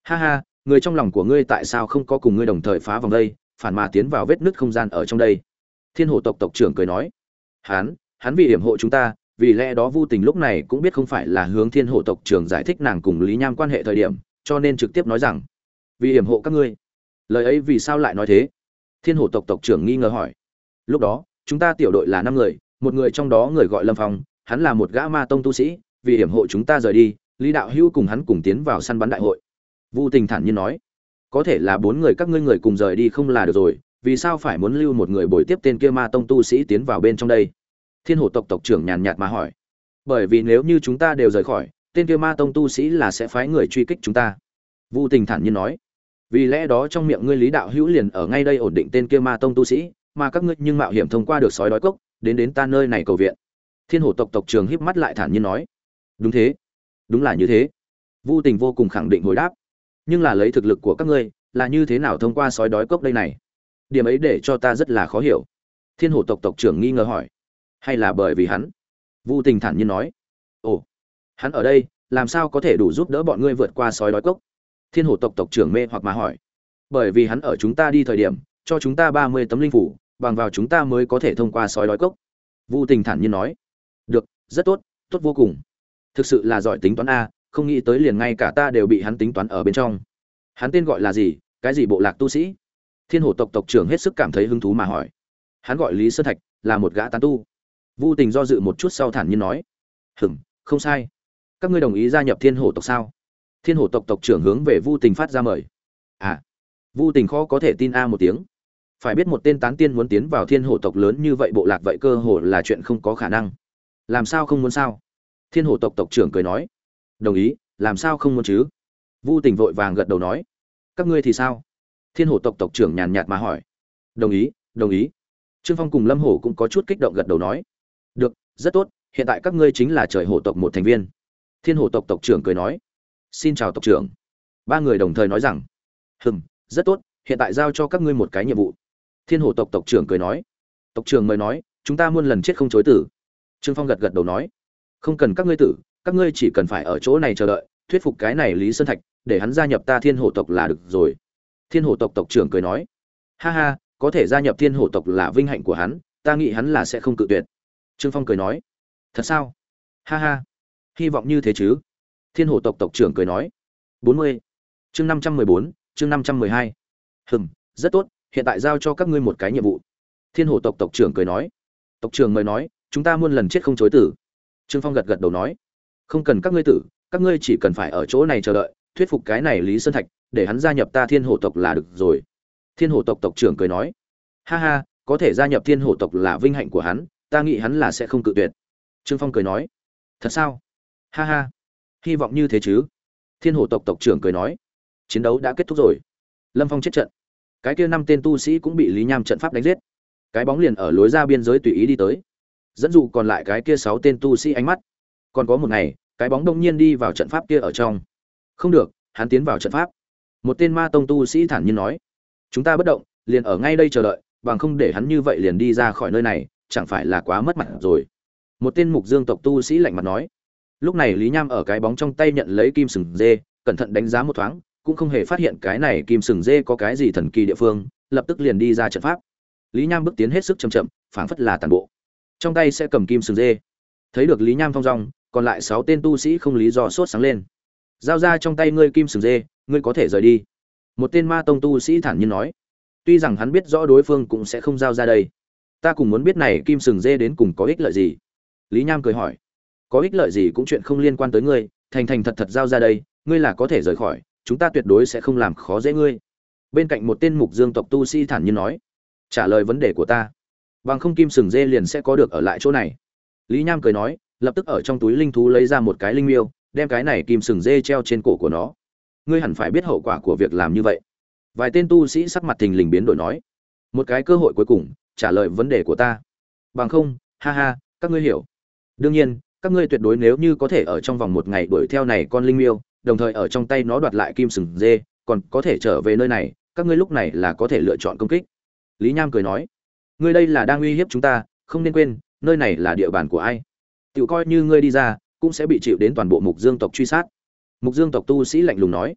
Ha ha, người trong lòng của ngươi tại sao không có cùng ngươi đồng thời phá vòng đây, phản mà tiến vào vết nứt không gian ở trong đây? Thiên Hổ tộc tộc trưởng cười nói. Hắn vì hiểm hộ chúng ta, vì lẽ đó Vu Tình lúc này cũng biết không phải là hướng Thiên Hổ tộc trưởng giải thích nàng cùng Lý Nham quan hệ thời điểm, cho nên trực tiếp nói rằng, vì hiểm hộ các ngươi. Lời ấy vì sao lại nói thế? Thiên Hổ tộc tộc trưởng nghi ngờ hỏi. Lúc đó, chúng ta tiểu đội là 5 người, một người trong đó người gọi Lâm Phong, hắn là một gã ma tông tu sĩ, vì hiểm hộ chúng ta rời đi, Lý đạo hữu cùng hắn cùng tiến vào săn bắn đại hội. Vu Tình thản nhiên nói, có thể là 4 người các ngươi người cùng rời đi không là được rồi, vì sao phải muốn lưu một người bồi tiếp tên kia ma tông tu sĩ tiến vào bên trong đây? Thiên Hổ tộc tộc trưởng nhàn nhạt mà hỏi. Bởi vì nếu như chúng ta đều rời khỏi, tên kia ma tông tu sĩ là sẽ phái người truy kích chúng ta. Vu Tình thản nhiên nói. Vì lẽ đó trong miệng ngươi Lý đạo hữu liền ở ngay đây ổn định tên kia ma tông tu sĩ, mà các ngươi nhưng mạo hiểm thông qua được sói đói cốc, đến ta nơi này cầu viện. Thiên Hổ tộc tộc trưởng híp mắt lại thản nhiên nói. Đúng thế, đúng là như thế. Vu Tình vô cùng khẳng định hồi đáp. Nhưng là lấy thực lực của các ngươi, là như thế nào thông qua sói đói cốc đây này? Điểm ấy để cho ta rất là khó hiểu. Thiên Hổ tộc tộc trưởng nghi ngờ hỏi. Hay là bởi vì hắn? Vu Tình thản nhiên nói. Ồ, hắn ở đây, làm sao có thể đủ giúp đỡ bọn ngươi vượt qua sói đói cốc? Thiên Hổ tộc tộc trưởng mê hoặc mà hỏi. Bởi vì hắn ở chúng ta đi thời điểm, cho chúng ta 30 tấm linh phủ, bằng vào chúng ta mới có thể thông qua sói đói cốc. Vu Tình thản nhiên nói. Được, rất tốt, tốt vô cùng. Thực sự là giỏi tính toán a, không nghĩ tới liền ngay cả ta đều bị hắn tính toán ở bên trong. Hắn tên gọi là gì, cái gì bộ lạc tu sĩ? Thiên Hổ tộc tộc trưởng hết sức cảm thấy hứng thú mà hỏi. Hắn gọi Lý Sơn Thạch, là một gã tán tu. Vu Tình do dự một chút sau thản nhiên nói. Không sai. Các ngươi đồng ý gia nhập Thiên Hổ tộc sao? Thiên Hổ tộc tộc trưởng hướng về Vu Tình phát ra mời. À, Vu Tình khó có thể tin a một tiếng. Phải biết một tên tán tiên muốn tiến vào Thiên Hổ tộc lớn như vậy bộ lạc vậy cơ hồ là chuyện không có khả năng. Làm sao không muốn sao? Thiên Hổ tộc tộc trưởng cười nói. Đồng ý, làm sao không muốn chứ? Vu Tình vội vàng gật đầu nói. Các ngươi thì sao? Thiên Hổ tộc tộc trưởng nhàn nhạt mà hỏi. Đồng ý, đồng ý. Trương Phong cùng Lâm Hổ cũng có chút kích động gật đầu nói. Được, rất tốt, hiện tại các ngươi chính là trời hổ tộc một thành viên. Thiên Hổ tộc tộc trưởng cười nói. Xin chào tộc trưởng. 3 người đồng thời nói rằng. Rất tốt, hiện tại giao cho các ngươi một cái nhiệm vụ. Thiên Hổ tộc tộc trưởng cười nói. Tộc trưởng mời nói, chúng ta muôn lần chết không chối tử. Trương Phong gật gật đầu nói. Không cần các ngươi tử, các ngươi chỉ cần phải ở chỗ này chờ đợi, thuyết phục cái này Lý Sơn Thạch, để hắn gia nhập ta Thiên Hổ tộc là được rồi. Thiên Hổ tộc tộc trưởng cười nói. Ha ha, có thể gia nhập Thiên Hổ tộc là vinh hạnh của hắn, ta nghĩ hắn là sẽ không cự tuyệt. Trương Phong cười nói. Thật sao? Ha ha, hy vọng như thế chứ. Thiên Hổ tộc tộc trưởng cười nói. 40. Chương 514, chương 512. Rất tốt, hiện tại giao cho các ngươi một cái nhiệm vụ. Thiên Hổ tộc tộc trưởng cười nói. Tộc trưởng mời nói, chúng ta muôn lần chết không chối tử. Trương Phong gật gật đầu nói. Không cần các ngươi tử, các ngươi chỉ cần phải ở chỗ này chờ đợi, thuyết phục cái này Lý Sơn Thạch, để hắn gia nhập ta Thiên Hổ tộc là được rồi. Thiên Hổ tộc tộc trưởng cười nói. Ha ha, có thể gia nhập Thiên Hổ tộc là vinh hạnh của hắn, ta nghĩ hắn là sẽ không cự tuyệt. Trương Phong cười nói. Thật sao? Ha ha, hy vọng như thế chứ. Thiên Hổ tộc tộc trưởng cười nói. Chiến đấu đã kết thúc rồi. Lâm Phong chết trận. Cái kia 5 tên tu sĩ cũng bị Lý Nham trận pháp đánh giết. Cái bóng liền ở lối ra biên giới tùy ý đi tới, dẫn dụ còn lại cái kia 6 tên tu sĩ ánh mắt. Còn có một ngày, cái bóng đông nhiên đi vào trận pháp kia ở trong. Không được, hắn tiến vào trận pháp. Một tên ma tông tu sĩ thản nhiên nói. Chúng ta bất động, liền ở ngay đây chờ đợi, bằng không để hắn như vậy liền đi ra khỏi nơi này, chẳng phải là quá mất mặt rồi. Một tên mục dương tộc tu sĩ lạnh mặt nói. Lúc này Lý Nham ở cái bóng trong tay nhận lấy kim sừng dê, cẩn thận đánh giá một thoáng, cũng không hề phát hiện cái này kim sừng dê có cái gì thần kỳ địa phương, lập tức liền đi ra trận pháp. Lý Nham bước tiến hết sức chậm chậm, phảng phất là tàn bộ, trong tay sẽ cầm kim sừng dê. Thấy được Lý Nham thong dong, còn lại 6 tên tu sĩ không lý do sốt sáng lên. Giao ra trong tay ngươi kim sừng dê, ngươi có thể rời đi. Một tên ma tông tu sĩ thản nhiên nói. Tuy rằng hắn biết rõ đối phương cũng sẽ không giao ra đây. Ta cũng muốn biết này kim sừng dê đến cùng có ích lợi gì. Lý Nham cười hỏi. Có ích lợi gì cũng chuyện không liên quan tới ngươi, thành thành thật thật giao ra đây, ngươi là có thể rời khỏi, chúng ta tuyệt đối sẽ không làm khó dễ ngươi. Bên cạnh một tên mục dương tộc tu sĩ thản nhiên nói. Trả lời vấn đề của ta, bằng không kim sừng dê liền sẽ có được ở lại chỗ này. Lý Nham cười nói, lập tức ở trong túi linh thú lấy ra một cái linh miêu, đem cái này kim sừng dê treo trên cổ của nó. Ngươi hẳn phải biết hậu quả của việc làm như vậy. Vài tên tu sĩ sắc mặt thình lình biến đổi nói. Một cái cơ hội cuối cùng, trả lời vấn đề của ta. Bằng không, ha ha, các ngươi hiểu. Đương nhiên, các ngươi tuyệt đối nếu như có thể ở trong vòng 1 ngày đuổi theo này con linh miêu, đồng thời ở trong tay nó đoạt lại kim sừng dê, còn có thể trở về nơi này, các ngươi lúc này là có thể lựa chọn công kích. Lý Nham cười nói, ngươi đây là đang uy hiếp chúng ta, không nên quên, nơi này là địa bàn của ai. Tiểu coi như ngươi đi ra, cũng sẽ bị chịu đến toàn bộ Mục Dương tộc truy sát. Mục Dương tộc tu sĩ lạnh lùng nói,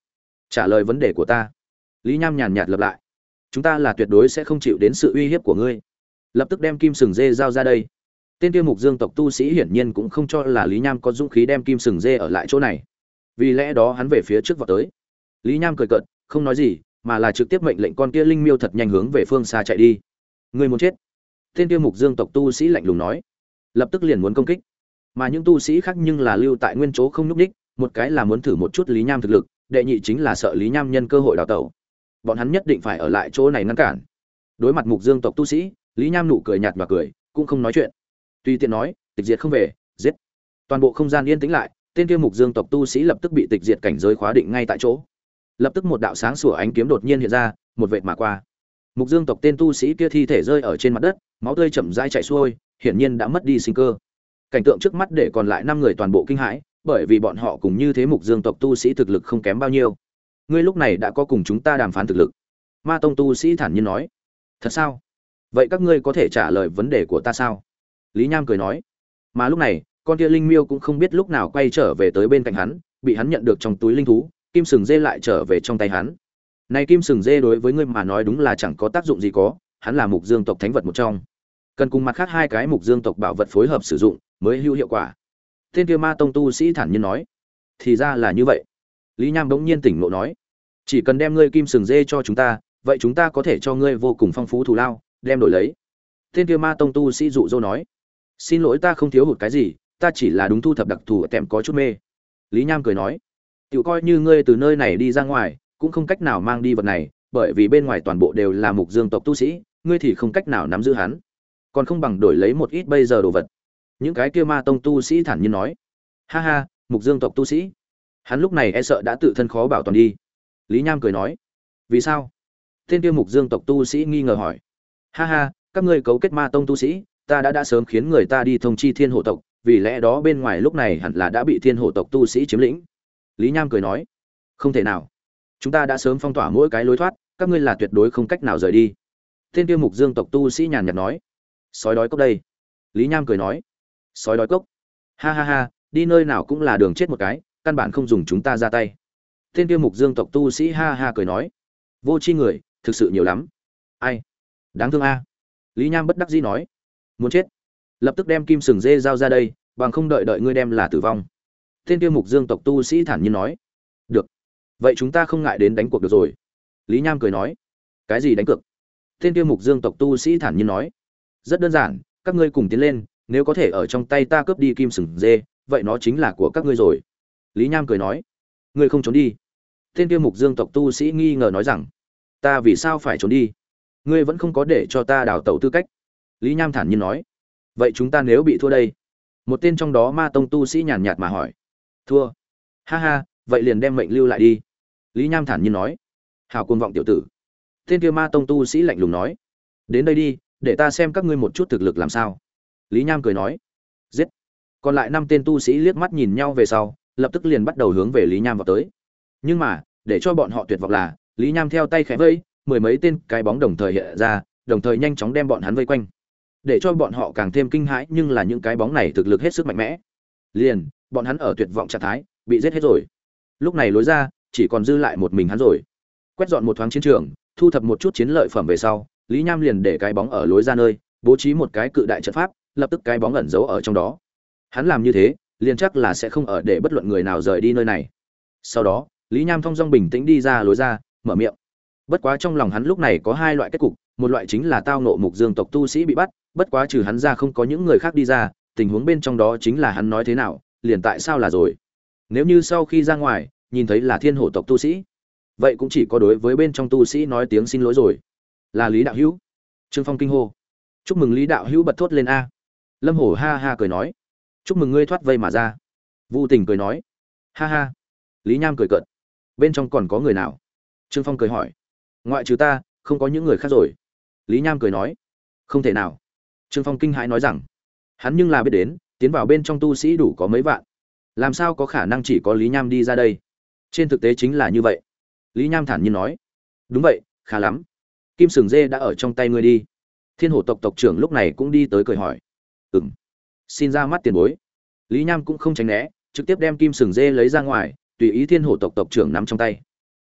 Trả lời vấn đề của ta. Lý Nham nhàn nhạt lặp lại. Chúng ta là tuyệt đối sẽ không chịu đến sự uy hiếp của ngươi. Lập tức đem kim sừng dê giao ra đây. Tên kia mục dương tộc tu sĩ hiển nhiên cũng không cho là Lý Nham có dũng khí đem kim sừng dê ở lại chỗ này. Vì lẽ đó hắn về phía trước vọt tới. Lý Nham cười cợt, không nói gì, mà là trực tiếp mệnh lệnh con kia linh miêu thật nhanh hướng về phương xa chạy đi. Ngươi muốn chết? Tên kia mục dương tộc tu sĩ lạnh lùng nói. Lập tức liền muốn công kích. Mà những tu sĩ khác nhưng là lưu tại nguyên chỗ không nhúc nhích, một cái là muốn thử một chút Lý Nham thực lực, đệ nhị chính là sợ Lý Nham nhân cơ hội đào tẩu. Bọn hắn nhất định phải ở lại chỗ này ngăn cản. Đối mặt mục dương tộc tu sĩ, Lý Nham nụ cười nhạt và cười, cũng không nói chuyện. Tùy tiện nói, tịch diệt không về, giết. Toàn bộ không gian yên tĩnh lại, tên kia mục dương tộc tu sĩ lập tức bị tịch diệt cảnh giới khóa định ngay tại chỗ. Lập tức một đạo sáng sủa ánh kiếm đột nhiên hiện ra, một vệt mà qua. Mục dương tộc tên tu sĩ kia thi thể rơi ở trên mặt đất, máu tươi chậm rãi chảy xuôi, hiển nhiên đã mất đi sinh cơ. Cảnh tượng trước mắt để còn lại 5 người toàn bộ kinh hãi, bởi vì bọn họ cùng như thế mục dương tộc tu sĩ thực lực không kém bao nhiêu. Ngươi lúc này đã có cùng chúng ta đàm phán thực lực. Ma tông tu sĩ thản nhiên nói. Thật sao? Vậy các ngươi có thể trả lời vấn đề của ta sao? Lý Nham cười nói. Mà lúc này, con kia linh miêu cũng không biết lúc nào quay trở về tới bên cạnh hắn, bị hắn nhận được trong túi linh thú, kim sừng dê lại trở về trong tay hắn. Này kim sừng dê đối với ngươi mà nói đúng là chẳng có tác dụng gì có, hắn là mục dương tộc thánh vật một trong. Cần cùng mặt khác 2 cái mục dương tộc bảo vật phối hợp sử dụng mới hữu hiệu quả. Tên kia ma tông tu sĩ thản nhiên nói. Thì ra là như vậy. Lý Nham bỗng nhiên tỉnh ngộ nói. Chỉ cần đem ngươi kim sừng dê cho chúng ta, vậy chúng ta có thể cho ngươi vô cùng phong phú thù lao, đem đổi lấy. Tên kia ma tông tu sĩ dụ dỗ nói. Xin lỗi, ta không thiếu hụt cái gì, ta chỉ là đúng thu thập đặc thù tèm có chút mê. Lý Nham cười nói. Tiểu coi như ngươi từ nơi này đi ra ngoài, cũng không cách nào mang đi vật này, bởi vì bên ngoài toàn bộ đều là mục dương tộc tu sĩ, ngươi thì không cách nào nắm giữ hắn. Còn không bằng đổi lấy một ít bây giờ đồ vật. Những cái kia ma tông tu sĩ thản nhiên nói. Ha ha, mục dương tộc tu sĩ. Hắn lúc này e sợ đã tự thân khó bảo toàn đi. Lý Nham cười nói. Vì sao? Tên kia mục dương tộc tu sĩ nghi ngờ hỏi. Ha ha, các ngươi cấu kết ma tông tu sĩ, ta đã sớm khiến người ta đi thông chi thiên hộ tộc, vì lẽ đó bên ngoài lúc này hẳn là đã bị thiên hộ tộc tu sĩ chiếm lĩnh. Lý Nham cười nói. Không thể nào. Chúng ta đã sớm phong tỏa mỗi cái lối thoát, các ngươi là tuyệt đối không cách nào rời đi. Tên kia mục dương tộc tu sĩ nhàn nhạt nói. Sói đói cốc đây. Lý Nham cười nói. Sói đói cốc. Ha ha ha, đi nơi nào cũng là đường chết một cái, căn bản không dùng chúng ta ra tay. Tên kia mục dương tộc tu sĩ ha ha cười nói. Vô tri người, thực sự nhiều lắm. Ai? Đáng thương a. Lý Nham bất đắc dĩ nói. Muốn chết. Lập tức đem kim sừng dê giao ra đây, bằng không đợi đợi ngươi đem là tử vong. Tên kia mục dương tộc tu sĩ thản nhiên nói. Được. Vậy chúng ta không ngại đến đánh cuộc được rồi. Lý Nham cười nói. Cái gì đánh cược? Tên kia mục dương tộc tu sĩ thản nhiên nói. Rất đơn giản, các ngươi cùng tiến lên, nếu có thể ở trong tay ta cướp đi kim sừng dê, vậy nó chính là của các ngươi rồi. Lý Nham cười nói. Ngươi không trốn đi. Tên kia mục dương tộc tu sĩ nghi ngờ nói rằng. Ta vì sao phải trốn đi? Ngươi vẫn không có để cho ta đào tẩu tư cách. Lý Nham thản nhiên nói. Vậy chúng ta nếu bị thua đây? Một tên trong đó ma tông tu sĩ nhàn nhạt mà hỏi. Thua? Ha ha, vậy liền đem mệnh lưu lại đi. Lý Nham thản nhiên nói. Hào cuồng vọng tiểu tử. Tên kia ma tông tu sĩ lạnh lùng nói. Đến đây đi, để ta xem các ngươi một chút thực lực làm sao. Lý Nham cười nói. Giết. Còn lại 5 tên tu sĩ liếc mắt nhìn nhau về sau, lập tức liền bắt đầu hướng về Lý Nham vào tới. Nhưng mà, để cho bọn họ tuyệt vọng là, Lý Nham theo tay khẽ vẫy, 10 mấy tên cái bóng đồng thời hiện ra, đồng thời nhanh chóng đem bọn hắn vây quanh. Để cho bọn họ càng thêm kinh hãi, nhưng là những cái bóng này thực lực hết sức mạnh mẽ. Liền, bọn hắn ở tuyệt vọng trạng thái, bị giết hết rồi. Lúc này lối ra, chỉ còn dư lại một mình hắn rồi. Quét dọn một thoáng chiến trường, thu thập một chút chiến lợi phẩm về sau, Lý Nham liền để cái bóng ở lối ra nơi, bố trí một cái cự đại trận pháp, lập tức cái bóng ẩn giấu ở trong đó. Hắn làm như thế, liền chắc là sẽ không ở để bất luận người nào rời đi nơi này. Sau đó, Lý Nham thong dong bình tĩnh đi ra lối ra, mở miệng. Bất quá trong lòng hắn lúc này có 2 loại kết cục, một loại chính là tao ngộ mục dương tộc tu sĩ bị bắt, bất quá trừ hắn ra không có những người khác đi ra, tình huống bên trong đó chính là hắn nói thế nào, liền tại sao là rồi. Nếu như sau khi ra ngoài, nhìn thấy là thiên hổ tộc tu sĩ, vậy cũng chỉ có đối với bên trong tu sĩ nói tiếng xin lỗi rồi. Là Lý đạo hữu. Trương Phong kinh hô. Chúc mừng Lý đạo hữu bật thốt lên a. Lâm Hổ ha ha cười nói. Chúc mừng ngươi thoát vây mà ra. Vu Tình cười nói. Ha ha. Lý Nham cười cợt. Bên trong còn có người nào? Trương Phong cười hỏi. Ngoại trừ ta, không có những người khác rồi. Lý Nham cười nói. Không thể nào. Trương Phong kinh hãi nói rằng, hắn nhưng là biết đến, tiến vào bên trong tu sĩ đủ có mấy vạn. Làm sao có khả năng chỉ có Lý Nham đi ra đây? Trên thực tế chính là như vậy. Lý Nham thản nhiên nói. Đúng vậy, khá lắm. Kim sừng dê đã ở trong tay ngươi đi. Thiên hổ tộc tộc trưởng lúc này cũng đi tới cười hỏi. Xin ra mắt tiền bối. Lý Nham cũng không tránh né, trực tiếp đem kim sừng dê lấy ra ngoài, tùy ý thiên hổ tộc tộc trưởng nắm trong tay.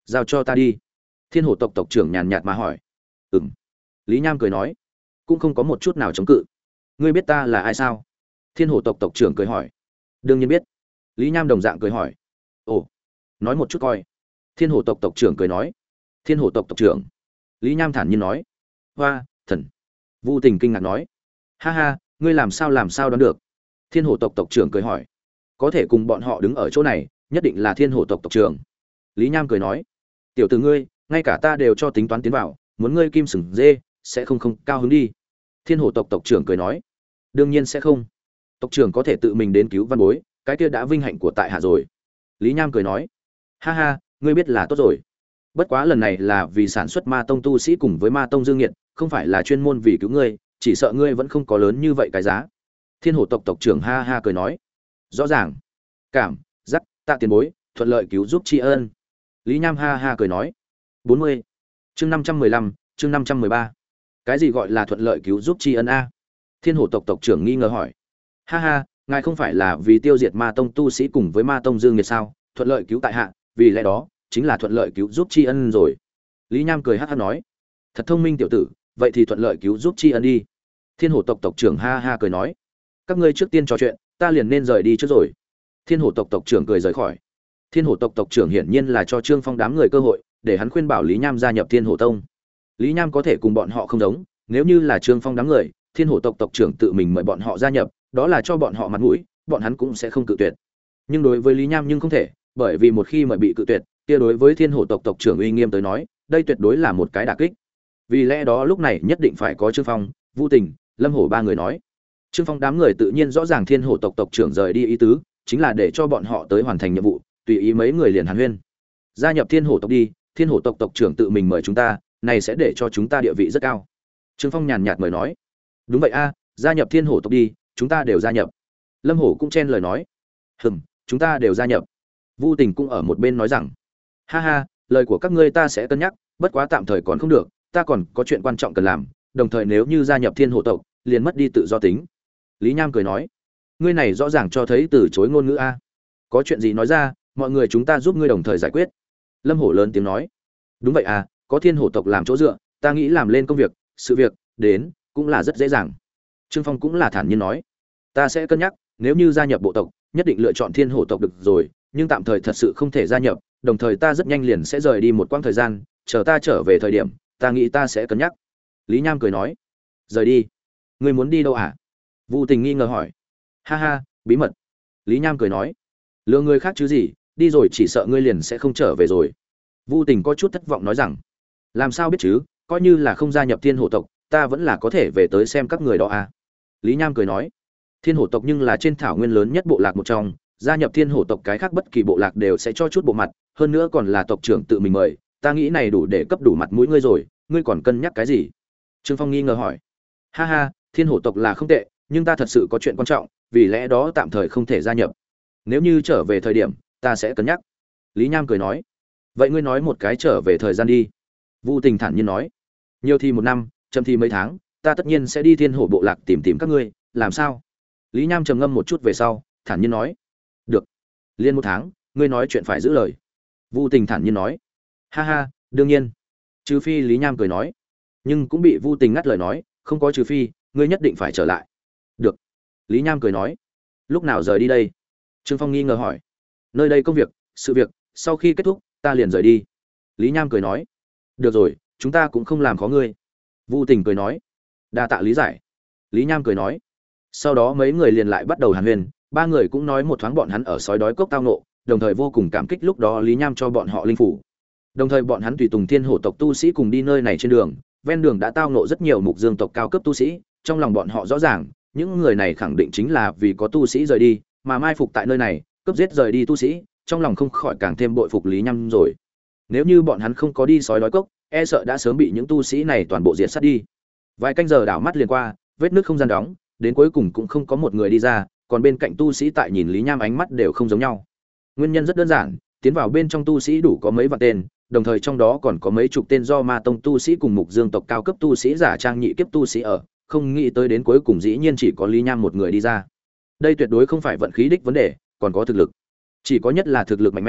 giao cho ta đi. Thiên hổ tộc tộc trưởng nhàn nhạt mà hỏi. Ừm. Lý Nham cười nói, cũng không có một chút nào chống cự. Ngươi biết ta là ai sao? Thiên hổ tộc tộc trưởng cười hỏi. Đương nhiên biết. Lý Nham đồng dạng cười hỏi. Ồ, nói một chút coi. Thiên hổ tộc tộc trưởng cười nói. Thiên hổ tộc tộc trưởng. Lý Nham thản nhiên nói. Hoa, thần. Vu Tình kinh ngạc nói. Ha ha, ngươi làm sao đoán được? Thiên hổ tộc tộc trưởng cười hỏi. Có thể cùng bọn họ đứng ở chỗ này, nhất định là thiên hổ tộc tộc trưởng. Lý Nham cười nói. Tiểu tử ngươi, ngay cả ta đều cho tính toán tiến vào, muốn ngươi kim sừng dê, sẽ không cao hứng đi. Thiên hổ tộc tộc trưởng cười nói. Đương nhiên sẽ không. Tộc trưởng có thể tự mình đến cứu văn bối, cái kia đã vinh hạnh của tại hạ rồi. Lý Nham cười nói. Ha ha, ngươi biết là tốt rồi. Bất quá lần này là vì sản xuất ma tông tu sĩ cùng với ma tông dương nghiệt, không phải là chuyên môn vì cứu ngươi, chỉ sợ ngươi vẫn không có lớn như vậy cái giá. Thiên hổ tộc tộc trưởng ha ha cười nói. Rõ ràng. Cảm giác tạ tiền bối, thuận lợi cứu giúp tri ân. Lý Nham ha ha cười nói. 40. Chương 515, chương 513. Cái gì gọi là thuận lợi cứu giúp tri ân a? Thiên hổ tộc tộc trưởng nghi ngờ hỏi. Ha ha, ngài không phải là vì tiêu diệt ma tông tu sĩ cùng với ma tông dương nghiệt sao? Thuận lợi cứu tại hạ, vì lẽ đó chính là thuận lợi cứu giúp tri ân rồi. Lý Nham cười hắc hắc nói. Thật thông minh tiểu tử, vậy thì thuận lợi cứu giúp tri ân đi. Thiên hổ tộc tộc trưởng ha ha cười nói. Các ngươi trước tiên trò chuyện, ta liền nên rời đi trước rồi. Thiên hổ tộc tộc trưởng cười rời khỏi. Thiên hổ tộc tộc trưởng hiển nhiên là cho Trương Phong đám người cơ hội, để hắn khuyên bảo Lý Nham gia nhập Thiên Hổ Tông. Lý Nham có thể cùng bọn họ không giống, nếu như là Trương Phong đám người, Thiên Hổ tộc tộc trưởng tự mình mời bọn họ gia nhập, đó là cho bọn họ mặt mũi, bọn hắn cũng sẽ không cự tuyệt. Nhưng đối với Lý Nham nhưng không thể, bởi vì một khi mời bị cự tuyệt, kia đối với Thiên Hổ tộc tộc trưởng uy nghiêm tới nói, đây tuyệt đối là một cái đả kích. Vì lẽ đó lúc này nhất định phải có Trương Phong, Vu Tình, Lâm Hổ ba người nói. Trương Phong đám người tự nhiên rõ ràng Thiên Hổ tộc tộc trưởng rời đi ý tứ, chính là để cho bọn họ tới hoàn thành nhiệm vụ, tùy ý mấy người liền hàn huyên. Gia nhập Thiên Hổ tộc đi, Thiên Hổ tộc tộc trưởng tự mình mời chúng ta, này sẽ để cho chúng ta địa vị rất cao. Trương Phong nhàn nhạt mời nói. Đúng vậy a, gia nhập Thiên Hổ tộc đi, chúng ta đều gia nhập. Lâm Hổ cũng chen lời nói. Chúng ta đều gia nhập. Vu Tình cũng ở một bên nói rằng. Ha ha, lời của các ngươi ta sẽ cân nhắc, bất quá tạm thời còn không được, ta còn có chuyện quan trọng cần làm, đồng thời nếu như gia nhập Thiên Hổ tộc, liền mất đi tự do tính. Lý Nham cười nói. Ngươi này rõ ràng cho thấy từ chối ngôn ngữ a. Có chuyện gì nói ra, mọi người chúng ta giúp ngươi đồng thời giải quyết. Lâm Hổ lớn tiếng nói. Đúng vậy à, có Thiên Hổ tộc làm chỗ dựa, ta nghĩ làm lên công việc, sự việc đến cũng là rất dễ dàng. Trương Phong cũng là thản nhiên nói. Ta sẽ cân nhắc, nếu như gia nhập bộ tộc, nhất định lựa chọn Thiên Hổ tộc được rồi, nhưng tạm thời thật sự không thể gia nhập, đồng thời ta rất nhanh liền sẽ rời đi một quãng thời gian, chờ ta trở về thời điểm, ta nghĩ ta sẽ cân nhắc. Lý Nham cười nói. Rời đi? Ngươi muốn đi đâu hả? Vu Tình nghi ngờ hỏi. Ha ha, bí mật. Lý Nham cười nói. Lừa người khác chứ gì, đi rồi chỉ sợ ngươi liền sẽ không trở về rồi. Vu Tình có chút thất vọng nói rằng. Làm sao biết chứ, coi như là không gia nhập Thiên Hổ tộc, ta vẫn là có thể về tới xem các người đó à. Lý Nham cười nói. Thiên Hổ tộc nhưng là trên thảo nguyên lớn nhất bộ lạc một trong, gia nhập Thiên Hổ tộc cái khác bất kỳ bộ lạc đều sẽ cho chút bộ mặt, hơn nữa còn là tộc trưởng tự mình mời, ta nghĩ này đủ để cấp đủ mặt mũi ngươi rồi, ngươi còn cân nhắc cái gì? Trương Phong nghi ngờ hỏi. Ha ha, Thiên Hổ tộc là không tệ, nhưng ta thật sự có chuyện quan trọng, vì lẽ đó tạm thời không thể gia nhập. Nếu như trở về thời điểm, ta sẽ cân nhắc. Lý Nham cười nói. Vậy ngươi nói một cái trở về thời gian đi. Vu Tình thản nhiên nói. Nhiều thì 1 năm, chậm thì mấy tháng, ta tất nhiên sẽ đi Thiên Hổ bộ lạc tìm các ngươi, làm sao? Lý Nham trầm ngâm một chút về sau, thản nhiên nói. Được. Liên 1 tháng, ngươi nói chuyện phải giữ lời. Vu Tình thản nhiên nói. Ha ha, đương nhiên. Trừ phi, Lý Nham cười nói. Nhưng cũng bị Vu Tình ngắt lời nói, không có trừ phi, ngươi nhất định phải trở lại. Được. Lý Nham cười nói. Lúc nào rời đi đây? Trương Phong nghi ngờ hỏi. Nơi đây công việc, sự việc, sau khi kết thúc, ta liền rời đi. Lý Nham cười nói. Được rồi, chúng ta cũng không làm khó ngươi. Vu Tình cười nói. Đa tạ lý giải. Lý Nham cười nói. Sau đó mấy người liền lại bắt đầu hàn huyên, 3 người cũng nói một thoáng bọn hắn ở sói đói cốc tao ngộ, đồng thời vô cùng cảm kích lúc đó Lý Nham cho bọn họ linh phủ. Đồng thời bọn hắn tùy tùng Thiên Hổ tộc tu sĩ cùng đi nơi này trên đường, ven đường đã tao ngộ rất nhiều mục dương tộc cao cấp tu sĩ, trong lòng bọn họ rõ ràng, những người này khẳng định chính là vì có tu sĩ rời đi, mà mai phục tại nơi này, cướp giết rời đi tu sĩ, trong lòng không khỏi càng thêm bội phục Lý Nham rồi. Nếu như bọn hắn không có đi sói đói cốc, e sợ đã sớm bị những tu sĩ này toàn bộ diệt sát đi. Vài canh giờ đảo mắt liền qua, vết nứt không gian đóng, đến cuối cùng cũng không có một người đi ra, còn bên cạnh tu sĩ tại nhìn Lý Nham ánh mắt đều không giống nhau. Nguyên nhân rất đơn giản, tiến vào bên trong tu sĩ đủ có mấy vạn tên, đồng thời trong đó còn có mấy chục tên do ma tông tu sĩ cùng mục dương tộc cao cấp tu sĩ giả trang nhị kiếp tu sĩ ở, không nghĩ tới đến cuối cùng dĩ nhiên chỉ có Lý Nham một người đi ra. Đây tuyệt đối không phải vận khí đích vấn đề, còn có thực lực. Chỉ có nhất là thực lực mạnh mẽ,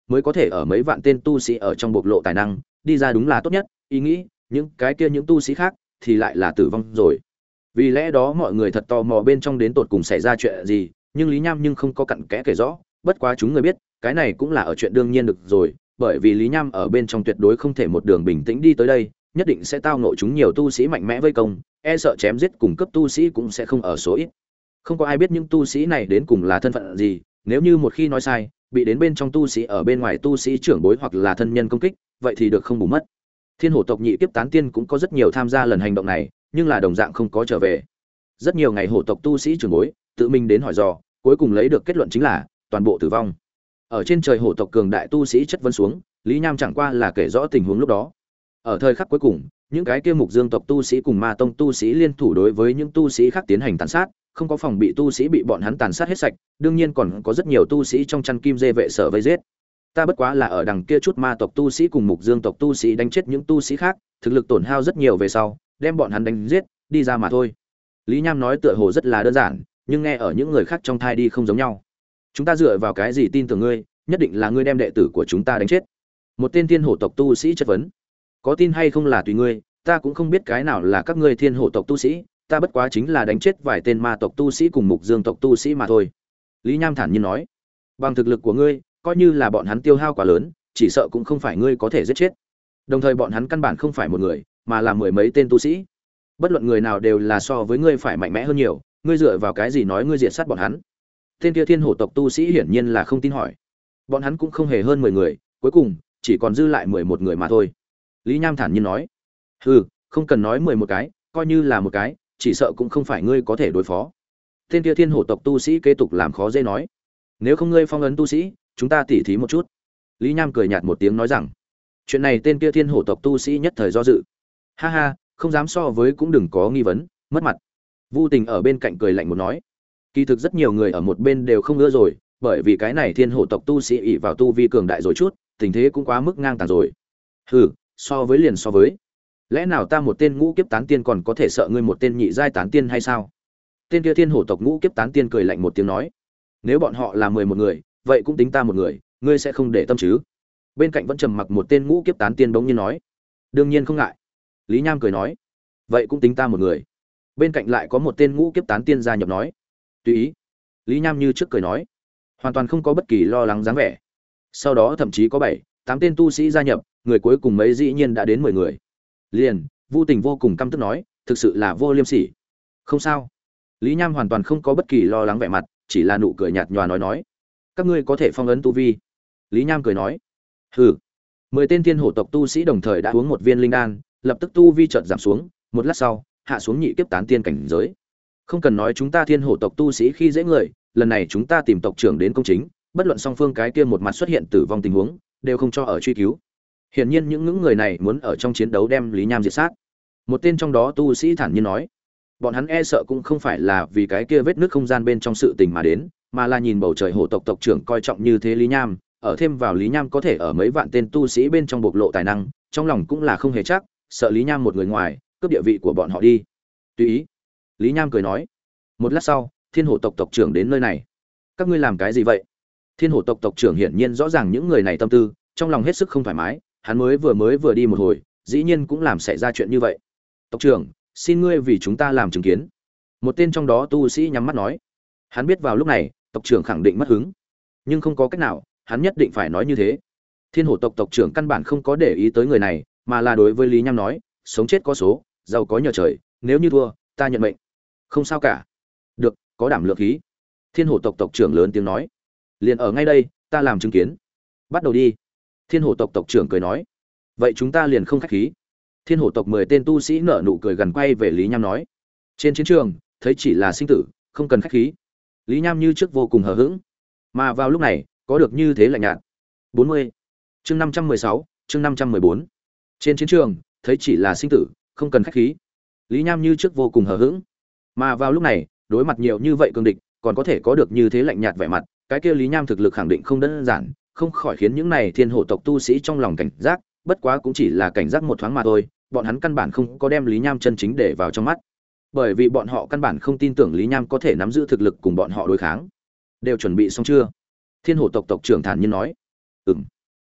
mới có thể ở mấy vạn tên tu sĩ ở trong bộc lộ tài năng, đi ra đúng là tốt nhất, ý nghĩ, những cái kia những tu sĩ khác thì lại là tử vong rồi. Vì lẽ đó mọi người thật tò mò bên trong đến tột cùng xảy ra chuyện gì, nhưng Lý Nham nhưng không có cặn kẽ kể rõ, bất quá chúng người biết, cái này cũng là ở chuyện đương nhiên được rồi, bởi vì Lý Nham ở bên trong tuyệt đối không thể một đường bình tĩnh đi tới đây, nhất định sẽ tao ngộ chúng nhiều tu sĩ mạnh mẽ vây công, e sợ chém giết cùng cấp tu sĩ cũng sẽ không ở số ít. Không có ai biết những tu sĩ này đến cùng là thân phận gì, nếu như một khi nói sai, bị đến bên trong tu sĩ ở bên ngoài tu sĩ trưởng bối hoặc là thân nhân công kích, vậy thì được không bù mất. Thiên Hổ tộc nhị kiếp tán tiên cũng có rất nhiều tham gia lần hành động này, nhưng là đồng dạng không có trở về. Rất nhiều ngày hổ tộc tu sĩ trưởng bối tự mình đến hỏi dò, cuối cùng lấy được kết luận chính là toàn bộ tử vong. Ở trên trời hổ tộc cường đại tu sĩ chất vấn xuống, Lý Nham chẳng qua là kể rõ tình huống lúc đó. Ở thời khắc cuối cùng, những cái kia Mục Dương tộc tu sĩ cùng Ma tông tu sĩ liên thủ đối với những tu sĩ khác tiến hành tàn sát, không có phòng bị tu sĩ bị bọn hắn tàn sát hết sạch, đương nhiên còn có rất nhiều tu sĩ trong chăn kim dê vệ sở vây giết. Ta bất quá là ở đằng kia chút Ma tộc tu sĩ cùng Mục Dương tộc tu sĩ đánh chết những tu sĩ khác, thực lực tổn hao rất nhiều về sau, đem bọn hắn đánh giết, đi ra mà thôi. Lý Nham nói tựa hồ rất là đơn giản, nhưng nghe ở những người khác trong thai đi không giống nhau. Chúng ta dựa vào cái gì tin tưởng ngươi, nhất định là ngươi đem đệ tử của chúng ta đánh chết? Một tên Thiên Hổ tộc tu sĩ chất vấn. Có tin hay không là tùy ngươi, ta cũng không biết cái nào là các ngươi Thiên Hổ tộc tu sĩ, ta bất quá chính là đánh chết vài tên Ma tộc tu sĩ cùng Mục Dương tộc tu sĩ mà thôi. Lý Nham thản nhiên nói. Bằng thực lực của ngươi, coi như là bọn hắn tiêu hao quá lớn, chỉ sợ cũng không phải ngươi có thể giết chết. Đồng thời bọn hắn căn bản không phải một người, mà là mười mấy tên tu sĩ. Bất luận người nào đều là so với ngươi phải mạnh mẽ hơn nhiều, ngươi dựa vào cái gì nói ngươi diệt sát bọn hắn? Tên kia Thiên Hổ tộc tu sĩ hiển nhiên là không tin hỏi. Bọn hắn cũng không hề hơn 10 người, cuối cùng chỉ còn dư lại 11 người mà thôi. Lý Nham thản nhiên nói. Hừ, không cần nói 11 cái, coi như là một cái, chỉ sợ cũng không phải ngươi có thể đối phó. Tên kia Thiên Hổ tộc tu sĩ kế tục làm khó dễ nói. Nếu không ngươi phong ấn tu sĩ, chúng ta tỉ thí một chút. Lý Nham cười nhạt một tiếng nói rằng. Chuyện này tên kia Thiên Hổ tộc tu sĩ nhất thời do dự. Ha ha, không dám so với cũng đừng có nghi vấn, mất mặt. Vu Tình ở bên cạnh cười lạnh một nói. Kỳ thực rất nhiều người ở một bên đều không ưa rồi, bởi vì cái này Thiên Hổ tộc tu sĩ ỷ vào tu vi cường đại rồi chút, tình thế cũng quá mức ngang tàng rồi. Hừ, so với liền so với. Lẽ nào ta một tên ngũ kiếp tán tiên còn có thể sợ ngươi một tên nhị giai tán tiên hay sao? Tên kia Thiên Hổ tộc ngũ kiếp tán tiên cười lạnh một tiếng nói. Nếu bọn họ là 11 người, vậy cũng tính ta một người, ngươi sẽ không để tâm chứ? Bên cạnh vẫn trầm mặc một tên ngũ kiếp tán tiên bỗng nhiên nói. Đương nhiên không ngại. Lý Nham cười nói. Vậy cũng tính ta một người. Bên cạnh lại có một tên ngũ kiếp tán tiên gia nhập nói. Tùy ý. Lý Nham như trước cười nói, hoàn toàn không có bất kỳ lo lắng dáng vẻ. Sau đó thậm chí có 7, 8 tên tu sĩ gia nhập, người cuối cùng mấy dĩ nhiên đã đến 10 người. Liền, Vu Tình vô cùng căm tức nói, thực sự là vô liêm sỉ. Không sao. Lý Nham hoàn toàn không có bất kỳ lo lắng vẻ mặt, chỉ là nụ cười nhạt nhòa nói, các ngươi có thể phong ấn tu vi. Lý Nham cười nói, hừ. 10 tên Thiên Hổ tộc tu sĩ đồng thời đã uống một viên linh đan, lập tức tu vi chợt giảm xuống, một lát sau, hạ xuống nhị kiếp tán tiên cảnh giới. Không cần nói chúng ta Thiên Hổ tộc tu sĩ khi dễ người, lần này chúng ta tìm tộc trưởng đến công chính, bất luận song phương cái kia một mặt xuất hiện tử vong tình huống, đều không cho ở truy cứu. Hiển nhiên những người này muốn ở trong chiến đấu đem Lý Nham diệt sát. Một tên trong đó tu sĩ thản nhiên nói, bọn hắn e sợ cũng không phải là vì cái kia vết nứt không gian bên trong sự tình mà đến, mà là nhìn bầu trời hổ tộc tộc trưởng coi trọng như thế Lý Nham, ở thêm vào Lý Nham có thể ở mấy vạn tên tu sĩ bên trong bộc lộ tài năng, trong lòng cũng là không hề chắc, sợ Lý Nham một người ngoài, cướp địa vị của bọn họ đi. Tùy ý. Lý Nham cười nói. Một lát sau, Thiên Hổ tộc tộc trưởng đến nơi này. Các ngươi làm cái gì vậy? Thiên Hổ tộc tộc trưởng hiển nhiên rõ ràng những người này tâm tư, trong lòng hết sức không thoải mái, hắn mới vừa đi một hồi, dĩ nhiên cũng làm xảy ra chuyện như vậy. Tộc trưởng, xin ngươi vì chúng ta làm chứng kiến. Một tên trong đó tu sĩ nhắm mắt nói. Hắn biết vào lúc này, tộc trưởng khẳng định mất hứng, nhưng không có cách nào, hắn nhất định phải nói như thế. Thiên Hổ tộc tộc trưởng căn bản không có để ý tới người này, mà là đối với Lý Nham nói, sống chết có số, giàu có nhờ trời, nếu như thua, ta nhận mệnh. Không sao cả. Được, có đảm lượng khí. Thiên Hổ tộc tộc trưởng lớn tiếng nói. Liền ở ngay đây, ta làm chứng kiến. Bắt đầu đi. Thiên Hổ tộc tộc trưởng cười nói. Vậy chúng ta liền không khách khí. Thiên Hổ tộc 10 tên tu sĩ nở nụ cười gần quay về Lý Nham nói. Trên chiến trường, thấy chỉ là sinh tử, không cần khách khí. Lý Nham như trước vô cùng hờ hững, mà vào lúc này, có được như thế lạnh nhạt. 40. Chương 516, chương 514. Trên chiến trường, thấy chỉ là sinh tử, không cần khách khí. Lý Nham như trước vô cùng hờ hững, mà vào lúc này, đối mặt nhiều như vậy cường địch, còn có thể có được như thế lạnh nhạt vẻ mặt, cái kia Lý Nham thực lực khẳng định không đơn giản, không khỏi khiến những này Thiên Hổ tộc tu sĩ trong lòng cảnh giác, bất quá cũng chỉ là cảnh giác một thoáng mà thôi, bọn hắn căn bản không có đem Lý Nham chân chính để vào trong mắt. Bởi vì bọn họ căn bản không tin tưởng Lý Nham có thể nắm giữ thực lực cùng bọn họ đối kháng. Đều chuẩn bị xong chưa? Thiên Hổ tộc tộc trưởng thản nhiên nói.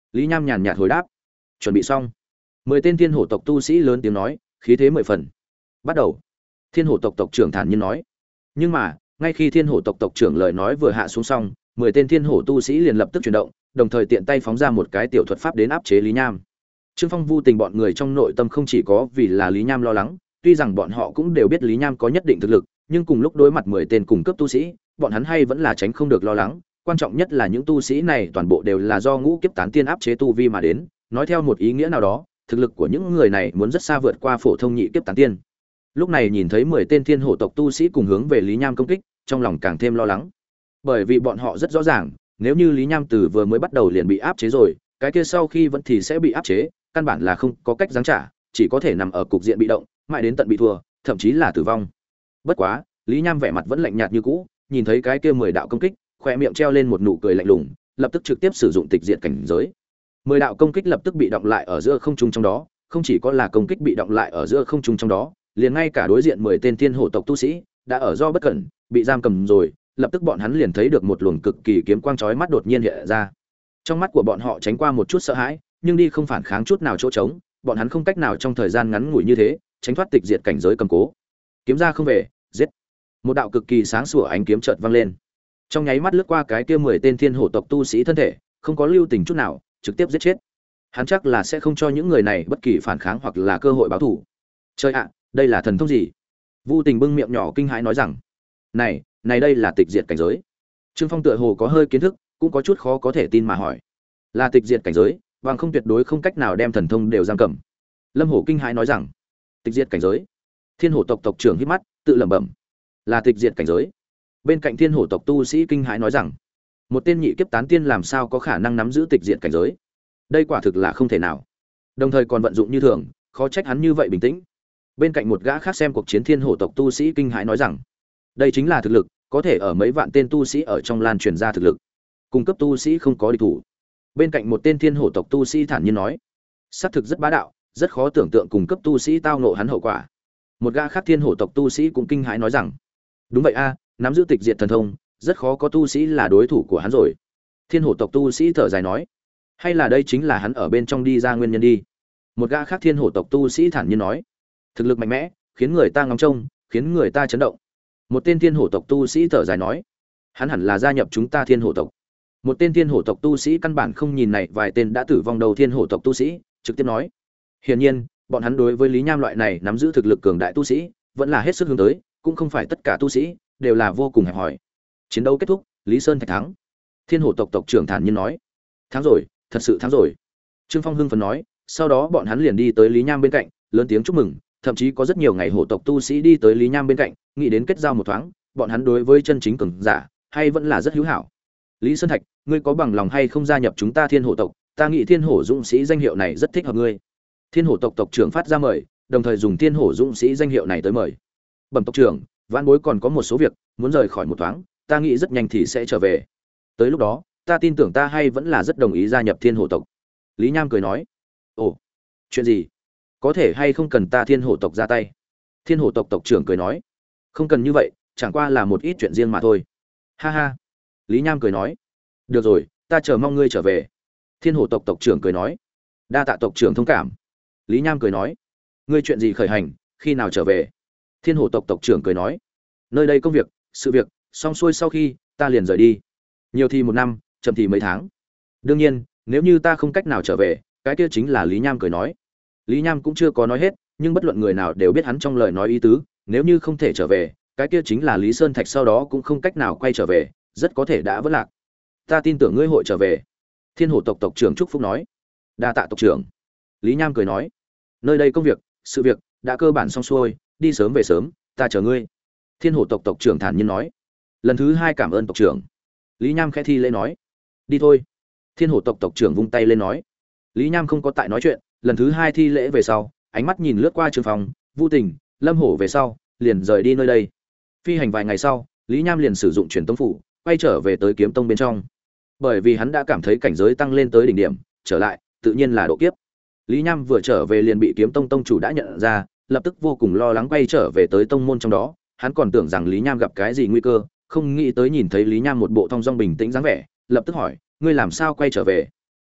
Lý Nham nhàn nhạt hồi đáp. Chuẩn bị xong. 10 tên thiên hổ tộc tu sĩ lớn tiếng nói, khí thế 10 phần. Bắt đầu. Thiên hổ tộc tộc trưởng thản nhiên nói. Nhưng mà, ngay khi thiên hổ tộc tộc trưởng lời nói vừa hạ xuống xong, 10 tên thiên hổ tu sĩ liền lập tức chuyển động, đồng thời tiện tay phóng ra một cái tiểu thuật pháp đến áp chế Lý Nham. Trương Phong Vu Tình bọn người trong nội tâm không chỉ có vì là Lý Nham lo lắng, tuy rằng bọn họ cũng đều biết Lý Nham có nhất định thực lực, nhưng cùng lúc đối mặt 10 tên cùng cấp tu sĩ, bọn hắn hay vẫn là tránh không được lo lắng, quan trọng nhất là những tu sĩ này toàn bộ đều là do ngũ kiếp tán tiên áp chế tu vi mà đến, nói theo một ý nghĩa nào đó, thực lực của những người này muốn rất xa vượt qua phổ thông nhị kiếp tán tiên. Lúc này nhìn thấy 10 tên thiên hổ tộc tu sĩ cùng hướng về Lý Nham công kích, trong lòng càng thêm lo lắng. Bởi vì bọn họ rất rõ ràng, nếu như Lý Nham từ vừa mới bắt đầu liền bị áp chế rồi, cái kia sau khi vẫn thì sẽ bị áp chế, căn bản là không có cách giáng trả, chỉ có thể nằm ở cục diện bị động, mãi đến tận bị thua, thậm chí là tử vong. Bất quá, Lý Nham vẻ mặt vẫn lạnh nhạt như cũ, nhìn thấy cái kia 10 đạo công kích, khóe miệng treo lên một nụ cười lạnh lùng, lập tức trực tiếp sử dụng tịch diệt cảnh giới. 10 đạo công kích lập tức bị động lại ở giữa không trung trong đó, không chỉ có là công kích bị động lại ở giữa không trung trong đó, liền ngay cả đối diện 10 tên thiên hổ tộc tu sĩ đã ở do bất cẩn bị giam cầm rồi, lập tức bọn hắn liền thấy được một luồng cực kỳ kiếm quang chói mắt đột nhiên hiện ra. Trong mắt của bọn họ tránh qua một chút sợ hãi, nhưng đi không phản kháng chút nào chỗ trống, bọn hắn không cách nào trong thời gian ngắn ngủi như thế tránh thoát tịch diệt cảnh giới cầm cố. Kiếm ra không về, giết. Một đạo cực kỳ sáng sủa ánh kiếm chợt vang lên. Trong nháy mắt lướt qua cái kia 10 tên thiên hổ tộc tu sĩ thân thể, không có lưu tình chút nào, trực tiếp giết chết. Hắn chắc là sẽ không cho những người này bất kỳ phản kháng hoặc là cơ hội báo thù. Trời ạ, đây là thần thông gì? Vu Tình bưng miệng nhỏ kinh hãi nói rằng, này đây là tịch diệt cảnh giới. Trương Phong tựa hồ có hơi kiến thức, cũng có chút khó có thể tin mà hỏi, là tịch diệt cảnh giới, bằng không tuyệt đối không cách nào đem thần thông đều giam cầm. Lâm Hổ kinh hãi nói rằng, tịch diệt cảnh giới. Thiên hổ tộc tộc trưởng hít mắt, tự lẩm bẩm, là tịch diệt cảnh giới. Bên cạnh thiên hổ tộc tu sĩ kinh hãi nói rằng, một tên nhị kiếp tán tiên làm sao có khả năng nắm giữ tịch diệt cảnh giới? Đây quả thực là không thể nào. Đồng thời còn vận dụng như thường, khó trách hắn như vậy bình tĩnh. Bên cạnh một gã khác xem cuộc chiến thiên hổ tộc tu sĩ kinh hãi nói rằng, đây chính là thực lực, có thể ở mấy vạn tên tu sĩ ở trong lan truyền ra thực lực. Cung cấp tu sĩ không có địch thủ. Bên cạnh một tên thiên hổ tộc tu sĩ thản nhiên nói, xác thực rất bá đạo, rất khó tưởng tượng cung cấp tu sĩ tao ngộ hắn hậu quả. Một gã khác thiên hổ tộc tu sĩ cũng kinh hãi nói rằng, đúng vậy a, nắm giữ tịch diệt thần thông, rất khó có tu sĩ là đối thủ của hắn rồi. Thiên hổ tộc tu sĩ thở dài nói, hay là đây chính là hắn ở bên trong đi ra nguyên nhân đi. Một gã khác thiên hổ tộc tu sĩ thản nhiên nói, thực lực mạnh mẽ, khiến người ta ngóng trông, khiến người ta chấn động. Một tên thiên hổ tộc tu sĩ thở dài nói, hắn hẳn là gia nhập chúng ta thiên hổ tộc. Một tên thiên hổ tộc tu sĩ căn bản không nhìn này vài tên đã tử vong đầu thiên hổ tộc tu sĩ, trực tiếp nói, hiển nhiên bọn hắn đối với Lý Nham loại này nắm giữ thực lực cường đại tu sĩ vẫn là hết sức hướng tới, cũng không phải tất cả tu sĩ đều là vô cùng hẹp hòi. Chiến đấu kết thúc, Lý Sơn Thạch thắng. Thiên hổ tộc tộc trưởng thản nhiên nói, thắng rồi, thật sự thắng rồi. Trương Phong hưng phấn nói, sau đó bọn hắn liền đi tới Lý Nham bên cạnh, lớn tiếng chúc mừng, thậm chí có rất nhiều ngày hổ tộc tu sĩ đi tới Lý Nham bên cạnh, nghĩ đến kết giao một thoáng, bọn hắn đối với chân chính cường giả hay vẫn là rất hữu hảo. Lý Sơn Thạch, ngươi có bằng lòng hay không gia nhập chúng ta thiên hổ tộc? Ta nghĩ thiên hổ dũng sĩ danh hiệu này rất thích hợp ngươi. Thiên hổ tộc tộc trưởng phát ra mời, đồng thời dùng thiên hổ dũng sĩ danh hiệu này tới mời. Bẩm tộc trưởng, vãn bối còn có một số việc muốn rời khỏi một thoáng, ta nghĩ rất nhanh thì sẽ trở về. Tới lúc đó, ta tin tưởng ta hay vẫn là rất đồng ý gia nhập thiên hổ tộc. Lý Nham cười nói, ồ, chuyện gì? Có thể hay không cần ta thiên hổ tộc ra tay? Thiên hổ tộc tộc trưởng cười nói, không cần như vậy, chẳng qua là một ít chuyện riêng mà thôi. Ha ha. Lý Nham cười nói, được rồi, ta chờ mong ngươi trở về. Thiên hổ tộc tộc trưởng cười nói, đa tạ tộc trưởng thông cảm. Lý Nham cười nói, ngươi chuyện gì khởi hành, khi nào trở về? Thiên hổ tộc tộc trưởng cười nói, nơi đây công việc, sự việc xong xuôi sau khi ta liền rời đi. Nhiều thì 1 năm, chậm thì mấy tháng. Đương nhiên, nếu như ta không cách nào trở về, cái kia chính là Lý Nham cười nói. Lý Nham cũng chưa có nói hết, nhưng bất luận người nào đều biết hắn trong lời nói ý tứ, nếu như không thể trở về, cái kia chính là Lý Sơn Thạch sau đó cũng không cách nào quay trở về, rất có thể đã vỡ lạc. Ta tin tưởng ngươi hội trở về. Thiên hổ tộc tộc trưởng chúc phúc nói, đa tạ tộc trưởng. Lý Nham cười nói, nơi đây công việc, sự việc đã cơ bản xong xuôi, đi sớm về sớm, ta chờ ngươi. Thiên hổ tộc tộc trưởng thản nhiên nói, lần thứ 2 cảm ơn tộc trưởng. Lý Nham khẽ thi lễ nói, đi thôi. Thiên hổ tộc tộc trưởng vung tay lên nói. Lý Nham không có tại nói chuyện, lần thứ 2 thi lễ về sau, ánh mắt nhìn lướt qua Trương Phong, Vu Tình, Lâm Hổ về sau, liền rời đi nơi đây. Phi hành vài ngày sau, Lý Nham liền sử dụng truyền tống phủ, quay trở về tới kiếm tông bên trong. Bởi vì hắn đã cảm thấy cảnh giới tăng lên tới đỉnh điểm, trở lại, tự nhiên là độ kiếp. Lý Nham vừa trở về liền bị kiếm tông tông chủ đã nhận ra, lập tức vô cùng lo lắng quay trở về tới tông môn trong đó. Hắn còn tưởng rằng Lý Nham gặp cái gì nguy cơ, không nghĩ tới nhìn thấy Lý Nham một bộ thong dong bình tĩnh dáng vẻ, lập tức hỏi, ngươi làm sao quay trở về?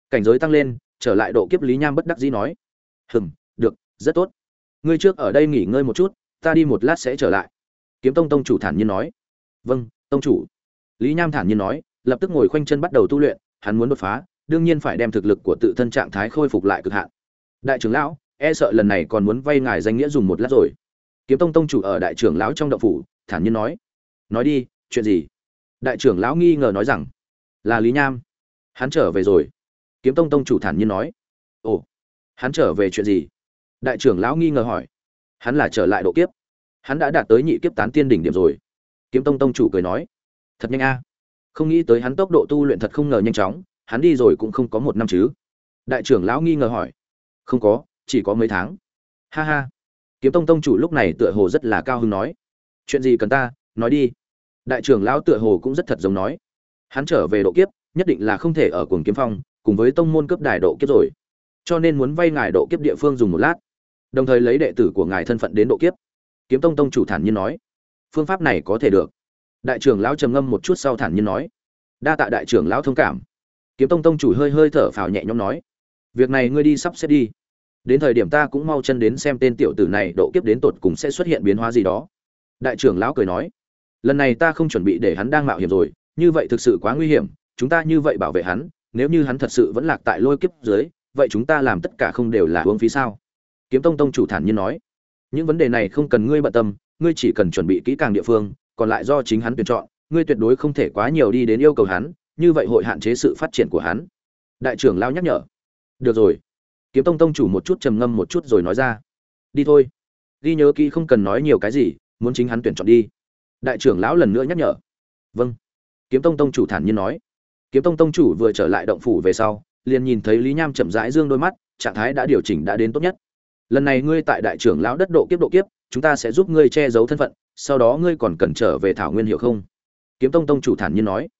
Cảnh giới tăng lên, trở lại độ kiếp Lý Nham bất đắc dĩ nói. Được, rất tốt. Ngươi trước ở đây nghỉ ngơi một chút, ta đi một lát sẽ trở lại. Kiếm Tông tông chủ thản nhiên nói. Vâng, tông chủ. Lý Nham thản nhiên nói, lập tức ngồi khoanh chân bắt đầu tu luyện, hắn muốn đột phá, đương nhiên phải đem thực lực của tự thân trạng thái khôi phục lại cực hạn. Đại trưởng lão, e sợ lần này còn muốn vay ngài danh nghĩa dùng một lát rồi. Kiếm Tông tông chủ ở đại trưởng lão trong động phủ, thản nhiên nói. Nói đi, chuyện gì? Đại trưởng lão nghi ngờ nói rằng, là Lý Nham. Hắn trở về rồi. Kiếm Tông tông chủ thản nhiên nói. Ồ, hắn trở về chuyện gì? Đại trưởng lão nghi ngờ hỏi. Hắn là trở lại độ kiếp. Hắn đã đạt tới nhị kiếp tán tiên đỉnh điểm rồi. Kiếm Tông tông chủ cười nói. Thật nhanh a. Không nghĩ tới hắn tốc độ tu luyện thật không ngờ nhanh chóng, hắn đi rồi cũng không có một năm chứ. Đại trưởng lão nghi ngờ hỏi. Không có, chỉ có mấy tháng. Ha ha. Kiếm Tông tông chủ lúc này tựa hồ rất là cao hứng nói. Chuyện gì cần ta, nói đi. Đại trưởng lão tựa hồ cũng rất thật giống nói. Hắn trở về độ kiếp, nhất định là không thể ở Cuồng Kiếm Phong, cùng với tông môn cấp đài độ kiếp rồi. Cho nên muốn vay ngài độ kiếp địa phương dùng một lát, đồng thời lấy đệ tử của ngài thân phận đến độ kiếp. Kiếm Tông tông chủ thản nhiên nói. Phương pháp này có thể được. Đại trưởng lão trầm ngâm một chút sau thản nhiên nói. Đa tạ đại trưởng lão thông cảm. Kiếm Tông tông chủ hơi hơi thở phào nhẹ nhõm nói. Việc này ngươi đi sắp xếp đi. Đến thời điểm ta cũng mau chân đến xem tên tiểu tử này độ kiếp đến tột cùng sẽ xuất hiện biến hóa gì đó. Đại trưởng lão cười nói. Lần này ta không chuẩn bị để hắn đang mạo hiểm rồi, như vậy thực sự quá nguy hiểm, chúng ta như vậy bảo vệ hắn, nếu như hắn thật sự vẫn lạc tại lôi kiếp dưới, vậy chúng ta làm tất cả không đều là uổng phí sao? Kiếm Tông tông chủ thản nhiên nói. Những vấn đề này không cần ngươi bận tâm, ngươi chỉ cần chuẩn bị kỹ càng địa phương, còn lại do chính hắn tuyển chọn, ngươi tuyệt đối không thể quá nhiều đi đến yêu cầu hắn, như vậy hội hạn chế sự phát triển của hắn. Đại trưởng lão nhắc nhở. Được rồi. Kiếm Tông tông chủ một chút trầm ngâm một chút rồi nói ra. Đi thôi. Ghi nhớ kỹ không cần nói nhiều cái gì, muốn chính hắn tuyển chọn đi. Đại trưởng lão lần nữa nhắc nhở. Vâng. Kiếm Tông tông chủ thản nhiên nói. Kiếm Tông tông chủ vừa trở lại động phủ về sau, liền nhìn thấy Lý Nham chậm rãi dương đôi mắt, trạng thái đã điều chỉnh đã đến tốt nhất. Lần này ngươi tại đại trưởng lão đất độ kiếp, chúng ta sẽ giúp ngươi che giấu thân phận, sau đó ngươi còn cần trở về Thảo Nguyên hiểu không? Kiếm Tông tông chủ thản nhiên nói.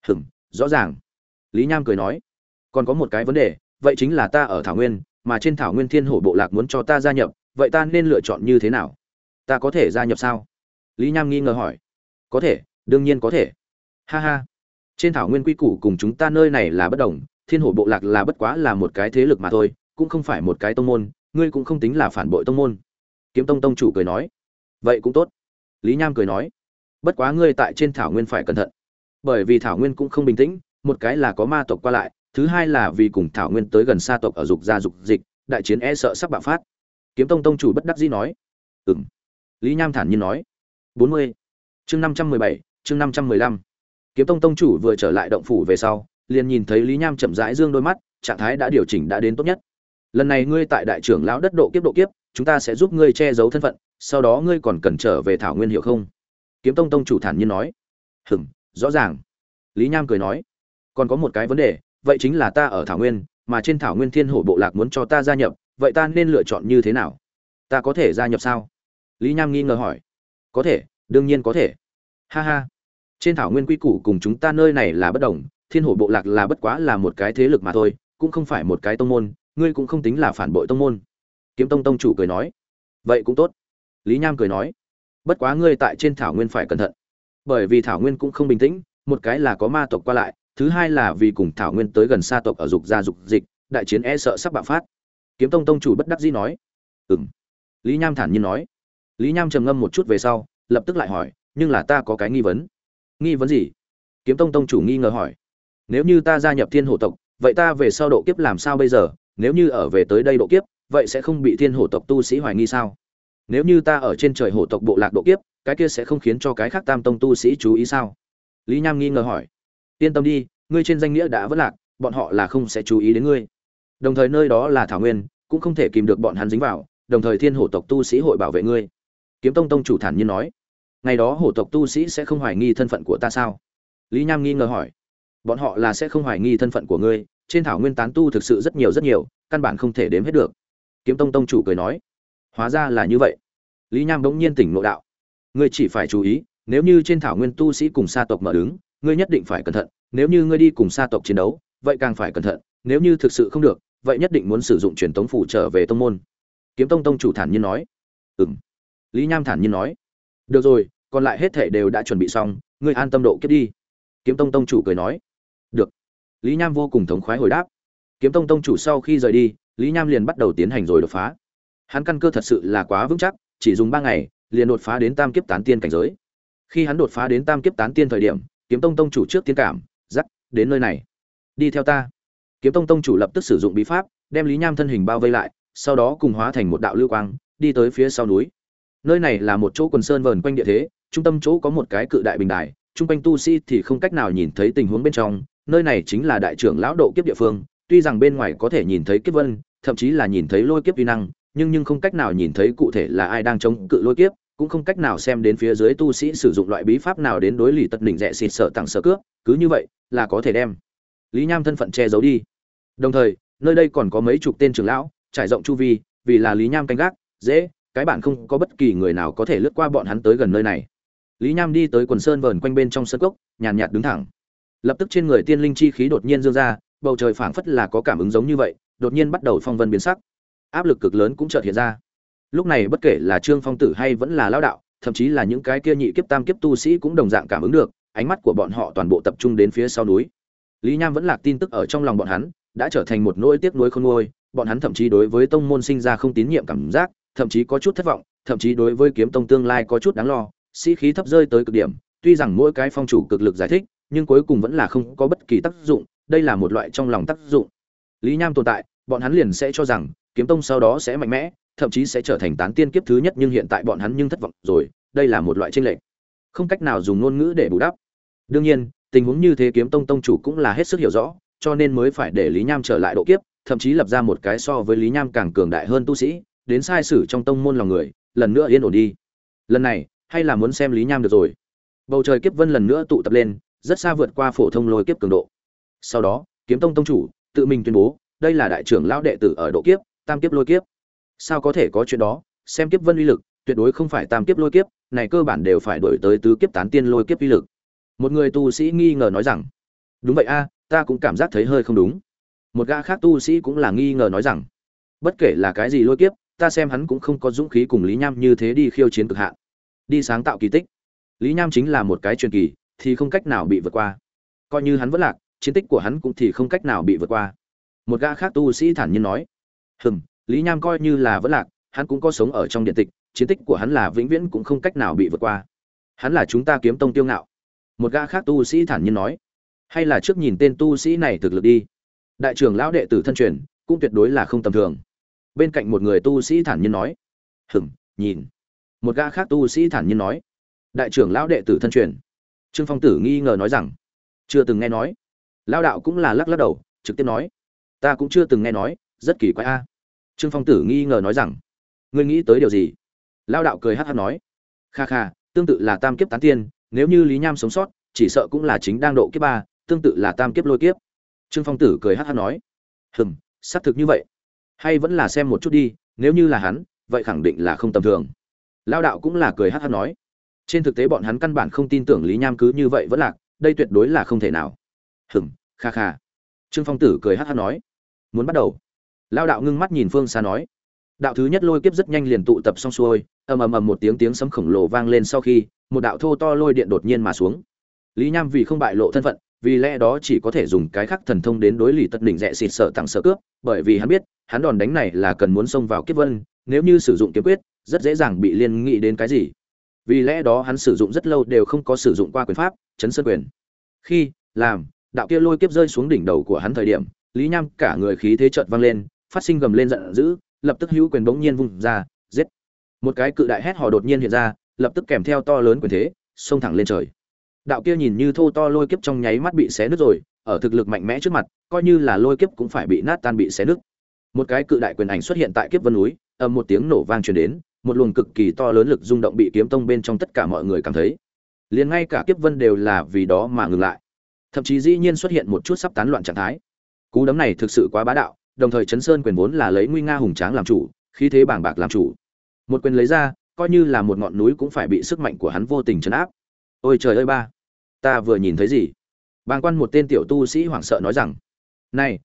Rõ ràng. Lý Nham cười nói. Còn có một cái vấn đề, vậy chính là ta ở Thảo Nguyên, mà trên Thảo Nguyên Thiên Hổ bộ lạc muốn cho ta gia nhập, vậy ta nên lựa chọn như thế nào? Ta có thể gia nhập sao? Lý Nham nghi ngờ hỏi. Có thể, đương nhiên có thể. Ha ha. Trên Thảo Nguyên quy củ cùng chúng ta nơi này là bất đồng, Thiên Hổ bộ lạc là bất quá là một cái thế lực mà thôi, cũng không phải một cái tông môn, ngươi cũng không tính là phản bội tông môn. Kiếm Tông tông chủ cười nói. Vậy cũng tốt. Lý Nham cười nói. Bất quá ngươi tại trên Thảo Nguyên phải cẩn thận, bởi vì Thảo Nguyên cũng không bình tĩnh, một cái là có ma tộc qua lại, thứ hai là vì cùng Thảo Nguyên tới gần xa tộc ở dục gia dục dịch, đại chiến e sợ sắp bạo phát. Kiếm Tông tông chủ bất đắc dĩ nói. Lý Nham thản nhiên nói. 40. Chương 517, chương 515. Kiếm Tông tông chủ vừa trở lại động phủ về sau, liền nhìn thấy Lý Nham chậm rãi dương đôi mắt, trạng thái đã điều chỉnh đã đến tốt nhất. Lần này ngươi tại đại trưởng lão đất độ kiếp, chúng ta sẽ giúp ngươi che giấu thân phận, sau đó ngươi còn cần trở về Thảo Nguyên hiểu không? Kiếm Tông tông chủ thản nhiên nói. Rõ ràng. Lý Nham cười nói. Còn có một cái vấn đề, vậy chính là ta ở Thảo Nguyên, mà trên Thảo Nguyên Thiên Hổ bộ lạc muốn cho ta gia nhập, vậy ta nên lựa chọn như thế nào? Ta có thể gia nhập sao? Lý Nham nghi ngờ hỏi. Có thể, đương nhiên có thể. Ha ha. Trên Thảo Nguyên quy củ cùng chúng ta nơi này là bất đồng, Thiên Hổ bộ lạc là bất quá là một cái thế lực mà thôi, cũng không phải một cái tông môn, ngươi cũng không tính là phản bội tông môn. Kiếm Tông tông chủ cười nói. Vậy cũng tốt. Lý Nham cười nói. Bất quá ngươi tại trên Thảo Nguyên phải cẩn thận, bởi vì Thảo Nguyên cũng không bình tĩnh, một cái là có ma tộc qua lại, thứ hai là vì cùng Thảo Nguyên tới gần xa tộc ở dục gia dục dịch, đại chiến e sợ sắp bạo phát. Kiếm Tông tông chủ bất đắc dĩ nói. Lý Nham thản nhiên nói. Lý Nham trầm ngâm một chút về sau, lập tức lại hỏi, nhưng là ta có cái nghi vấn. Nghi vấn gì? Kiếm Tông tông chủ nghi ngờ hỏi. Nếu như ta gia nhập Thiên Hổ tộc, vậy ta về sau độ kiếp làm sao bây giờ? Nếu như ở về tới đây độ kiếp, vậy sẽ không bị Thiên Hổ tộc tu sĩ hoài nghi sao? Nếu như ta ở trên trời Hổ tộc bộ lạc độ kiếp, cái kia sẽ không khiến cho cái khác Tam tông tu sĩ chú ý sao? Lý Nham nghi ngờ hỏi. Yên tâm đi, ngươi trên danh nghĩa đã vỡ lạc, bọn họ là không sẽ chú ý đến ngươi. Đồng thời nơi đó là Thảo Nguyên, cũng không thể kìm được bọn hắn dính vào, đồng thời Thiên Hổ tộc tu sĩ hội bảo vệ ngươi. Kiếm Tông tông chủ thản nhiên nói. Ngày đó Hổ tộc tu sĩ sẽ không hoài nghi thân phận của ta sao? Lý Nham nghi ngờ hỏi. Bọn họ là sẽ không hoài nghi thân phận của ngươi, trên Thảo Nguyên tán tu thực sự rất nhiều, căn bản không thể đếm hết được. Kiếm Tông tông chủ cười nói. Hóa ra là như vậy. Lý Nham bỗng nhiên tỉnh ngộ đạo. Ngươi chỉ phải chú ý, nếu như trên Thảo Nguyên tu sĩ cùng sa tộc mở đứng, ngươi nhất định phải cẩn thận, nếu như ngươi đi cùng sa tộc chiến đấu, vậy càng phải cẩn thận, nếu như thực sự không được, vậy nhất định muốn sử dụng truyền tống phủ trở về tông môn. Kiếm Tông tông chủ thản nhiên nói. Lý Nham thản nhiên nói. Được rồi, còn lại hết thảy đều đã chuẩn bị xong, ngươi an tâm độ kiếp đi. Kiếm Tông tông chủ cười nói. Được. Lý Nham vô cùng thống khoái hồi đáp. Kiếm Tông tông chủ sau khi rời đi, Lý Nham liền bắt đầu tiến hành rồi đột phá. Hắn căn cơ thật sự là quá vững chắc, chỉ dùng 3 ngày, liền đột phá đến Tam Kiếp Tán Tiên cảnh giới. Khi hắn đột phá đến Tam Kiếp Tán Tiên thời điểm, Kiếm Tông tông chủ trước tiên cảm, dắt đến nơi này. Đi theo ta. Kiếm Tông tông chủ lập tức sử dụng bí pháp, đem Lý Nham thân hình bao vây lại, sau đó cùng hóa thành một đạo lưu quang, đi tới phía sau núi. Nơi này là một chỗ quần sơn vờn quanh địa thế, trung tâm chỗ có một cái cự đại bình đài, trung quanh tu sĩ thì không cách nào nhìn thấy tình huống bên trong, nơi này chính là đại trưởng lão độ kiếp địa phương, tuy rằng bên ngoài có thể nhìn thấy kiếp vân, thậm chí là nhìn thấy lôi kiếp uy năng, nhưng không cách nào nhìn thấy cụ thể là ai đang chống cự lôi kiếp, cũng không cách nào xem đến phía dưới tu sĩ sử dụng loại bí pháp nào đến đối lì tật đỉnh rẻ xịt sợ tặng sợ cướp, cứ như vậy là có thể đem Lý Nham thân phận che giấu đi. Đồng thời, nơi đây còn có mấy chục tên trưởng lão, trải rộng chu vi, vì là Lý Nham canh gác, dễ, cái bản không có bất kỳ người nào có thể lướt qua bọn hắn tới gần nơi này. Lý Nham đi tới quần sơn vờn quanh bên trong sơn cốc, nhàn nhạt đứng thẳng. Lập tức trên người tiên linh chi khí đột nhiên dương ra, bầu trời phảng phất là có cảm ứng giống như vậy, đột nhiên bắt đầu phong vân biến sắc. Áp lực cực lớn cũng chợt hiện ra. Lúc này bất kể là Trương Phong Tử hay vẫn là lão đạo, thậm chí là những cái kia nhị kiếp tam kiếp tu sĩ cũng đồng dạng cảm ứng được, ánh mắt của bọn họ toàn bộ tập trung đến phía sau núi. Lý Nham vẫn lạc tin tức ở trong lòng bọn hắn, đã trở thành một nỗi tiếc nuối khôn nguôi, bọn hắn thậm chí đối với tông môn sinh ra không tín nhiệm cảm giác, thậm chí có chút thất vọng, thậm chí đối với kiếm tông tương lai có chút đáng lo, sĩ khí thấp rơi tới cực điểm, tuy rằng mỗi cái phong chủ cực lực giải thích, nhưng cuối cùng vẫn là không có bất kỳ tác dụng, đây là một loại trong lòng tác dụng. Lý Nham tồn tại, bọn hắn liền sẽ cho rằng kiếm tông sau đó sẽ mạnh mẽ, thậm chí sẽ trở thành tán tiên kiếp thứ nhất, nhưng hiện tại bọn hắn nhưng thất vọng rồi, đây là một loại chênh lệch, không cách nào dùng ngôn ngữ để bù đắp. Đương nhiên, tình huống như thế kiếm tông tông chủ cũng là hết sức hiểu rõ, cho nên mới phải để Lý Nham trở lại độ kiếp, thậm chí lập ra một cái so với Lý Nham càng cường đại hơn tu sĩ, đến sai sử trong tông môn lòng người, lần nữa yên ổn đi. Lần này, hay là muốn xem Lý Nham được rồi. Bầu trời kiếp vân lần nữa tụ tập lên, rất xa vượt qua phổ thông lôi kiếp cường độ. Sau đó, kiếm tông tông chủ tự mình tuyên bố, đây là đại trưởng lão đệ tử ở độ kiếp, tam kiếp lôi kiếp. Sao có thể có chuyện đó, xem kiếp vân uy lực, tuyệt đối không phải tam kiếp lôi kiếp, này cơ bản đều phải đổi tới tứ kiếp tán tiên lôi kiếp uy lực. Một người tu sĩ nghi ngờ nói rằng, đúng vậy a, ta cũng cảm giác thấy hơi không đúng. Một gã khác tu sĩ cũng là nghi ngờ nói rằng, bất kể là cái gì lôi kiếp, ta xem hắn cũng không có dũng khí cùng Lý Nham như thế đi khiêu chiến cực hạn, đi sáng tạo kỳ tích. Lý Nham chính là một cái truyền kỳ, thì không cách nào bị vượt qua. Coi như hắn vẫn lạc, chiến tích của hắn cũng thì không cách nào bị vượt qua. Một gã khác tu sĩ thản nhiên nói, Lý Nham coi như là vẫn lạc, hắn cũng có sống ở trong điện tịch, chiến tích của hắn là vĩnh viễn cũng không cách nào bị vượt qua. Hắn là chúng ta kiếm tông tiêu ngạo. Một gã khác tu sĩ thản nhiên nói, hay là trước nhìn tên tu sĩ này thực lực đi. Đại trưởng lão đệ tử thân truyền, cũng tuyệt đối là không tầm thường. Bên cạnh một người tu sĩ thản nhiên nói, nhìn. Một gã khác tu sĩ thản nhiên nói, đại trưởng lão đệ tử thân truyền. Trương Phong Tử nghi ngờ nói rằng, chưa từng nghe nói. Lão đạo cũng là lắc lắc đầu, trực tiếp nói, ta cũng chưa từng nghe nói, rất kỳ quái a. Trương Phong Tử nghi ngờ nói rằng, ngươi nghĩ tới điều gì? Lão đạo cười hắc hắc nói, kha kha, tương tự là tam kiếp tán tiên, nếu như Lý Nham sống sót, chỉ sợ cũng là chính đang độ kiếp 3, tương tự là tam kiếp lôi kiếp. Trương Phong Tử cười hắc hắc nói, xác thực như vậy. Hay vẫn là xem một chút đi, nếu như là hắn, vậy khẳng định là không tầm thường. Lão đạo cũng là cười hắc hắc nói, trên thực tế bọn hắn căn bản không tin tưởng Lý Nham cứ như vậy vẫn lạc, đây tuyệt đối là không thể nào. Kha kha. Trương Phong Tử cười hắc hắc nói, muốn bắt đầu. Lão đạo ngưng mắt nhìn phương xa nói, đạo thứ nhất lôi kiếp rất nhanh liền tụ tập xong xuôi, ầm ầm ầm một tiếng sấm khổng lồ vang lên, sau khi một đạo thô to lôi điện đột nhiên mà xuống. Lý Nham vì không bại lộ thân phận, vì lẽ đó chỉ có thể dùng cái khắc thần thông đến đối lì tật đỉnh rẽ xịt sợ tặng sợ cướp, bởi vì hắn biết hắn đòn đánh này là cần muốn xông vào kiếp vân, nếu như sử dụng kiếm quyết rất dễ dàng bị liên nghĩ đến cái gì, vì lẽ đó hắn sử dụng rất lâu đều không có sử dụng qua quyền pháp chấn sơn quyền. Khi làm đạo kia lôi kiếp rơi xuống đỉnh đầu của hắn thời điểm, Lý Nham cả người khí thế chợt vang lên, phát sinh gầm lên giận dữ, lập tức hữu quyền bỗng nhiên vung ra, giết. Một cái cự đại hét hò đột nhiên hiện ra, lập tức kèm theo to lớn quyền thế, xông thẳng lên trời. Đạo kia nhìn như thô to lôi kiếp trong nháy mắt bị xé nứt rồi, ở thực lực mạnh mẽ trước mặt, coi như là lôi kiếp cũng phải bị nát tan bị xé nứt. Một cái cự đại quyền ảnh xuất hiện tại kiếp vân núi, ầm một tiếng nổ vang truyền đến, một luồng cực kỳ to lớn lực rung động bị kiếm tông bên trong tất cả mọi người cảm thấy. Liền ngay cả kiếp vân đều là vì đó mà ngừng lại. Thậm chí dĩ nhiên xuất hiện một chút sắp tán loạn trạng thái. Cú đấm này thực sự quá bá đạo, đồng thời chấn sơn quyền vốn là lấy nguy nga hùng tráng làm chủ, khí thế bàng bạc làm chủ. Một quyền lấy ra, coi như là một ngọn núi cũng phải bị sức mạnh của hắn vô tình trấn áp. Ôi trời ơi ba, ta vừa nhìn thấy gì? Bàng quan một tên tiểu tu sĩ hoảng sợ nói rằng, này,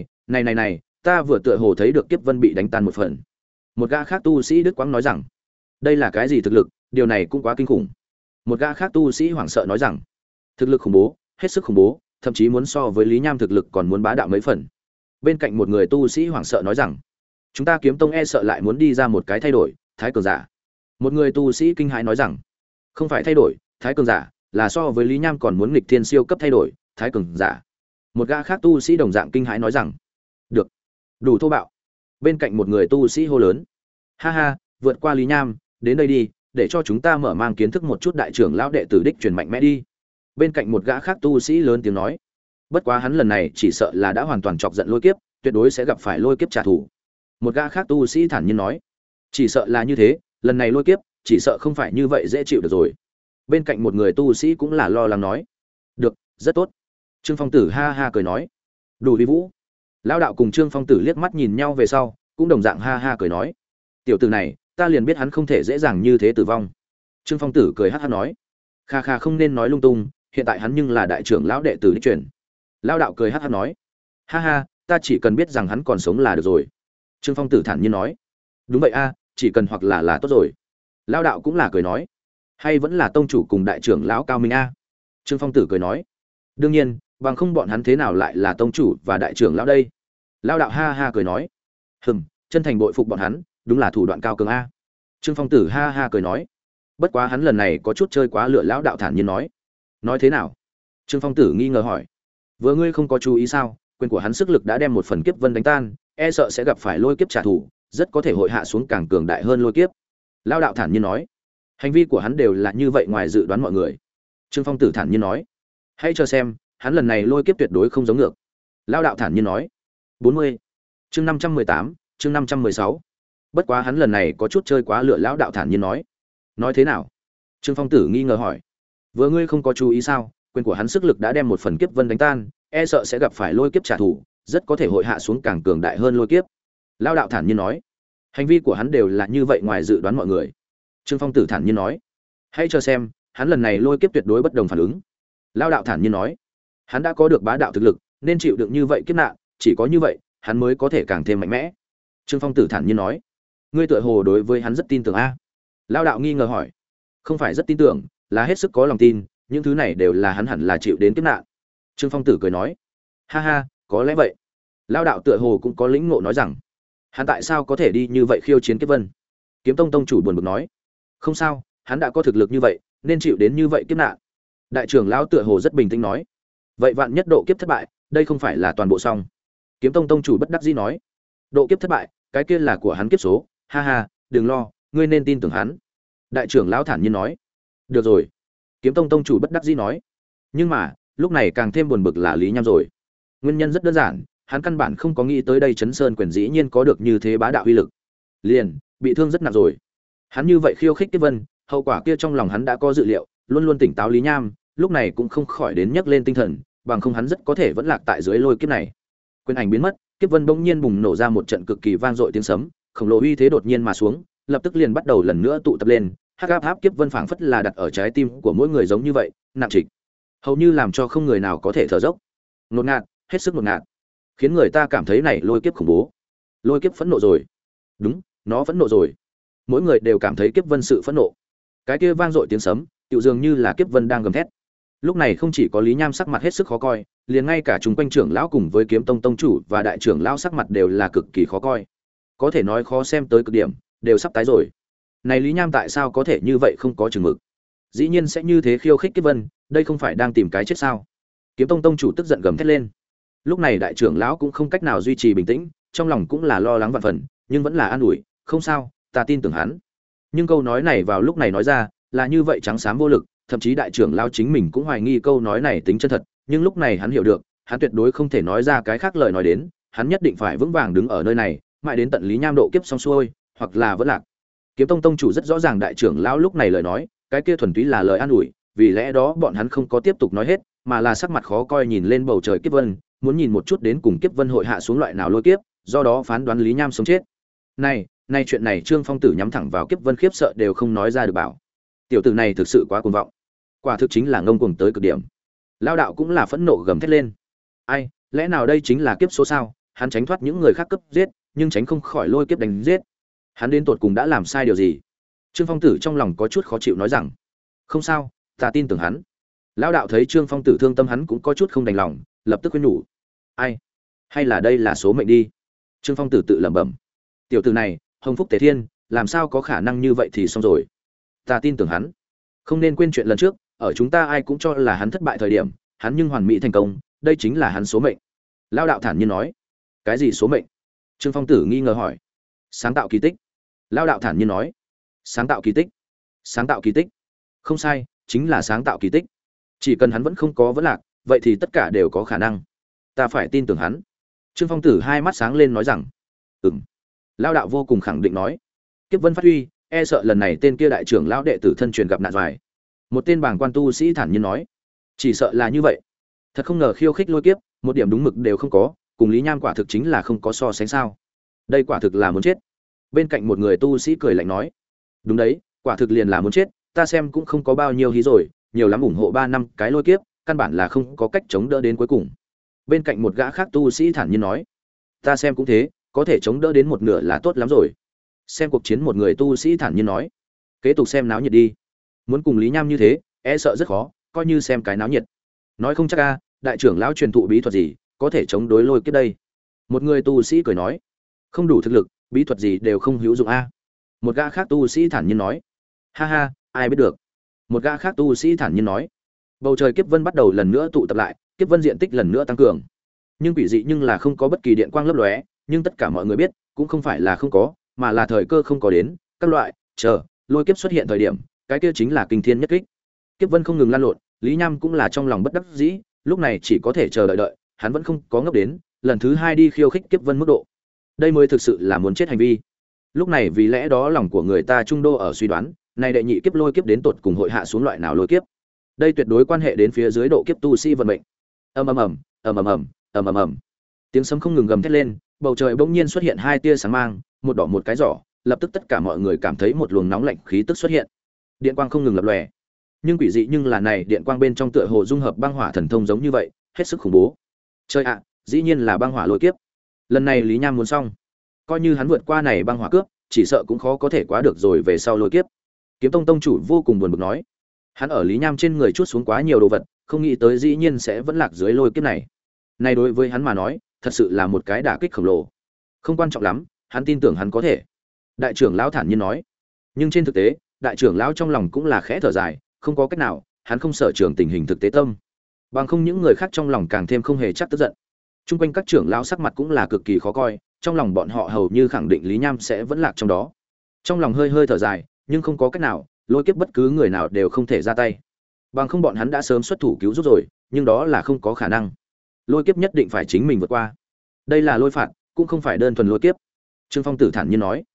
ta vừa tựa hồ thấy được kiếp vân bị đánh tan một phần. Một gã khác tu sĩ đức quáng nói rằng, đây là cái gì thực lực, điều này cũng quá kinh khủng. Một gã khác tu sĩ hoảng sợ nói rằng, thực lực khủng bố, hết sức khủng bố, thậm chí muốn so với Lý Nham thực lực còn muốn bá đạo mấy phần. Bên cạnh một người tu sĩ hoảng sợ nói rằng, chúng ta Kiếm Tông e sợ lại muốn đi ra một cái thay đổi, thái cường giả. Một người tu sĩ kinh hãi nói rằng, không phải thay đổi, thái cường giả, là so với Lý Nham còn muốn nghịch thiên siêu cấp thay đổi, thái cường giả. Một gã khác tu sĩ đồng dạng kinh hãi nói rằng, được, đủ thô bạo. Bên cạnh một người tu sĩ hô lớn, ha ha, vượt qua Lý Nham, đến đây đi, để cho chúng ta mở mang kiến thức một chút đại trưởng lão đệ tử đích truyền mạnh mẽ đi. Bên cạnh một gã khác tu sĩ lớn tiếng nói, bất quá hắn lần này chỉ sợ là đã hoàn toàn chọc giận lôi kiếp, tuyệt đối sẽ gặp phải lôi kiếp trả thù. Một gã khác tu sĩ thản nhiên nói, chỉ sợ là như thế, lần này lôi kiếp chỉ sợ không phải như vậy dễ chịu được rồi. Bên cạnh một người tu sĩ cũng là lo lắng nói, được, rất tốt. Trương Phong Tử ha ha cười nói, đủ vi vũ. Lão đạo cùng Trương Phong Tử liếc mắt nhìn nhau về sau, cũng đồng dạng ha ha cười nói, tiểu tử này, ta liền biết hắn không thể dễ dàng như thế tử vong. Trương Phong Tử cười hắc hắc nói, kha kha, không nên nói lung tung, hiện tại hắn nhưng là đại trưởng lão đệ tử đích truyền. Lão đạo cười hắc hắc nói, ha ha, ta chỉ cần biết rằng hắn còn sống là được rồi. Trương Phong Tử thản nhiên nói, đúng vậy a, chỉ cần hoặc là tốt rồi. Lão đạo cũng là cười nói, hay vẫn là tông chủ cùng đại trưởng lão Cao Minh a. Trương Phong Tử cười nói, đương nhiên, bằng không bọn hắn thế nào lại là tông chủ và đại trưởng lão đây. Lão đạo ha ha cười nói, chân thành bội phục bọn hắn, đúng là thủ đoạn cao cường a. Trương Phong Tử ha ha cười nói, bất quá hắn lần này có chút chơi quá lửa. Lão đạo thản nhiên nói thế nào? Trương Phong Tử nghi ngờ hỏi, vừa ngươi không có chú ý sao, quyền của hắn sức lực đã đem một phần kiếp vân đánh tan, e sợ sẽ gặp phải lôi kiếp trả thù, rất có thể hội hạ xuống càng cường đại hơn lôi kiếp. Lão đạo thản nhiên nói, hành vi của hắn đều là như vậy ngoài dự đoán mọi người. Trương Phong Tử thản nhiên nói, hãy cho xem, hắn lần này lôi kiếp tuyệt đối không giống ngược. Lão đạo thản nhiên nói, 40. Chương 518, chương 516. Bất quá hắn lần này có chút chơi quá lửa. Lão đạo thản nhiên nói thế nào? Trương Phong Tử nghi ngờ hỏi, vừa ngươi không có chú ý sao, quyền của hắn sức lực đã đem một phần kiếp vân đánh tan, e sợ sẽ gặp phải lôi kiếp trả thù, rất có thể hội hạ xuống càng cường đại hơn lôi kiếp. Lão đạo thản nhiên nói, hành vi của hắn đều là như vậy ngoài dự đoán mọi người. Trương Phong Tử thản nhiên nói, hãy cho xem, hắn lần này lôi kiếp tuyệt đối bất đồng phản ứng. Lão đạo thản nhiên nói, hắn đã có được bá đạo thực lực, nên chịu đựng như vậy kiếp nạn, chỉ có như vậy, hắn mới có thể càng thêm mạnh mẽ. Trương Phong Tử thản nhiên nói, ngươi tựa hồ đối với hắn rất tin tưởng a. Lão đạo nghi ngờ hỏi, không phải rất tin tưởng, là hết sức có lòng tin, những thứ này đều là hắn hẳn là chịu đến kiếp nạn. Trương Phong Tử cười nói, ha ha, có lẽ vậy. Lão đạo tựa hồ cũng có lĩnh ngộ nói rằng, hắn tại sao có thể đi như vậy khiêu chiến kiếp vân? Kiếm Tông tông chủ buồn bực nói, không sao, hắn đã có thực lực như vậy, nên chịu đến như vậy kiếp nạn. Đại trưởng lão tựa hồ rất bình tĩnh nói, vậy vạn nhất độ kiếp thất bại, đây không phải là toàn bộ xong. Kiếm Tông tông chủ bất đắc dĩ nói, độ kiếp thất bại, cái kia là của hắn kiếp số, ha ha, đừng lo, ngươi nên tin tưởng hắn. Đại trưởng lão thản nhiên nói, được rồi. Kiếm Tông tông chủ bất đắc dĩ nói, nhưng mà lúc này càng thêm buồn bực là Lý Nham rồi. Nguyên nhân rất đơn giản, hắn căn bản không có nghĩ tới đây Chấn Sơn quyền dĩ nhiên có được như thế bá đạo uy lực, liền bị thương rất nặng rồi. Hắn như vậy khiêu khích kiếp vân, hậu quả kia trong lòng hắn đã có dự liệu, luôn luôn tỉnh táo Lý Nham lúc này cũng không khỏi đến nhấc lên tinh thần, bằng không hắn rất có thể vẫn lạc tại dưới lôi kiếp này. Quyền ảnh biến mất, kiếp vân bỗng nhiên bùng nổ ra một trận cực kỳ vang dội tiếng sấm, khổng lồ uy thế đột nhiên mà xuống, lập tức liền bắt đầu lần nữa tụ tập lên. Hắc áp kiếp vân phảng phất là đặt ở trái tim của mỗi người giống như vậy, nặng trịch, hầu như làm cho không người nào có thể thở dốc. Ngột ngạt, hết sức ngột ngạt, khiến người ta cảm thấy này lôi kiếp khủng bố. Lôi kiếp phẫn nộ rồi. Đúng, nó phẫn nộ rồi. Mỗi người đều cảm thấy kiếp vân sự phẫn nộ. Cái kia vang dội tiếng sấm, tựu dường như là kiếp vân đang gầm thét. Lúc này không chỉ có Lý Nham sắc mặt hết sức khó coi, liền ngay cả chúng quanh trưởng lão cùng với Kiếm Tông tông chủ và đại trưởng lão sắc mặt đều là cực kỳ khó coi. Có thể nói khó xem tới cực điểm, đều sắp tái rồi. Này Lý Nham tại sao có thể như vậy không có chừng mực? Dĩ nhiên sẽ như thế khiêu khích kiếp vân, đây không phải đang tìm cái chết sao? Kiếm Tông tông chủ tức giận gầm thét lên. Lúc này đại trưởng lão cũng không cách nào duy trì bình tĩnh, trong lòng cũng là lo lắng vạn phần, nhưng vẫn là an ủi, không sao, ta tin tưởng hắn. Nhưng câu nói này vào lúc này nói ra, là như vậy trắng xám vô lực, thậm chí đại trưởng lão chính mình cũng hoài nghi câu nói này tính chân thật, nhưng lúc này hắn hiểu được, hắn tuyệt đối không thể nói ra cái khác lời nói đến, hắn nhất định phải vững vàng đứng ở nơi này, mãi đến tận Lý Nham độ kiếp xong xuôi, hoặc là vẫn lạc. Kiếm Tông tông chủ rất rõ ràng đại trưởng lão lúc này lời nói, cái kia thuần túy là lời an ủi, vì lẽ đó bọn hắn không có tiếp tục nói hết, mà là sắc mặt khó coi nhìn lên bầu trời kiếp vân, muốn nhìn một chút đến cùng kiếp vân hội hạ xuống loại nào lôi kiếp, do đó phán đoán Lý Nham sống chết. Này chuyện này Trương Phong Tử nhắm thẳng vào kiếp vân khiếp sợ đều không nói ra được bảo. Tiểu tử này thực sự quá cuồng vọng. Quả thực chính là ngông cuồng tới cực điểm. Lão đạo cũng là phẫn nộ gầm thét lên. Ai, lẽ nào đây chính là kiếp số sao? Hắn tránh thoát những người khác cấp giết, nhưng tránh không khỏi lôi kiếp đánh giết. Hắn đến tột cùng đã làm sai điều gì? Trương Phong Tử trong lòng có chút khó chịu nói rằng, không sao, ta tin tưởng hắn. Lão đạo thấy Trương Phong Tử thương tâm hắn cũng có chút không đành lòng, lập tức khuyên nhủ. Ai? hay là đây là số mệnh đi. Trương Phong Tử tự lẩm bẩm. Tiểu tử này, hồng phúc tề thiên, làm sao có khả năng như vậy thì xong rồi. Ta tin tưởng hắn. Không nên quên chuyện lần trước, ở chúng ta ai cũng cho là hắn thất bại thời điểm, hắn nhưng hoàn mỹ thành công, đây chính là hắn số mệnh. Lao đạo thản nhiên nói. Cái gì số mệnh? Trương Phong Tử nghi ngờ hỏi. Sáng tạo kỳ tích. Lao đạo thản nhiên nói. Sáng tạo kỳ tích. Sáng tạo kỳ tích. Không sai, chính là sáng tạo kỳ tích. Chỉ cần hắn vẫn không có vấn lạc, vậy thì tất cả đều có khả năng. Ta phải tin tưởng hắn. Trương Phong Tử hai mắt sáng lên nói rằng. Ừm. Lao đạo vô cùng khẳng định nói. Kiếp vân phát huy, e sợ lần này tên kia đại trưởng lão đệ tử thân truyền gặp nạn doài. Một tên bảng quan tu sĩ thản nhiên nói. Chỉ sợ là như vậy. Thật không ngờ khiêu khích lôi kiếp, một điểm đúng mực đều không có, cùng Lý Nham quả thực chính là không có so sánh sao. Đây quả thực là muốn chết. Bên cạnh một người tu sĩ cười lạnh nói. Đúng đấy, quả thực liền là muốn chết, ta xem cũng không có bao nhiêu hí rồi, nhiều lắm ủng hộ 3 năm cái lôi kiếp, căn bản là không có cách chống đỡ đến cuối cùng. Bên cạnh một gã khác tu sĩ thản nhiên nói. Ta xem cũng thế, có thể chống đỡ đến một nửa là tốt lắm rồi. Xem cuộc chiến một người tu sĩ thản nhiên nói. Kế tục xem náo nhiệt đi. Muốn cùng Lý Nham như thế, e sợ rất khó, coi như xem cái náo nhiệt. Nói không chắc a, đại trưởng lão truyền thụ bí thuật gì, có thể chống đối lôi kiếp đây. Một người tu sĩ cười nói. Không đủ thực lực, bí thuật gì đều không hữu dụng a. Một gã khác tu sĩ thản nhiên nói. Ha ha, ai biết được. Một gã khác tu sĩ thản nhiên nói. Bầu trời kiếp vân bắt đầu lần nữa tụ tập lại, kiếp vân diện tích lần nữa tăng cường. Nhưng quỷ dị nhưng là không có bất kỳ điện quang lấp lóe, nhưng tất cả mọi người biết, cũng không phải là không có, mà là thời cơ không có đến, các loại, chờ, lôi kiếp xuất hiện thời điểm, cái kia chính là kinh thiên nhất kích. Kiếp vân không ngừng lan lộn, Lý Nham cũng là trong lòng bất đắc dĩ, lúc này chỉ có thể chờ đợi, hắn vẫn không có ngốc đến, lần thứ 2 đi khiêu khích kiếp vân mức độ. Đây mới thực sự là muốn chết hành vi. Lúc này vì lẽ đó lòng của người ta trung đô ở suy đoán, này đệ nhị kiếp lôi kiếp đến tột cùng hội hạ xuống loại nào lôi kiếp. Đây tuyệt đối quan hệ đến phía dưới độ kiếp tu sĩ vận mệnh. Ầm ầm ầm, ầm ầm ầm, ầm ầm ầm. Tiếng sấm không ngừng gầm thét lên, bầu trời bỗng nhiên xuất hiện 2 tia sáng mang, một đỏ một cái giỏ, lập tức tất cả mọi người cảm thấy một luồng nóng lạnh khí tức xuất hiện. Điện quang không ngừng lập lòe. Nhưng quỷ dị nhưng là này điện quang bên trong tựa hồ dung hợp băng hỏa thần thông giống như vậy, hết sức khủng bố. Trời ạ, dĩ nhiên là băng hỏa lôi kiếp. Lần này Lý Nham muốn xong. Coi như hắn vượt qua này băng hỏa cướp, chỉ sợ cũng khó có thể quá được rồi về sau lôi kiếp. Kiếm Tông tông chủ vô cùng buồn bực nói. Hắn ở Lý Nham trên người chuốt xuống quá nhiều đồ vật, không nghĩ tới dĩ nhiên sẽ vẫn lạc dưới lôi kiếp này. Này đối với hắn mà nói, thật sự là một cái đả kích khổng lồ. Không quan trọng lắm, hắn tin tưởng hắn có thể. Đại trưởng lão thản nhiên nói. Nhưng trên thực tế, đại trưởng lão trong lòng cũng là khẽ thở dài, không có cách nào, hắn không sở trường tình hình thực tế tâm. Bằng không những người khác trong lòng càng thêm không hề chắc tức giận. Trung quanh các trưởng lão sắc mặt cũng là cực kỳ khó coi, trong lòng bọn họ hầu như khẳng định Lý Nham sẽ vẫn lạc trong đó. Trong lòng hơi hơi thở dài, nhưng không có cách nào, lôi kiếp bất cứ người nào đều không thể ra tay. Bằng không bọn hắn đã sớm xuất thủ cứu giúp rồi, nhưng đó là không có khả năng. Lôi kiếp nhất định phải chính mình vượt qua. Đây là lôi phạt, cũng không phải đơn thuần lôi kiếp. Trương Phong Tử thản nhiên nói.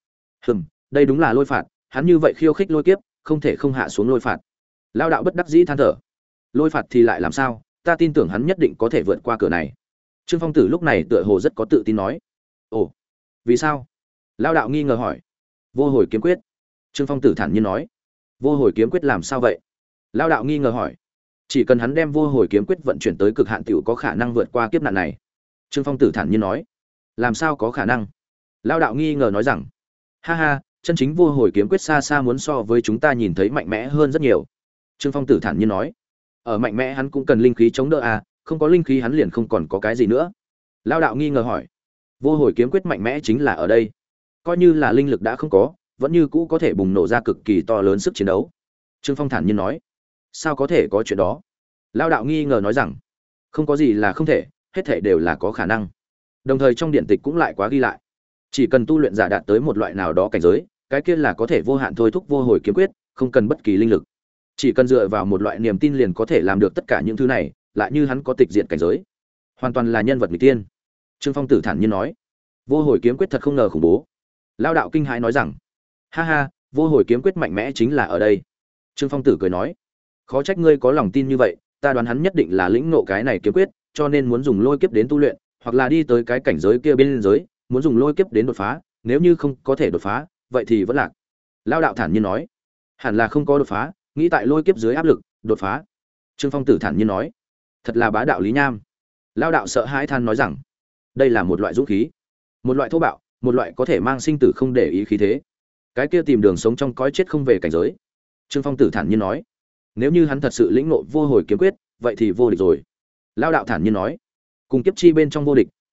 Đây đúng là lôi phạt, hắn như vậy khiêu khích lôi kiếp, không thể không hạ xuống lôi phạt. Lao đạo bất đắc dĩ than thở. Lôi phạt thì lại làm sao, ta tin tưởng hắn nhất định có thể vượt qua cửa này. Trương Phong Tử lúc này tựa hồ rất có tự tin nói. Ồ, vì sao? Lao đạo nghi ngờ hỏi. Vô hồi kiếm quyết. Trương Phong Tử thản nhiên nói. Vô hồi kiếm quyết làm sao vậy? Lao đạo nghi ngờ hỏi. Chỉ cần hắn đem vô hồi kiếm quyết vận chuyển tới cực hạn tiểu có khả năng vượt qua kiếp nạn này. Trương Phong Tử thản nhiên nói. Làm sao có khả năng? Lao đạo nghi ngờ nói rằng. Ha ha, chân chính vô hồi kiếm quyết xa xa muốn so với chúng ta nhìn thấy mạnh mẽ hơn rất nhiều. Trương Phong Tử thản nhiên nói. Ở mạnh mẽ hắn cũng cần linh khí chống đỡ à, không có linh khí hắn liền không còn có cái gì nữa. Lao đạo nghi ngờ hỏi. Vô hồi kiếm quyết mạnh mẽ chính là ở đây. Coi như là linh lực đã không có, vẫn như cũ có thể bùng nổ ra cực kỳ to lớn sức chiến đấu. Trương Phong thản nhiên nói. Sao có thể có chuyện đó? Lao đạo nghi ngờ nói rằng. Không có gì là không thể, hết thể đều là có khả năng. Đồng thời trong điện tịch cũng lại quá ghi lại. Chỉ cần tu luyện giả đạt tới một loại nào đó cảnh giới, cái kia là có thể vô hạn thôi thúc vô hồi kiếm quyết, không cần bất kỳ linh lực. Chỉ cần dựa vào một loại niềm tin liền có thể làm được tất cả những thứ này, lại như hắn có tịch diện cảnh giới, hoàn toàn là nhân vật nghịch tiên. Trương Phong Tử thản nhiên nói. Vô hồi kiếm quyết thật không ngờ khủng bố. Lao đạo kinh hãi nói rằng. Ha ha, vô hồi kiếm quyết mạnh mẽ chính là ở đây. Trương Phong Tử cười nói. Khó trách ngươi có lòng tin như vậy, ta đoán hắn nhất định là lĩnh ngộ cái này kiếm quyết, cho nên muốn dùng lôi kiếp đến tu luyện, hoặc là đi tới cái cảnh giới kia bên giới, muốn dùng lôi kiếp đến đột phá, nếu như không có thể đột phá, vậy thì vẫn lạc. Lao đạo thản nhiên nói. Hẳn là không có đột phá, nghĩ tại lôi kiếp dưới áp lực, đột phá. Trương Phong Tử thản nhiên nói. Thật là bá đạo Lý Nham. Lao đạo sợ hãi than nói rằng. Đây là một loại dũng khí, một loại thô bạo, một loại có thể mang sinh tử không để ý khí thế. Cái kia tìm đường sống trong cõi chết không về cảnh giới. Trương Phong Tử thản nhiên nói. Nếu như hắn thật sự lĩnh ngộ vô hồi kiếm quyết, vậy thì vô địch rồi. Lao đạo thản nhiên nói. Cùng kiếp chi bên trong vô địch,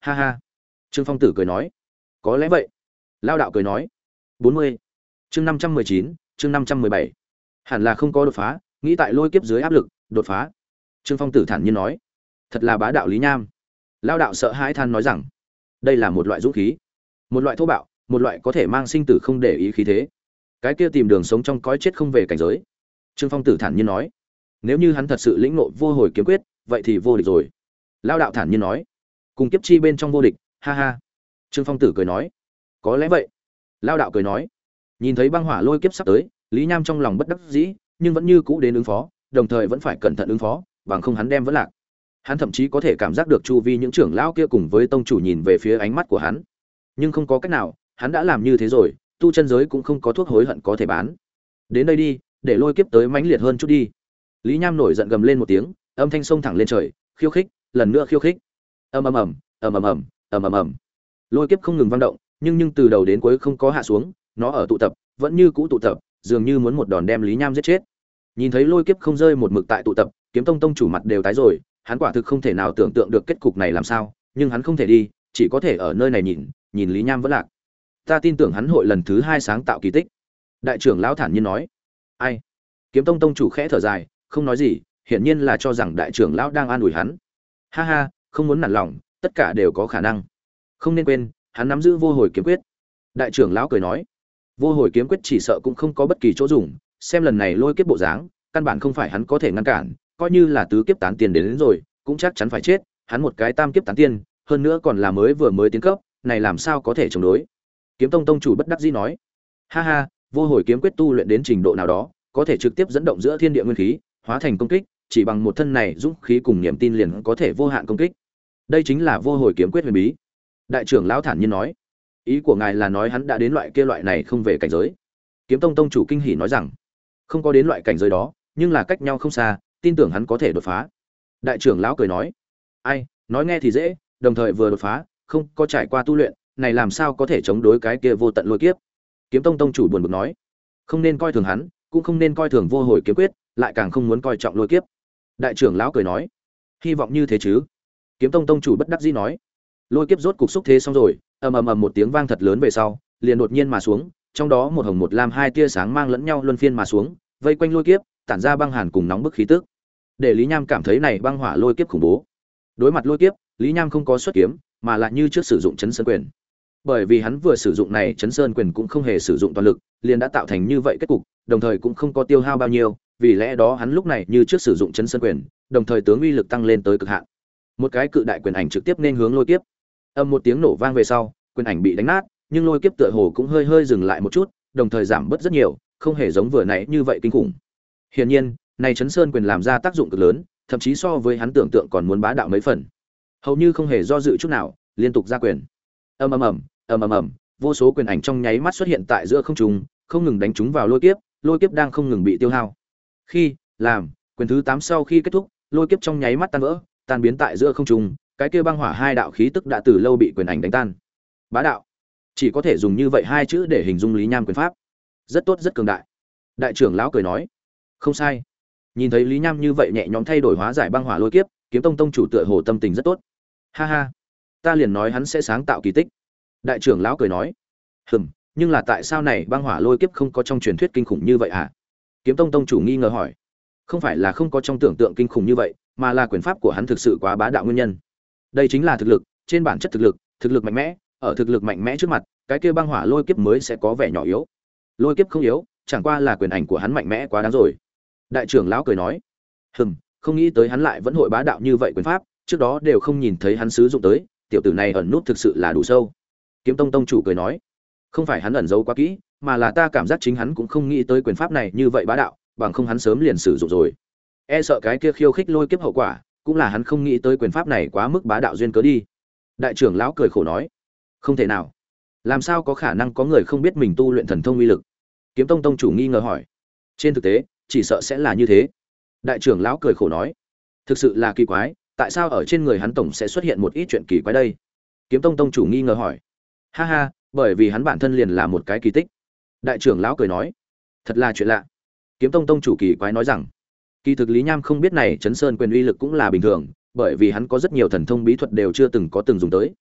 Ha ha. Trương Phong Tử cười nói, có lẽ vậy. Lao đạo cười nói, 40. Chương 519, chương 517. Hẳn là không có đột phá, nghĩ tại lôi kiếp dưới áp lực, đột phá. Trương Phong Tử thản nhiên nói, thật là bá đạo Lý Nham. Lao đạo sợ hãi than nói rằng, đây là một loại dũng khí, một loại thô bạo, một loại có thể mang sinh tử không để ý khí thế. Cái kia tìm đường sống trong cõi chết không về cảnh giới. Trương Phong Tử thản nhiên nói, nếu như hắn thật sự lĩnh ngộ vô hồi kiếm quyết, vậy thì vô địch rồi. Lao đạo thản nhiên nói, cùng kiếp chi bên trong vô địch, ha ha. Trương Phong Tử cười nói, có lẽ vậy. Lao đạo cười nói, nhìn thấy băng hỏa lôi kiếp sắp tới, Lý Nham trong lòng bất đắc dĩ, nhưng vẫn như cũ đến ứng phó, đồng thời vẫn phải cẩn thận ứng phó, bằng không hắn đem vẫn lạc. Hắn thậm chí có thể cảm giác được chu vi những trưởng lão kia cùng với tông chủ nhìn về phía ánh mắt của hắn, nhưng không có cách nào, hắn đã làm như thế rồi, tu chân giới cũng không có thuốc hối hận có thể bán. Đến đây đi, để lôi kiếp tới mãnh liệt hơn chút đi. Lý Nham nổi giận gầm lên một tiếng, âm thanh xông thẳng lên trời, khiêu khích, lần nữa khiêu khích. Ầm ầm ầm, ầm ầm ầm, ầm ầm ầm. Lôi kiếp không ngừng vang động, nhưng từ đầu đến cuối không có hạ xuống, nó ở tụ tập, vẫn như cũ tụ tập, dường như muốn một đòn đem Lý Nham giết chết. Nhìn thấy lôi kiếp không rơi một mực tại tụ tập, Kiếm Tông tông chủ mặt đều tái rồi, hắn quả thực không thể nào tưởng tượng được kết cục này làm sao, nhưng hắn không thể đi, chỉ có thể ở nơi này nhìn Lý Nham vẫn lạc. Ta tin tưởng hắn hội lần thứ 2 sáng tạo kỳ tích. Đại trưởng lão thản nhiên nói. Ai? Kiếm Tông tông chủ khẽ thở dài, không nói gì, hiển nhiên là cho rằng đại trưởng lão đang an ủi hắn. Ha ha, không muốn nản lòng, tất cả đều có khả năng. Không nên quên, hắn nắm giữ vô hồi kiếm quyết. Đại trưởng lão cười nói, vô hồi kiếm quyết chỉ sợ cũng không có bất kỳ chỗ dùng, xem lần này lôi kiếp bộ dáng, căn bản không phải hắn có thể ngăn cản, coi như là tứ kiếp tán tiên đến rồi, cũng chắc chắn phải chết, hắn một cái tam kiếp tán tiên, hơn nữa còn là vừa mới tiến cấp, này làm sao có thể chống đối. Kiếm Tông tông chủ bất đắc dĩ nói, ha ha, vô hồi kiếm quyết tu luyện đến trình độ nào đó, có thể trực tiếp dẫn động giữa thiên địa nguyên khí, hóa thành công kích, chỉ bằng một thân này dũng khí cùng niềm tin liền có thể vô hạn công kích. Đây chính là vô hồi kiếm quyết huyền bí. Đại trưởng lão thản nhiên nói, ý của ngài là nói hắn đã đến loại này không về cảnh giới. Kiếm Tông tông chủ kinh hỉ nói rằng, không có đến loại cảnh giới đó, nhưng là cách nhau không xa, tin tưởng hắn có thể đột phá. Đại trưởng lão cười nói, ai, nói nghe thì dễ, đồng thời vừa đột phá, không có trải qua tu luyện, này làm sao có thể chống đối cái kia vô tận lôi kiếp. Kiếm Tông tông chủ buồn bực nói, không nên coi thường hắn, cũng không nên coi thường vô hồi kiếm quyết, lại càng không muốn coi trọng lôi kiếp. Đại trưởng lão cười nói, hy vọng như thế chứ. Kiếm Tông tông chủ bất đắc dĩ nói, lôi kiếp rốt cục xúc thế xong rồi, ầm ầm ầm một tiếng vang thật lớn về sau, liền đột nhiên mà xuống, trong đó một hồng một lam hai tia sáng mang lẫn nhau luân phiên mà xuống, vây quanh lôi kiếp, tản ra băng hàn cùng nóng bức khí tức. Để Lý Nham cảm thấy này băng hỏa lôi kiếp khủng bố. Đối mặt lôi kiếp, Lý Nham không có xuất kiếm, mà lại như trước sử dụng chấn sơn quyền. Bởi vì hắn vừa sử dụng này chấn sơn quyền cũng không hề sử dụng toàn lực, liền đã tạo thành như vậy kết cục, đồng thời cũng không có tiêu hao bao nhiêu, vì lẽ đó hắn lúc này như trước sử dụng chấn sơn quyền, đồng thời tướng uy lực tăng lên tới cực hạn. Một cái cự đại quyền ảnh trực tiếp nên hướng lôi kiếp. Âm một tiếng nổ vang về sau, quyền ảnh bị đánh nát, nhưng lôi kiếp tựa hồ cũng hơi dừng lại một chút, đồng thời giảm bớt rất nhiều, không hề giống vừa nãy như vậy kinh khủng. Hiển nhiên, này chấn sơn quyền làm ra tác dụng cực lớn, thậm chí so với hắn tưởng tượng còn muốn bá đạo mấy phần. Hầu như không hề do dự chút nào, liên tục ra quyền. Ầm ầm ầm, ầm ầm ầm, vô số quyền ảnh trong nháy mắt xuất hiện tại giữa không trung, không ngừng đánh trúng vào lôi kiếp đang không ngừng bị tiêu hao. Khi làm quyền thứ 8 sau khi kết thúc, lôi kiếp trong nháy mắt tan vỡ, tan biến tại giữa không trung, cái kia băng hỏa hai đạo khí tức đã từ lâu bị quyền ảnh đánh tan. Bá đạo, chỉ có thể dùng như vậy hai chữ để hình dung Lý Nham quyền pháp. Rất tốt, rất cường đại. Đại trưởng lão cười nói, không sai. Nhìn thấy Lý Nham như vậy nhẹ nhõm thay đổi hóa giải băng hỏa lôi kiếp, Kiếm Tông tông chủ tựa hồ tâm tình rất tốt. Ha ha, ta liền nói hắn sẽ sáng tạo kỳ tích. Đại trưởng lão cười nói, nhưng là tại sao này băng hỏa lôi kiếp không có trong truyền thuyết kinh khủng như vậy hả? Kiếm Tông tông chủ nghi ngờ hỏi. Không phải là không có trong tưởng tượng kinh khủng như vậy, mà là quyền pháp của hắn thực sự quá bá đạo nguyên nhân. Đây chính là thực lực, trên bản chất thực lực mạnh mẽ, ở thực lực mạnh mẽ trước mặt, cái kia băng hỏa lôi kiếp mới sẽ có vẻ nhỏ yếu. Lôi kiếp không yếu, chẳng qua là quyền ảnh của hắn mạnh mẽ quá đáng rồi. Đại trưởng lão cười nói, không nghĩ tới hắn lại vẫn hội bá đạo như vậy quyền pháp, trước đó đều không nhìn thấy hắn sử dụng tới, tiểu tử này ẩn nút thực sự là đủ sâu. Kiếm Tông tông chủ cười nói, không phải hắn ẩn giấu quá kỹ, mà là ta cảm giác chính hắn cũng không nghĩ tới quyền pháp này như vậy bá đạo, bằng không hắn sớm liền sử dụng rồi. E sợ cái kia khiêu khích lôi kiếp hậu quả, cũng là hắn không nghĩ tới quyền pháp này quá mức bá đạo duyên cớ đi. Đại trưởng lão cười khổ nói, không thể nào, làm sao có khả năng có người không biết mình tu luyện thần thông uy lực? Kiếm Tông tông chủ nghi ngờ hỏi. Trên thực tế, chỉ sợ sẽ là như thế. Đại trưởng lão cười khổ nói, thực sự là kỳ quái, tại sao ở trên người hắn tổng sẽ xuất hiện một ít chuyện kỳ quái đây? Kiếm Tông tông chủ nghi ngờ hỏi. Ha ha, bởi vì hắn bản thân liền là một cái kỳ tích. Đại trưởng lão cười nói, thật là chuyện lạ. Kiếm Tông tông chủ kỳ quái nói rằng, kỳ thực Lý Nham không biết này chấn sơn quyền uy lực cũng là bình thường, bởi vì hắn có rất nhiều thần thông bí thuật đều chưa từng dùng tới.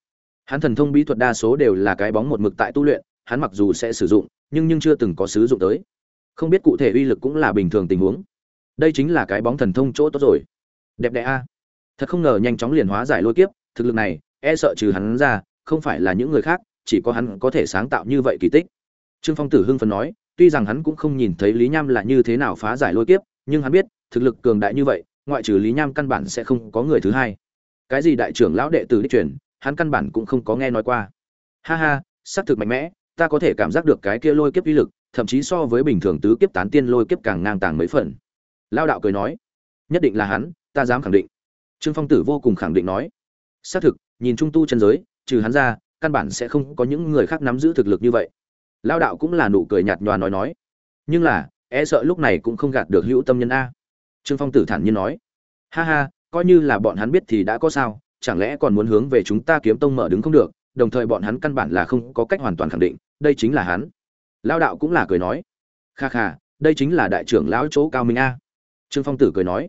Hắn thần thông bí thuật đa số đều là cái bóng một mực tại tu luyện, hắn mặc dù sẽ sử dụng, nhưng chưa từng có sử dụng tới. Không biết cụ thể uy lực cũng là bình thường tình huống. Đây chính là cái bóng thần thông chỗ tốt rồi. Đẹp đẽ a. Thật không ngờ nhanh chóng liền hóa giải lôi kiếp, thực lực này, e sợ trừ hắn ra, không phải là những người khác, chỉ có hắn có thể sáng tạo như vậy kỳ tích. Trương Phong Tử hưng phấn nói, tuy rằng hắn cũng không nhìn thấy Lý Nham là như thế nào phá giải lôi kiếp, nhưng hắn biết, thực lực cường đại như vậy, ngoại trừ Lý Nham căn bản sẽ không có người thứ hai. Cái gì đại trưởng lão đệ tử đích truyền, hắn căn bản cũng không có nghe nói qua. Ha ha, xác thực mạnh mẽ, ta có thể cảm giác được cái kia lôi kiếp uy lực, thậm chí so với bình thường tứ kiếp tán tiên lôi kiếp càng ngang tàng mấy phần. Lao đạo cười nói, nhất định là hắn, ta dám khẳng định. Trương Phong Tử vô cùng khẳng định nói, xác thực, nhìn trung tu chân giới, trừ hắn ra, căn bản sẽ không có những người khác nắm giữ thực lực như vậy. Lao đạo cũng là nụ cười nhạt nhòa nói, nhưng là, e sợ lúc này cũng không gạt được hữu tâm nhân a. Trương Phong Tử thản nhiên nói, ha ha, coi như là bọn hắn biết thì đã có sao, chẳng lẽ còn muốn hướng về chúng ta Kiếm Tông mở đứng không được, đồng thời bọn hắn căn bản là không có cách hoàn toàn khẳng định, đây chính là hắn. Lao đạo cũng là cười nói, kha kha, đây chính là đại trưởng lão chỗ cao minh a. Trương Phong Tử cười nói,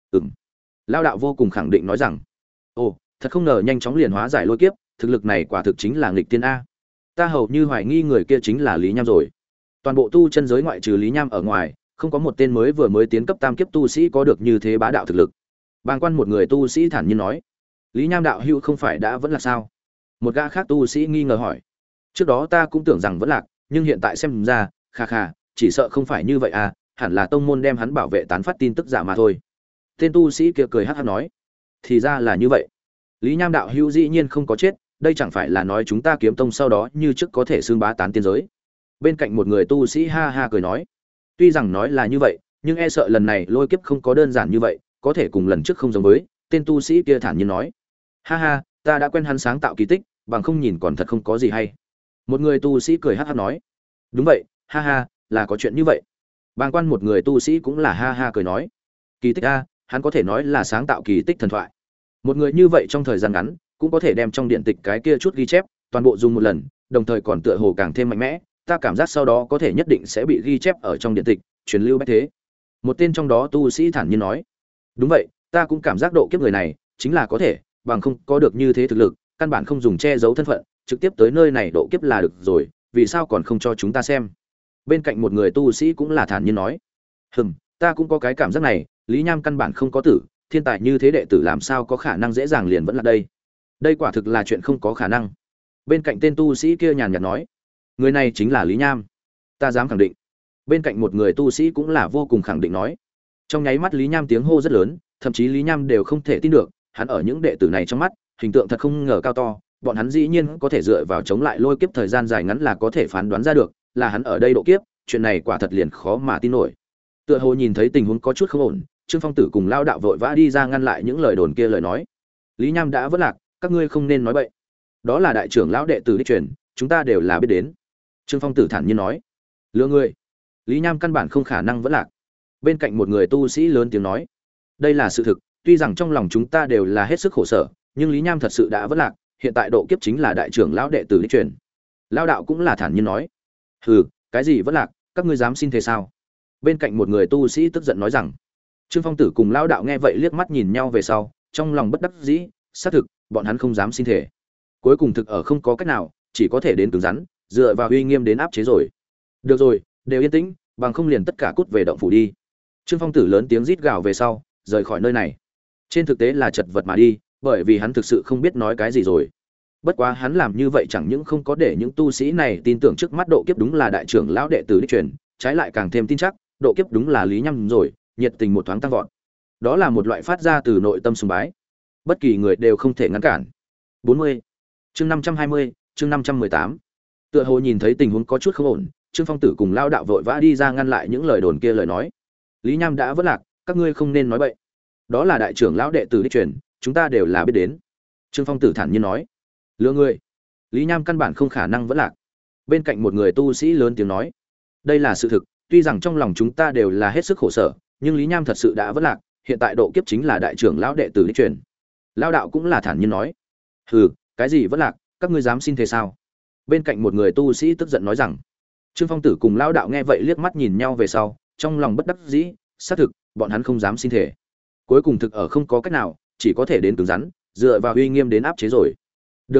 Lao đạo vô cùng khẳng định nói rằng, ồ, thật không ngờ nhanh chóng liền hóa giải lôi kiếp, thực lực này quả thực chính là nghịch tiên a. Ta hầu như hoài nghi người kia chính là Lý Nham rồi. Toàn bộ tu chân giới ngoại trừ Lý Nham ở ngoài, không có một tên vừa mới tiến cấp tam kiếp tu sĩ có được như thế bá đạo thực lực. Bàng quan một người tu sĩ thản nhiên nói, Lý Nham đạo hữu không phải đã vẫn là sao? Một gã khác tu sĩ nghi ngờ hỏi, trước đó ta cũng tưởng rằng vẫn lạc, nhưng hiện tại xem ra, kha kha, chỉ sợ không phải như vậy à, hẳn là tông môn đem hắn bảo vệ tán phát tin tức giả mà thôi. Tên tu sĩ kia cười hắc hắc nói, thì ra là như vậy. Lý Nham đạo hữu dĩ nhiên không có chết, đây chẳng phải là nói chúng ta Kiếm Tông sau đó như trước có thể xưng bá tán tiên giới. Bên cạnh một người tu sĩ ha ha cười nói, tuy rằng nói là như vậy, nhưng e sợ lần này lôi kiếp không có đơn giản như vậy, có thể cùng lần trước không giống với. Tên tu sĩ kia thản nhiên nói, ha ha, ta đã quen hắn sáng tạo kỳ tích, bằng không nhìn còn thật không có gì hay. Một người tu sĩ cười hắc hắc nói, đúng vậy, ha ha, là có chuyện như vậy. Bàng quan một người tu sĩ cũng là ha ha cười nói, kỳ tích a, hắn có thể nói là sáng tạo kỳ tích thần thoại. Một người như vậy trong thời gian ngắn cũng có thể đem trong điện tịch cái kia chút ghi chép toàn bộ dùng một lần, đồng thời còn tựa hồ càng thêm mạnh mẽ, ta cảm giác sau đó có thể nhất định sẽ bị ghi chép ở trong điện tịch, truyền lưu bách thế. Một tên trong đó tu sĩ thản nhiên nói, đúng vậy, ta cũng cảm giác độ kiếp người này chính là có thể, bằng không có được như thế thực lực, căn bản không dùng che giấu thân phận, trực tiếp tới nơi này độ kiếp là được rồi, vì sao còn không cho chúng ta xem? Bên cạnh một người tu sĩ cũng là thản nhiên nói, ta cũng có cái cảm giác này, Lý Nham căn bản không có tử, thiên tài như thế đệ tử làm sao có khả năng dễ dàng liền vẫn là đây. Đây quả thực là chuyện không có khả năng. Bên cạnh tên tu sĩ kia nhàn nhạt nói, người này chính là Lý Nham, ta dám khẳng định. Bên cạnh một người tu sĩ cũng là vô cùng khẳng định nói. Trong nháy mắt Lý Nham tiếng hô rất lớn, thậm chí Lý Nham đều không thể tin được, hắn ở những đệ tử này trong mắt, hình tượng thật không ngờ cao to, bọn hắn dĩ nhiên có thể dựa vào chống lại lôi kiếp thời gian dài ngắn là có thể phán đoán ra được, là hắn ở đây độ kiếp, chuyện này quả thật liền khó mà tin nổi. Tựa hồ nhìn thấy tình huống có chút không ổn, Trương Phong Tử cùng Lao đạo vội vã đi ra ngăn lại những lời đồn kia lời nói. Lý Nham đã vất lạc, các ngươi không nên nói bậy. Đó là đại trưởng lão đệ tử đích truyền, chúng ta đều là biết đến. Trương Phong Tử thản nhiên nói. Lừa ngươi. Lý Nham căn bản không khả năng vất lạc. Bên cạnh một người tu sĩ lớn tiếng nói. Đây là sự thực, tuy rằng trong lòng chúng ta đều là hết sức khổ sở, nhưng Lý Nham thật sự đã vất lạc, hiện tại độ kiếp chính là đại trưởng lão đệ tử đích truyền. Lao đạo cũng là thản nhiên nói. Hừ, cái gì vất lạc, các ngươi dám xin thế sao? Bên cạnh một người tu sĩ tức giận nói rằng. Trương Phong Tử cùng Lao đạo nghe vậy liếc mắt nhìn nhau về sau, trong lòng bất đắc dĩ, xác thực, bọn hắn không dám xin thể. Cuối cùng thực ở không có cách nào, chỉ có thể đến cứng rắn, dựa vào uy nghiêm đến áp chế rồi. Được rồi, đều yên tĩnh, bằng không liền tất cả cút về động phủ đi. Trương Phong Tử lớn tiếng rít gào về sau, rời khỏi nơi này. Trên thực tế là chật vật mà đi, bởi vì hắn thực sự không biết nói cái gì rồi. Bất quá hắn làm như vậy chẳng những không có để những tu sĩ này tin tưởng trước mắt độ kiếp đúng là đại trưởng lão đệ tử đích truyền, trái lại càng thêm tin chắc, độ kiếp đúng là Lý Nham rồi, nhiệt tình một thoáng tăng vọt. Đó là một loại phát ra từ nội tâm sùng bái, bất kỳ người đều không thể ngăn cản. 40. Chương 520, chương 518. Tựa hồ nhìn thấy tình huống có chút không ổn, Trương Phong Tử cùng Lao đạo vội vã đi ra ngăn lại những lời đồn kia lời nói. Lý Nham đã vất lạc, các ngươi không nên nói bậy. Đó là đại trưởng lão đệ tử đích truyền, chúng ta đều là biết đến. Trương Phong Tử thản nhiên nói. Lừa ngươi. Lý Nham căn bản không khả năng vất lạc. Bên cạnh một người tu sĩ lớn tiếng nói. Đây là sự thực, tuy rằng trong lòng chúng ta đều là hết sức khổ sở, nhưng Lý Nham thật sự đã vất lạc, hiện tại độ kiếp chính là đại trưởng lão đệ tử đích truyền. Lao đạo cũng là thản nhiên nói. Hừ, cái gì vất lạc, các ngươi dám xin thế sao? Bên cạnh một người tu sĩ tức giận nói rằng. Trương Phong Tử cùng Lao đạo nghe vậy liếc mắt nhìn nhau về sau, trong lòng bất đắc dĩ, xác thực, bọn hắn không dám xin thể. Cuối cùng thực ở không có cách nào, chỉ có thể đến cứng rắn, dựa vào uy nghiêm đến áp chế rồi. Được rồi,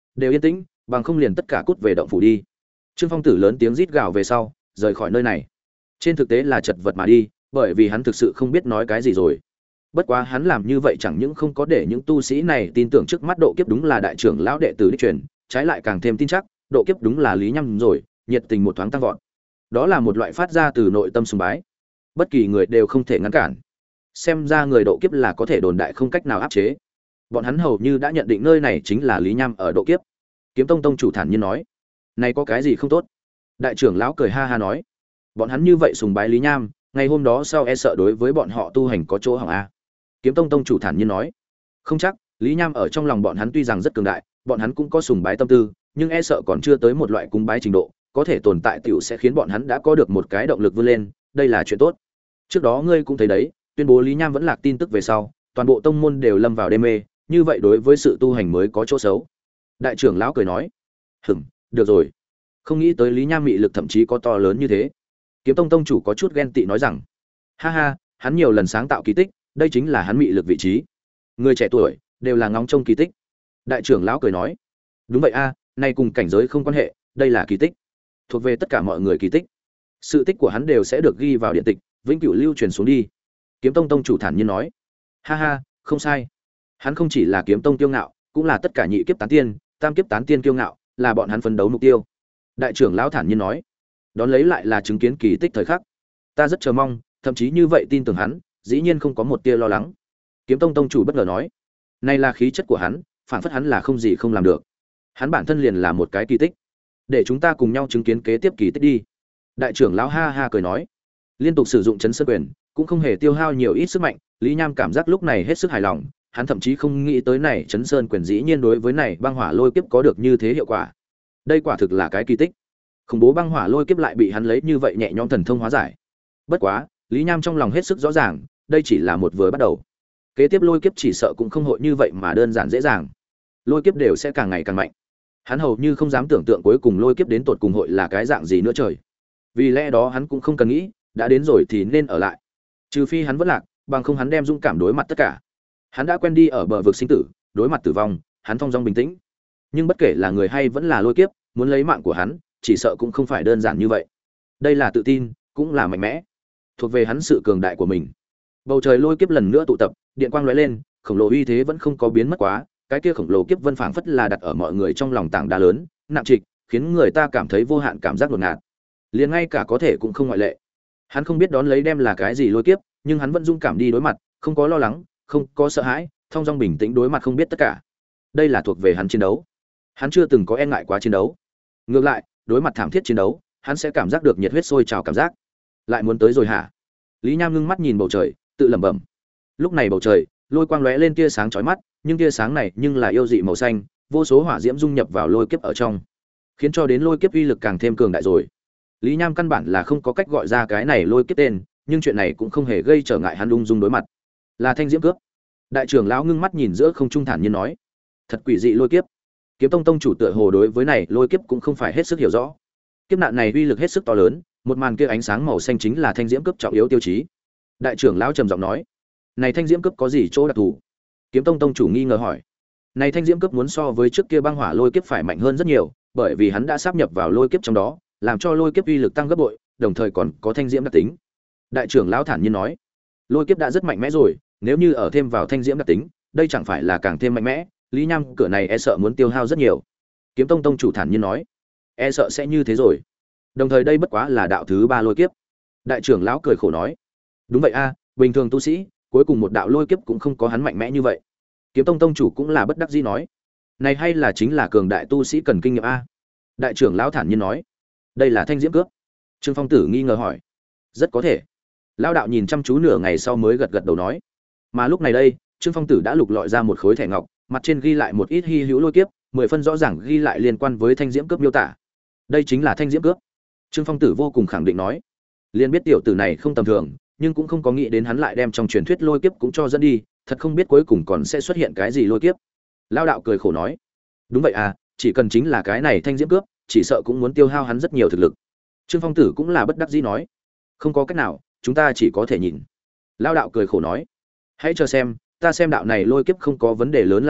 đều yên tĩnh, bằng không liền tất cả cút về động phủ đi. Trương Phong Tử lớn tiếng rít gào về sau, rời khỏi nơi này. Trên thực tế là chật vật mà đi, bởi vì hắn thực sự không biết nói cái gì rồi. Bất quá hắn làm như vậy chẳng những không có để những tu sĩ này tin tưởng trước mắt độ kiếp đúng là đại trưởng lão đệ tử đích truyền, trái lại càng thêm tin chắc, độ kiếp đúng là Lý Nham rồi, nhiệt tình một thoáng tăng vọt. Đó là một loại phát ra từ nội tâm sùng bái, bất kỳ người đều không thể ngăn cản. Xem ra người độ kiếp là có thể đồn đại không cách nào áp chế. Bọn hắn hầu như đã nhận định nơi này chính là Lý Nham ở độ kiếp. Kiếm Tông tông chủ thản nhiên nói, này có cái gì không tốt? Đại trưởng lão cười ha ha nói, bọn hắn như vậy sùng bái Lý Nham, ngày hôm đó sau e sợ đối với bọn họ tu hành có chỗ hỏng a. Kiếm Tông tông chủ thản nhiên nói, không chắc, Lý Nham ở trong lòng bọn hắn tuy rằng rất cường đại, bọn hắn cũng có sùng bái tâm tư, nhưng e sợ còn chưa tới một loại cúng bái trình độ, có thể tồn tại tiểu sẽ khiến bọn hắn đã có được một cái động lực vươn lên, đây là chuyện tốt. Trước đó ngươi cũng thấy đấy, tuyên bố Lý Nham vẫn lạc tin tức về sau, toàn bộ tông môn đều lâm vào đê mê, như vậy đối với sự tu hành mới có chỗ xấu. Đại trưởng lão cười nói, được rồi. Không nghĩ tới Lý Nham mị lực thậm chí có to lớn như thế. Kiếm Tông tông chủ có chút ghen tị nói rằng, ha ha, hắn nhiều lần sáng tạo kỳ tích, đây chính là hắn mị lực vị trí. Người trẻ tuổi đều là ngóng trông kỳ tích. Đại trưởng lão cười nói, đúng vậy a, nay cùng cảnh giới không quan hệ, đây là kỳ tích, thuộc về tất cả mọi người kỳ tích. Sự tích của hắn đều sẽ được ghi vào điện tịch, vĩnh cửu lưu truyền xuống đi. Kiếm Tông tông chủ thản nhiên nói, ha ha, không sai. Hắn không chỉ là Kiếm Tông kiêu ngạo, cũng là tất cả nhị kiếp tán tiên, tam kiếp tán tiên kiêu ngạo, là bọn hắn phấn đấu mục tiêu. Đại trưởng lão thản nhiên nói, đón lấy lại là chứng kiến kỳ tích thời khắc. Ta rất chờ mong, thậm chí như vậy tin tưởng hắn, dĩ nhiên không có một tia lo lắng. Kiếm Tông tông chủ bất ngờ nói, này là khí chất của hắn, phản phất hắn là không gì không làm được. Hắn bản thân liền là một cái kỳ tích. Để chúng ta cùng nhau chứng kiến kế tiếp kỳ tích đi. Đại trưởng lão ha ha cười nói, liên tục sử dụng chấn sơn quyền, cũng không hề tiêu hao nhiều ít sức mạnh. Lý Nham cảm giác lúc này hết sức hài lòng, hắn thậm chí không nghĩ tới này chấn sơn quyền dĩ nhiên đối với này băng hỏa lôi kiếp có được như thế hiệu quả. Đây quả thực là cái kỳ tích. Khủng bố băng hỏa lôi kiếp lại bị hắn lấy như vậy nhẹ nhõm thần thông hóa giải. Bất quá, Lý Nham trong lòng hết sức rõ ràng, đây chỉ là một vừa bắt đầu. Kế tiếp lôi kiếp chỉ sợ cũng không hội như vậy mà đơn giản dễ dàng. Lôi kiếp đều sẽ càng ngày càng mạnh. Hắn hầu như không dám tưởng tượng cuối cùng lôi kiếp đến tột cùng hội là cái dạng gì nữa trời. Vì lẽ đó hắn cũng không cần nghĩ, đã đến rồi thì nên ở lại. Trừ phi hắn vẫn lạc, bằng không hắn đem dũng cảm đối mặt tất cả. Hắn đã quen đi ở bờ vực sinh tử, đối mặt tử vong, hắn thong dong bình tĩnh. Nhưng bất kể là người hay vẫn là lôi kiếp, muốn lấy mạng của hắn, chỉ sợ cũng không phải đơn giản như vậy. Đây là tự tin, cũng là mạnh mẽ, thuộc về hắn sự cường đại của mình. Bầu trời lôi kiếp lần nữa tụ tập, điện quang lóe lên, khổng lồ uy thế vẫn không có biến mất quá, cái kia khổng lồ kiếp vân phảng phất là đặt ở mọi người trong lòng tảng đá lớn, nặng trịch, khiến người ta cảm thấy vô hạn cảm giác đột ngạt. Liền ngay cả có thể cũng không ngoại lệ. Hắn không biết đón lấy đem là cái gì lôi kiếp, nhưng hắn vẫn dũng cảm đi đối mặt, không có lo lắng, không có sợ hãi, thong dong bình tĩnh đối mặt không biết tất cả. Đây là thuộc về hắn chiến đấu. Hắn chưa từng có e ngại quá chiến đấu. Ngược lại, đối mặt thảm thiết chiến đấu, hắn sẽ cảm giác được nhiệt huyết sôi trào cảm giác. Lại muốn tới rồi hả? Lý Nham ngưng mắt nhìn bầu trời, tự lẩm bẩm. Lúc này bầu trời, lôi quang lóe lên tia sáng chói mắt, nhưng tia sáng này nhưng là yêu dị màu xanh, vô số hỏa diễm dung nhập vào lôi kiếp ở trong, khiến cho đến lôi kiếp uy lực càng thêm cường đại rồi. Lý Nham căn bản là không có cách gọi ra cái này lôi kiếp tên, nhưng chuyện này cũng không hề gây trở ngại hắn ung dung đối mặt. Là thanh diễm cướp. Đại trưởng lão ngưng mắt nhìn giữa không trung thản nhiên nói, thật quỷ dị lôi kiếp. Kiếm Tông tông chủ tựa hồ đối với này lôi kiếp cũng không phải hết sức hiểu rõ. Kiếp nạn này uy lực hết sức to lớn, một màn kia ánh sáng màu xanh chính là thanh diễm cướp trọng yếu tiêu chí. Đại trưởng lão trầm giọng nói, này thanh diễm cướp có gì chỗ đặc thù? Kiếm Tông tông chủ nghi ngờ hỏi. Này thanh diễm cướp muốn so với trước kia băng hỏa lôi kiếp phải mạnh hơn rất nhiều, bởi vì hắn đã sáp nhập vào lôi kiếp trong đó, làm cho lôi kiếp uy lực tăng gấp bội, đồng thời còn có thanh diễm đặc tính. Đại trưởng lão thản nhiên nói, lôi kiếp đã rất mạnh mẽ rồi, nếu như ở thêm vào thanh diễm đặc tính, đây chẳng phải là càng thêm mạnh mẽ. Lý Nham cửa này e sợ muốn tiêu hao rất nhiều. Kiếm Tông tông chủ thản nhiên nói, e sợ sẽ như thế rồi. Đồng thời đây bất quá là đạo thứ 3 lôi kiếp. Đại trưởng lão cười khổ nói, đúng vậy a, bình thường tu sĩ, cuối cùng một đạo lôi kiếp cũng không có hắn mạnh mẽ như vậy. Kiếm Tông tông chủ cũng là bất đắc dĩ nói, này hay là chính là cường đại tu sĩ cần kinh nghiệm a. Đại trưởng lão thản nhiên nói, đây là thanh diễm cướp. Trương Phong Tử nghi ngờ hỏi, rất có thể. Lão đạo nhìn chăm chú nửa ngày sau mới gật gật đầu nói. Mà lúc này đây, Trương Phong Tử đã lục lọi ra một khối thẻ ngọc, mặt trên ghi lại một ít hy hữu lôi kiếp, 10 phân rõ ràng ghi lại liên quan với thanh diễm cướp miêu tả. Đây chính là thanh diễm cướp. Trương Phong Tử vô cùng khẳng định nói, liền biết tiểu tử này không tầm thường, nhưng cũng không có nghĩ đến hắn lại đem trong truyền thuyết lôi kiếp cũng cho dẫn đi, thật không biết cuối cùng còn sẽ xuất hiện cái gì lôi kiếp. Lão đạo cười khổ nói, đúng vậy à, chỉ cần chính là cái này thanh diễm cướp, chỉ sợ cũng muốn tiêu hao hắn rất nhiều thực lực. Trương Phong Tử cũng là bất đắc dĩ nói, không có cách nào, chúng ta chỉ có thể nhìn. Lão đạo cười khổ nói, hãy chờ xem, ta xem đạo này lôi kiếp không có vấn đề lớn lao gì,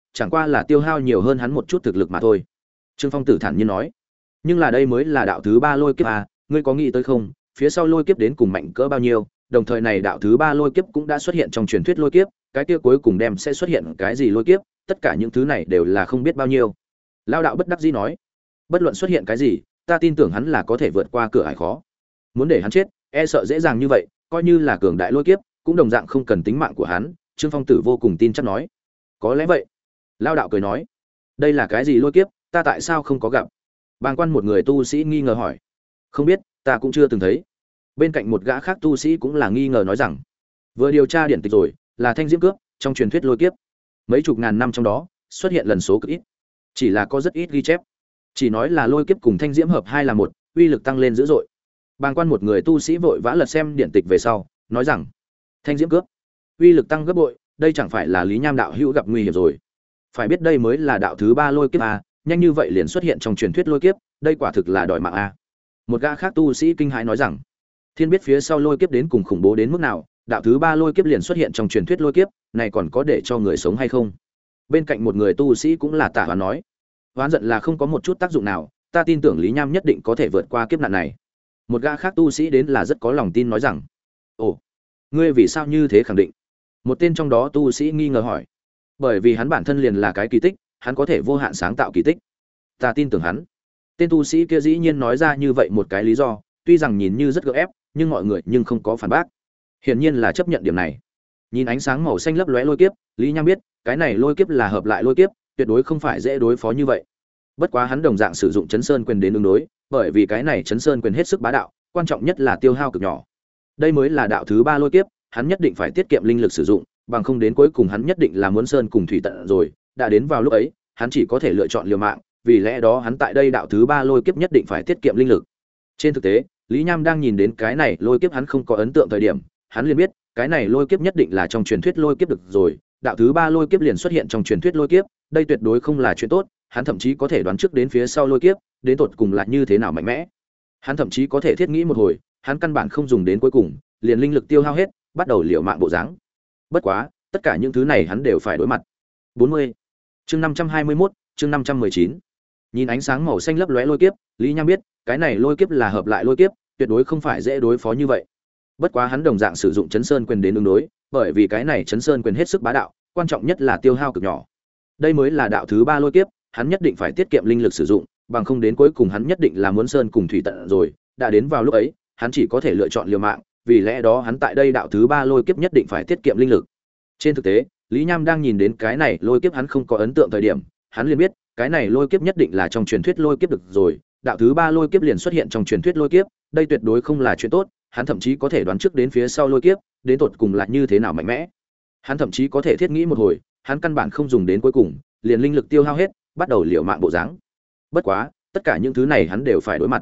chẳng qua là tiêu hao nhiều hơn hắn một chút thực lực mà thôi. Trương Phong Tử thản nhiên nói. Nhưng là đây mới là đạo thứ 3 lôi kiếp à, ngươi có nghĩ tới không, phía sau lôi kiếp đến cùng mạnh cỡ bao nhiêu, đồng thời này đạo thứ 3 lôi kiếp cũng đã xuất hiện trong truyền thuyết lôi kiếp, cái kia cuối cùng đem sẽ xuất hiện cái gì lôi kiếp, tất cả những thứ này đều là không biết bao nhiêu. Lão đạo bất đắc dĩ nói, bất luận xuất hiện cái gì, ta tin tưởng hắn là có thể vượt qua cửa ải khó. Muốn để hắn chết, e sợ dễ dàng như vậy, coi như là cường đại lôi kiếp, cũng đồng dạng không cần tính mạng của hắn. Trương Phong Tử vô cùng tin chắc nói, có lẽ vậy. Lão đạo cười nói, đây là cái gì lôi kiếp, ta tại sao không có gặp? Bàng quan một người tu sĩ nghi ngờ hỏi, không biết, ta cũng chưa từng thấy. Bên cạnh một gã khác tu sĩ cũng là nghi ngờ nói rằng, vừa điều tra điển tịch rồi, là thanh diễm cướp trong truyền thuyết lôi kiếp, mấy chục ngàn năm trong đó xuất hiện lần số cực ít, chỉ là có rất ít ghi chép, chỉ nói là lôi kiếp cùng thanh diễm hợp hai là một, uy lực tăng lên dữ dội. Bàng quan một người tu sĩ vội vã lật xem điển tịch về sau, nói rằng, thanh diễm cướp, uy lực tăng gấp bội, đây chẳng phải là Lý Nham đạo hữu gặp nguy hiểm rồi. Phải biết đây mới là đạo thứ 3 lôi kiếp a, nhanh như vậy liền xuất hiện trong truyền thuyết lôi kiếp, đây quả thực là đòi mạng a. Một gã khác tu sĩ kinh hãi nói rằng, thiên biết phía sau lôi kiếp đến cùng khủng bố đến mức nào, đạo thứ 3 lôi kiếp liền xuất hiện trong truyền thuyết lôi kiếp, này còn có để cho người sống hay không? Bên cạnh một người tu sĩ cũng là tả hoán nói, hoán giận là không có một chút tác dụng nào, ta tin tưởng Lý Nham nhất định có thể vượt qua kiếp nạn này. Một gã khác tu sĩ đến là rất có lòng tin nói rằng, ồ, ngươi vì sao như thế khẳng định? Một tên trong đó tu sĩ nghi ngờ hỏi, bởi vì hắn bản thân liền là cái kỳ tích, hắn có thể vô hạn sáng tạo kỳ tích, ta tin tưởng hắn. Tên tu sĩ kia dĩ nhiên nói ra như vậy một cái lý do, tuy rằng nhìn như rất gượng ép, nhưng mọi người nhưng không có phản bác, hiển nhiên là chấp nhận điểm này. Nhìn ánh sáng màu xanh lấp lóe lôi kiếp, Lý Nham biết, cái này lôi kiếp là hợp lại lôi kiếp, tuyệt đối không phải dễ đối phó như vậy. Bất quá hắn đồng dạng sử dụng Chấn Sơn quyền đến ứng đối, bởi vì cái này Chấn Sơn quyền hết sức bá đạo, quan trọng nhất là tiêu hao cực nhỏ. Đây mới là đạo thứ 3 lôi kiếp, hắn nhất định phải tiết kiệm linh lực sử dụng, bằng không đến cuối cùng hắn nhất định là muốn sơn cùng thủy tận rồi, đã đến vào lúc ấy, hắn chỉ có thể lựa chọn liều mạng, vì lẽ đó hắn tại đây đạo thứ 3 lôi kiếp nhất định phải tiết kiệm linh lực. Trên thực tế, Lý Nham đang nhìn đến cái này lôi kiếp hắn không có ấn tượng thời điểm, hắn liền biết, cái này lôi kiếp nhất định là trong truyền thuyết lôi kiếp được rồi, đạo thứ 3 lôi kiếp liền xuất hiện trong truyền thuyết lôi kiếp, đây tuyệt đối không là chuyện tốt, hắn thậm chí có thể đoán trước đến phía sau lôi kiếp, đến tột cùng là như thế nào mạnh mẽ. Hắn thậm chí có thể thiết nghĩ một hồi, hắn căn bản không dùng đến cuối cùng, liền linh lực tiêu hao hết, bắt đầu liều mạng bộ dáng. Bất quá, tất cả những thứ này hắn đều phải đối mặt. 40. Chương 521, chương 519. Nhìn ánh sáng màu xanh lấp lóe lôi kiếp, Lý Nham biết, cái này lôi kiếp là hợp lại lôi kiếp, tuyệt đối không phải dễ đối phó như vậy. Bất quá hắn đồng dạng sử dụng Chấn Sơn quyền đến ứng đối, bởi vì cái này Chấn Sơn quyền hết sức bá đạo, quan trọng nhất là tiêu hao cực nhỏ. Đây mới là đạo thứ 3 lôi kiếp, hắn nhất định phải tiết kiệm linh lực sử dụng, bằng không đến cuối cùng hắn nhất định là muốn sơn cùng thủy tận rồi, đã đến vào lúc ấy, hắn chỉ có thể lựa chọn liều mạng, vì lẽ đó hắn tại đây đạo thứ 3 lôi kiếp nhất định phải tiết kiệm linh lực. Trên thực tế, Lý Nham đang nhìn đến cái này lôi kiếp hắn không có ấn tượng thời điểm, hắn liền biết, cái này lôi kiếp nhất định là trong truyền thuyết lôi kiếp được rồi, đạo thứ 3 lôi kiếp liền xuất hiện trong truyền thuyết lôi kiếp, đây tuyệt đối không là chuyện tốt, hắn thậm chí có thể đoán trước đến phía sau lôi kiếp, đến tột cùng là như thế nào mạnh mẽ. Hắn thậm chí có thể thiết nghĩ một hồi, hắn căn bản không dùng đến cuối cùng, liền linh lực tiêu hao hết, bắt đầu liều mạng bộ dáng. Bất quá, tất cả những thứ này hắn đều phải đối mặt.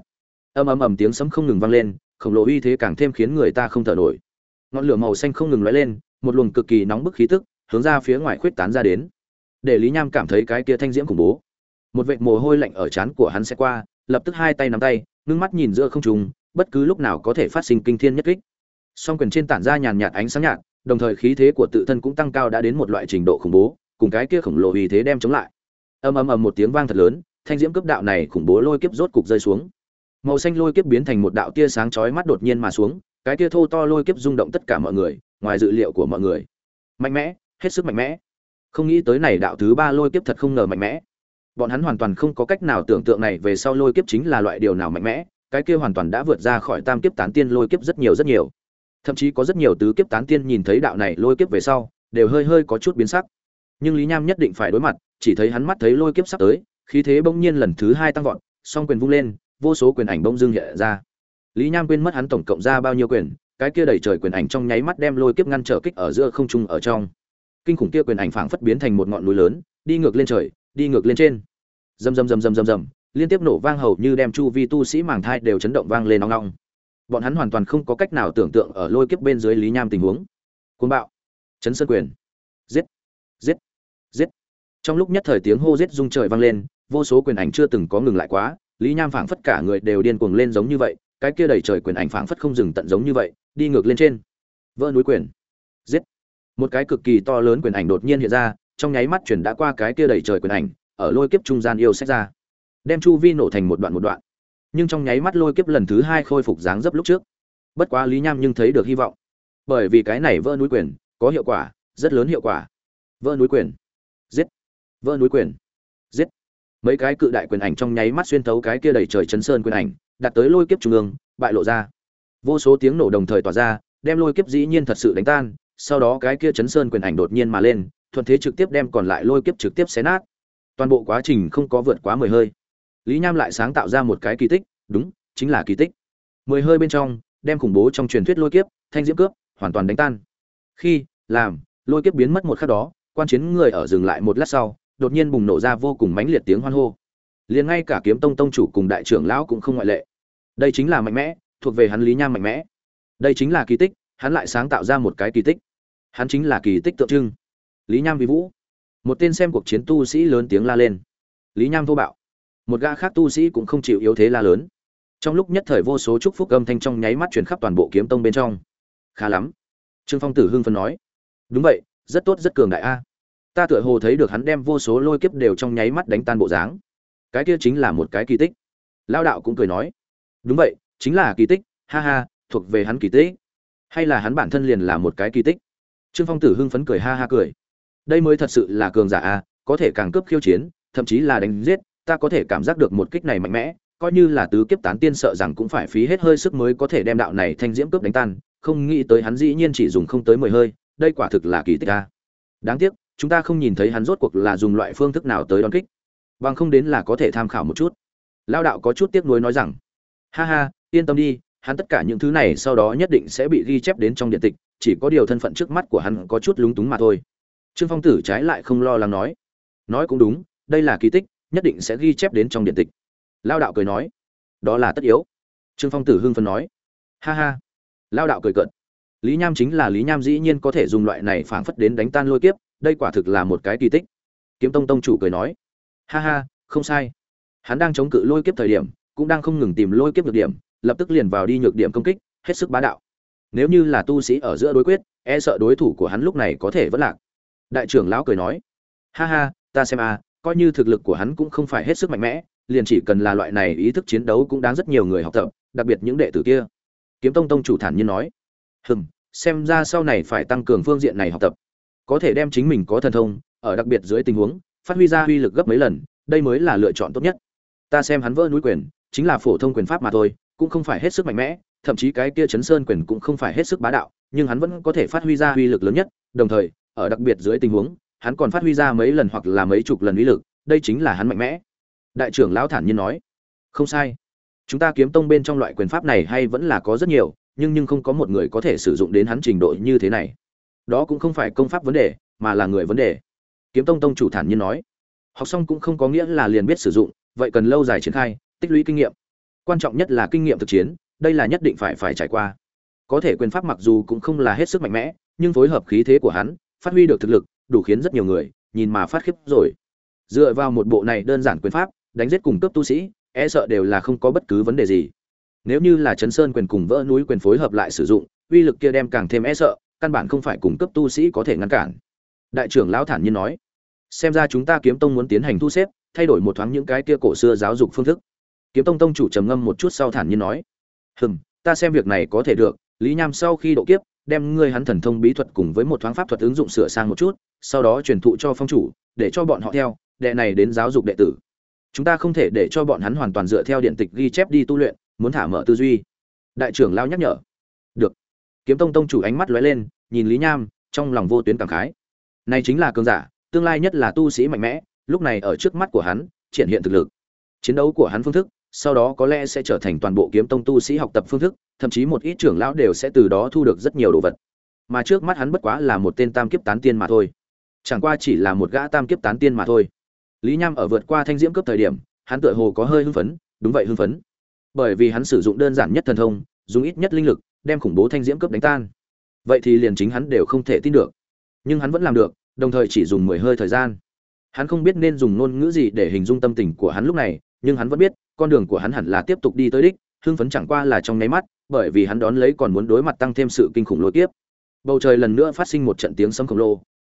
Ầm tiếng sấm không ngừng vang lên, khổng lồ uy thế càng thêm khiến người ta không thở nổi. Ngọn lửa màu xanh không ngừng lóe lên, một luồng cực kỳ nóng bức khí tức hướng ra phía ngoài khuếch tán ra đến, để Lý Nham cảm thấy cái kia thanh diễm khủng bố. Một vệt mồ hôi lạnh ở trán của hắn sẽ qua, lập tức hai tay nắm tay, ngưng mắt nhìn giữa không trung, bất cứ lúc nào có thể phát sinh kinh thiên nhất kích. Song quyền trên tản ra nhàn nhạt ánh sáng nhạt, đồng thời khí thế của tự thân cũng tăng cao đã đến một loại trình độ khủng bố, cùng cái kia khổng lồ uy thế đem chống lại. Ầm một tiếng vang thật lớn, thanh diễm cấp đạo này khủng bố lôi kiếp rốt cục rơi xuống. Màu xanh lôi kiếp biến thành một đạo tia sáng chói mắt đột nhiên mà xuống, cái tia thô to lôi kiếp rung động tất cả mọi người, ngoài dự liệu của mọi người. Mạnh mẽ, hết sức mạnh mẽ. Không nghĩ tới này đạo thứ 3 lôi kiếp thật không ngờ mạnh mẽ. Bọn hắn hoàn toàn không có cách nào tưởng tượng này về sau lôi kiếp chính là loại điều nào mạnh mẽ, cái kia hoàn toàn đã vượt ra khỏi tam kiếp tán tiên lôi kiếp rất nhiều. Thậm chí có rất nhiều tứ kiếp tán tiên nhìn thấy đạo này lôi kiếp về sau, đều hơi có chút biến sắc. Nhưng Lý Nham nhất định phải đối mặt, chỉ thấy hắn mắt thấy lôi kiếp sắp tới, khí thế bỗng nhiên lần thứ 2 tăng vọt, song quyền vung lên, vô số quyền ảnh bỗng dưng hiện ra. Lý Nham quên mất hắn tổng cộng ra bao nhiêu quyền, cái kia đầy trời quyền ảnh trong nháy mắt đem lôi kiếp ngăn trở kích ở giữa không trung ở trong. Kinh khủng kia quyền ảnh phảng phất biến thành một ngọn núi lớn, đi ngược lên trời, đi ngược lên trên. Rầm, liên tiếp nổ vang hầu như đem chu vi tu sĩ màng thai đều chấn động vang lên ong ong. Bọn hắn hoàn toàn không có cách nào tưởng tượng ở lôi kiếp bên dưới Lý Nham tình huống. Cuồng bạo, chấn sơn quyền, giết, giết, giết. Trong lúc nhất thời tiếng hô giết rung trời vang lên, vô số quyền ảnh chưa từng có ngừng lại quá, Lý Nham phảng phất cả người đều điên cuồng lên giống như vậy, cái kia đầy trời quyền ảnh phảng phất không dừng tận giống như vậy, đi ngược lên trên. Vỡ núi quyền, giết. Một cái cực kỳ to lớn quyền ảnh đột nhiên hiện ra, trong nháy mắt chuyển đã qua cái kia đầy trời quyền ảnh, ở lôi kiếp trung gian yêu xét ra, đem chu vi nổ thành một đoạn, nhưng trong nháy mắt lôi kiếp lần thứ hai khôi phục dáng dấp lúc trước. Bất quá Lý Nham nhưng thấy được hy vọng, bởi vì cái này vỡ núi quyền có hiệu quả, rất lớn hiệu quả. Vỡ núi quyền, giết, vỡ núi quyền, giết. Mấy cái cự đại quyền ảnh trong nháy mắt xuyên thấu cái kia đầy trời chấn sơn quyền ảnh, đặt tới lôi kiếp trung ương, bại lộ ra. Vô số tiếng nổ đồng thời tỏa ra, đem lôi kiếp dĩ nhiên thật sự đánh tan, sau đó cái kia chấn sơn quyền ảnh đột nhiên mà lên, thuận thế trực tiếp đem còn lại lôi kiếp trực tiếp xé nát. Toàn bộ quá trình không có vượt quá 10 hơi. Lý Nham lại sáng tạo ra một cái kỳ tích, đúng, chính là kỳ tích. 10 hơi bên trong, đem khủng bố trong truyền thuyết lôi kiếp, thanh diễm cướp, hoàn toàn đánh tan. Khi làm lôi kiếp biến mất một khắc đó, quan chiến người ở dừng lại một lát sau, đột nhiên bùng nổ ra vô cùng mãnh liệt tiếng hoan hô. Liền ngay cả Kiếm Tông tông chủ cùng đại trưởng lão cũng không ngoại lệ. Đây chính là mạnh mẽ, thuộc về hắn Lý Nham mạnh mẽ. Đây chính là kỳ tích, hắn lại sáng tạo ra một cái kỳ tích. Hắn chính là kỳ tích tượng trưng. Lý Nham vi vũ. Một tên xem cuộc chiến tu sĩ lớn tiếng la lên. Lý Nham thô bạo. Một gã khác tu sĩ cũng không chịu yếu thế la lớn. Trong lúc nhất thời vô số chúc phúc âm thanh trong nháy mắt truyền khắp toàn bộ Kiếm Tông bên trong. Khá lắm. Trương Phong Tử hưng phấn nói. Đúng vậy, rất tốt, rất cường đại a. Ta tựa hồ thấy được hắn đem vô số lôi kiếp đều trong nháy mắt đánh tan bộ dáng. Cái kia chính là một cái kỳ tích. Lão đạo cũng cười nói. Đúng vậy, chính là kỳ tích, ha ha, thuộc về hắn kỳ tích. Hay là hắn bản thân liền là một cái kỳ tích. Trương Phong Tử hưng phấn cười ha ha cười. Đây mới thật sự là cường giả a, có thể càng cướp khiêu chiến, thậm chí là đánh giết, ta có thể cảm giác được một kích này mạnh mẽ, coi như là tứ kiếp tán tiên sợ rằng cũng phải phí hết hơi sức mới có thể đem đạo này thanh diễm cướp đánh tan, không nghĩ tới hắn dĩ nhiên chỉ dùng không tới 10 hơi, đây quả thực là kỳ tích a. Đáng tiếc, chúng ta không nhìn thấy hắn rốt cuộc là dùng loại phương thức nào tới đón kích. Bằng không đến là có thể tham khảo một chút. Lão đạo có chút tiếc nuối nói rằng, ha ha, yên tâm đi, hắn tất cả những thứ này sau đó nhất định sẽ bị ghi chép đến trong điện tịch, chỉ có điều thân phận trước mắt của hắn có chút lúng túng mà thôi. Trương Phong Tử trái lại không lo lắng nói cũng đúng, đây là kỳ tích, nhất định sẽ ghi chép đến trong điện tịch. Lão đạo cười nói, đó là tất yếu. Trương Phong Tử hưng phấn nói, ha ha. Lão đạo cười cợt. Lý Nham chính là Lý Nham, dĩ nhiên có thể dùng loại này phảng phất đến đánh tan lôi kiếp, đây quả thực là một cái kỳ tích. Kiếm Tông tông chủ cười nói, ha ha, không sai. Hắn đang chống cự lôi kiếp thời điểm, cũng đang không ngừng tìm lôi kiếp nhược điểm, lập tức liền vào đi nhược điểm công kích, hết sức bá đạo. Nếu như là tu sĩ ở giữa đối quyết, e sợ đối thủ của hắn lúc này có thể vẫn lạc. Đại trưởng lão cười nói, ha ha, ta xem a, coi như thực lực của hắn cũng không phải hết sức mạnh mẽ, liền chỉ cần là loại này ý thức chiến đấu cũng đáng rất nhiều người học tập, đặc biệt những đệ tử kia. Kiếm Tông tông chủ thản nhiên nói, xem ra sau này phải tăng cường phương diện này học tập, có thể đem chính mình có thần thông, ở đặc biệt dưới tình huống, phát huy ra uy lực gấp mấy lần, đây mới là lựa chọn tốt nhất. Ta xem hắn vỡ núi quyền, chính là phổ thông quyền pháp mà thôi, cũng không phải hết sức mạnh mẽ, thậm chí cái kia chấn sơn quyền cũng không phải hết sức bá đạo, nhưng hắn vẫn có thể phát huy ra uy lực lớn nhất, đồng thời, ở đặc biệt dưới tình huống, hắn còn phát huy ra mấy lần hoặc là mấy chục lần uy lực, đây chính là hắn mạnh mẽ. Đại trưởng lão thản nhiên nói, không sai. Chúng ta Kiếm Tông bên trong loại quyền pháp này hay vẫn là có rất nhiều, nhưng không có một người có thể sử dụng đến hắn trình độ như thế này. Đó cũng không phải công pháp vấn đề, mà là người vấn đề. Kiếm Tông tông chủ thản nhiên nói, học xong cũng không có nghĩa là liền biết sử dụng, vậy cần lâu dài triển khai, tích lũy kinh nghiệm. Quan trọng nhất là kinh nghiệm thực chiến, đây là nhất định phải trải qua. Có thể quyền pháp mặc dù cũng không là hết sức mạnh mẽ, nhưng phối hợp khí thế của hắn, phát huy được thực lực, đủ khiến rất nhiều người nhìn mà phát khiếp rồi. Dựa vào một bộ này đơn giản quyền pháp, đánh giết cùng cấp tu sĩ, e sợ đều là không có bất cứ vấn đề gì. Nếu như là chấn sơn quyền cùng vỡ núi quyền phối hợp lại sử dụng, uy lực kia đem càng thêm e sợ, căn bản không phải cùng cấp tu sĩ có thể ngăn cản. Đại trưởng lão thản nhiên nói, xem ra chúng ta Kiếm Tông muốn tiến hành thu xếp, thay đổi một thoáng những cái kia cổ xưa giáo dục phương thức. Kiếm Tông tông chủ trầm ngâm một chút sau thản nhiên nói, ta xem việc này có thể được. Lý Nham sau khi độ kiếp, đem ngươi hắn thần thông bí thuật cùng với một thoáng pháp thuật ứng dụng sửa sang một chút, sau đó truyền thụ cho phong chủ, để cho bọn họ theo, đệ này đến giáo dục đệ tử. Chúng ta không thể để cho bọn hắn hoàn toàn dựa theo điện tịch ghi chép đi tu luyện, muốn thả mở tư duy. Đại trưởng lão nhắc nhở. Được. Kiếm Tông tông chủ ánh mắt lóe lên, nhìn Lý Nham, trong lòng vô tuyến cảm khái. Này chính là cường giả, tương lai nhất là tu sĩ mạnh mẽ, lúc này ở trước mắt của hắn, triển hiện thực lực. Chiến đấu của hắn phương thức, sau đó có lẽ sẽ trở thành toàn bộ Kiếm Tông tu sĩ học tập phương thức, thậm chí một ít trưởng lão đều sẽ từ đó thu được rất nhiều đồ vật. Mà trước mắt hắn bất quá là một tên tam kiếp tán tiên mà thôi. Chẳng qua chỉ là một gã tam kiếp tán tiên mà thôi. Lý Nham ở vượt qua thanh diễm cấp thời điểm, hắn tựa hồ có hơi hưng phấn, đúng vậy hưng phấn. Bởi vì hắn sử dụng đơn giản nhất thần thông, dùng ít nhất linh lực, đem khủng bố thanh diễm cấp đánh tan. Vậy thì liền chính hắn đều không thể tin được. Nhưng hắn vẫn làm được, đồng thời chỉ dùng 10 hơi thời gian. Hắn không biết nên dùng ngôn ngữ gì để hình dung tâm tình của hắn lúc này, nhưng hắn vẫn biết, con đường của hắn hẳn là tiếp tục đi tới đích, hưng phấn chẳng qua là trong nháy mắt, bởi vì hắn đón lấy còn muốn đối mặt tăng thêm sự kinh khủng lôi kiếp. Bầu trời lần nữa phát sinh một trận tiếng sấm khổng lồ,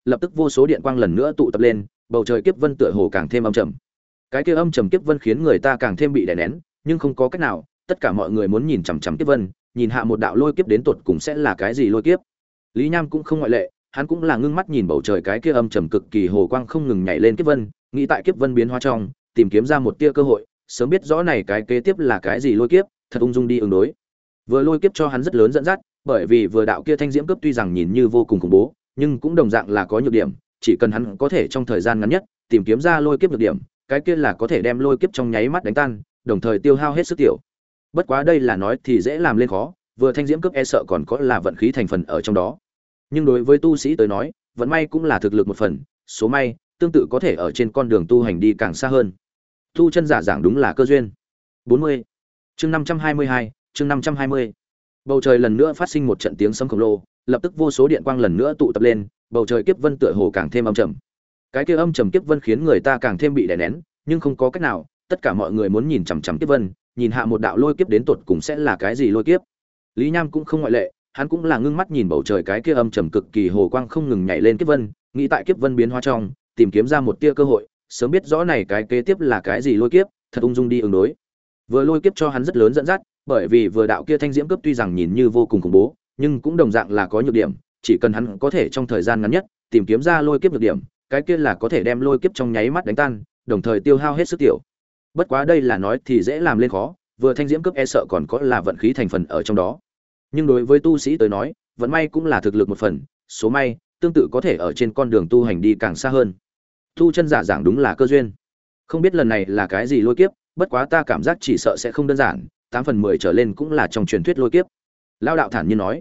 lập tức vô số điện quang lần nữa tụ tập lên, bầu trời kiếp vân tựa hồ càng thêm âm trầm. Cái kia âm trầm kiếp vân khiến người ta càng thêm bị đè nén, nhưng không có cách nào, tất cả mọi người muốn nhìn chằm chằm kiếp vân, nhìn hạ một đạo lôi kiếp đến tột cùng sẽ là cái gì lôi kiếp. Lý Nham cũng không ngoại lệ, hắn cũng là ngưng mắt nhìn bầu trời cái kia âm trầm cực kỳ hồ quang không ngừng nhảy lên kiếp vân, nghĩ tại kiếp vân biến hóa trong, tìm kiếm ra một tia cơ hội, sớm biết rõ này cái kế tiếp là cái gì lôi kiếp, thật ung dung đi ứng đối. Vừa lôi kiếp cho hắn rất lớn dẫn dắt, bởi vì vừa đạo kia thanh diễm cướp tuy rằng nhìn như vô cùng khủng bố, nhưng cũng đồng dạng là có nhược điểm, chỉ cần hắn có thể trong thời gian ngắn nhất tìm kiếm ra lôi kiếp nhược điểm, cái kia là có thể đem lôi kiếp trong nháy mắt đánh tan, đồng thời tiêu hao hết sức tiểu. Bất quá đây là nói thì dễ làm lên khó, vừa thanh diễm cướp e sợ còn có là vận khí thành phần ở trong đó. Nhưng đối với tu sĩ tới nói, vận may cũng là thực lực một phần, số may tương tự có thể ở trên con đường tu hành đi càng xa hơn. Tu chân giả giảng đúng là cơ duyên. 40. Chương 522, chương 520. Bầu trời lần nữa phát sinh một trận tiếng sấm khổng lồ, lập tức vô số điện quang lần nữa tụ tập lên, bầu trời kiếp vân tựa hồ càng thêm âm trầm. Cái kia âm trầm kiếp vân khiến người ta càng thêm bị đè nén, nhưng không có cách nào, tất cả mọi người muốn nhìn chằm chằm kiếp vân, nhìn hạ một đạo lôi kiếp đến tột cùng sẽ là cái gì lôi kiếp. Lý Nham cũng không ngoại lệ, hắn cũng là ngưng mắt nhìn bầu trời cái kia âm trầm cực kỳ hồ quang không ngừng nhảy lên kiếp vân, nghĩ tại kiếp vân biến hóa trong, tìm kiếm ra một tia cơ hội, sớm biết rõ này cái kế tiếp là cái gì lôi kiếp, thật ung dung đi ứng đối. Vừa lôi kiếp cho hắn rất lớn dẫn dắt, bởi vì vừa đạo kia thanh diễm cướp tuy rằng nhìn như vô cùng khủng bố, nhưng cũng đồng dạng là có nhược điểm, chỉ cần hắn có thể trong thời gian ngắn nhất tìm kiếm ra lôi kiếp nhược điểm, cái kia là có thể đem lôi kiếp trong nháy mắt đánh tan, đồng thời tiêu hao hết sức tiểu. Bất quá đây là nói thì dễ làm lên khó, vừa thanh diễm cướp e sợ còn có là vận khí thành phần ở trong đó. Nhưng đối với tu sĩ tới nói, vận may cũng là thực lực một phần, số may tương tự có thể ở trên con đường tu hành đi càng xa hơn. Tu chân giả giảng đúng là cơ duyên. Không biết lần này là cái gì lôi kiếp, bất quá ta cảm giác chỉ sợ sẽ không đơn giản, 8/10 trở lên cũng là trong truyền thuyết lôi kiếp. Lao đạo thản nhiên nói.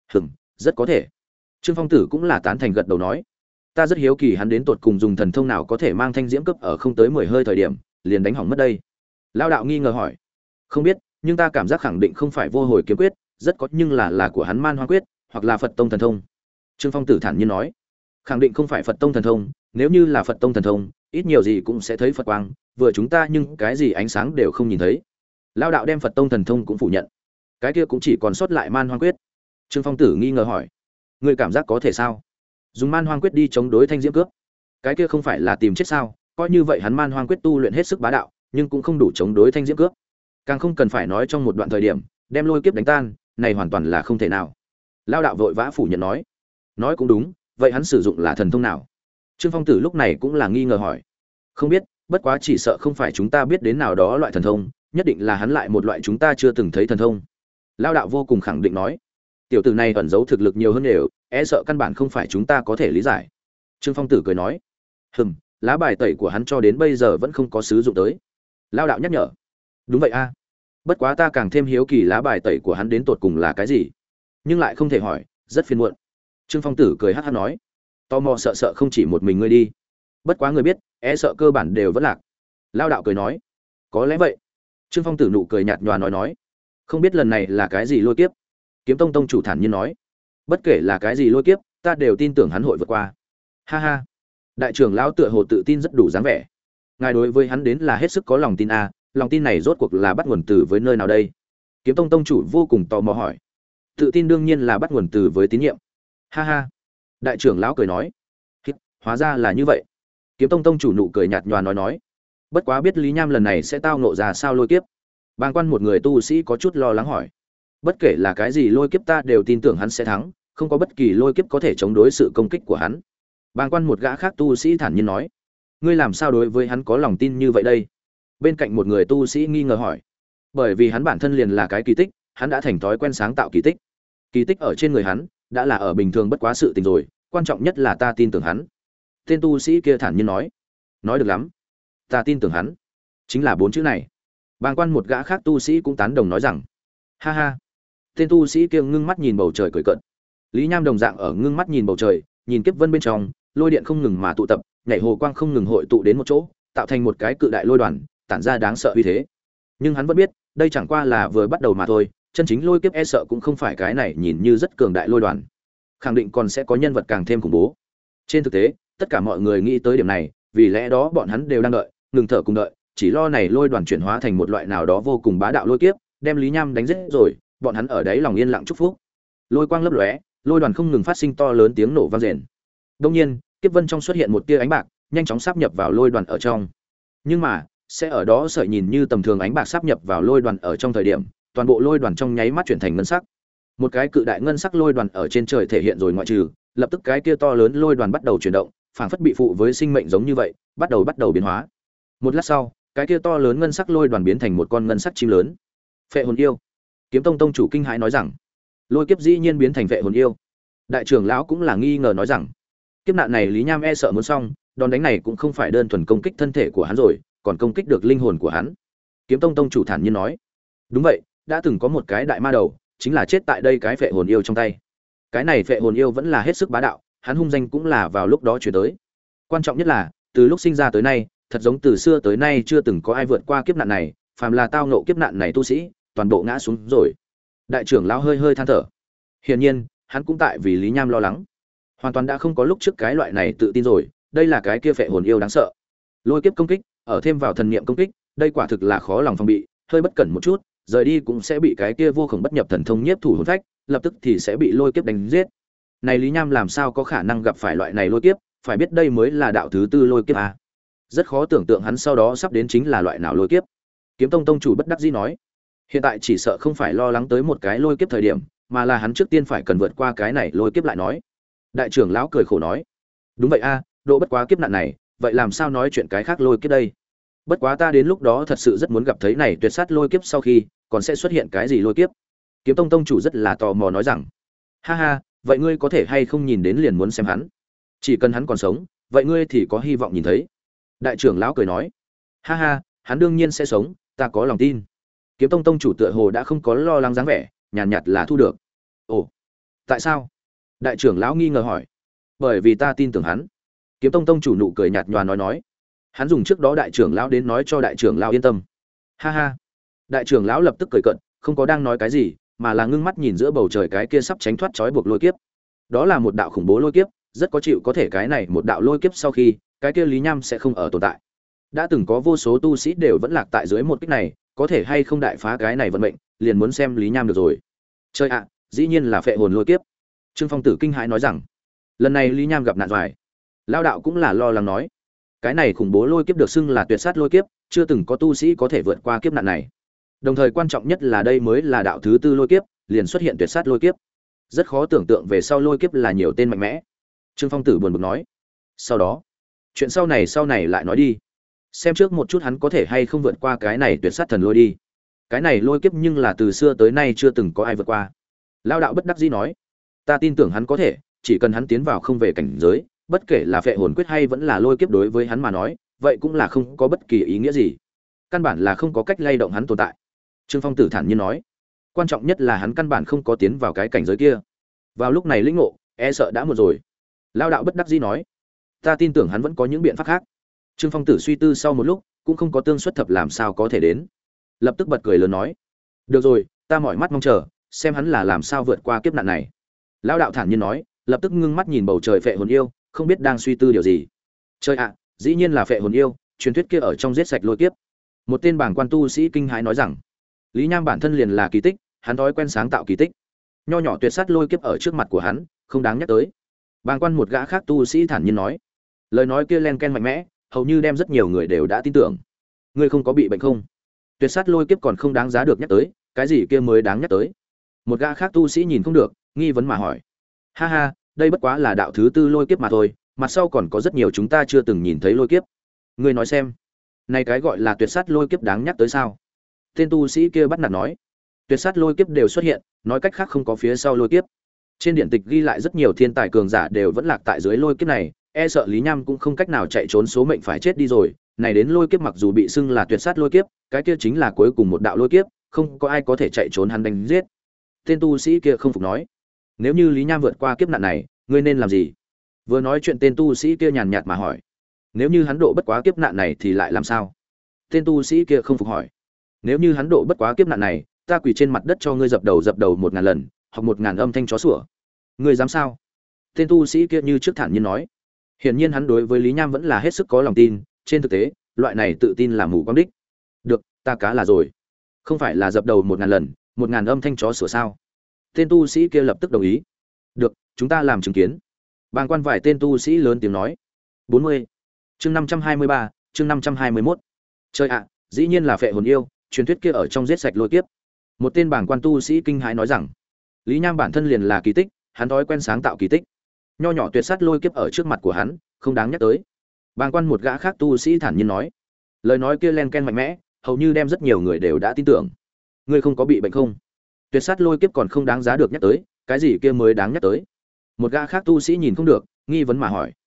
Rất có thể. Trương Phong Tử cũng là tán thành gật đầu nói. Ta rất hiếu kỳ hắn đến tột cùng dùng thần thông nào có thể mang thanh diễm cấp ở không tới 10 hơi thời điểm, liền đánh hỏng mất đây. Lao đạo nghi ngờ hỏi. Không biết, nhưng ta cảm giác khẳng định không phải vô hồi kiếm quyết, rất có nhưng là của hắn man hoang quyết, hoặc là Phật tông thần thông. Trương Phong Tử thản nhiên nói. Khẳng định không phải Phật tông thần thông, nếu như là Phật tông thần thông, ít nhiều gì cũng sẽ thấy Phật quang, vừa chúng ta nhưng cái gì ánh sáng đều không nhìn thấy. Lao đạo đem Phật tông thần thông cũng phủ nhận. Cái kia cũng chỉ còn sót lại man hoang quyết. Trương Phong Tử nghi ngờ hỏi. Người cảm giác có thể sao? Dùng man hoang quyết đi chống đối thanh diễm cướp, cái kia không phải là tìm chết sao? Coi như vậy hắn man hoang quyết tu luyện hết sức bá đạo, nhưng cũng không đủ chống đối thanh diễm cướp. Càng không cần phải nói trong một đoạn thời điểm đem lôi kiếp đánh tan, này hoàn toàn là không thể nào. Lao đạo vội vã phủ nhận nói. Nói cũng đúng, vậy hắn sử dụng là thần thông nào? Trương Phong Tử lúc này cũng là nghi ngờ hỏi. Không biết, bất quá chỉ sợ không phải chúng ta biết đến nào đó loại thần thông, nhất định là hắn lại một loại chúng ta chưa từng thấy thần thông. Lao đạo vô cùng khẳng định nói. Tiểu tử này ẩn giấu thực lực nhiều hơn đều, e sợ căn bản không phải chúng ta có thể lý giải. Trương Phong Tử cười nói. Lá bài tẩy của hắn cho đến bây giờ vẫn không có sử dụng tới. Lao đạo nhắc nhở. Đúng vậy a. Bất quá ta càng thêm hiếu kỳ lá bài tẩy của hắn đến tột cùng là cái gì, nhưng lại không thể hỏi, rất phiền muộn. Trương Phong Tử cười hắc hắc nói. Tò mò sợ sợ không chỉ một mình ngươi đi, bất quá ngươi biết, e sợ cơ bản đều vẫn lạc. Lao đạo cười nói. Có lẽ vậy. Trương Phong Tử nụ cười nhạt nhòa nói. Không biết lần này là cái gì lôi kiếp. Kiếm Tông tông chủ thản nhiên nói. Bất kể là cái gì lôi kiếp, ta đều tin tưởng hắn hội vượt qua. Ha ha. Đại trưởng lão tựa hồ tự tin rất đủ dáng vẻ. Ngài đối với hắn đến là hết sức có lòng tin a, lòng tin này rốt cuộc là bắt nguồn từ với nơi nào đây? Kiếm Tông tông chủ vô cùng tò mò hỏi. Tự tin đương nhiên là bắt nguồn từ với tín nhiệm. Ha ha. Đại trưởng lão cười nói. Hóa ra là như vậy. Kiếm Tông tông chủ nụ cười nhạt nhòa nói. Bất quá biết Lý Nham lần này sẽ tao ngộ ra sao lôi kiếp. Bàng quan một người tu sĩ có chút lo lắng hỏi. Bất kể là cái gì lôi kiếp ta đều tin tưởng hắn sẽ thắng, không có bất kỳ lôi kiếp có thể chống đối sự công kích của hắn. Bàng quan một gã khác tu sĩ thản nhiên nói. Ngươi làm sao đối với hắn có lòng tin như vậy đây? Bên cạnh một người tu sĩ nghi ngờ hỏi. Bởi vì hắn bản thân liền là cái kỳ tích, hắn đã thành thói quen sáng tạo kỳ tích. Kỳ tích ở trên người hắn đã là ở bình thường bất quá sự tình rồi, quan trọng nhất là ta tin tưởng hắn. Tên tu sĩ kia thản nhiên nói. Nói được lắm, ta tin tưởng hắn, chính là 4 chữ này. Bàng quan một gã khác tu sĩ cũng tán đồng nói rằng. Ha ha. Tên tu sĩ kia ngưng mắt nhìn bầu trời cười cợt. Lý Nham đồng dạng ở ngưng mắt nhìn bầu trời, nhìn kiếp vân bên trong, lôi điện không ngừng mà tụ tập, nhảy hồ quang không ngừng hội tụ đến một chỗ, tạo thành một cái cự đại lôi đoàn, tản ra đáng sợ uy thế. Nhưng hắn vẫn biết, đây chẳng qua là vừa bắt đầu mà thôi, chân chính lôi kiếp e sợ cũng không phải cái này nhìn như rất cường đại lôi đoàn. Khẳng định còn sẽ có nhân vật càng thêm khủng bố. Trên thực tế, tất cả mọi người nghĩ tới điểm này, vì lẽ đó bọn hắn đều đang đợi, ngừng thở cùng đợi, chỉ lo này lôi đoàn chuyển hóa thành một loại nào đó vô cùng bá đạo lôi kiếp, đem Lý Nham đánh giết rồi, bọn hắn ở đấy lòng yên lặng chúc phúc. Lôi quang lấp lóe, lôi đoàn không ngừng phát sinh to lớn tiếng nổ vang rền. Đương nhiên, kiếp vân trong xuất hiện một tia ánh bạc, nhanh chóng sáp nhập vào lôi đoàn ở trong. Nhưng mà, sẽ ở đó sợi nhìn như tầm thường ánh bạc sáp nhập vào lôi đoàn ở trong thời điểm, toàn bộ lôi đoàn trong nháy mắt chuyển thành ngân sắc. Một cái cự đại ngân sắc lôi đoàn ở trên trời thể hiện rồi ngoại trừ, lập tức cái kia to lớn lôi đoàn bắt đầu chuyển động, phảng phất bị phụ với sinh mệnh giống như vậy, bắt đầu biến hóa. Một lát sau, cái kia to lớn ngân sắc lôi đoàn biến thành một con ngân sắc chim lớn. Phệ hồn yêu. Kiếm Tông tông chủ kinh hãi nói rằng, lôi kiếp dĩ nhiên biến thành phệ hồn yêu. Đại trưởng lão cũng là nghi ngờ nói rằng, kiếp nạn này Lý Nham e sợ muốn xong, đòn đánh này cũng không phải đơn thuần công kích thân thể của hắn rồi, còn công kích được linh hồn của hắn. Kiếm Tông tông chủ thản nhiên nói, đúng vậy, đã từng có một cái đại ma đầu, chính là chết tại đây cái phệ hồn yêu trong tay. Cái này phệ hồn yêu vẫn là hết sức bá đạo, hắn hung danh cũng là vào lúc đó chuyển tới. Quan trọng nhất là, từ lúc sinh ra tới nay, thật giống từ xưa tới nay chưa từng có ai vượt qua kiếp nạn này, phàm là tao ngộ kiếp nạn này tu sĩ, toàn bộ ngã xuống rồi. Đại trưởng lão hơi hơi than thở. Hiển nhiên, hắn cũng tại vì Lý Nham lo lắng. Hoàn toàn đã không có lúc trước cái loại này tự tin rồi, đây là cái kia phệ hồn yêu đáng sợ. Lôi kiếp công kích, ở thêm vào thần niệm công kích, đây quả thực là khó lòng phòng bị, hơi bất cẩn một chút, rời đi cũng sẽ bị cái kia vô cùng bất nhập thần thông nhiếp thủ hồn phách, lập tức thì sẽ bị lôi kiếp đánh giết. Này Lý Nham làm sao có khả năng gặp phải loại này lôi kiếp, phải biết đây mới là đạo thứ tư lôi kiếp à. Rất khó tưởng tượng hắn sau đó sắp đến chính là loại nào lôi kiếp. Kiếm Tông tông chủ bất đắc dĩ nói, hiện tại chỉ sợ không phải lo lắng tới một cái lôi kiếp thời điểm, mà là hắn trước tiên phải cần vượt qua cái này lôi kiếp lại nói. Đại trưởng lão cười khổ nói, đúng vậy a, độ bất quá kiếp nạn này, vậy làm sao nói chuyện cái khác lôi kiếp đây? Bất quá ta đến lúc đó thật sự rất muốn gặp thấy này tuyệt sát lôi kiếp sau khi, còn sẽ xuất hiện cái gì lôi kiếp? Kiếm Tông tông chủ rất là tò mò nói rằng, ha ha, vậy ngươi có thể hay không nhìn đến liền muốn xem hắn? Chỉ cần hắn còn sống, vậy ngươi thì có hy vọng nhìn thấy. Đại trưởng lão cười nói, ha ha, hắn đương nhiên sẽ sống, ta có lòng tin. Kiếm Tông tông chủ tựa hồ đã không có lo lắng dáng vẻ, nhàn nhạt là thu được. Ồ, tại sao? Đại trưởng lão nghi ngờ hỏi. Bởi vì ta tin tưởng hắn. Kiếm Tông tông chủ nụ cười nhạt nhòa nói, hắn dùng trước đó đại trưởng lão đến nói cho đại trưởng lão yên tâm. Ha ha. Đại trưởng lão lập tức cười cợt, không có đang nói cái gì, mà là ngưng mắt nhìn giữa bầu trời cái kia sắp tránh thoát trói buộc lôi kiếp. Đó là một đạo khủng bố lôi kiếp, rất có chịu có thể cái này một đạo lôi kiếp sau khi, cái kia Lý Nham sẽ không ở tồn tại. Đã từng có vô số tu sĩ đều vẫn lạc tại dưới một kích này, có thể hay không đại phá cái này vận mệnh, liền muốn xem Lý Nham được rồi. Chơi ạ, dĩ nhiên là phệ hồn lôi kiếp. Trương Phong Tử kinh hãi nói rằng, lần này Lý Nham gặp nạn rồi. Lão đạo cũng là lo lắng nói, cái này khủng bố lôi kiếp được xưng là tuyệt sát lôi kiếp, chưa từng có tu sĩ có thể vượt qua kiếp nạn này. Đồng thời quan trọng nhất là đây mới là đạo thứ tư lôi kiếp, liền xuất hiện tuyệt sát lôi kiếp. Rất khó tưởng tượng về sau lôi kiếp là nhiều tên mạnh mẽ. Trương Phong Tử buồn bực nói, sau đó, chuyện sau này lại nói đi. Xem trước một chút hắn có thể hay không vượt qua cái này tuyệt sát thần lôi đi. Cái này lôi kiếp nhưng là từ xưa tới nay chưa từng có ai vượt qua. Lão đạo bất đắc dĩ nói, ta tin tưởng hắn có thể, chỉ cần hắn tiến vào không về cảnh giới, bất kể là phệ hồn quyết hay vẫn là lôi kiếp đối với hắn mà nói, vậy cũng là không có bất kỳ ý nghĩa gì. Căn bản là không có cách lay động hắn tồn tại. Trương Phong Tử thản nhiên nói, quan trọng nhất là hắn căn bản không có tiến vào cái cảnh giới kia. Vào lúc này lĩnh ngộ, e sợ đã muộn rồi. Lão đạo bất đắc dĩ nói, ta tin tưởng hắn vẫn có những biện pháp khác. Trương Phong Tử suy tư sau một lúc, cũng không có tương xuất thập làm sao có thể đến. Lập tức bật cười lớn nói, được rồi, ta mỏi mắt mong chờ, xem hắn là làm sao vượt qua kiếp nạn này. Lão đạo thản nhiên nói, lập tức ngưng mắt nhìn bầu trời phệ hồn yêu, không biết đang suy tư điều gì. Trời ạ, dĩ nhiên là phệ hồn yêu, truyền thuyết kia ở trong giết sạch lôi kiếp. Một tên bảng quan tu sĩ kinh hãi nói rằng, Lý Nham bản thân liền là kỳ tích, hắn thói quen sáng tạo kỳ tích. Nho nhỏ tuyệt sát lôi kiếp ở trước mặt của hắn, không đáng nhắc tới. Bàng quan một gã khác tu sĩ thản nhiên nói, lời nói kia len ken mạnh mẽ, hầu như đem rất nhiều người đều đã tin tưởng. Ngươi không có bị bệnh không? Tuyệt sát lôi kiếp còn không đáng giá được nhắc tới, cái gì kia mới đáng nhắc tới? Một gã khác tu sĩ nhìn không được, nghi vấn mà hỏi. Ha ha, đây bất quá là đạo thứ tư lôi kiếp mà thôi, mặt sau còn có rất nhiều chúng ta chưa từng nhìn thấy lôi kiếp. Ngươi nói xem, này cái gọi là tuyệt sát lôi kiếp đáng nhắc tới sao? Tên tu sĩ kia bắt nạt nói, tuyệt sát lôi kiếp đều xuất hiện, nói cách khác không có phía sau lôi kiếp. Trên điện tịch ghi lại rất nhiều thiên tài cường giả đều vẫn lạc tại dưới lôi kiếp này, e sợ Lý Nham cũng không cách nào chạy trốn số mệnh phải chết đi rồi. Này đến lôi kiếp mặc dù bị xưng là tuyệt sát lôi kiếp, cái kia chính là cuối cùng một đạo lôi kiếp, không có ai có thể chạy trốn hắn đánh giết. Tên tu sĩ kia không phục nói, nếu như Lý Nham vượt qua kiếp nạn này, ngươi nên làm gì? Vừa nói chuyện tên tu sĩ kia nhàn nhạt mà hỏi, nếu như hắn độ bất quá kiếp nạn này thì lại làm sao? Tên tu sĩ kia không phục hỏi, nếu như hắn độ bất quá kiếp nạn này, ta quỳ trên mặt đất cho ngươi dập đầu 1000 lần, hoặc 1000 âm thanh chó sủa. Ngươi dám sao? Tên tu sĩ kia như trước thản nhiên nói. Hiển nhiên hắn đối với Lý Nham vẫn là hết sức có lòng tin, trên thực tế, loại này tự tin là mù quáng đích. Được, ta cá là rồi. Không phải là dập đầu 1000 lần, 1000 âm thanh chó sủa sao? Tên tu sĩ kia lập tức đồng ý. Được, chúng ta làm chứng kiến. Bàng quan vài tên tu sĩ lớn tiếng nói. 40. Chương 523, chương 521. Trời ạ, dĩ nhiên là phệ hồn yêu, truyền thuyết kia ở trong giết sạch lôi kiếp. Một tên bàng quan tu sĩ kinh hãi nói rằng, Lý Nham bản thân liền là kỳ tích, hắn thói quen sáng tạo kỳ tích. Nho nhỏ tuyệt sát lôi kiếp ở trước mặt của hắn, không đáng nhắc tới. Bàng quan một gã khác tu sĩ thản nhiên nói, lời nói kia len ken mạnh mẽ, hầu như đem rất nhiều người đều đã tin tưởng. Ngươi không có bị bệnh không? Tuyệt sát lôi kiếp còn không đáng giá được nhắc tới, cái gì kia mới đáng nhắc tới? Một gã khác tu sĩ nhìn không được, nghi vấn mà hỏi.